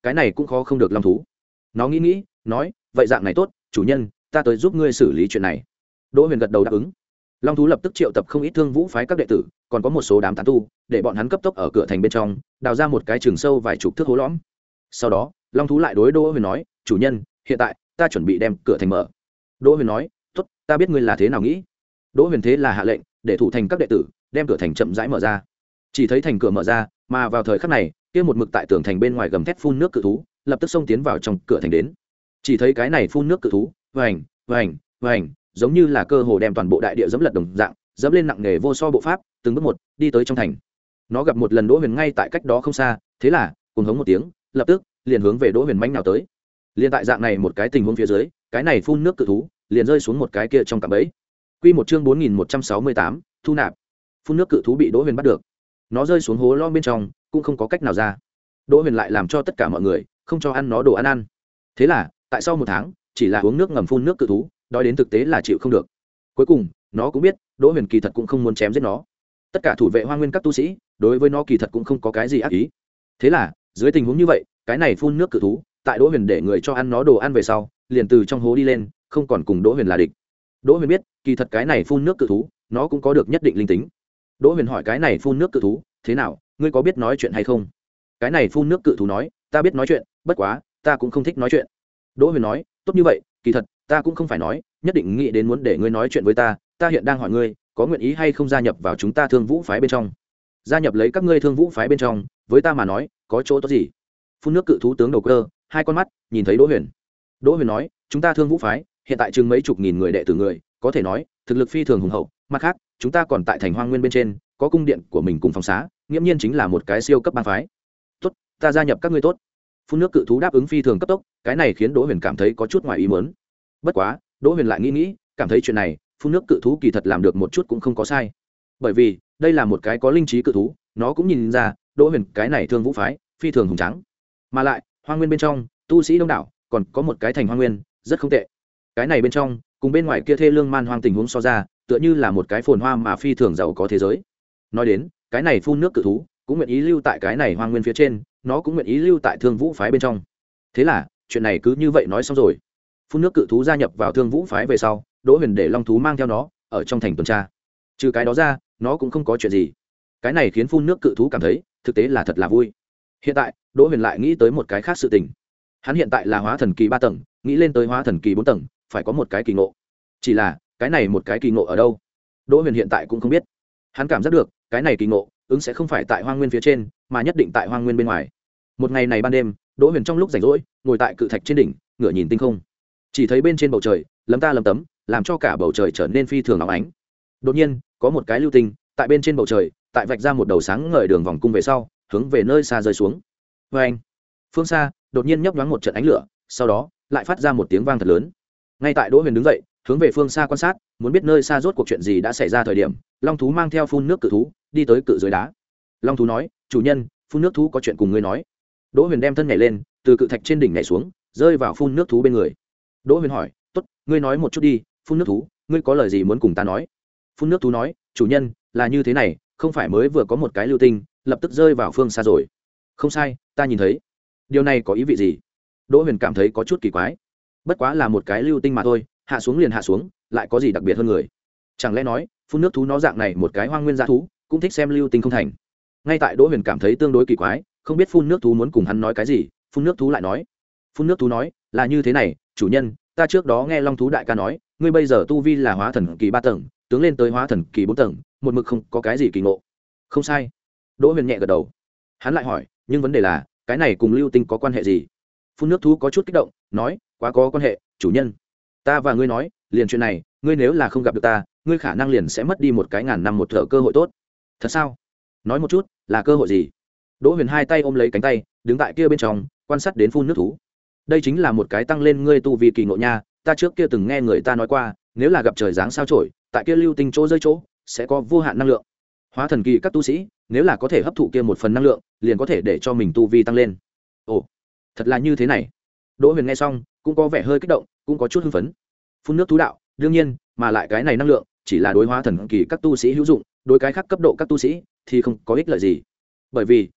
cái này cũng khó không được long thú. Nó nghĩ nghĩ nói, vậy dạng này tốt, chủ nhân, ta tới giúp ngươi xử lý chuyện này. Đỗ Huyền gật đầu đáp ứng. Long thú lập tức triệu tập không ít Thương Vũ phái các đệ tử, còn có một số đám tán tu, để bọn hắn cấp tốc ở cửa thành bên trong đào ra một cái trường sâu vài chục thước hố lõm. Sau đó Long thú lại đối Đỗ Huyền nói, chủ nhân, hiện tại ta chuẩn bị đem cửa thành mở. Đỗ Huyền nói, tốt, ta biết ngươi là thế nào nghĩ. Đỗ Huyền thế là hạ lệnh để thủ thành các đệ tử đem cửa thành chậm rãi mở ra. Chỉ thấy thành cửa mở ra, mà vào thời khắc này, kia một mực tại tường thành bên ngoài gầm thét phun nước cự thú lập tức xông tiến vào trong cửa thành đến. Chỉ thấy cái này phun nước cự thú vành vành vành giống như là cơ hồ đem toàn bộ đại địa dẫm lật đồng dạng, dẫm lên nặng nghề vô so bộ pháp, từng bước một đi tới trong thành. Nó gặp một lần Đỗ Huyền ngay tại cách đó không xa, thế là cuồng hống một tiếng, lập tức liền hướng về Đỗ Huyền mãnh nào tới. Liên tại dạng này một cái tình huống phía dưới, cái này phun nước cự thú liền rơi xuống một cái kia trong cạm bẫy. Quy một chương bốn nghìn một trăm sáu mươi tám, thu nạp. Phun nước cự thú bị Đỗ Huyền bắt được. Nó rơi xuống hố lõm bên trong, cũng không có cách nào ra. Đỗ Huyền lại làm cho tất cả mọi người không cho ăn nó đồ ăn ăn. Thế là, tại sau một tháng, chỉ là uống nước ngầm phun nước cự thú, đói đến thực tế là chịu không được. Cuối cùng, nó cũng biết, Đỗ Huyền kỳ thật cũng không muốn chém giết nó. Tất cả thủ vệ Hoang Nguyên các tu sĩ, đối với nó kỳ thật cũng không có cái gì ác ý. Thế là, dưới tình huống như vậy, cái này phun nước cự thú, tại Đỗ Huyền để người cho ăn nó đồ ăn về sau, liền từ trong hố đi lên, không còn cùng Đỗ Huyền là địch. Đỗ Huyền biết, kỳ thật cái này phun nước cự thú, nó cũng có được nhất định linh tính. Đỗ Huyền hỏi cái này phun nước cự thú, thế nào, ngươi có biết nói chuyện hay không? Cái này phun nước cự thú nói, ta biết nói chuyện, bất quá ta cũng không thích nói chuyện. Đỗ Huyền nói, tốt như vậy, kỳ thật ta cũng không phải nói nhất định nghĩ đến muốn để ngươi nói chuyện với ta, ta hiện đang hỏi ngươi có nguyện ý hay không gia nhập vào chúng ta Thương Vũ phái bên trong. Gia nhập lấy các ngươi Thương Vũ phái bên trong, với ta mà nói có chỗ tốt gì? Phun nước cự thú tướng đầu cơ hai con mắt nhìn thấy Đỗ Huyền. Đỗ Huyền nói, chúng ta Thương Vũ phái hiện tại chừng mấy chục nghìn người đệ tử người, có thể nói thực lực phi thường hùng hậu, mặt khác chúng ta còn tại thành Hoang Nguyên bên trên có cung điện của mình cùng phòng xá, nghiễm nhiên chính là một cái siêu cấp bang phái. Tốt, ta gia nhập các ngươi tốt. Phun nước cự thú đáp ứng phi thường cấp tốc, cái này khiến Đỗ Huyền cảm thấy có chút ngoài ý muốn. Bất quá, Đỗ Huyền lại nghĩ nghĩ, cảm thấy chuyện này, phun nước cự thú kỳ thật làm được một chút cũng không có sai. Bởi vì, đây là một cái có linh trí cự thú, nó cũng nhìn ra, Đỗ Huyền cái này Thương Vũ phái, phi thường hùng tráng. Mà lại, Hoang Nguyên bên trong, tu sĩ đông đảo, còn có một cái thành Hoang Nguyên, rất không tệ. Cái này bên trong, cùng bên ngoài kia thê lương man hoang tình huống so ra, tựa như là một cái phồn hoa mà phi thường giàu có thế giới. Nói đến, cái này phun nước cự thú, cũng nguyện ý lưu tại cái này Hoang Nguyên phía trên, nó cũng nguyện ý lưu tại Thương Vũ phái bên trong. Thế là, chuyện này cứ như vậy nói xong rồi. Phun nước cự thú gia nhập vào Thương Vũ phái về sau, Đỗ Huyền để Long thú mang theo nó ở trong thành tuần tra. Trừ cái đó ra, nó cũng không có chuyện gì. Cái này khiến phun nước cự thú cảm thấy, thực tế là thật là vui. Hiện tại, Đỗ Huyền lại nghĩ tới một cái khác sự tình. Hắn hiện tại là hóa thần kỳ ba tầng, nghĩ lên tới hóa thần kỳ bốn tầng, phải có một cái kỳ ngộ. Chỉ là, cái này một cái kỳ ngộ ở đâu? Đỗ Huyền hiện tại cũng không biết. Hắn cảm giác được, cái này kỳ ngộ ứng sẽ không phải tại Hoang Nguyên phía trên, mà nhất định tại Hoang Nguyên bên ngoài. Một ngày này ban đêm, Đỗ Huyền trong lúc rảnh rỗi, ngồi tại cự thạch trên đỉnh, ngửa nhìn tinh không. Chỉ thấy bên trên bầu trời, lấm ta lấm tấm, làm cho cả bầu trời trở nên phi thường óng ánh. Đột nhiên, có một cái lưu tinh tại bên trên bầu trời, tại vạch ra một đầu sáng ngời đường vòng cung về sau, hướng về nơi xa rơi xuống. Và anh, phương xa, đột nhiên nhấp nhoáng một trận ánh lửa, sau đó lại phát ra một tiếng vang thật lớn. Ngay tại Đỗ Huyền đứng dậy, hướng về phương xa quan sát, muốn biết nơi xa rốt cuộc chuyện gì đã xảy ra thời điểm, Long thú mang theo phun nước cự thú đi tới cự dưới đá. Long thú nói, chủ nhân, phun nước thú có chuyện cùng ngươi nói. Đỗ Huyền đem thân nhảy lên, từ cự thạch trên đỉnh nhảy xuống, rơi vào phun nước thú bên người. Đỗ Huyền hỏi, tốt, ngươi nói một chút đi, phun nước thú, ngươi có lời gì muốn cùng ta nói? Phun nước thú nói, chủ nhân, là như thế này, không phải mới vừa có một cái lưu tinh lập tức rơi vào phương xa rồi? Không sai, ta nhìn thấy. Điều này có ý vị gì? Đỗ Huyền cảm thấy có chút kỳ quái. Bất quá là một cái lưu tinh mà thôi, hạ xuống liền hạ xuống, lại có gì đặc biệt hơn người? Chẳng lẽ nói, phun nước thú nó dạng này một cái hoang nguyên dã thú, cũng thích xem lưu tinh không thành? Ngay tại Đỗ Huyền cảm thấy tương đối kỳ quái, không biết phun nước thú muốn cùng hắn nói cái gì, phun nước thú lại nói. Phun nước thú nói, là như thế này, chủ nhân, ta trước đó nghe Long thú đại ca nói, ngươi bây giờ tu vi là hóa thần kỳ ba tầng, tướng lên tới hóa thần kỳ bốn tầng, một mực không có cái gì kỳ ngộ. Không sai. Đỗ Huyền nhẹ gật đầu. Hắn lại hỏi, nhưng vấn đề là, cái này cùng lưu tinh có quan hệ gì? Phun nước thú có chút kích động, nói, quá có quan hệ, chủ nhân. Ta và ngươi nói, liền chuyện này, ngươi nếu là không gặp được ta, ngươi khả năng liền sẽ mất đi một cái ngàn năm một thở cơ hội tốt. Thật sao? Nói một chút, là cơ hội gì? Đỗ Huyền hai tay ôm lấy cánh tay, đứng tại kia bên trong, quan sát đến phun nước thú. Đây chính là một cái tăng lên ngươi tu vi kỳ ngộ nha, ta trước kia từng nghe người ta nói qua, nếu là gặp trời giáng sao chổi, tại kia lưu tinh chỗ rơi chỗ, sẽ có vô hạn năng lượng. Hóa thần kỳ các tu sĩ, nếu là có thể hấp thụ kia một phần năng lượng, liền có thể để cho mình tu vi tăng lên. Ồ, thật là như thế này. Đỗ Huyền nghe xong, cũng có vẻ hơi kích động, cũng có chút hưng phấn. Phun nước thú đạo, đương nhiên, mà lại cái này năng lượng, chỉ là đối hóa thần kỳ các tu sĩ hữu dụng, đối cái khác cấp độ các tu sĩ thì không có ích lợi gì. Bởi vì,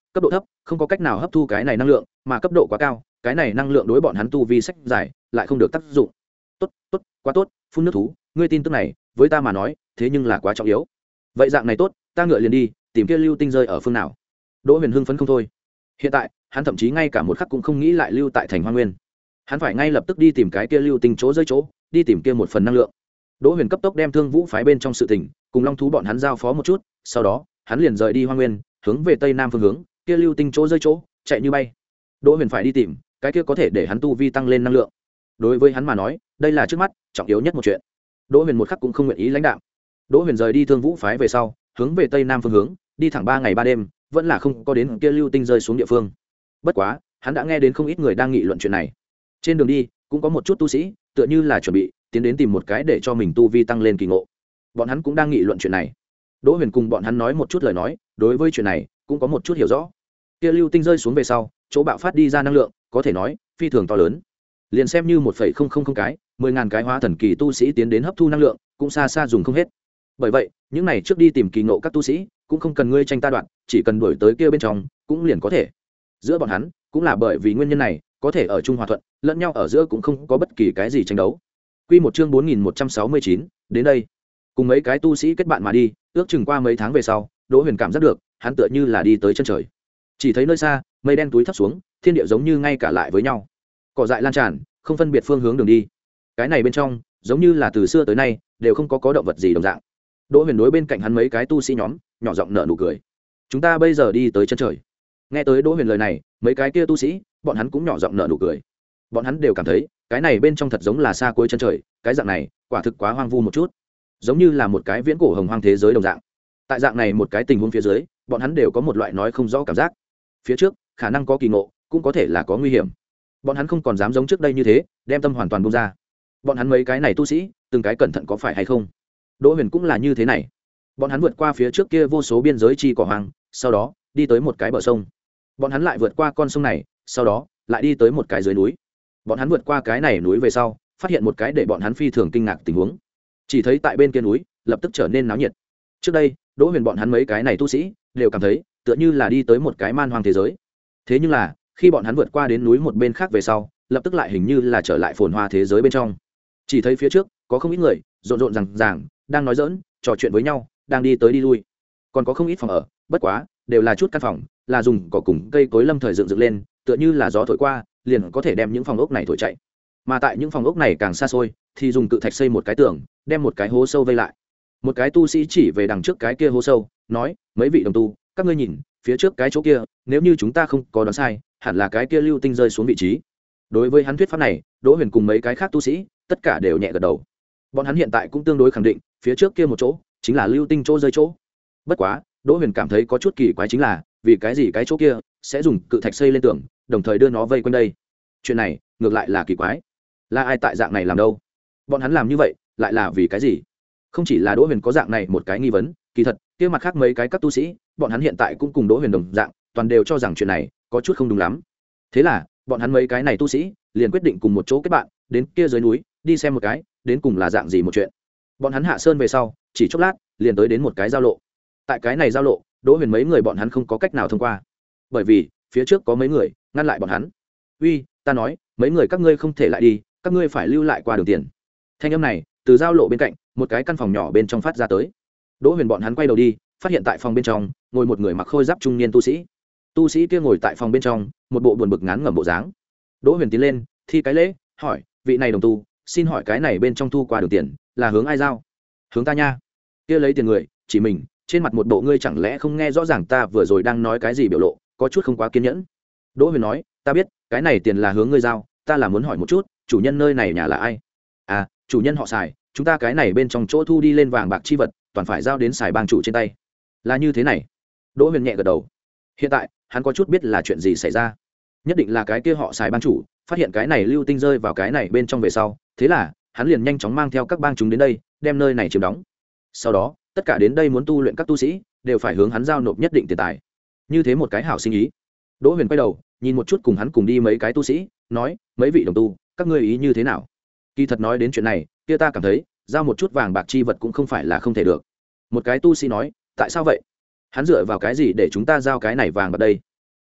cấp độ thấp không có cách nào hấp thu cái này năng lượng, mà cấp độ quá cao cái này năng lượng đối bọn hắn tu vi sách giải lại không được tác dụng. Tốt tốt, quá tốt, phun nước thú, ngươi tin tức này với ta mà nói thế nhưng là quá trọng yếu. Vậy dạng này tốt, ta ngựa liền đi tìm kia lưu tinh rơi ở phương nào. Đỗ Huyền hưng phấn không thôi. Hiện tại hắn thậm chí ngay cả một khắc cũng không nghĩ lại lưu tại thành Hoa Nguyên, hắn phải ngay lập tức đi tìm cái kia lưu tinh chỗ rơi chỗ, đi tìm kia một phần năng lượng. Đỗ Huyền cấp tốc đem Thương Vũ phái bên trong sự tình cùng Long thú bọn hắn giao phó một chút, sau đó hắn liền rời đi Hoa Nguyên, hướng về tây nam phương hướng, kia lưu tinh chỗ rơi chỗ, chạy như bay. Đỗ Huyền phải đi tìm cái kia có thể để hắn tu vi tăng lên năng lượng. Đối với hắn mà nói, đây là trước mắt trọng yếu nhất một chuyện. Đỗ Huyền một khắc cũng không nguyện ý lãnh đạm. Đỗ Huyền rời đi Thương Vũ phái về sau, hướng về tây nam phương hướng, đi thẳng ba ngày ba đêm, vẫn là không có đến kia lưu tinh rơi xuống địa phương. Bất quá, hắn đã nghe đến không ít người đang nghị luận chuyện này. Trên đường đi, cũng có một chút tu sĩ, tựa như là chuẩn bị tiến đến tìm một cái để cho mình tu vi tăng lên kỳ ngộ. Bọn hắn cũng đang nghị luận chuyện này. Đỗ Huyền cùng bọn hắn nói một chút lời nói, đối với chuyện này cũng có một chút hiểu rõ. Kia lưu tinh rơi xuống về sau, chỗ bạo phát đi ra năng lượng, có thể nói phi thường to lớn. Liền xem như một phẩy không không không cái, mười ngàn cái hóa thần kỳ tu sĩ tiến đến hấp thu năng lượng, cũng xa xa dùng không hết. Bởi vậy, những này trước đi tìm kỳ ngộ các tu sĩ, cũng không cần ngươi tranh ta đoạn, chỉ cần đuổi tới kia bên trong, cũng liền có thể. Giữa bọn hắn, cũng là bởi vì nguyên nhân này, có thể ở chung hòa thuận, lẫn nhau ở giữa cũng không có bất kỳ cái gì tranh đấu. Quy một chương bốn nghìn một trăm sáu mươi chín, đến đây, cùng mấy cái tu sĩ kết bạn mà đi, ước chừng qua mấy tháng về sau, Đỗ Huyền cảm giác được, hắn tựa như là đi tới chân trời. Chỉ thấy nơi xa, mây đen túi thấp xuống, thiên địa giống như ngay cả lại với nhau. Cỏ dại lan tràn, không phân biệt phương hướng đường đi. Cái này bên trong, giống như là từ xưa tới nay đều không có có động vật gì đồng dạng. Đỗ Huyền đối bên cạnh hắn mấy cái tu sĩ nhóm, nhỏ giọng nở nụ cười. Chúng ta bây giờ đi tới chân trời. Nghe tới Đỗ Huyền lời này, mấy cái kia tu sĩ, bọn hắn cũng nhỏ giọng nở nụ cười. Bọn hắn đều cảm thấy, cái này bên trong thật giống là xa cuối chân trời, cái dạng này, quả thực quá hoang vu một chút, giống như là một cái viễn cổ hồng hoang thế giới đồng dạng. Tại dạng này một cái tình huống phía dưới, bọn hắn đều có một loại nói không rõ cảm giác. Phía trước, khả năng có kỳ ngộ, cũng có thể là có nguy hiểm. Bọn hắn không còn dám giống trước đây như thế, đem tâm hoàn toàn buông ra. Bọn hắn mấy cái này tu sĩ, từng cái cẩn thận có phải hay không? Đỗ Huyền cũng là như thế này. Bọn hắn vượt qua phía trước kia vô số biên giới chi cỏ hoang, sau đó đi tới một cái bờ sông. Bọn hắn lại vượt qua con sông này, sau đó lại đi tới một cái dưới núi. Bọn hắn vượt qua cái này núi về sau, phát hiện một cái để bọn hắn phi thường kinh ngạc tình huống. Chỉ thấy tại bên kia núi, lập tức trở nên náo nhiệt. Trước đây, Đỗ Huyền bọn hắn mấy cái này tu sĩ đều cảm thấy tựa như là đi tới một cái man hoang thế giới. Thế nhưng là, khi bọn hắn vượt qua đến núi một bên khác về sau, lập tức lại hình như là trở lại phồn hoa thế giới bên trong. Chỉ thấy phía trước có không ít người rộn rộn ràng ràng đang nói giỡn, trò chuyện với nhau, đang đi tới đi lui. Còn có không ít phòng ở, bất quá đều là chút căn phòng, là dùng cỏ cùng cây cối lâm thời dựng dựng lên, tựa như là gió thổi qua, liền có thể đem những phòng ốc này thổi chạy. Mà tại những phòng ốc này càng xa xôi, thì dùng cự thạch xây một cái tường, đem một cái hố sâu vây lại. Một cái tu sĩ chỉ về đằng trước cái kia hố sâu, nói: "Mấy vị đồng tu, các ngươi nhìn, phía trước cái chỗ kia, nếu như chúng ta không có đoán sai, hẳn là cái kia lưu tinh rơi xuống vị trí." Đối với hắn thuyết pháp này, Đỗ Huyền cùng mấy cái khác tu sĩ, tất cả đều nhẹ gật đầu. Bọn hắn hiện tại cũng tương đối khẳng định, phía trước kia một chỗ chính là lưu tinh chỗ rơi chỗ. Bất quá, Đỗ Huyền cảm thấy có chút kỳ quái chính là, vì cái gì cái chỗ kia sẽ dùng cự thạch xây lên tường, đồng thời đưa nó vây quanh đây. Chuyện này, ngược lại là kỳ quái. Là ai tại dạng này làm đâu? Bọn hắn làm như vậy, lại là vì cái gì? Không chỉ là Đỗ Huyền có dạng này một cái nghi vấn, kỳ thật, kia mặt khác mấy cái các tu sĩ, bọn hắn hiện tại cũng cùng Đỗ Huyền đồng dạng, toàn đều cho rằng chuyện này có chút không đúng lắm. Thế là, bọn hắn mấy cái này tu sĩ liền quyết định cùng một chỗ kết bạn, đến kia dưới núi, đi xem một cái, đến cùng là dạng gì một chuyện. Bọn hắn hạ sơn về sau, chỉ chốc lát, liền tới đến một cái giao lộ. Tại cái này giao lộ, Đỗ Huyền mấy người bọn hắn không có cách nào thông qua, bởi vì phía trước có mấy người ngăn lại bọn hắn. "Uy, ta nói, mấy người các ngươi không thể lại đi, các ngươi phải lưu lại qua đường tiền." Thanh âm này từ giao lộ bên cạnh, một cái căn phòng nhỏ bên trong phát ra tới. Đỗ Huyền bọn hắn quay đầu đi, phát hiện tại phòng bên trong ngồi một người mặc khôi giáp trung niên tu sĩ. Tu sĩ kia ngồi tại phòng bên trong, một bộ buồn bực ngán ngẩm bộ dáng. Đỗ Huyền tiến lên, thi cái lễ, hỏi: "Vị này đồng tu, xin hỏi cái này bên trong thu qua đường tiền, là hướng ai giao?" "Hướng ta nha." Kia lấy tiền người chỉ mình, trên mặt một bộ ngươi chẳng lẽ không nghe rõ ràng ta vừa rồi đang nói cái gì biểu lộ, có chút không quá kiên nhẫn. Đỗ Huyền nói: "Ta biết, cái này tiền là hướng ngươi giao, ta là muốn hỏi một chút, chủ nhân nơi này nhà là ai?" "À, chủ nhân họ Sài, chúng ta cái này bên trong chỗ thu đi lên vàng bạc chi vật, toàn phải giao đến Sài bang chủ trên tay." "Là như thế này." Đỗ Huyền nhẹ gật đầu. Hiện tại, hắn có chút biết là chuyện gì xảy ra. Nhất định là cái kia họ Sài bang chủ phát hiện cái này lưu tinh rơi vào cái này bên trong về sau, thế là hắn liền nhanh chóng mang theo các bang chúng đến đây, đem nơi này chiếm đóng. Sau đó, tất cả đến đây muốn tu luyện các tu sĩ đều phải hướng hắn giao nộp nhất định tiền tài. Như thế một cái hảo sinh ý. Đỗ Huyền quay đầu, nhìn một chút cùng hắn cùng đi mấy cái tu sĩ, nói: "Mấy vị đồng tu, các ngươi ý như thế nào?" Kỳ thật nói đến chuyện này, kia ta cảm thấy, giao một chút vàng bạc chi vật cũng không phải là không thể được. Một cái tu sĩ nói: "Tại sao vậy? Hắn dựa vào cái gì để chúng ta giao cái này vàng bạc đây?"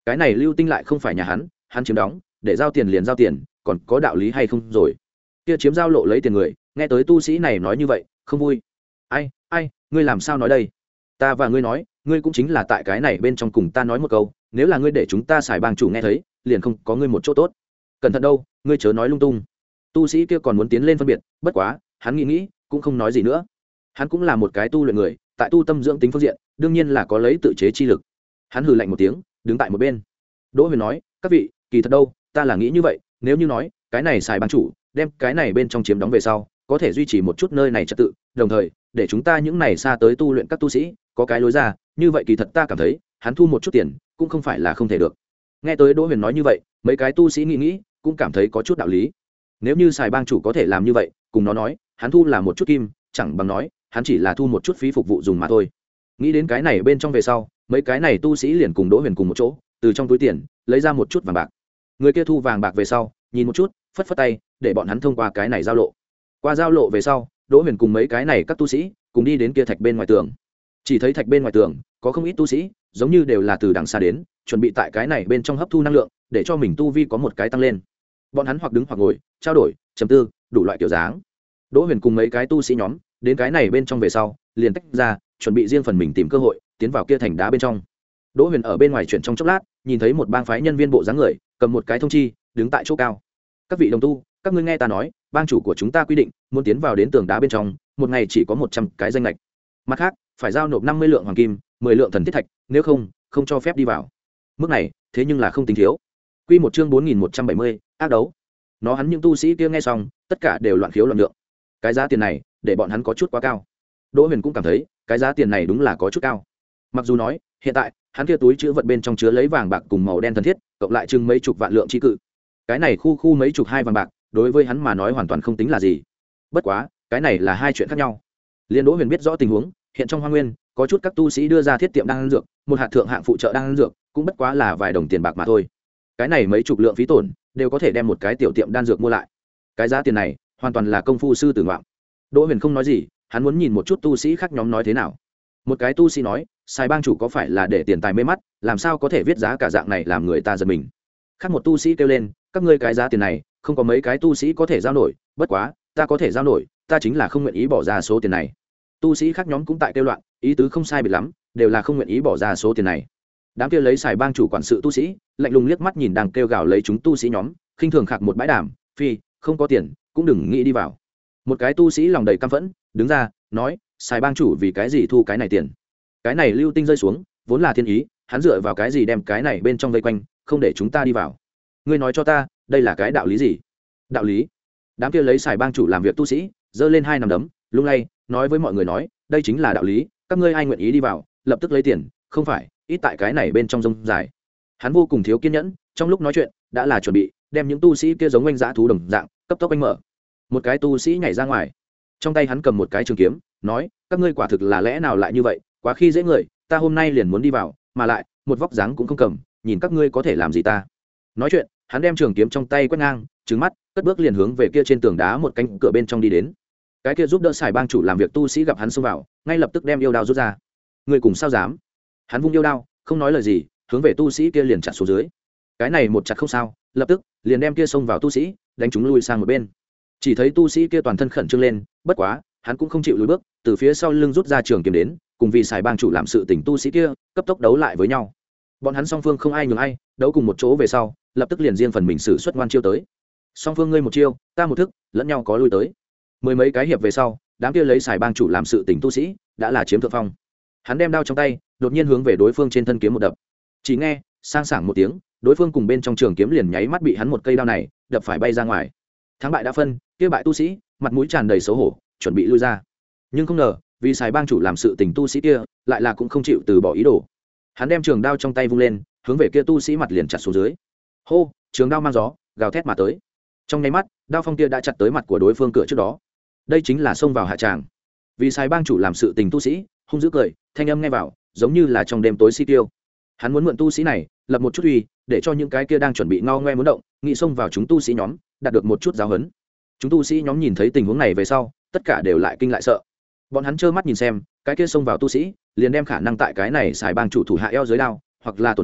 cái này lưu tinh lại không phải nhà hắn, hắn chiếm đóng, để giao tiền liền giao tiền, còn có đạo lý hay không rồi? Kia chiếm giao lộ lấy tiền người, nghe tới tu sĩ này nói như vậy, không vui. Ai, ai, ngươi làm sao nói đây? Ta và ngươi nói, ngươi cũng chính là tại cái này bên trong cùng ta nói một câu, nếu là ngươi để chúng ta xài bang chủ nghe thấy, liền không có ngươi một chỗ tốt. Cẩn thận đâu, ngươi chớ nói lung tung. Tu sĩ kia còn muốn tiến lên phân biệt, bất quá, hắn nghĩ nghĩ, cũng không nói gì nữa. Hắn cũng là một cái tu luyện người, tại tu tâm dưỡng tính phương diện, đương nhiên là có lấy tự chế chi lực. Hắn hừ lạnh một tiếng, đứng tại một bên. Đỗ Huyền nói, các vị, kỳ thật đâu, ta là nghĩ như vậy, nếu như nói, cái này xài bang chủ, đem cái này bên trong chiếm đóng về sau, có thể duy trì một chút nơi này trật tự, đồng thời, để chúng ta những này xa tới tu luyện các tu sĩ, có cái lối ra, như vậy kỳ thật ta cảm thấy, hắn thu một chút tiền, cũng không phải là không thể được. Nghe tới Đỗ Huyền nói như vậy, mấy cái tu sĩ nghĩ nghĩ, cũng cảm thấy có chút đạo lý. Nếu như xài bang chủ có thể làm như vậy, cùng nó nói, hắn thu là một chút kim, chẳng bằng nói, hắn chỉ là thu một chút phí phục vụ dùng mà thôi. Nghĩ đến cái này bên trong về sau, mấy cái này tu sĩ liền cùng Đỗ Huyền cùng một chỗ, từ trong túi tiền lấy ra một chút vàng bạc. Người kia thu vàng bạc về sau, nhìn một chút, phất phất tay, để bọn hắn thông qua cái này giao lộ. Qua giao lộ về sau, Đỗ Huyền cùng mấy cái này các tu sĩ cùng đi đến kia thạch bên ngoài tường. Chỉ thấy thạch bên ngoài tường có không ít tu sĩ, giống như đều là từ đằng xa đến, chuẩn bị tại cái này bên trong hấp thu năng lượng, để cho mình tu vi có một cái tăng lên. Bọn hắn hoặc đứng hoặc ngồi, trao đổi, trầm tư, đủ loại kiểu dáng. Đỗ Huyền cùng mấy cái tu sĩ nhóm đến cái này bên trong về sau, liền tách ra, chuẩn bị riêng phần mình tìm cơ hội tiến vào kia thành đá bên trong. Đỗ Huyền ở bên ngoài chuyển trong chốc lát, nhìn thấy một bang phái nhân viên bộ dáng người, cầm một cái thông chi, đứng tại chỗ cao. Các vị đồng tu, các ngươi nghe ta nói, bang chủ của chúng ta quy định, muốn tiến vào đến tường đá bên trong, một ngày chỉ có một trăm cái danh lệch. Mặt khác, phải giao nộp năm mươi lượng hoàng kim, mười lượng thần thiết thạch, nếu không, không cho phép đi vào. Mức này, thế nhưng là không tính thiếu. Quy một chương bốn nghìn một trăm bảy mươi, ác đấu. Nó hắn những tu sĩ kia nghe xong, tất cả đều loạn khiếu loạn lượng. Cái giá tiền này, để bọn hắn có chút quá cao. Đỗ Huyền cũng cảm thấy, cái giá tiền này đúng là có chút cao. Mặc dù nói, hiện tại, hắn kia túi chứa vật bên trong chứa lấy vàng bạc cùng màu đen thần thiết, cộng lại chừng mấy chục vạn lượng chi cự. Cái này khu khu mấy chục hai vàng bạc, đối với hắn mà nói hoàn toàn không tính là gì. Bất quá, cái này là hai chuyện khác nhau. Liên Đỗ Huyền biết rõ tình huống, hiện trong Hoang Nguyên, có chút các tu sĩ đưa ra thiết tiệm đan dược, một hạt thượng hạng phụ trợ đan dược, cũng bất quá là vài đồng tiền bạc mà thôi. Cái này mấy chục lượng phí tổn, đều có thể đem một cái tiểu tiệm đan dược mua lại. Cái giá tiền này, hoàn toàn là công phu sư tử ngoạm. Đỗ Huyền không nói gì, hắn muốn nhìn một chút tu sĩ khác nhóm nói thế nào. Một cái tu sĩ nói, sai bang chủ có phải là để tiền tài mê mắt, làm sao có thể viết giá cả dạng này làm người ta giật mình. Khác một tu sĩ kêu lên, các ngươi cái giá tiền này, không có mấy cái tu sĩ có thể giao nổi, bất quá, ta có thể giao nổi, ta chính là không nguyện ý bỏ ra số tiền này. Tu sĩ khác nhóm cũng tại kêu loạn, ý tứ không sai biệt lắm, đều là không nguyện ý bỏ ra số tiền này. Đám kia lấy xài bang chủ quản sự tu sĩ, lạnh lùng liếc mắt nhìn đang kêu gào lấy chúng tu sĩ nhóm, khinh thường khạc một bãi đàm, phi, không có tiền, cũng đừng nghĩ đi vào. Một cái tu sĩ lòng đầy căm phẫn, đứng ra, nói, xài bang chủ vì cái gì thu cái này tiền? Cái này lưu tinh rơi xuống, vốn là thiên ý, hắn dựa vào cái gì đem cái này bên trong vây quanh, không để chúng ta đi vào? Ngươi nói cho ta, đây là cái đạo lý gì? Đạo lý? Đám kia lấy xài bang chủ làm việc tu sĩ, giơ lên hai nắm đấm, lung lay, nói với mọi người nói, đây chính là đạo lý, các ngươi ai nguyện ý đi vào, lập tức lấy tiền, không phải, ít tại cái này bên trong rông dài. Hắn vô cùng thiếu kiên nhẫn, trong lúc nói chuyện, đã là chuẩn bị đem những tu sĩ kia giống oanh dã thú đồng dạng, cấp tốc oanh mở. Một cái tu sĩ nhảy ra ngoài, trong tay hắn cầm một cái trường kiếm, nói, các ngươi quả thực là lẽ nào lại như vậy, quá khi dễ người, ta hôm nay liền muốn đi vào, mà lại, một vóc dáng cũng không cầm, nhìn các ngươi có thể làm gì ta. Nói chuyện, hắn đem trường kiếm trong tay quét ngang, trừng mắt, cất bước liền hướng về kia trên tường đá một cánh cửa bên trong đi đến. Cái kia giúp đỡ xài bang chủ làm việc tu sĩ gặp hắn xông vào, ngay lập tức đem yêu đao rút ra. Người cùng sao dám? Hắn vung yêu đao, không nói lời gì, hướng về tu sĩ kia liền chặt xuống dưới. Cái này một chặt không sao, lập tức liền đem kia xông vào tu sĩ, đánh chúng lui sang một bên. Chỉ thấy tu sĩ kia toàn thân khẩn trương lên, bất quá, hắn cũng không chịu lùi bước, từ phía sau lưng rút ra trường kiếm đến, cùng vì xài bang chủ làm sự tình tu sĩ kia, cấp tốc đấu lại với nhau. Bọn hắn song phương không ai nhường ai, đấu cùng một chỗ về sau, lập tức liền riêng phần mình sử xuất ngoan chiêu tới. Song phương ngươi một chiêu, ta một thức, lẫn nhau có lui tới. Mười mấy cái hiệp về sau, đám kia lấy xài bang chủ làm sự tình tu sĩ, đã là chiếm thượng phong. Hắn đem đao trong tay, đột nhiên hướng về đối phương trên thân kiếm một đập. Chỉ nghe, sang sảng một tiếng, đối phương cùng bên trong trường kiếm liền nháy mắt bị hắn một cây đao này đập phải bay ra ngoài. Thắng bại đã phân, kia bại tu sĩ, mặt mũi tràn đầy xấu hổ, chuẩn bị lui ra. Nhưng không ngờ, vì xài bang chủ làm sự tình tu sĩ kia, lại là cũng không chịu từ bỏ ý đồ. Hắn đem trường đao trong tay vung lên, hướng về kia tu sĩ mặt liền chặt xuống dưới. Hô, trường đao mang gió, gào thét mà tới. Trong nháy mắt, đao phong kia đã chặt tới mặt của đối phương cửa trước đó. Đây chính là xông vào hạ tràng. Vì xài bang chủ làm sự tình tu sĩ, hung dữ cười, thanh âm nghe vào, giống như là trong đêm tối si tiêu. Hắn muốn mượn tu sĩ này, lập một chút uy, để cho những cái kia đang chuẩn bị ngao ngoe muốn động, nghị xông vào chúng tu sĩ nhóm, đạt được một chút giáo huấn. Chúng tu sĩ nhóm nhìn thấy tình huống này về sau, tất cả đều lại kinh lại sợ. Bọn hắn trơ mắt nhìn xem, cái kia xông vào tu sĩ, liền đem khả năng tại cái này xài bang chủ thủ hạ eo dưới đao, hoặc là tổn thương,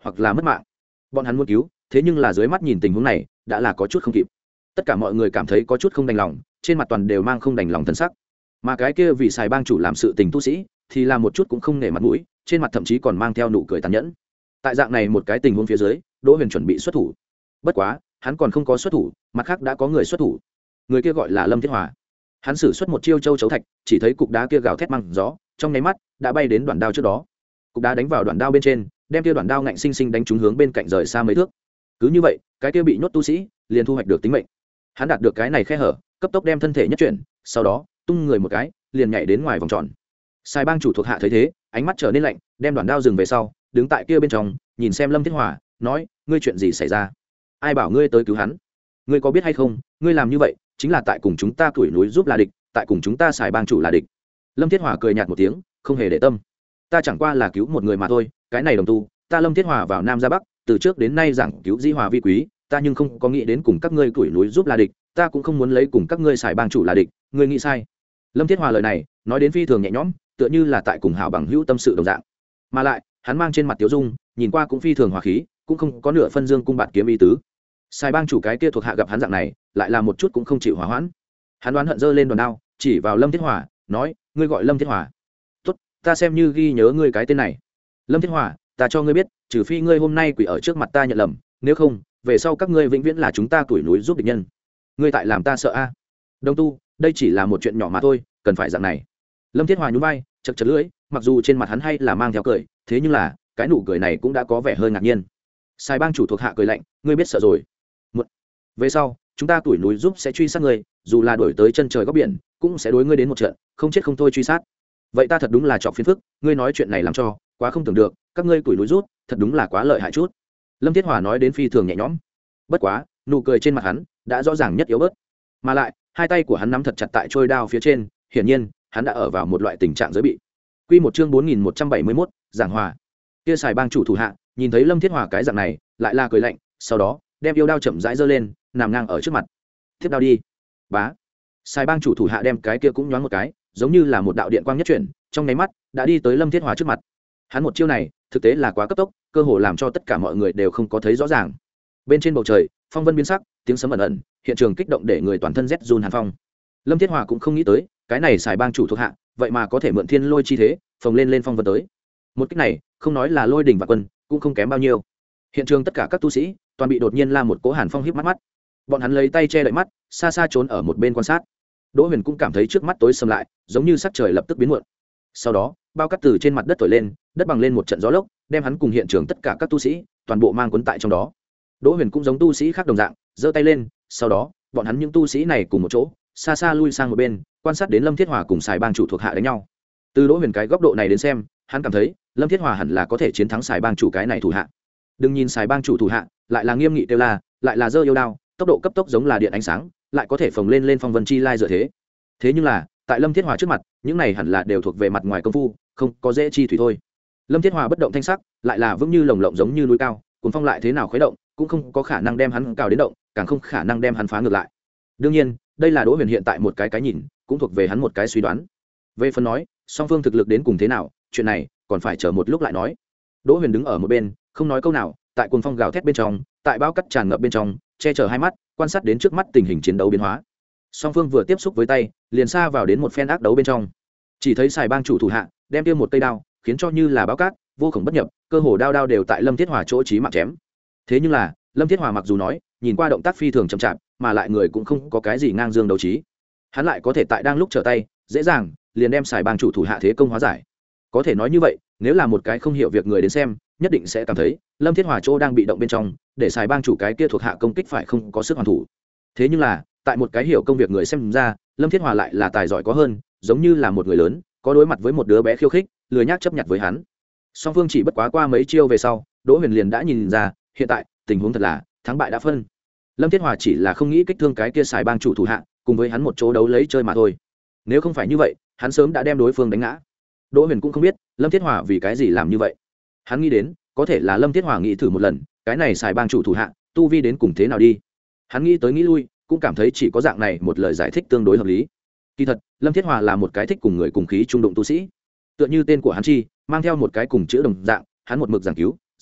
hoặc là mất mạng. Bọn hắn muốn cứu, thế nhưng là dưới mắt nhìn tình huống này đã là có chút không kịp. Tất cả mọi người cảm thấy có chút không đành lòng, trên mặt toàn đều mang không đành lòng thân sắc. Mà cái kia vì xài bang chủ làm sự tình tu sĩ thì là một chút cũng không nể mặt mũi, trên mặt thậm chí còn mang theo nụ cười tàn nhẫn. Tại dạng này một cái tình huống phía dưới, Đỗ Huyền chuẩn bị xuất thủ. Bất quá hắn còn không có xuất thủ, mặt khác đã có người xuất thủ. Người kia gọi là Lâm Thiết Hòa. Hắn sử xuất một chiêu châu chấu thạch, chỉ thấy cục đá kia gào thét mang gió, trong nháy mắt đã bay đến đoạn đao trước đó. Cục đá đánh vào đoạn đao bên trên, đem kia đoạn đao ngạnh sinh sinh đánh trúng hướng bên cạnh rời xa mấy thước. Cứ như vậy, cái kia bị nhốt tu sĩ liền thu hoạch được tính mệnh. Hắn đạt được cái này khe hở, cấp tốc đem thân thể nhất chuyển, sau đó tung người một cái, liền nhảy đến ngoài vòng tròn. Sai bang chủ thuộc hạ thấy thế, ánh mắt trở nên lạnh, đem đoạn đao dừng về sau, đứng tại kia bên trong, nhìn xem Lâm Thiết Hòa, nói: "Ngươi chuyện gì xảy ra? Ai bảo ngươi tới cứu hắn? Ngươi có biết hay không, ngươi làm như vậy chính là tại cùng chúng ta tuổi núi giúp là địch, tại cùng chúng ta xài bang chủ là địch." Lâm Thiết Hòa cười nhạt một tiếng, không hề để tâm. "Ta chẳng qua là cứu một người mà thôi, cái này đồng tu, ta Lâm Thiết Hòa vào Nam ra Bắc, từ trước đến nay giảng cứu di hòa vi quý, ta nhưng không có nghĩ đến cùng các ngươi tuổi núi giúp là địch, ta cũng không muốn lấy cùng các ngươi xài bang chủ là địch, ngươi nghĩ sai." Lâm Thiết Hòa lời này nói đến phi thường nhẹ nhõm, tựa như là tại cùng hảo bằng hữu tâm sự đồng dạng. Mà lại, hắn mang trên mặt tiếu dung, nhìn qua cũng phi thường hòa khí, cũng không có nửa phân dương cung bạt kiếm ý tứ. Sai bang chủ cái kia thuộc hạ gặp hắn dạng này, lại là một chút cũng không chịu hòa hoãn. Hắn đoán hận giơ lên đòn đao, chỉ vào Lâm Thiết Hòa, nói: "Ngươi gọi Lâm Thiết Hòa? Tốt, ta xem như ghi nhớ ngươi cái tên này. Lâm Thiết Hòa, ta cho ngươi biết, trừ phi ngươi hôm nay quỳ ở trước mặt ta nhận lầm, nếu không, về sau các ngươi vĩnh viễn là chúng ta tuổi núi giúp địch nhân. Ngươi tại làm ta sợ a?" À? Đông tu, đây chỉ là một chuyện nhỏ mà thôi, cần phải dạng này. Lâm Thiết Hòa nhún vai, chật chật lưỡi, mặc dù trên mặt hắn hay là mang theo cười, thế nhưng là cái nụ cười này cũng đã có vẻ hơi ngạc nhiên. Sai bang chủ thuộc hạ cười lạnh: "Ngươi biết sợ rồi. Một về sau, chúng ta tuổi núi giúp sẽ truy sát ngươi, dù là đuổi tới chân trời góc biển, cũng sẽ đối ngươi đến một trận, không chết không thôi truy sát." Vậy ta thật đúng là chọc phiền phức, ngươi nói chuyện này làm cho quá không tưởng được, các ngươi tuổi núi rút, thật đúng là quá lợi hại chút. Lâm Thiết Hòa nói đến phi thường nhẹ nhõm. Bất quá, nụ cười trên mặt hắn đã rõ ràng nhất yếu bớt, mà lại hai tay của hắn nắm thật chặt tại trôi đao phía trên, hiển nhiên hắn đã ở vào một loại tình trạng giới bị. Quy một chương bốn nghìn một trăm bảy mươi mốt, giảng hòa. Kia xài bang chủ thủ hạ, nhìn thấy Lâm Thiết Hòa cái dạng này, lại là cười lạnh, sau đó đem yêu đao chậm rãi giơ lên, nằm ngang ở trước mặt. "Tiếp đao đi." Bá. Xài bang chủ thủ hạ đem cái kia cũng nhoáng một cái, giống như là một đạo điện quang nhất chuyển, trong nháy mắt đã đi tới Lâm Thiết Hòa trước mặt. Hắn một chiêu này, thực tế là quá cấp tốc, cơ hồ làm cho tất cả mọi người đều không có thấy rõ ràng. Bên trên bầu trời, phong vân biến sắc, tiếng sấm ẩn ẩn, hiện trường kích động để người toàn thân rét run hàn phong. Lâm Thiết Hòa cũng không nghĩ tới, cái này xài bang chủ thuộc hạ, vậy mà có thể mượn thiên lôi chi thế, phồng lên lên phong vân tới. Một kích này, không nói là lôi đỉnh và quân, cũng không kém bao nhiêu. Hiện trường tất cả các tu sĩ, toàn bị đột nhiên la một cỗ hàn phong híp mắt mắt. Bọn hắn lấy tay che đậy mắt, xa xa trốn ở một bên quan sát. Đỗ Huyền cũng cảm thấy trước mắt tối sầm lại, giống như sắc trời lập tức biến muộn. Sau đó, bao cát từ trên mặt đất thổi lên, đất bằng lên một trận gió lốc, đem hắn cùng hiện trường tất cả các tu sĩ, toàn bộ mang cuốn tại trong đó. Đỗ Huyền cũng giống tu sĩ khác đồng dạng, giơ tay lên, sau đó, bọn hắn những tu sĩ này cùng một chỗ, xa xa lui sang một bên, quan sát đến Lâm Thiết Hòa cùng xài bang chủ thuộc hạ đánh nhau. Từ Đỗ Huyền cái góc độ này đến xem, hắn cảm thấy, Lâm Thiết Hòa hẳn là có thể chiến thắng xài bang chủ cái này thủ hạ. Đừng nhìn xài bang chủ thủ hạ, lại là nghiêm nghị kêu la, lại là giơ yêu đao, tốc độ cấp tốc giống là điện ánh sáng, lại có thể phồng lên lên phong vân chi lai dựa thế. Thế nhưng là, tại Lâm Thiết Hòa trước mặt, những này hẳn là đều thuộc về mặt ngoài công phu, không có dễ chi thủy thôi. Lâm Thiết Hòa bất động thanh sắc, lại là vững như lồng lộng giống như núi cao, cuốn phong lại thế nào khuấy động, cũng không có khả năng đem hắn cào đến động, càng không khả năng đem hắn phá ngược lại. Đương nhiên, đây là Đỗ Huyền hiện tại một cái cái nhìn, cũng thuộc về hắn một cái suy đoán. Về phần nói, song phương thực lực đến cùng thế nào, chuyện này còn phải chờ một lúc lại nói. Đỗ Huyền đứng ở một bên, không nói câu nào, tại cuồng phong gào thét bên trong, tại bão cắt tràn ngập bên trong, che chở hai mắt, quan sát đến trước mắt tình hình chiến đấu biến hóa. Song phương vừa tiếp xúc với tay, liền xa vào đến một phen ác đấu bên trong. Chỉ thấy xài bang chủ thủ hạ đem tiêu một cây đao, khiến cho như là bão cát, vô cùng bất nhập, cơ hồ đao đao đều tại Lâm Thiết Hòa chỗ chí mạng chém. Thế nhưng là, Lâm Thiết Hòa mặc dù nói, nhìn qua động tác phi thường chậm chạp, mà lại người cũng không có cái gì ngang dương đấu trí. Hắn lại có thể tại đang lúc trở tay, dễ dàng liền đem xài bang chủ thủ hạ thế công hóa giải. Có thể nói như vậy, nếu là một cái không hiểu việc người đến xem, nhất định sẽ cảm thấy Lâm Thiết Hòa chỗ đang bị động bên trong, để xài bang chủ cái kia thuộc hạ công kích phải không có sức hoàn thủ. Thế nhưng là, tại một cái hiểu công việc người xem ra, Lâm Thiết Hòa lại là tài giỏi có hơn, giống như là một người lớn, có đối mặt với một đứa bé khiêu khích, lười nhác chấp nhặt với hắn. Song phương chỉ bất quá qua mấy chiêu về sau, Đỗ Huyền liền đã nhìn ra, hiện tại tình huống thật là thắng bại đã phân. Lâm Thiết Hòa chỉ là không nghĩ kích thương cái kia xài bang chủ thủ hạ, cùng với hắn một chỗ đấu lấy chơi mà thôi. Nếu không phải như vậy, hắn sớm đã đem đối phương đánh ngã. Đỗ Huyền cũng không biết Lâm Thiết Hòa vì cái gì làm như vậy. Hắn nghĩ đến, có thể là Lâm Thiết Hòa nghĩ thử một lần, cái này xài bang chủ thủ hạ, tu vi đến cùng thế nào đi. Hắn nghĩ tới nghĩ lui, cũng cảm thấy chỉ có dạng này một lời giải thích tương đối hợp lý. Kỳ thật, Lâm Thiết Hòa là một cái thích cùng người cùng khí trung đụng tu sĩ. Tựa như tên của hắn chi, mang theo một cái cùng chữ đồng dạng, hắn một mực giảng cứu,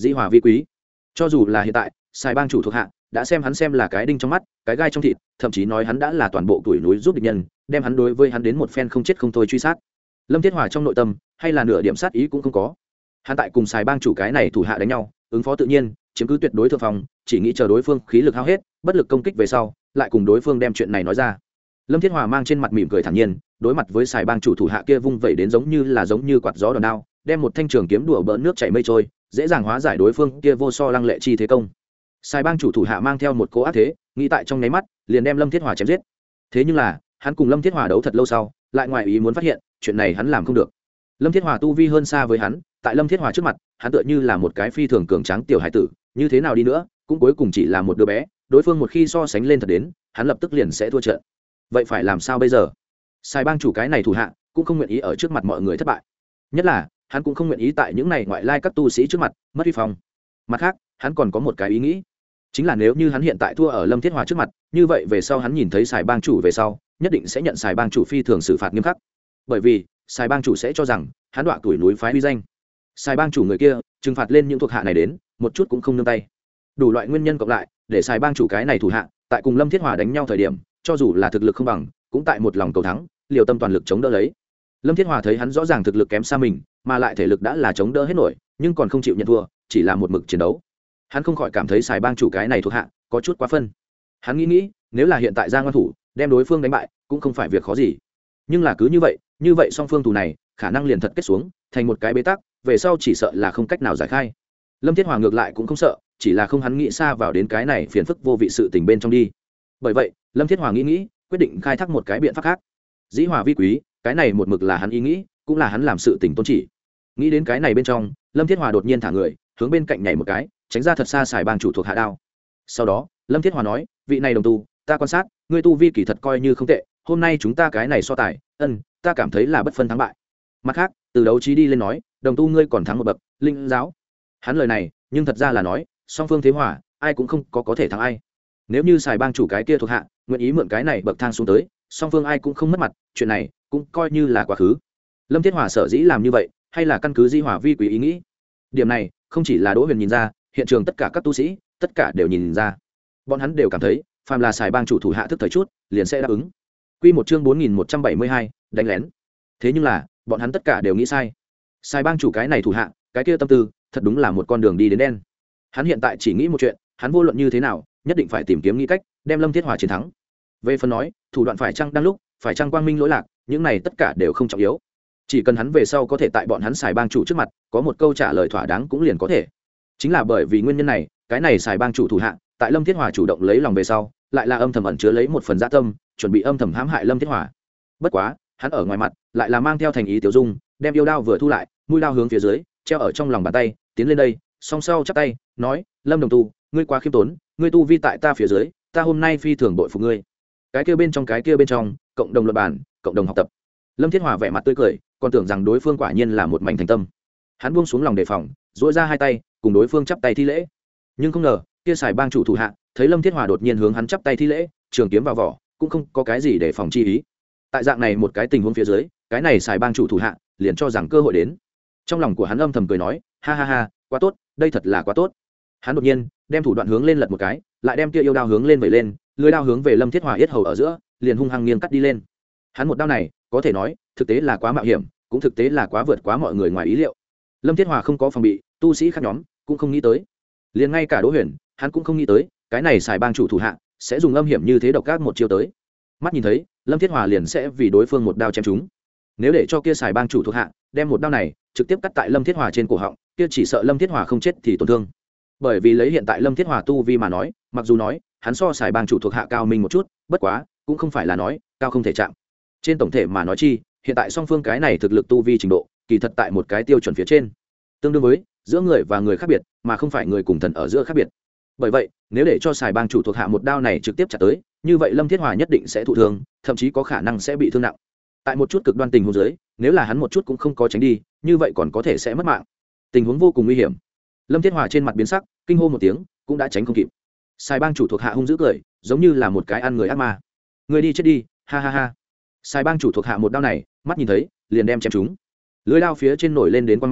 dĩ hòa vi quý. Cho dù là hiện tại Sài bang chủ thuộc hạ đã xem hắn xem là cái đinh trong mắt, cái gai trong thịt, thậm chí nói hắn đã là toàn bộ tuổi núi giúp địch nhân, đem hắn đối với hắn đến một phen không chết không thôi truy sát. Lâm Thiết Hòa trong nội tâm hay là nửa điểm sát ý cũng không có. Hắn tại cùng Sài bang chủ cái này thủ hạ đánh nhau, ứng phó tự nhiên, chiếm cứ tuyệt đối thượng phòng, chỉ nghĩ chờ đối phương khí lực hao hết, bất lực công kích về sau, lại cùng đối phương đem chuyện này nói ra. Lâm Thiết Hòa mang trên mặt mỉm cười thản nhiên, đối mặt với Sài bang chủ thủ hạ kia vung vẩy đến giống như là giống như quạt gió đòn đao, đem một thanh trường kiếm đùa bỡn nước chảy mây trôi, dễ dàng hóa giải đối phương kia vô so lăng lệ chi thế công. Sài bang chủ thủ hạ mang theo một cỗ ác thế, nghĩ tại trong nháy mắt liền đem Lâm Thiết Hòa chém giết. Thế nhưng là, hắn cùng Lâm Thiết Hòa đấu thật lâu sau, lại ngoài ý muốn phát hiện, chuyện này hắn làm không được. Lâm Thiết Hòa tu vi hơn xa với hắn, tại Lâm Thiết Hòa trước mặt, hắn tựa như là một cái phi thường cường tráng tiểu hải tử, như thế nào đi nữa, cũng cuối cùng chỉ là một đứa bé, đối phương một khi so sánh lên thật đến, hắn lập tức liền sẽ thua trận. Vậy phải làm sao bây giờ? Sài bang chủ cái này thủ hạ, cũng không nguyện ý ở trước mặt mọi người thất bại. Nhất là, hắn cũng không nguyện ý tại những này ngoại lai các tu sĩ trước mặt mất uy phong. Mặt khác, hắn còn có một cái ý nghĩ, chính là nếu như hắn hiện tại thua ở Lâm Thiết Hòa trước mặt, như vậy về sau hắn nhìn thấy Sài bang chủ về sau, nhất định sẽ nhận Sài bang chủ phi thường xử phạt nghiêm khắc. Bởi vì, Sài bang chủ sẽ cho rằng, hắn đọa tuổi núi phái uy danh. Sài bang chủ người kia, trừng phạt lên những thuộc hạ này đến, một chút cũng không nương tay. Đủ loại nguyên nhân cộng lại, để Sài bang chủ cái này thủ hạ, tại cùng Lâm Thiết Hòa đánh nhau thời điểm, cho dù là thực lực không bằng, cũng tại một lòng cầu thắng, liều tâm toàn lực chống đỡ lấy. Lâm Thiết Hòa thấy hắn rõ ràng thực lực kém xa mình, mà lại thể lực đã là chống đỡ hết nổi, nhưng còn không chịu nhận thua, chỉ là một mực chiến đấu. Hắn không khỏi cảm thấy Sài bang chủ cái này thuộc hạ có chút quá phân. Hắn nghĩ nghĩ, nếu là hiện tại ra ngoan thủ, đem đối phương đánh bại, cũng không phải việc khó gì. Nhưng là cứ như vậy, như vậy song phương thủ này, khả năng liền thật kết xuống, thành một cái bế tắc, về sau chỉ sợ là không cách nào giải khai. Lâm Thiết Hòa ngược lại cũng không sợ, chỉ là không hắn nghĩ xa vào đến cái này phiền phức vô vị sự tình bên trong đi. Bởi vậy, Lâm Thiết Hòa nghĩ nghĩ, quyết định khai thác một cái biện pháp khác. Dĩ hòa vi quý, cái này một mực là hắn ý nghĩ, cũng là hắn làm sự tình tôn chỉ. Nghĩ đến cái này bên trong, Lâm Thiết Hòa đột nhiên thả người, hướng bên cạnh nhảy một cái, tránh ra thật xa Sài bang chủ thuộc hạ đao. Sau đó, Lâm Thiết Hòa nói, vị này đồng tu, ta quan sát, ngươi tu vi kỳ thật coi như không tệ, hôm nay chúng ta cái này so tài, ân, ta cảm thấy là bất phân thắng bại. Mặt khác, từ đấu trí đi lên nói, đồng tu ngươi còn thắng một bậc, linh giáo. Hắn lời này, nhưng thật ra là nói, song phương thế hòa, ai cũng không có có thể thắng ai. Nếu như Sài bang chủ cái kia thuộc hạ, nguyện ý mượn cái này bậc thang xuống tới, song phương ai cũng không mất mặt, chuyện này cũng coi như là quá khứ. Lâm Thiết Hòa sở dĩ làm như vậy, hay là căn cứ di hòa vi quý ý nghĩ. Điểm này, không chỉ là Đỗ Huyền nhìn ra, hiện trường tất cả các tu sĩ, tất cả đều nhìn ra. Bọn hắn đều cảm thấy, phàm là Sài bang chủ thủ hạ thức thời chút, liền sẽ đáp ứng. Quy một chương bốn nghìn một trăm bảy mươi hai, đánh lén. Thế nhưng là, bọn hắn tất cả đều nghĩ sai. Sài bang chủ cái này thủ hạ, cái kia tâm tư, thật đúng là một con đường đi đến đen. Hắn hiện tại chỉ nghĩ một chuyện, hắn vô luận như thế nào, nhất định phải tìm kiếm nghĩ cách, đem Lâm Thiết Hòa chiến thắng. Về phần nói, thủ đoạn phải chăng đang lúc, phải chăng quang minh lỗi lạc, những này tất cả đều không trọng yếu. Chỉ cần hắn về sau có thể tại bọn hắn Sài bang chủ trước mặt, có một câu trả lời thỏa đáng cũng liền có thể. Chính là bởi vì nguyên nhân này, cái này Sài bang chủ thủ hạ, tại Lâm Thiết Hòa chủ động lấy lòng về sau, lại là âm thầm ẩn chứa lấy một phần dạ tâm, chuẩn bị âm thầm hãm hại Lâm Thiết Hòa. Bất quá, hắn ở ngoài mặt, lại là mang theo thành ý tiểu dung, đem yêu đao vừa thu lại, mũi đao hướng phía dưới, treo ở trong lòng bàn tay, tiến lên đây, song sau chắp tay, nói: "Lâm đồng tu, ngươi quá khiêm tốn, ngươi tu vi tại ta phía dưới, ta hôm nay phi thường bội phục ngươi." Cái kia bên trong cái kia bên trong, cộng đồng luận bàn, cộng đồng học tập. Lâm Thiết Hòa vẻ mặt tươi cười, còn tưởng rằng đối phương quả nhiên là một mảnh thành tâm. Hắn buông xuống lòng đề phòng, duỗi ra hai tay, cùng đối phương chắp tay thi lễ. Nhưng không ngờ, kia Sài bang chủ thủ hạ, thấy Lâm Thiết Hòa đột nhiên hướng hắn chắp tay thi lễ, trường kiếm vào vỏ, cũng không có cái gì để phòng chi ý. Tại dạng này một cái tình huống phía dưới, cái này Sài bang chủ thủ hạ, liền cho rằng cơ hội đến. Trong lòng của hắn âm thầm cười nói, ha ha ha, quá tốt, đây thật là quá tốt. Hắn đột nhiên đem thủ đoạn hướng lên lật một cái, lại đem kia yêu đao hướng lên vẩy lên, lưỡi đao hướng về Lâm Thiết Hòa yết hầu ở giữa, liền hung hăng nghiêng cắt đi lên. Hắn một đao này, có thể nói, thực tế là quá mạo hiểm, cũng thực tế là quá vượt quá mọi người ngoài ý liệu. Lâm Thiết Hòa không có phòng bị, tu sĩ khác nhóm cũng không nghĩ tới. Liền ngay cả Đỗ Huyền, hắn cũng không nghĩ tới, cái này Sài bang chủ thủ hạ sẽ dùng âm hiểm như thế độc ác một chiêu tới. Mắt nhìn thấy, Lâm Thiết Hòa liền sẽ vì đối phương một đao chém trúng. Nếu để cho kia Sài bang chủ thuộc hạ đem một đao này trực tiếp cắt tại Lâm Thiết Hòa trên cổ họng, kia chỉ sợ Lâm Thiết Hòa không chết thì tổn thương. Bởi vì lấy hiện tại Lâm Thiết Hòa tu vi mà nói, mặc dù nói hắn so Sài bang chủ thuộc hạ cao minh một chút, bất quá cũng không phải là nói cao không thể chạm. Trên tổng thể mà nói chi, hiện tại song phương cái này thực lực tu vi trình độ, kỳ thật tại một cái tiêu chuẩn phía trên, tương đương với giữa người và người khác biệt, mà không phải người cùng thần ở giữa khác biệt. Bởi vậy, nếu để cho Sài bang chủ thuộc hạ một đao này trực tiếp chặt tới, như vậy Lâm Thiết Hòa nhất định sẽ thụ thương, thậm chí có khả năng sẽ bị thương nặng. Tại một chút cực đoan tình huống dưới, nếu là hắn một chút cũng không có tránh đi, như vậy còn có thể sẽ mất mạng. Tình huống vô cùng nguy hiểm. Lâm Thiết Hòa trên mặt biến sắc, kinh hô một tiếng, cũng đã tránh không kịp. Sài bang chủ thuộc hạ hung dữ cười, giống như là một cái ăn người ác ma. Người đi chết đi, ha ha ha. Sài bang chủ thuộc hạ một đao này, mắt nhìn thấy, liền đem chém chúng. Lưỡi đao phía trên nổi lên đến quang mang,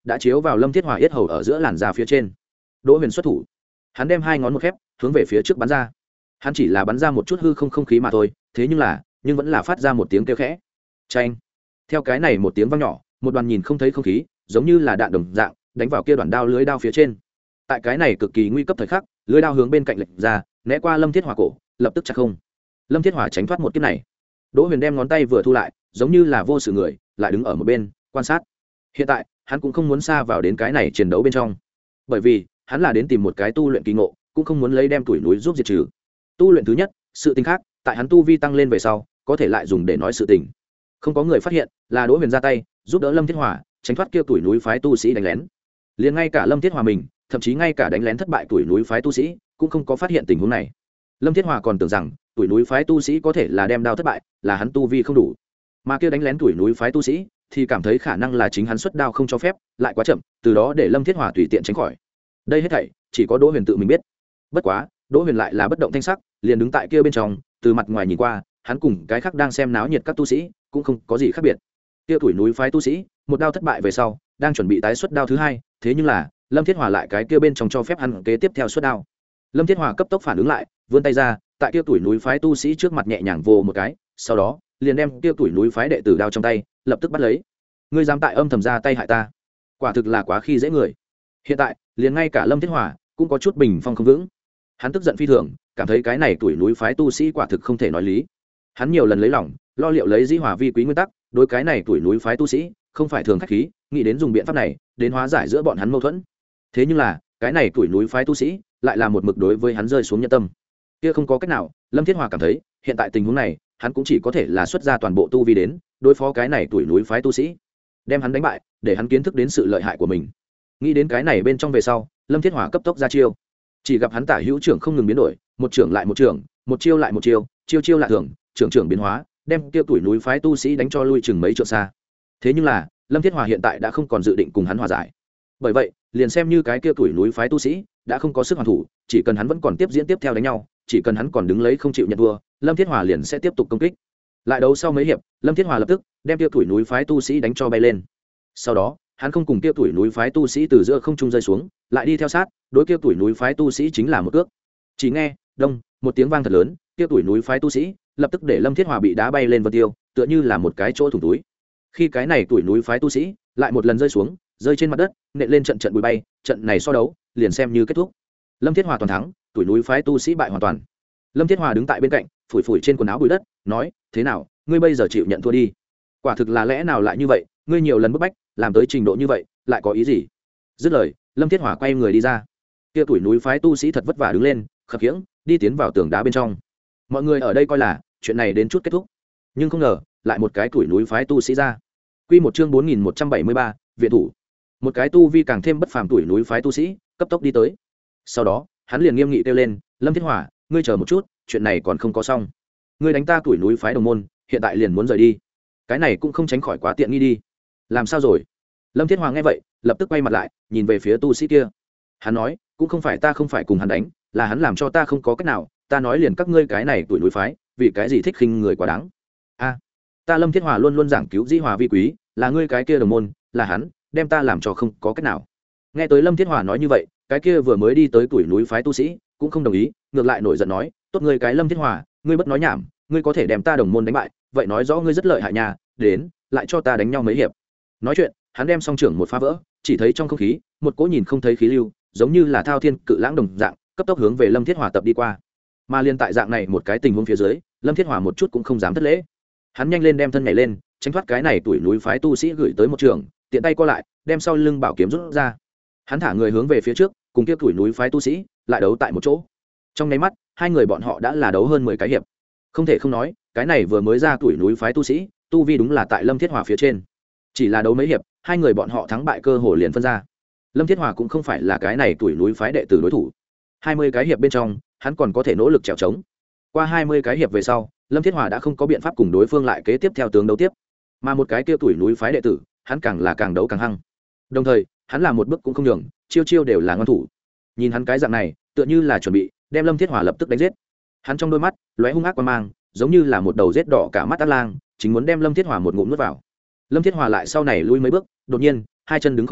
đã chiếu vào lâm thiết hòa yết hầu ở giữa làn da phía trên. Đỗ Huyền xuất thủ, hắn đem hai ngón một khép hướng về phía trước bắn ra. Hắn chỉ là bắn ra một chút hư không không khí mà thôi, thế nhưng là nhưng vẫn là phát ra một tiếng kêu khẽ. Chanh. Theo cái này một tiếng vang nhỏ, một đoàn nhìn không thấy không khí, giống như là đạn đồng dạng, đánh vào kia đoàn đao lưới đao phía trên. Tại cái này cực kỳ nguy cấp thời khắc, lưới đao hướng bên cạnh lệch ra, né qua lâm thiết hòa cổ, lập tức chặt không. Lâm thiết hòa tránh thoát một kiếp này. Đỗ Huyền đem ngón tay vừa thu lại, giống như là vô sự người, lại đứng ở một bên quan sát. Hiện tại hắn cũng không muốn xa vào đến cái này chiến đấu bên trong, bởi vì hắn là đến tìm một cái tu luyện kỳ ngộ, cũng không muốn lấy đem tuổi núi giúp diệt trừ. Tu luyện thứ nhất, sự tình khác, tại hắn tu vi tăng lên về sau, có thể lại dùng để nói sự tình. Không có người phát hiện, là Đỗ Huyền ra tay giúp đỡ Lâm Thiết Hòa tránh thoát kia tuổi núi phái tu sĩ đánh lén. Liền ngay cả Lâm Thiết Hòa mình, thậm chí ngay cả đánh lén thất bại tuổi núi phái tu sĩ, cũng không có phát hiện tình huống này. Lâm Thiết Hòa còn tưởng rằng tuổi núi phái tu sĩ có thể là đem đao thất bại, là hắn tu vi không đủ, mà kia đánh lén tuổi núi phái tu sĩ thì cảm thấy khả năng là chính hắn xuất đao không cho phép, lại quá chậm, từ đó để Lâm Thiết Hòa tùy tiện tránh khỏi. Đây hết thảy chỉ có Đỗ Huyền tự mình biết. Bất quá, Đỗ Huyền lại là bất động thanh sắc, liền đứng tại kia bên trong, từ mặt ngoài nhìn qua, hắn cùng cái khác đang xem náo nhiệt các tu sĩ cũng không có gì khác biệt. Kia tuổi núi phái tu sĩ, một đao thất bại về sau, đang chuẩn bị tái xuất đao thứ hai, thế nhưng là Lâm Thiết Hòa lại cái kia bên trong cho phép hắn kế tiếp theo xuất đao. Lâm Thiết Hòa cấp tốc phản ứng lại, vươn tay ra, tại kia tuổi núi phái tu sĩ trước mặt nhẹ nhàng vồ một cái, sau đó liền đem kia tuổi núi phái đệ tử đao trong tay lập tức bắt lấy. Ngươi dám tại âm thầm ra tay hại ta, quả thực là quá khi dễ người. Hiện tại liền ngay cả Lâm Thiết Hòa cũng có chút bình phong không vững. Hắn tức giận phi thường, cảm thấy cái này tuổi núi phái tu sĩ quả thực không thể nói lý. Hắn nhiều lần lấy lòng lo liệu lấy dĩ hòa vi quý nguyên tắc, đối cái này tuổi núi phái tu sĩ không phải thường khách khí, nghĩ đến dùng biện pháp này đến hóa giải giữa bọn hắn mâu thuẫn. Thế nhưng là cái này tuổi núi phái tu sĩ lại là một mực đối với hắn rơi xuống nhân tâm. Kia không có cách nào, Lâm Thiết Hòa cảm thấy hiện tại tình huống này hắn cũng chỉ có thể là xuất ra toàn bộ tu vi đến đối phó cái này tuổi núi phái tu sĩ, đem hắn đánh bại, để hắn kiến thức đến sự lợi hại của mình. Nghĩ đến cái này bên trong về sau, Lâm Thiết Hòa cấp tốc ra chiêu. Chỉ gặp hắn tả hữu trưởng không ngừng biến đổi, một trưởng lại một trưởng, một chiêu lại một chiêu, chiêu chiêu lạ thường, trưởng trưởng biến hóa, đem kia tuổi núi phái tu sĩ đánh cho lui chừng mấy trượng xa. Thế nhưng là Lâm Thiết Hòa hiện tại đã không còn dự định cùng hắn hòa giải, bởi vậy liền xem như cái kia tuổi núi phái tu sĩ đã không có sức hoàn thủ, chỉ cần hắn vẫn còn tiếp diễn tiếp theo đánh nhau, chỉ cần hắn còn đứng lấy không chịu nhận thua, Lâm Thiết Hòa liền sẽ tiếp tục công kích. Lại đấu sau mấy hiệp, Lâm Thiết Hòa lập tức đem kia tuổi núi phái tu sĩ đánh cho bay lên. Sau đó hắn không cùng kia tuổi núi phái tu sĩ từ giữa không trung rơi xuống, lại đi theo sát, đối kia tuổi núi phái tu sĩ chính là một cước. Chỉ nghe đông một tiếng vang thật lớn, kia tuổi núi phái tu sĩ lập tức để Lâm Thiết Hòa bị đá bay lên vân tiêu, tựa như là một cái chỗ thủng túi. Khi cái này tuổi núi phái tu sĩ lại một lần rơi xuống, rơi trên mặt đất, nện lên trận trận bụi bay, trận này so đấu liền xem như kết thúc. Lâm Thiết Hòa toàn thắng, tuổi núi phái tu sĩ bại hoàn toàn. Lâm Thiết Hòa đứng tại bên cạnh, phủi phủi trên quần áo bụi đất, nói: "Thế nào, ngươi bây giờ chịu nhận thua đi? Quả thực là lẽ nào lại như vậy, ngươi nhiều lần bức bách, làm tới trình độ như vậy, lại có ý gì?" Dứt lời, Lâm Thiết Hòa quay người đi ra. Kia tuổi núi phái tu sĩ thật vất vả đứng lên, khập khiễng đi tiến vào tường đá bên trong. Mọi người ở đây coi là chuyện này đến chút kết thúc, nhưng không ngờ lại một cái tuổi núi phái tu sĩ ra. Quy một chương bốn nghìn một trăm bảy mươi ba, viện thủ. Một cái tu vi càng thêm bất phàm tuổi núi phái tu sĩ cấp tốc đi tới. Sau đó hắn liền nghiêm nghị kêu lên: "Lâm Thiết Hòa, ngươi chờ một chút, chuyện này còn không có xong. Ngươi đánh ta tuổi núi phái đồng môn, hiện tại liền muốn rời đi, cái này cũng không tránh khỏi quá tiện nghi đi." "Làm sao rồi?" Lâm Thiết Hòa nghe vậy lập tức quay mặt lại nhìn về phía tu sĩ kia. Hắn nói: "Cũng không phải ta không phải cùng hắn đánh, là hắn làm cho ta không có cách nào, ta nói liền các ngươi cái này tuổi núi phái, vì cái gì thích khinh người quá đáng. A, ta Lâm Thiết Hòa luôn luôn giảng cứu dĩ hòa vi quý, là ngươi cái kia đồng môn, là hắn đem ta làm cho không có cách nào." Nghe tới Lâm Thiết Hòa nói như vậy, cái kia vừa mới đi tới tuổi núi phái tu sĩ cũng không đồng ý, ngược lại nổi giận nói: "Tốt ngươi cái Lâm Thiết Hòa, ngươi bất nói nhảm, ngươi có thể đem ta đồng môn đánh bại, vậy nói rõ ngươi rất lợi hại nhà, đến, lại cho ta đánh nhau mấy hiệp." Nói chuyện, hắn đem song trưởng một phá vỡ, chỉ thấy trong không khí một cỗ nhìn không thấy khí lưu, giống như là thao thiên cự lãng đồng dạng, cấp tốc hướng về Lâm Thiết Hòa tập đi qua. Mà liên tại dạng này một cái tình huống phía dưới, Lâm Thiết Hòa một chút cũng không dám thất lễ. Hắn nhanh lên đem thân nhảy lên, tránh thoát cái này tuổi núi phái tu sĩ gửi tới một trường, tiện tay co lại, đem sau lưng bảo kiếm rút ra. Hắn thả người hướng về phía trước, cùng kia tuổi núi phái tu sĩ lại đấu tại một chỗ. Trong nháy mắt, hai người bọn họ đã là đấu hơn mười cái hiệp. Không thể không nói, cái này vừa mới ra tuổi núi phái tu sĩ, tu vi đúng là tại Lâm Thiết Hòa phía trên. Chỉ là đấu mấy hiệp, hai người bọn họ thắng bại cơ hồ liền phân ra. Lâm Thiết Hòa cũng không phải là cái này tuổi núi phái đệ tử đối thủ. hai mươi cái hiệp bên trong, hắn còn có thể nỗ lực trèo trống. Qua hai mươi cái hiệp về sau, Lâm Thiết Hòa đã không có biện pháp cùng đối phương lại kế tiếp theo tướng đấu tiếp. Mà một cái kia tuổi núi phái đệ tử, hắn càng là càng đấu càng hăng. Đồng thời, hắn làm một bước cũng không nhường, chiêu chiêu đều là ngoan thủ. Nhìn hắn cái dạng này, tựa như là chuẩn bị đem Lâm Thiết Hòa lập tức đánh giết. Hắn trong đôi mắt lóe hung ác quan mang, giống như là một đầu rết đỏ cả mắt ác lang, chính muốn đem Lâm Thiết Hòa một ngụm nuốt vào. Lâm Thiết Hòa lại sau này lui mấy bước, đột nhiên hai chân đứng không vững,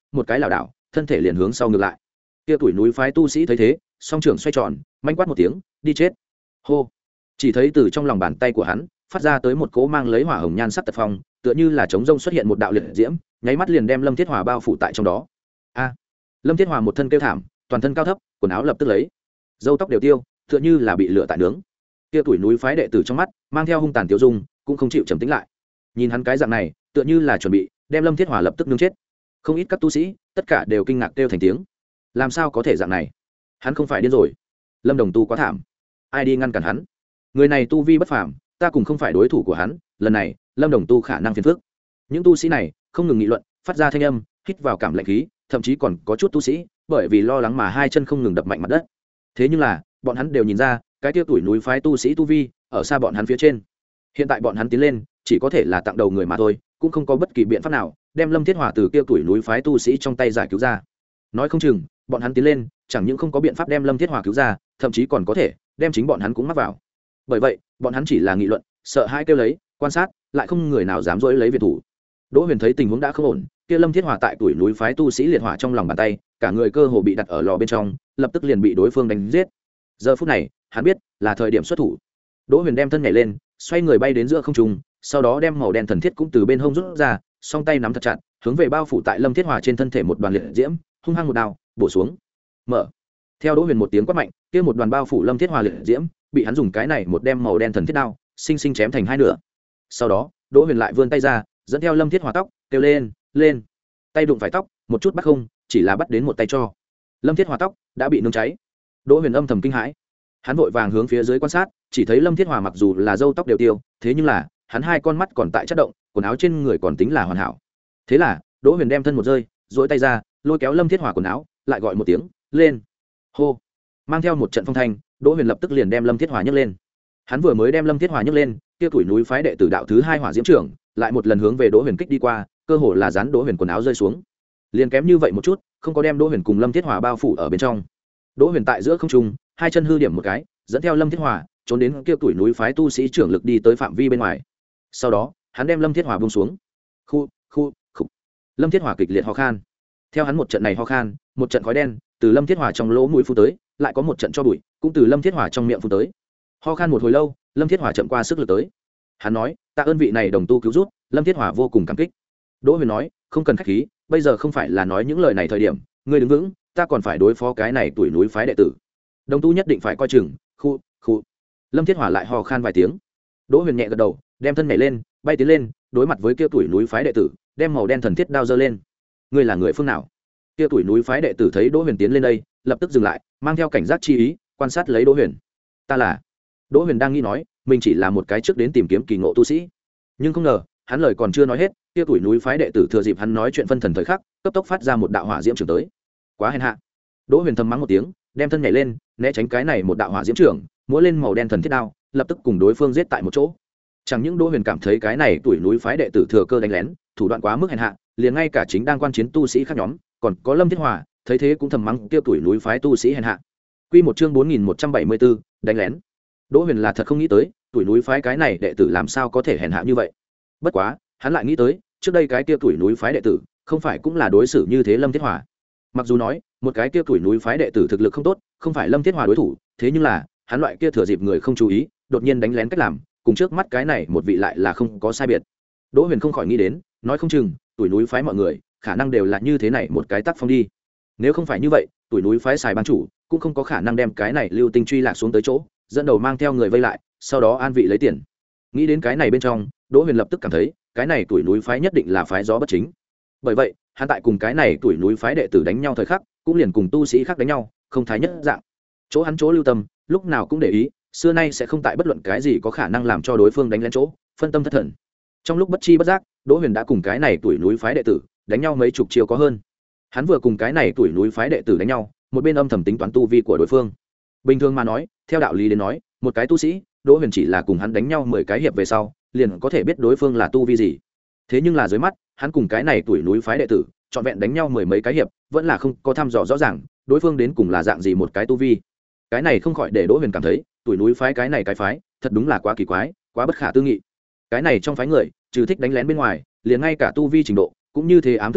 một cái lảo đảo thân thể liền hướng sau ngược lại. Kia tuổi núi phái tu sĩ thấy thế song trưởng xoay tròn manh quát một tiếng đi chết. Hô. Chỉ thấy từ trong lòng bàn tay của hắn phát ra tới một cỗ mang lấy hỏa hồng nhan sắc tật phong, tựa như là trống rông xuất hiện một đạo liệt diễm, nháy mắt liền đem Lâm Thiết Hòa bao phủ tại trong đó. A! Lâm Thiết Hòa một thân kêu thảm, toàn thân cao thấp, quần áo lập tức lấy, râu tóc đều tiêu, tựa như là bị lửa tại nướng. Kia tuổi núi phái đệ tử trong mắt mang theo hung tàn tiêu dung, cũng không chịu trầm tĩnh lại. Nhìn hắn cái dạng này, tựa như là chuẩn bị đem Lâm Thiết Hòa lập tức nướng chết. Không ít các tu sĩ, tất cả đều kinh ngạc kêu thành tiếng. Làm sao có thể dạng này? Hắn không phải điên rồi? Lâm Đồng Tu quá thảm, ai đi ngăn cản hắn? Người này tu vi bất phàm, ta cùng không phải đối thủ của hắn, lần này Lâm Đồng Tu khả năng phiền phức. Những tu sĩ này không ngừng nghị luận, phát ra thanh âm, hít vào cảm lạnh khí, thậm chí còn có chút tu sĩ bởi vì lo lắng mà hai chân không ngừng đập mạnh mặt đất. Thế nhưng là bọn hắn đều nhìn ra cái tiêu tuổi núi phái tu sĩ tu vi ở xa bọn hắn phía trên. Hiện tại bọn hắn tiến lên chỉ có thể là tặng đầu người mà thôi, cũng không có bất kỳ biện pháp nào đem Lâm Thiết Hòa từ kia tuổi núi phái tu sĩ trong tay giải cứu ra. Nói không chừng bọn hắn tiến lên chẳng những không có biện pháp đem Lâm Thiết Hòa cứu ra, thậm chí còn có thể đem chính bọn hắn cũng mắc vào. Bởi vậy bọn hắn chỉ là nghị luận, sợ hãi kêu lấy, quan sát, lại không người nào dám dỗi lấy viện thủ. Đỗ Huyền thấy tình huống đã không ổn, kia Lâm Thiết Hòa tại tuổi núi phái tu sĩ liệt hỏa trong lòng bàn tay, cả người cơ hồ bị đặt ở lò bên trong, lập tức liền bị đối phương đánh giết. Giờ phút này, hắn biết là thời điểm xuất thủ. Đỗ Huyền đem thân nhảy lên, xoay người bay đến giữa không trung, sau đó đem màu đen thần thiết cũng từ bên hông rút ra, song tay nắm thật chặt, hướng về bao phủ tại Lâm Thiết Hòa trên thân thể một đoàn liệt diễm, hung hăng một đao bổ xuống. Mở. Theo Đỗ Huyền một tiếng quát mạnh, kia một đoàn bao phủ Lâm Thiết Hòa liệt diễm, bị hắn dùng cái này một đem màu đen thần thiết đao, sinh sinh chém thành hai nửa. Sau đó, Đỗ Huyền lại vươn tay ra, dẫn theo Lâm Thiết Hòa tóc, kêu lên, lên. Tay đụng phải tóc, một chút bắt không, chỉ là bắt đến một tay cho. Lâm Thiết Hòa tóc đã bị nướng cháy. Đỗ Huyền âm thầm kinh hãi. Hắn vội vàng hướng phía dưới quan sát, chỉ thấy Lâm Thiết Hòa mặc dù là râu tóc đều tiêu, thế nhưng là, hắn hai con mắt còn tại chất động, quần áo trên người còn tính là hoàn hảo. Thế là, Đỗ Huyền đem thân một rơi, duỗi tay ra, lôi kéo Lâm Thiết Hòa quần áo, lại gọi một tiếng, lên. Hô. Mang theo một trận phong thanh, Đỗ Huyền lập tức liền đem Lâm Thiết Hòa nhấc lên. Hắn vừa mới đem Lâm Thiết Hòa nhấc lên, kia tuổi núi phái đệ tử đạo thứ hai Hỏa Diễm trưởng, lại một lần hướng về Đỗ Huyền kích đi qua, cơ hồ là dán Đỗ Huyền quần áo rơi xuống. Liền kém như vậy một chút, không có đem Đỗ Huyền cùng Lâm Thiết Hòa bao phủ ở bên trong. Đỗ Huyền tại giữa không trung, hai chân hư điểm một cái, dẫn theo Lâm Thiết Hòa, trốn đến kia tuổi núi phái tu sĩ trưởng lực đi tới phạm vi bên ngoài. Sau đó, hắn đem Lâm Thiết Hòa buông xuống. Khu, khu, khu. Lâm Thiết Hòa kịch liệt ho khan. Theo hắn một trận này ho khan, một trận khói đen từ Lâm Thiết Hòa trong lỗ mũi phun tới, lại có một trận cho bụi cũng từ Lâm Thiết Hòa trong miệng phun tới. Ho khan một hồi lâu, Lâm Thiết Hòa chậm qua sức lực tới. Hắn nói, tạ ơn vị này đồng tu cứu giúp, Lâm Thiết Hòa vô cùng cảm kích. Đỗ Huyền nói, không cần khách khí, bây giờ không phải là nói những lời này thời điểm, ngươi đứng vững, ta còn phải đối phó cái này tuổi núi phái đệ tử. Đồng tu nhất định phải coi chừng. Khu, khu. Lâm Thiết Hòa lại ho khan vài tiếng. Đỗ Huyền nhẹ gật đầu, đem thân nhảy lên, bay tiến lên, đối mặt với kia tuổi núi phái đệ tử, đem màu đen thần thiết đao giơ lên. Ngươi là người phương nào? Kia tuổi núi phái đệ tử thấy Đỗ Huyền tiến lên đây, lập tức dừng lại, mang theo cảnh giác chi ý, quan sát lấy Đỗ Huyền. Ta là. Đỗ Huyền đang nghĩ nói, mình chỉ là một cái trước đến tìm kiếm kỳ ngộ tu sĩ, nhưng không ngờ, hắn lời còn chưa nói hết, kia tuổi núi phái đệ tử thừa dịp hắn nói chuyện phân thần thời khắc, cấp tốc phát ra một đạo hỏa diễm trưởng tới. Quá hèn hạ. Đỗ Huyền thầm mắng một tiếng, đem thân nhảy lên, né tránh cái này một đạo hỏa diễm trưởng, múa lên màu đen thần thiết đao, lập tức cùng đối phương giết tại một chỗ. Chẳng những Đỗ Huyền cảm thấy cái này tuổi núi phái đệ tử thừa cơ đánh lén, thủ đoạn quá mức hèn hạ, liền ngay cả chính đang quan chiến tu sĩ khác nhóm, còn có Lâm Thiết Hòa, thấy thế cũng thầm mắng kia tuổi núi phái tu sĩ hèn hạ. Quy một chương bốn nghìn một trăm bảy mươi bốn, đánh lén. Đỗ Huyền là thật không nghĩ tới, tuổi núi phái cái này đệ tử làm sao có thể hèn hạ như vậy. Bất quá, hắn lại nghĩ tới, trước đây cái kia tuổi núi phái đệ tử, không phải cũng là đối xử như thế Lâm Thiết Hòa. Mặc dù nói, một cái kia tuổi núi phái đệ tử thực lực không tốt, không phải Lâm Thiết Hòa đối thủ, thế nhưng là, hắn loại kia thừa dịp người không chú ý, đột nhiên đánh lén cách làm, cùng trước mắt cái này một vị lại là không có sai biệt. Đỗ Huyền không khỏi nghĩ đến, nói không chừng, tuổi núi phái mọi người, khả năng đều là như thế này một cái tác phong đi. Nếu không phải như vậy, tuổi núi phái xài ban chủ, cũng không có khả năng đem cái này lưu tinh truy lạc xuống tới chỗ, dẫn đầu mang theo người vây lại, sau đó an vị lấy tiền. Nghĩ đến cái này bên trong, Đỗ Huyền lập tức cảm thấy, cái này tuổi núi phái nhất định là phái gió bất chính. Bởi vậy, hắn tại cùng cái này tuổi núi phái đệ tử đánh nhau thời khắc, cũng liền cùng tu sĩ khác đánh nhau, không thái nhất dạng. Chỗ hắn chỗ lưu tâm, lúc nào cũng để ý, xưa nay sẽ không tại bất luận cái gì có khả năng làm cho đối phương đánh lén chỗ, phân tâm thất thần. Trong lúc bất chi bất giác, Đỗ Huyền đã cùng cái này tuổi núi phái đệ tử đánh nhau mấy chục chiêu có hơn. Hắn vừa cùng cái này tuổi núi phái đệ tử đánh nhau, một bên âm thầm tính toán tu vi của đối phương. Bình thường mà nói, theo đạo lý đến nói, một cái tu sĩ, Đỗ Huyền chỉ là cùng hắn đánh nhau mười cái hiệp về sau, liền có thể biết đối phương là tu vi gì. Thế nhưng là dưới mắt, hắn cùng cái này tuổi núi phái đệ tử, trọn vẹn đánh nhau mười mấy cái hiệp, vẫn là không có thăm dò rõ ràng, đối phương đến cùng là dạng gì một cái tu vi. Cái này không khỏi để Đỗ Huyền cảm thấy, tuổi núi phái cái này cái phái, thật đúng là quá kỳ quái, quá bất khả tư nghị. Cái này trong phái người, trừ thích đánh lén bên ngoài, liền ngay cả tu vi trình độ, cũng như thế ám thức tha,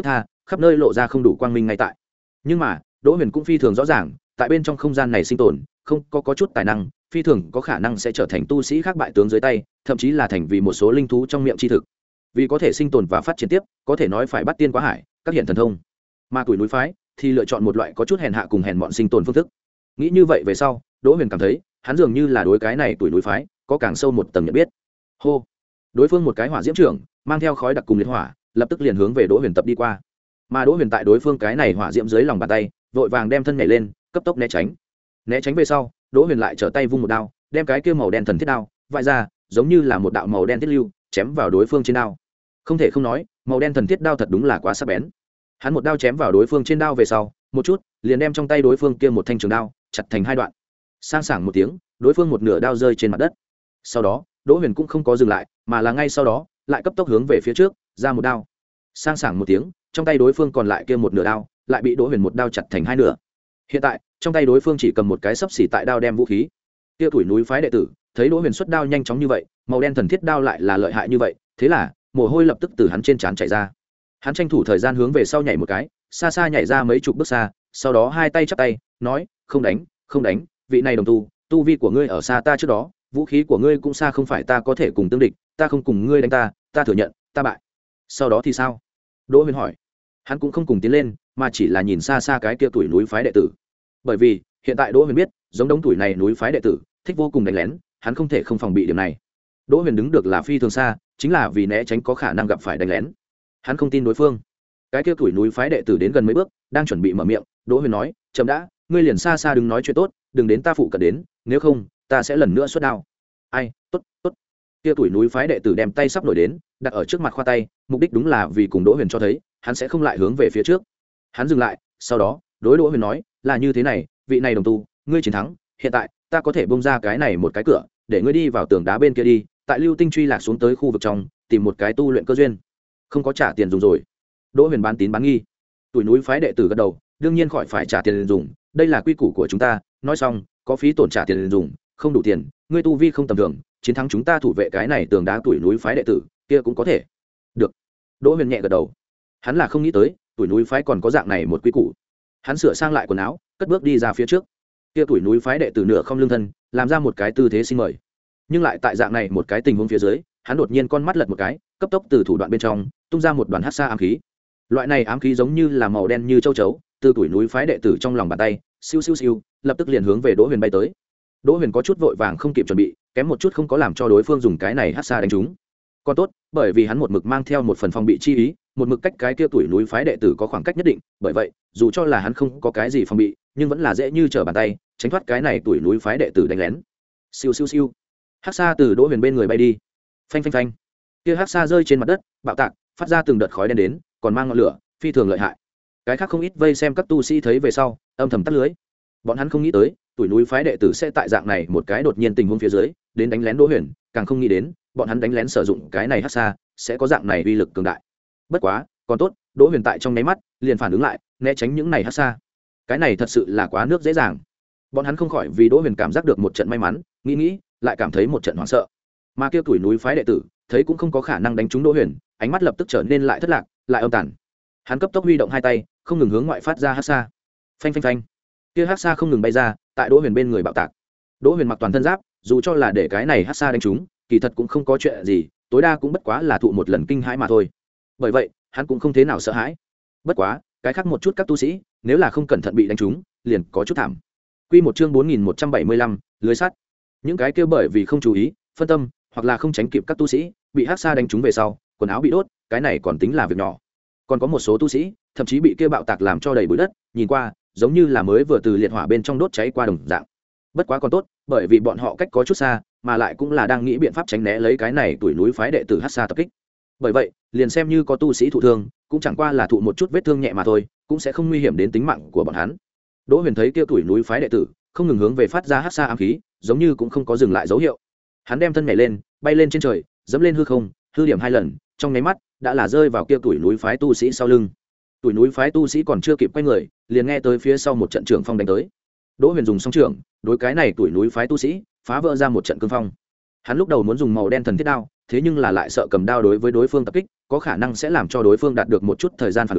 khắp nơi lộ ra không đủ quang minh ngay tại. Nhưng mà Đỗ Huyền cũng phi thường rõ ràng, tại bên trong không gian này sinh tồn không có, có chút tài năng, phi thường có khả năng sẽ trở thành tu sĩ khác bại tướng dưới tay, thậm chí là thành vì một số linh thú trong miệng chi thực. Vì có thể sinh tồn và phát triển tiếp, có thể nói phải bắt tiên quá hải, các hiện thần thông. Mà tuổi núi phái thì lựa chọn một loại có chút hèn hạ cùng hèn mọn sinh tồn phương thức. Nghĩ như vậy về sau, Đỗ Huyền cảm thấy hắn dường như là đối cái này tuổi núi phái có càng sâu một tầng nhận biết. Hô, đối phương một cái hỏa diễm trưởng mang theo khói đặc cùng liệt hỏa, lập tức liền hướng về Đỗ Huyền tập đi qua. Mà Đỗ Huyền tại đối phương cái này hỏa diễm dưới lòng bàn tay, vội vàng đem thân nhảy lên, cấp tốc né tránh. Né tránh về sau, Đỗ Huyền lại trở tay vung một đao, đem cái kia màu đen thần thiết đao vãi ra, giống như là một đạo màu đen thiết lưu, chém vào đối phương trên đao. Không thể không nói, màu đen thần thiết đao thật đúng là quá sắc bén. Hắn một đao chém vào đối phương trên đao về sau, một chút, liền đem trong tay đối phương kia một thanh trường đao chặt thành hai đoạn. Sang sảng một tiếng, đối phương một nửa đao rơi trên mặt đất. Sau đó, Đỗ Huyền cũng không có dừng lại, mà là ngay sau đó, lại cấp tốc hướng về phía trước, ra một đao. Sang sảng một tiếng, trong tay đối phương còn lại kia một nửa đao, lại bị Đỗ Huyền một đao chặt thành hai nửa. Hiện tại, trong tay đối phương chỉ cầm một cái xấp xỉ tại đao đem vũ khí. Kia tuổi núi phái đệ tử, thấy Đỗ Huyền xuất đao nhanh chóng như vậy, màu đen thần thiết đao lại là lợi hại như vậy, thế là, mồ hôi lập tức từ hắn trên trán chảy ra. Hắn tranh thủ thời gian hướng về sau nhảy một cái, xa xa nhảy ra mấy chục bước xa, sau đó hai tay chắp tay, nói: "Không đánh, không đánh, vị này đồng tu, tu vi của ngươi ở xa ta trước đó, vũ khí của ngươi cũng xa không phải ta có thể cùng tương địch, ta không cùng ngươi đánh ta, ta thừa nhận, ta bại." Sau đó thì sao? Đỗ Huyền hỏi. Hắn cũng không cùng tiến lên, mà chỉ là nhìn xa xa cái kia tuổi núi phái đệ tử. Bởi vì, hiện tại Đỗ Huyền biết, giống đống tuổi này núi phái đệ tử, thích vô cùng đánh lén, hắn không thể không phòng bị điểm này. Đỗ Huyền đứng được là phi thường xa, chính là vì né tránh có khả năng gặp phải đánh lén. Hắn không tin đối phương. Cái kia tuổi núi phái đệ tử đến gần mấy bước, đang chuẩn bị mở miệng, Đỗ Huyền nói: "Chậm đã, ngươi liền xa xa đừng nói chuyện tốt, đừng đến ta phụ cận đến, nếu không, ta sẽ lần nữa xuất đao." "Ai, tốt, tốt." Kia tuổi núi phái đệ tử đem tay sắp nổi đến, đặt ở trước mặt khoa tay, mục đích đúng là vì cùng Đỗ Huyền cho thấy, hắn sẽ không lại hướng về phía trước. Hắn dừng lại, sau đó, đối Đỗ Huyền nói: "Là như thế này, vị này đồng tu, ngươi chiến thắng, hiện tại, ta có thể bung ra cái này một cái cửa, để ngươi đi vào tường đá bên kia đi, tại Lưu Tinh truy lạc xuống tới khu vực trong, tìm một cái tu luyện cơ duyên." "Không có trả tiền dùng rồi." Đỗ Huyền bán tín bán nghi. Tuổi núi phái đệ tử gật đầu, đương nhiên khỏi phải trả tiền dùng, đây là quy củ của chúng ta, nói xong, có phí tổn trả tiền dùng, không đủ tiền, ngươi tu vi không tầm thường, chiến thắng chúng ta thủ vệ cái này tường đá tuổi núi phái đệ tử, kia cũng có thể. Được. Đỗ Huyền nhẹ gật đầu. Hắn là không nghĩ tới, tuổi núi phái còn có dạng này một quy củ. Hắn sửa sang lại quần áo, cất bước đi ra phía trước. Kia tuổi núi phái đệ tử nửa không lưng thân, làm ra một cái tư thế xin mời. Nhưng lại tại dạng này một cái tình huống phía dưới, hắn đột nhiên con mắt lật một cái, cấp tốc từ thủ đoạn bên trong tung ra một đoàn hắc sa ám khí. Loại này ám khí giống như là màu đen như châu chấu, từ tuổi núi phái đệ tử trong lòng bàn tay, siêu siêu siêu, lập tức liền hướng về Đỗ Huyền bay tới. Đỗ Huyền có chút vội vàng không kịp chuẩn bị, kém một chút không có làm cho đối phương dùng cái này hắc sa đánh trúng. Còn tốt, bởi vì hắn một mực mang theo một phần phòng bị chi ý, một mực cách cái kia tuổi núi phái đệ tử có khoảng cách nhất định, bởi vậy, dù cho là hắn không có cái gì phòng bị, nhưng vẫn là dễ như trở bàn tay, tránh thoát cái này tuổi núi phái đệ tử đánh lén. Siêu siêu siêu. Hắc sa từ Đỗ Huyền bên người bay đi. Phanh phanh phanh. Kia hắc sa rơi trên mặt đất, bạo tạc, phát ra từng đợt khói đen đến, còn mang ngọn lửa, phi thường lợi hại. Cái khác không ít vây xem các tu sĩ thấy về sau, âm thầm tắt lưới. Bọn hắn không nghĩ tới, tuổi núi phái đệ tử sẽ tại dạng này một cái đột nhiên tình huống phía dưới, đến đánh lén Đỗ Huyền, càng không nghĩ đến, bọn hắn đánh lén sử dụng cái này hắc sa, sẽ có dạng này uy lực cường đại. Bất quá, còn tốt, Đỗ Huyền tại trong nháy mắt, liền phản ứng lại, né tránh những này hắc sa. Cái này thật sự là quá nước dễ dàng. Bọn hắn không khỏi vì Đỗ Huyền cảm giác được một trận may mắn, nghĩ nghĩ, lại cảm thấy một trận hoảng sợ. Mà kia tuổi núi phái đệ tử, thấy cũng không có khả năng đánh trúng Đỗ Huyền, ánh mắt lập tức trở nên lại thất lạc, lại âm tàn. Hắn cấp tốc huy động hai tay, không ngừng hướng ngoại phát ra hắc sa. Phanh phanh phanh. Kia hắc sa không ngừng bay ra, tại Đỗ Huyền bên người bạo tạc. Đỗ Huyền mặc toàn thân giáp, dù cho là để cái này hắc sa đánh trúng, kỳ thật cũng không có chuyện gì, tối đa cũng bất quá là thụ một lần kinh hãi mà thôi. Bởi vậy, hắn cũng không thế nào sợ hãi. Bất quá, cái khác một chút các tu sĩ, nếu là không cẩn thận bị đánh trúng, liền có chút thảm. Quy một chương bốn nghìn một trăm bảy mươi lăm, lưới sắt. Những cái kia bởi vì không chú ý, phân tâm, hoặc là không tránh kịp các tu sĩ, bị hắc sa đánh trúng về sau, quần áo bị đốt, cái này còn tính là việc nhỏ. Còn có một số tu sĩ, thậm chí bị kia bạo tạc làm cho đầy bụi đất, nhìn qua, giống như là mới vừa từ liệt hỏa bên trong đốt cháy qua đồng dạng. Bất quá còn tốt, bởi vì bọn họ cách có chút xa, mà lại cũng là đang nghĩ biện pháp tránh né lấy cái này tuổi núi phái đệ tử hắc sa tập kích. Bởi vậy, liền xem như có tu sĩ thụ thương, cũng chẳng qua là thụ một chút vết thương nhẹ mà thôi, cũng sẽ không nguy hiểm đến tính mạng của bọn hắn. Đỗ Huyền thấy kia tuổi núi phái đệ tử, không ngừng hướng về phát ra hắc sa ám khí, giống như cũng không có dừng lại dấu hiệu. Hắn đem thân nhảy lên, bay lên trên trời, dẫm lên hư không, hư điểm hai lần, trong nháy mắt đã là rơi vào kia tuổi núi phái tu sĩ sau lưng. Tuổi núi phái tu sĩ còn chưa kịp quay người, liền nghe tới phía sau một trận trường phong đánh tới. Đỗ Huyền dùng song trường, đối cái này tuổi núi phái tu sĩ, phá vỡ ra một trận cương phong. Hắn lúc đầu muốn dùng màu đen thần thiết đao, thế nhưng là lại sợ cầm đao đối với đối phương tập kích, có khả năng sẽ làm cho đối phương đạt được một chút thời gian phản ứng,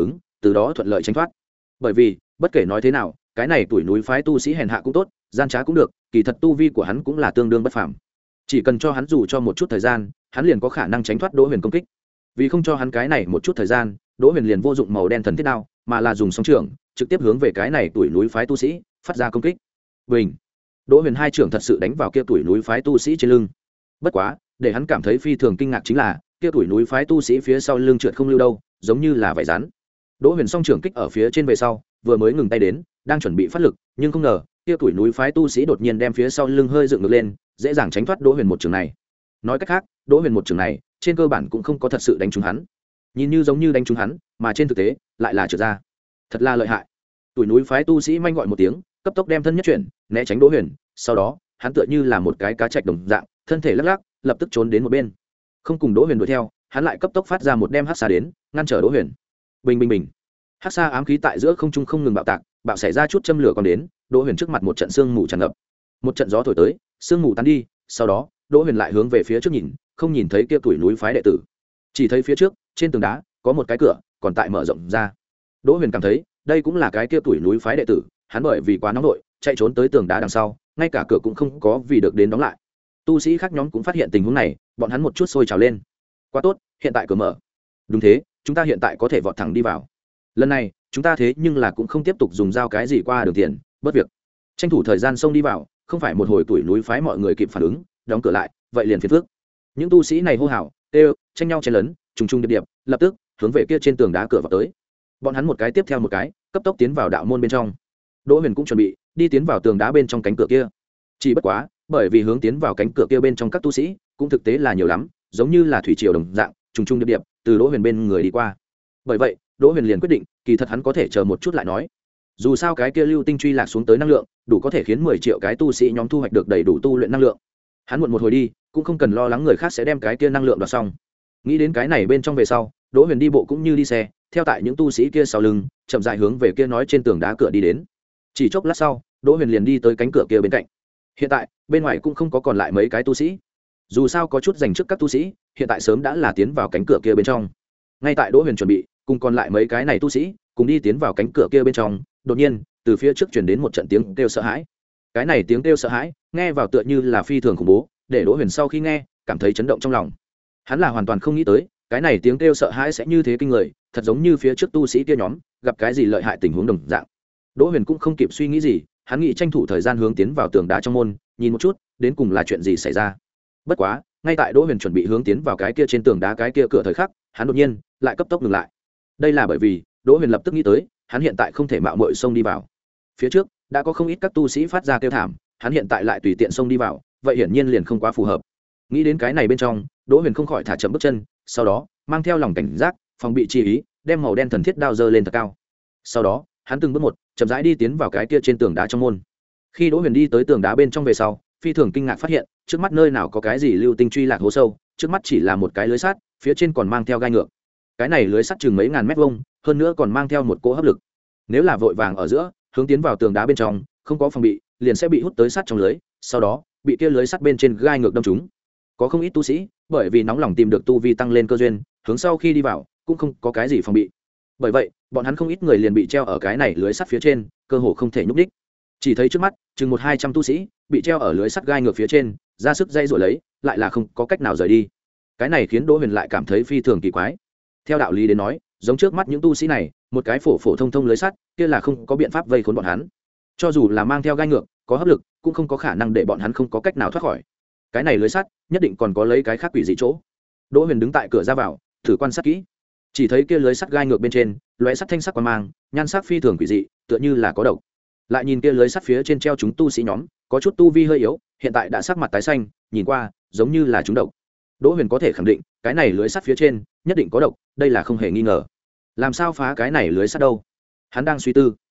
từ đó thuận lợi tránh thoát. Bởi vì bất kể nói thế nào, cái này tuổi núi phái tu sĩ hèn hạ cũng tốt, gian trá cũng được, kỳ thật tu vi của hắn cũng là tương đương bất phàm. Chỉ cần cho hắn dù cho một chút thời gian, hắn liền có khả năng tránh thoát Đỗ Huyền công kích. Vì không cho hắn cái này một chút thời gian, Đỗ Huyền liền vô dụng màu đen thần thiết đao, mà là dùng song trưởng trực tiếp hướng về cái này tuổi núi phái tu sĩ phát ra công kích. Bình. Đỗ Huyền hai trưởng thật sự đánh vào kia tuổi núi phái tu sĩ trên lưng. Bất quá, để hắn cảm thấy phi thường kinh ngạc chính là, kia tuổi núi phái tu sĩ phía sau lưng trượt không lưu đâu, giống như là vảy rắn. Đỗ Huyền song trưởng kích ở phía trên về sau, vừa mới ngừng tay đến, đang chuẩn bị phát lực, nhưng không ngờ, kia tuổi núi phái tu sĩ đột nhiên đem phía sau lưng hơi dựng ngược lên, dễ dàng tránh thoát Đỗ Huyền một trường này. Nói cách khác, Đỗ Huyền một trường này, trên cơ bản cũng không có thật sự đánh trúng hắn. Nhìn như giống như đánh trúng hắn, mà trên thực tế lại là trượt ra. Thật là lợi hại. Tuổi núi phái tu sĩ manh gọi một tiếng, cấp tốc đem thân nhất chuyển, né tránh Đỗ Huyền, sau đó, hắn tựa như là một cái cá trạch đồng dạng, thân thể lắc lắc, lập tức trốn đến một bên. Không cùng Đỗ Huyền đuổi theo, hắn lại cấp tốc phát ra một đem hắc xà đến, ngăn trở Đỗ Huyền. Bình bình bình. Hắc xà ám khí tại giữa không trung không ngừng bạo tạc, bạo xảy ra chút châm lửa còn đến, Đỗ Huyền trước mặt một trận sương mù tràn ngập. Một trận gió thổi tới, sương mù tan đi, sau đó, Đỗ Huyền lại hướng về phía trước nhìn, không nhìn thấy kia tuổi núi phái đệ tử, chỉ thấy phía trước, trên tường đá, có một cái cửa, còn tại mở rộng ra. Đỗ Huyền cảm thấy, đây cũng là cái kia tuổi núi phái đệ tử, hắn bởi vì quá nóng nội, chạy trốn tới tường đá đằng sau, ngay cả cửa cũng không có vì được đến đóng lại. Tu sĩ khác nhóm cũng phát hiện tình huống này, bọn hắn một chút sôi trào lên. Quá tốt, hiện tại cửa mở. Đúng thế, chúng ta hiện tại có thể vọt thẳng đi vào. Lần này, chúng ta thế nhưng là cũng không tiếp tục dùng dao cái gì qua đường tiền, bất việc. Tranh thủ thời gian xông đi vào, không phải một hồi tuổi núi phái mọi người kịp phản ứng, đóng cửa lại, vậy liền phiền phức. Những tu sĩ này hô hào, kêu, tranh nhau chen lấn, trùng trùng điệp điệp, lập tức hướng về kia trên tường đá cửa vào tới. Bọn hắn một cái tiếp theo một cái, cấp tốc tiến vào đạo môn bên trong. Đỗ Huyền cũng chuẩn bị đi tiến vào tường đá bên trong cánh cửa kia. Chỉ bất quá, bởi vì hướng tiến vào cánh cửa kia bên trong các tu sĩ, cũng thực tế là nhiều lắm, giống như là thủy triều đồng dạng, trùng trùng điệp điệp, từ Đỗ Huyền bên người đi qua. Bởi vậy, Đỗ Huyền liền quyết định, kỳ thật hắn có thể chờ một chút lại nói. Dù sao cái kia lưu tinh truy lạc xuống tới năng lượng, đủ có thể khiến mười triệu cái tu sĩ nhóm thu hoạch được đầy đủ tu luyện năng lượng. Hắn muộn một hồi đi, cũng không cần lo lắng người khác sẽ đem cái kia năng lượng đoạt xong. Nghĩ đến cái này bên trong về sau, Đỗ Huyền đi bộ cũng như đi xe, theo tại những tu sĩ kia sau lưng, chậm rãi hướng về kia nói trên tường đá cửa đi đến. Chỉ chốc lát sau, Đỗ Huyền liền đi tới cánh cửa kia bên cạnh. Hiện tại, bên ngoài cũng không có còn lại mấy cái tu sĩ. Dù sao có chút dành trước các tu sĩ, hiện tại sớm đã là tiến vào cánh cửa kia bên trong. Ngay tại Đỗ Huyền chuẩn bị, cùng còn lại mấy cái này tu sĩ, cùng đi tiến vào cánh cửa kia bên trong, đột nhiên, từ phía trước truyền đến một trận tiếng kêu sợ hãi. Cái này tiếng kêu sợ hãi, nghe vào tựa như là phi thường khủng bố, để Đỗ Huyền sau khi nghe, cảm thấy chấn động trong lòng. Hắn là hoàn toàn không nghĩ tới, cái này tiếng kêu sợ hãi sẽ như thế kinh người, thật giống như phía trước tu sĩ kia nhóm gặp cái gì lợi hại tình huống đồng dạng. Đỗ Huyền cũng không kịp suy nghĩ gì, hắn nghĩ tranh thủ thời gian hướng tiến vào tường đá trong môn, nhìn một chút, đến cùng là chuyện gì xảy ra. Bất quá, ngay tại Đỗ Huyền chuẩn bị hướng tiến vào cái kia trên tường đá cái kia cửa thời khắc, hắn đột nhiên lại cấp tốc ngừng lại. Đây là bởi vì, Đỗ Huyền lập tức nghĩ tới, hắn hiện tại không thể mạo muội xông đi vào. Phía trước đã có không ít các tu sĩ phát ra kêu thảm, hắn hiện tại lại tùy tiện xông đi vào, vậy hiển nhiên liền không quá phù hợp. Nghĩ đến cái này bên trong, Đỗ Huyền không khỏi thả chậm bước chân, sau đó, mang theo lòng cảnh giác, phòng bị chi ý, đem màu đen thần thiết đao giơ lên thật cao. Sau đó, hắn từng bước một, chậm rãi đi tiến vào cái kia trên tường đá trong môn. Khi Đỗ Huyền đi tới tường đá bên trong về sau, phi thường kinh ngạc phát hiện, trước mắt nơi nào có cái gì lưu tinh truy lạc hố sâu, trước mắt chỉ là một cái lưới sắt, phía trên còn mang theo gai ngược. Cái này lưới sắt chừng mấy ngàn mét vuông, hơn nữa còn mang theo một cỗ hấp lực. Nếu là vội vàng ở giữa, hướng tiến vào tường đá bên trong, không có phòng bị, liền sẽ bị hút tới sắt trong lưới, sau đó, bị kia lưới sắt bên trên gai ngược đâm trúng. Có không ít tu sĩ, bởi vì nóng lòng tìm được tu vi tăng lên cơ duyên, hướng sau khi đi vào, cũng không có cái gì phòng bị. Bởi vậy, bọn hắn không ít người liền bị treo ở cái này lưới sắt phía trên, cơ hồ không thể nhúc nhích. Chỉ thấy trước mắt, chừng một hai trăm tu sĩ bị treo ở lưới sắt gai ngược phía trên, ra sức dây rồi lấy, lại là không có cách nào rời đi. Cái này khiến Đỗ Huyền lại cảm thấy phi thường kỳ quái. Theo đạo lý đến nói, giống trước mắt những tu sĩ này, một cái phổ phổ thông thông lưới sắt, kia là không có biện pháp vây khốn bọn hắn. Cho dù là mang theo gai ngược, có hấp lực, cũng không có khả năng để bọn hắn không có cách nào thoát khỏi. Cái này lưới sắt, nhất định còn có lấy cái khác quỷ dị chỗ. Đỗ Huyền đứng tại cửa ra vào, thử quan sát kỹ. Chỉ thấy kia lưới sắt gai ngược bên trên, lóe sắt thanh sắc quang mang, nhan sắc phi thường quỷ dị, tựa như là có độc. Lại nhìn kia lưới sắt phía trên treo chúng tu sĩ nhóm, có chút tu vi hơi yếu, hiện tại đã sắc mặt tái xanh, nhìn qua, giống như là chúng độc. Đỗ Huyền có thể khẳng định, cái này lưới sắt phía trên nhất định có độc, đây là không hề nghi ngờ. Làm sao phá cái này lưới sắt đâu? Hắn đang suy tư.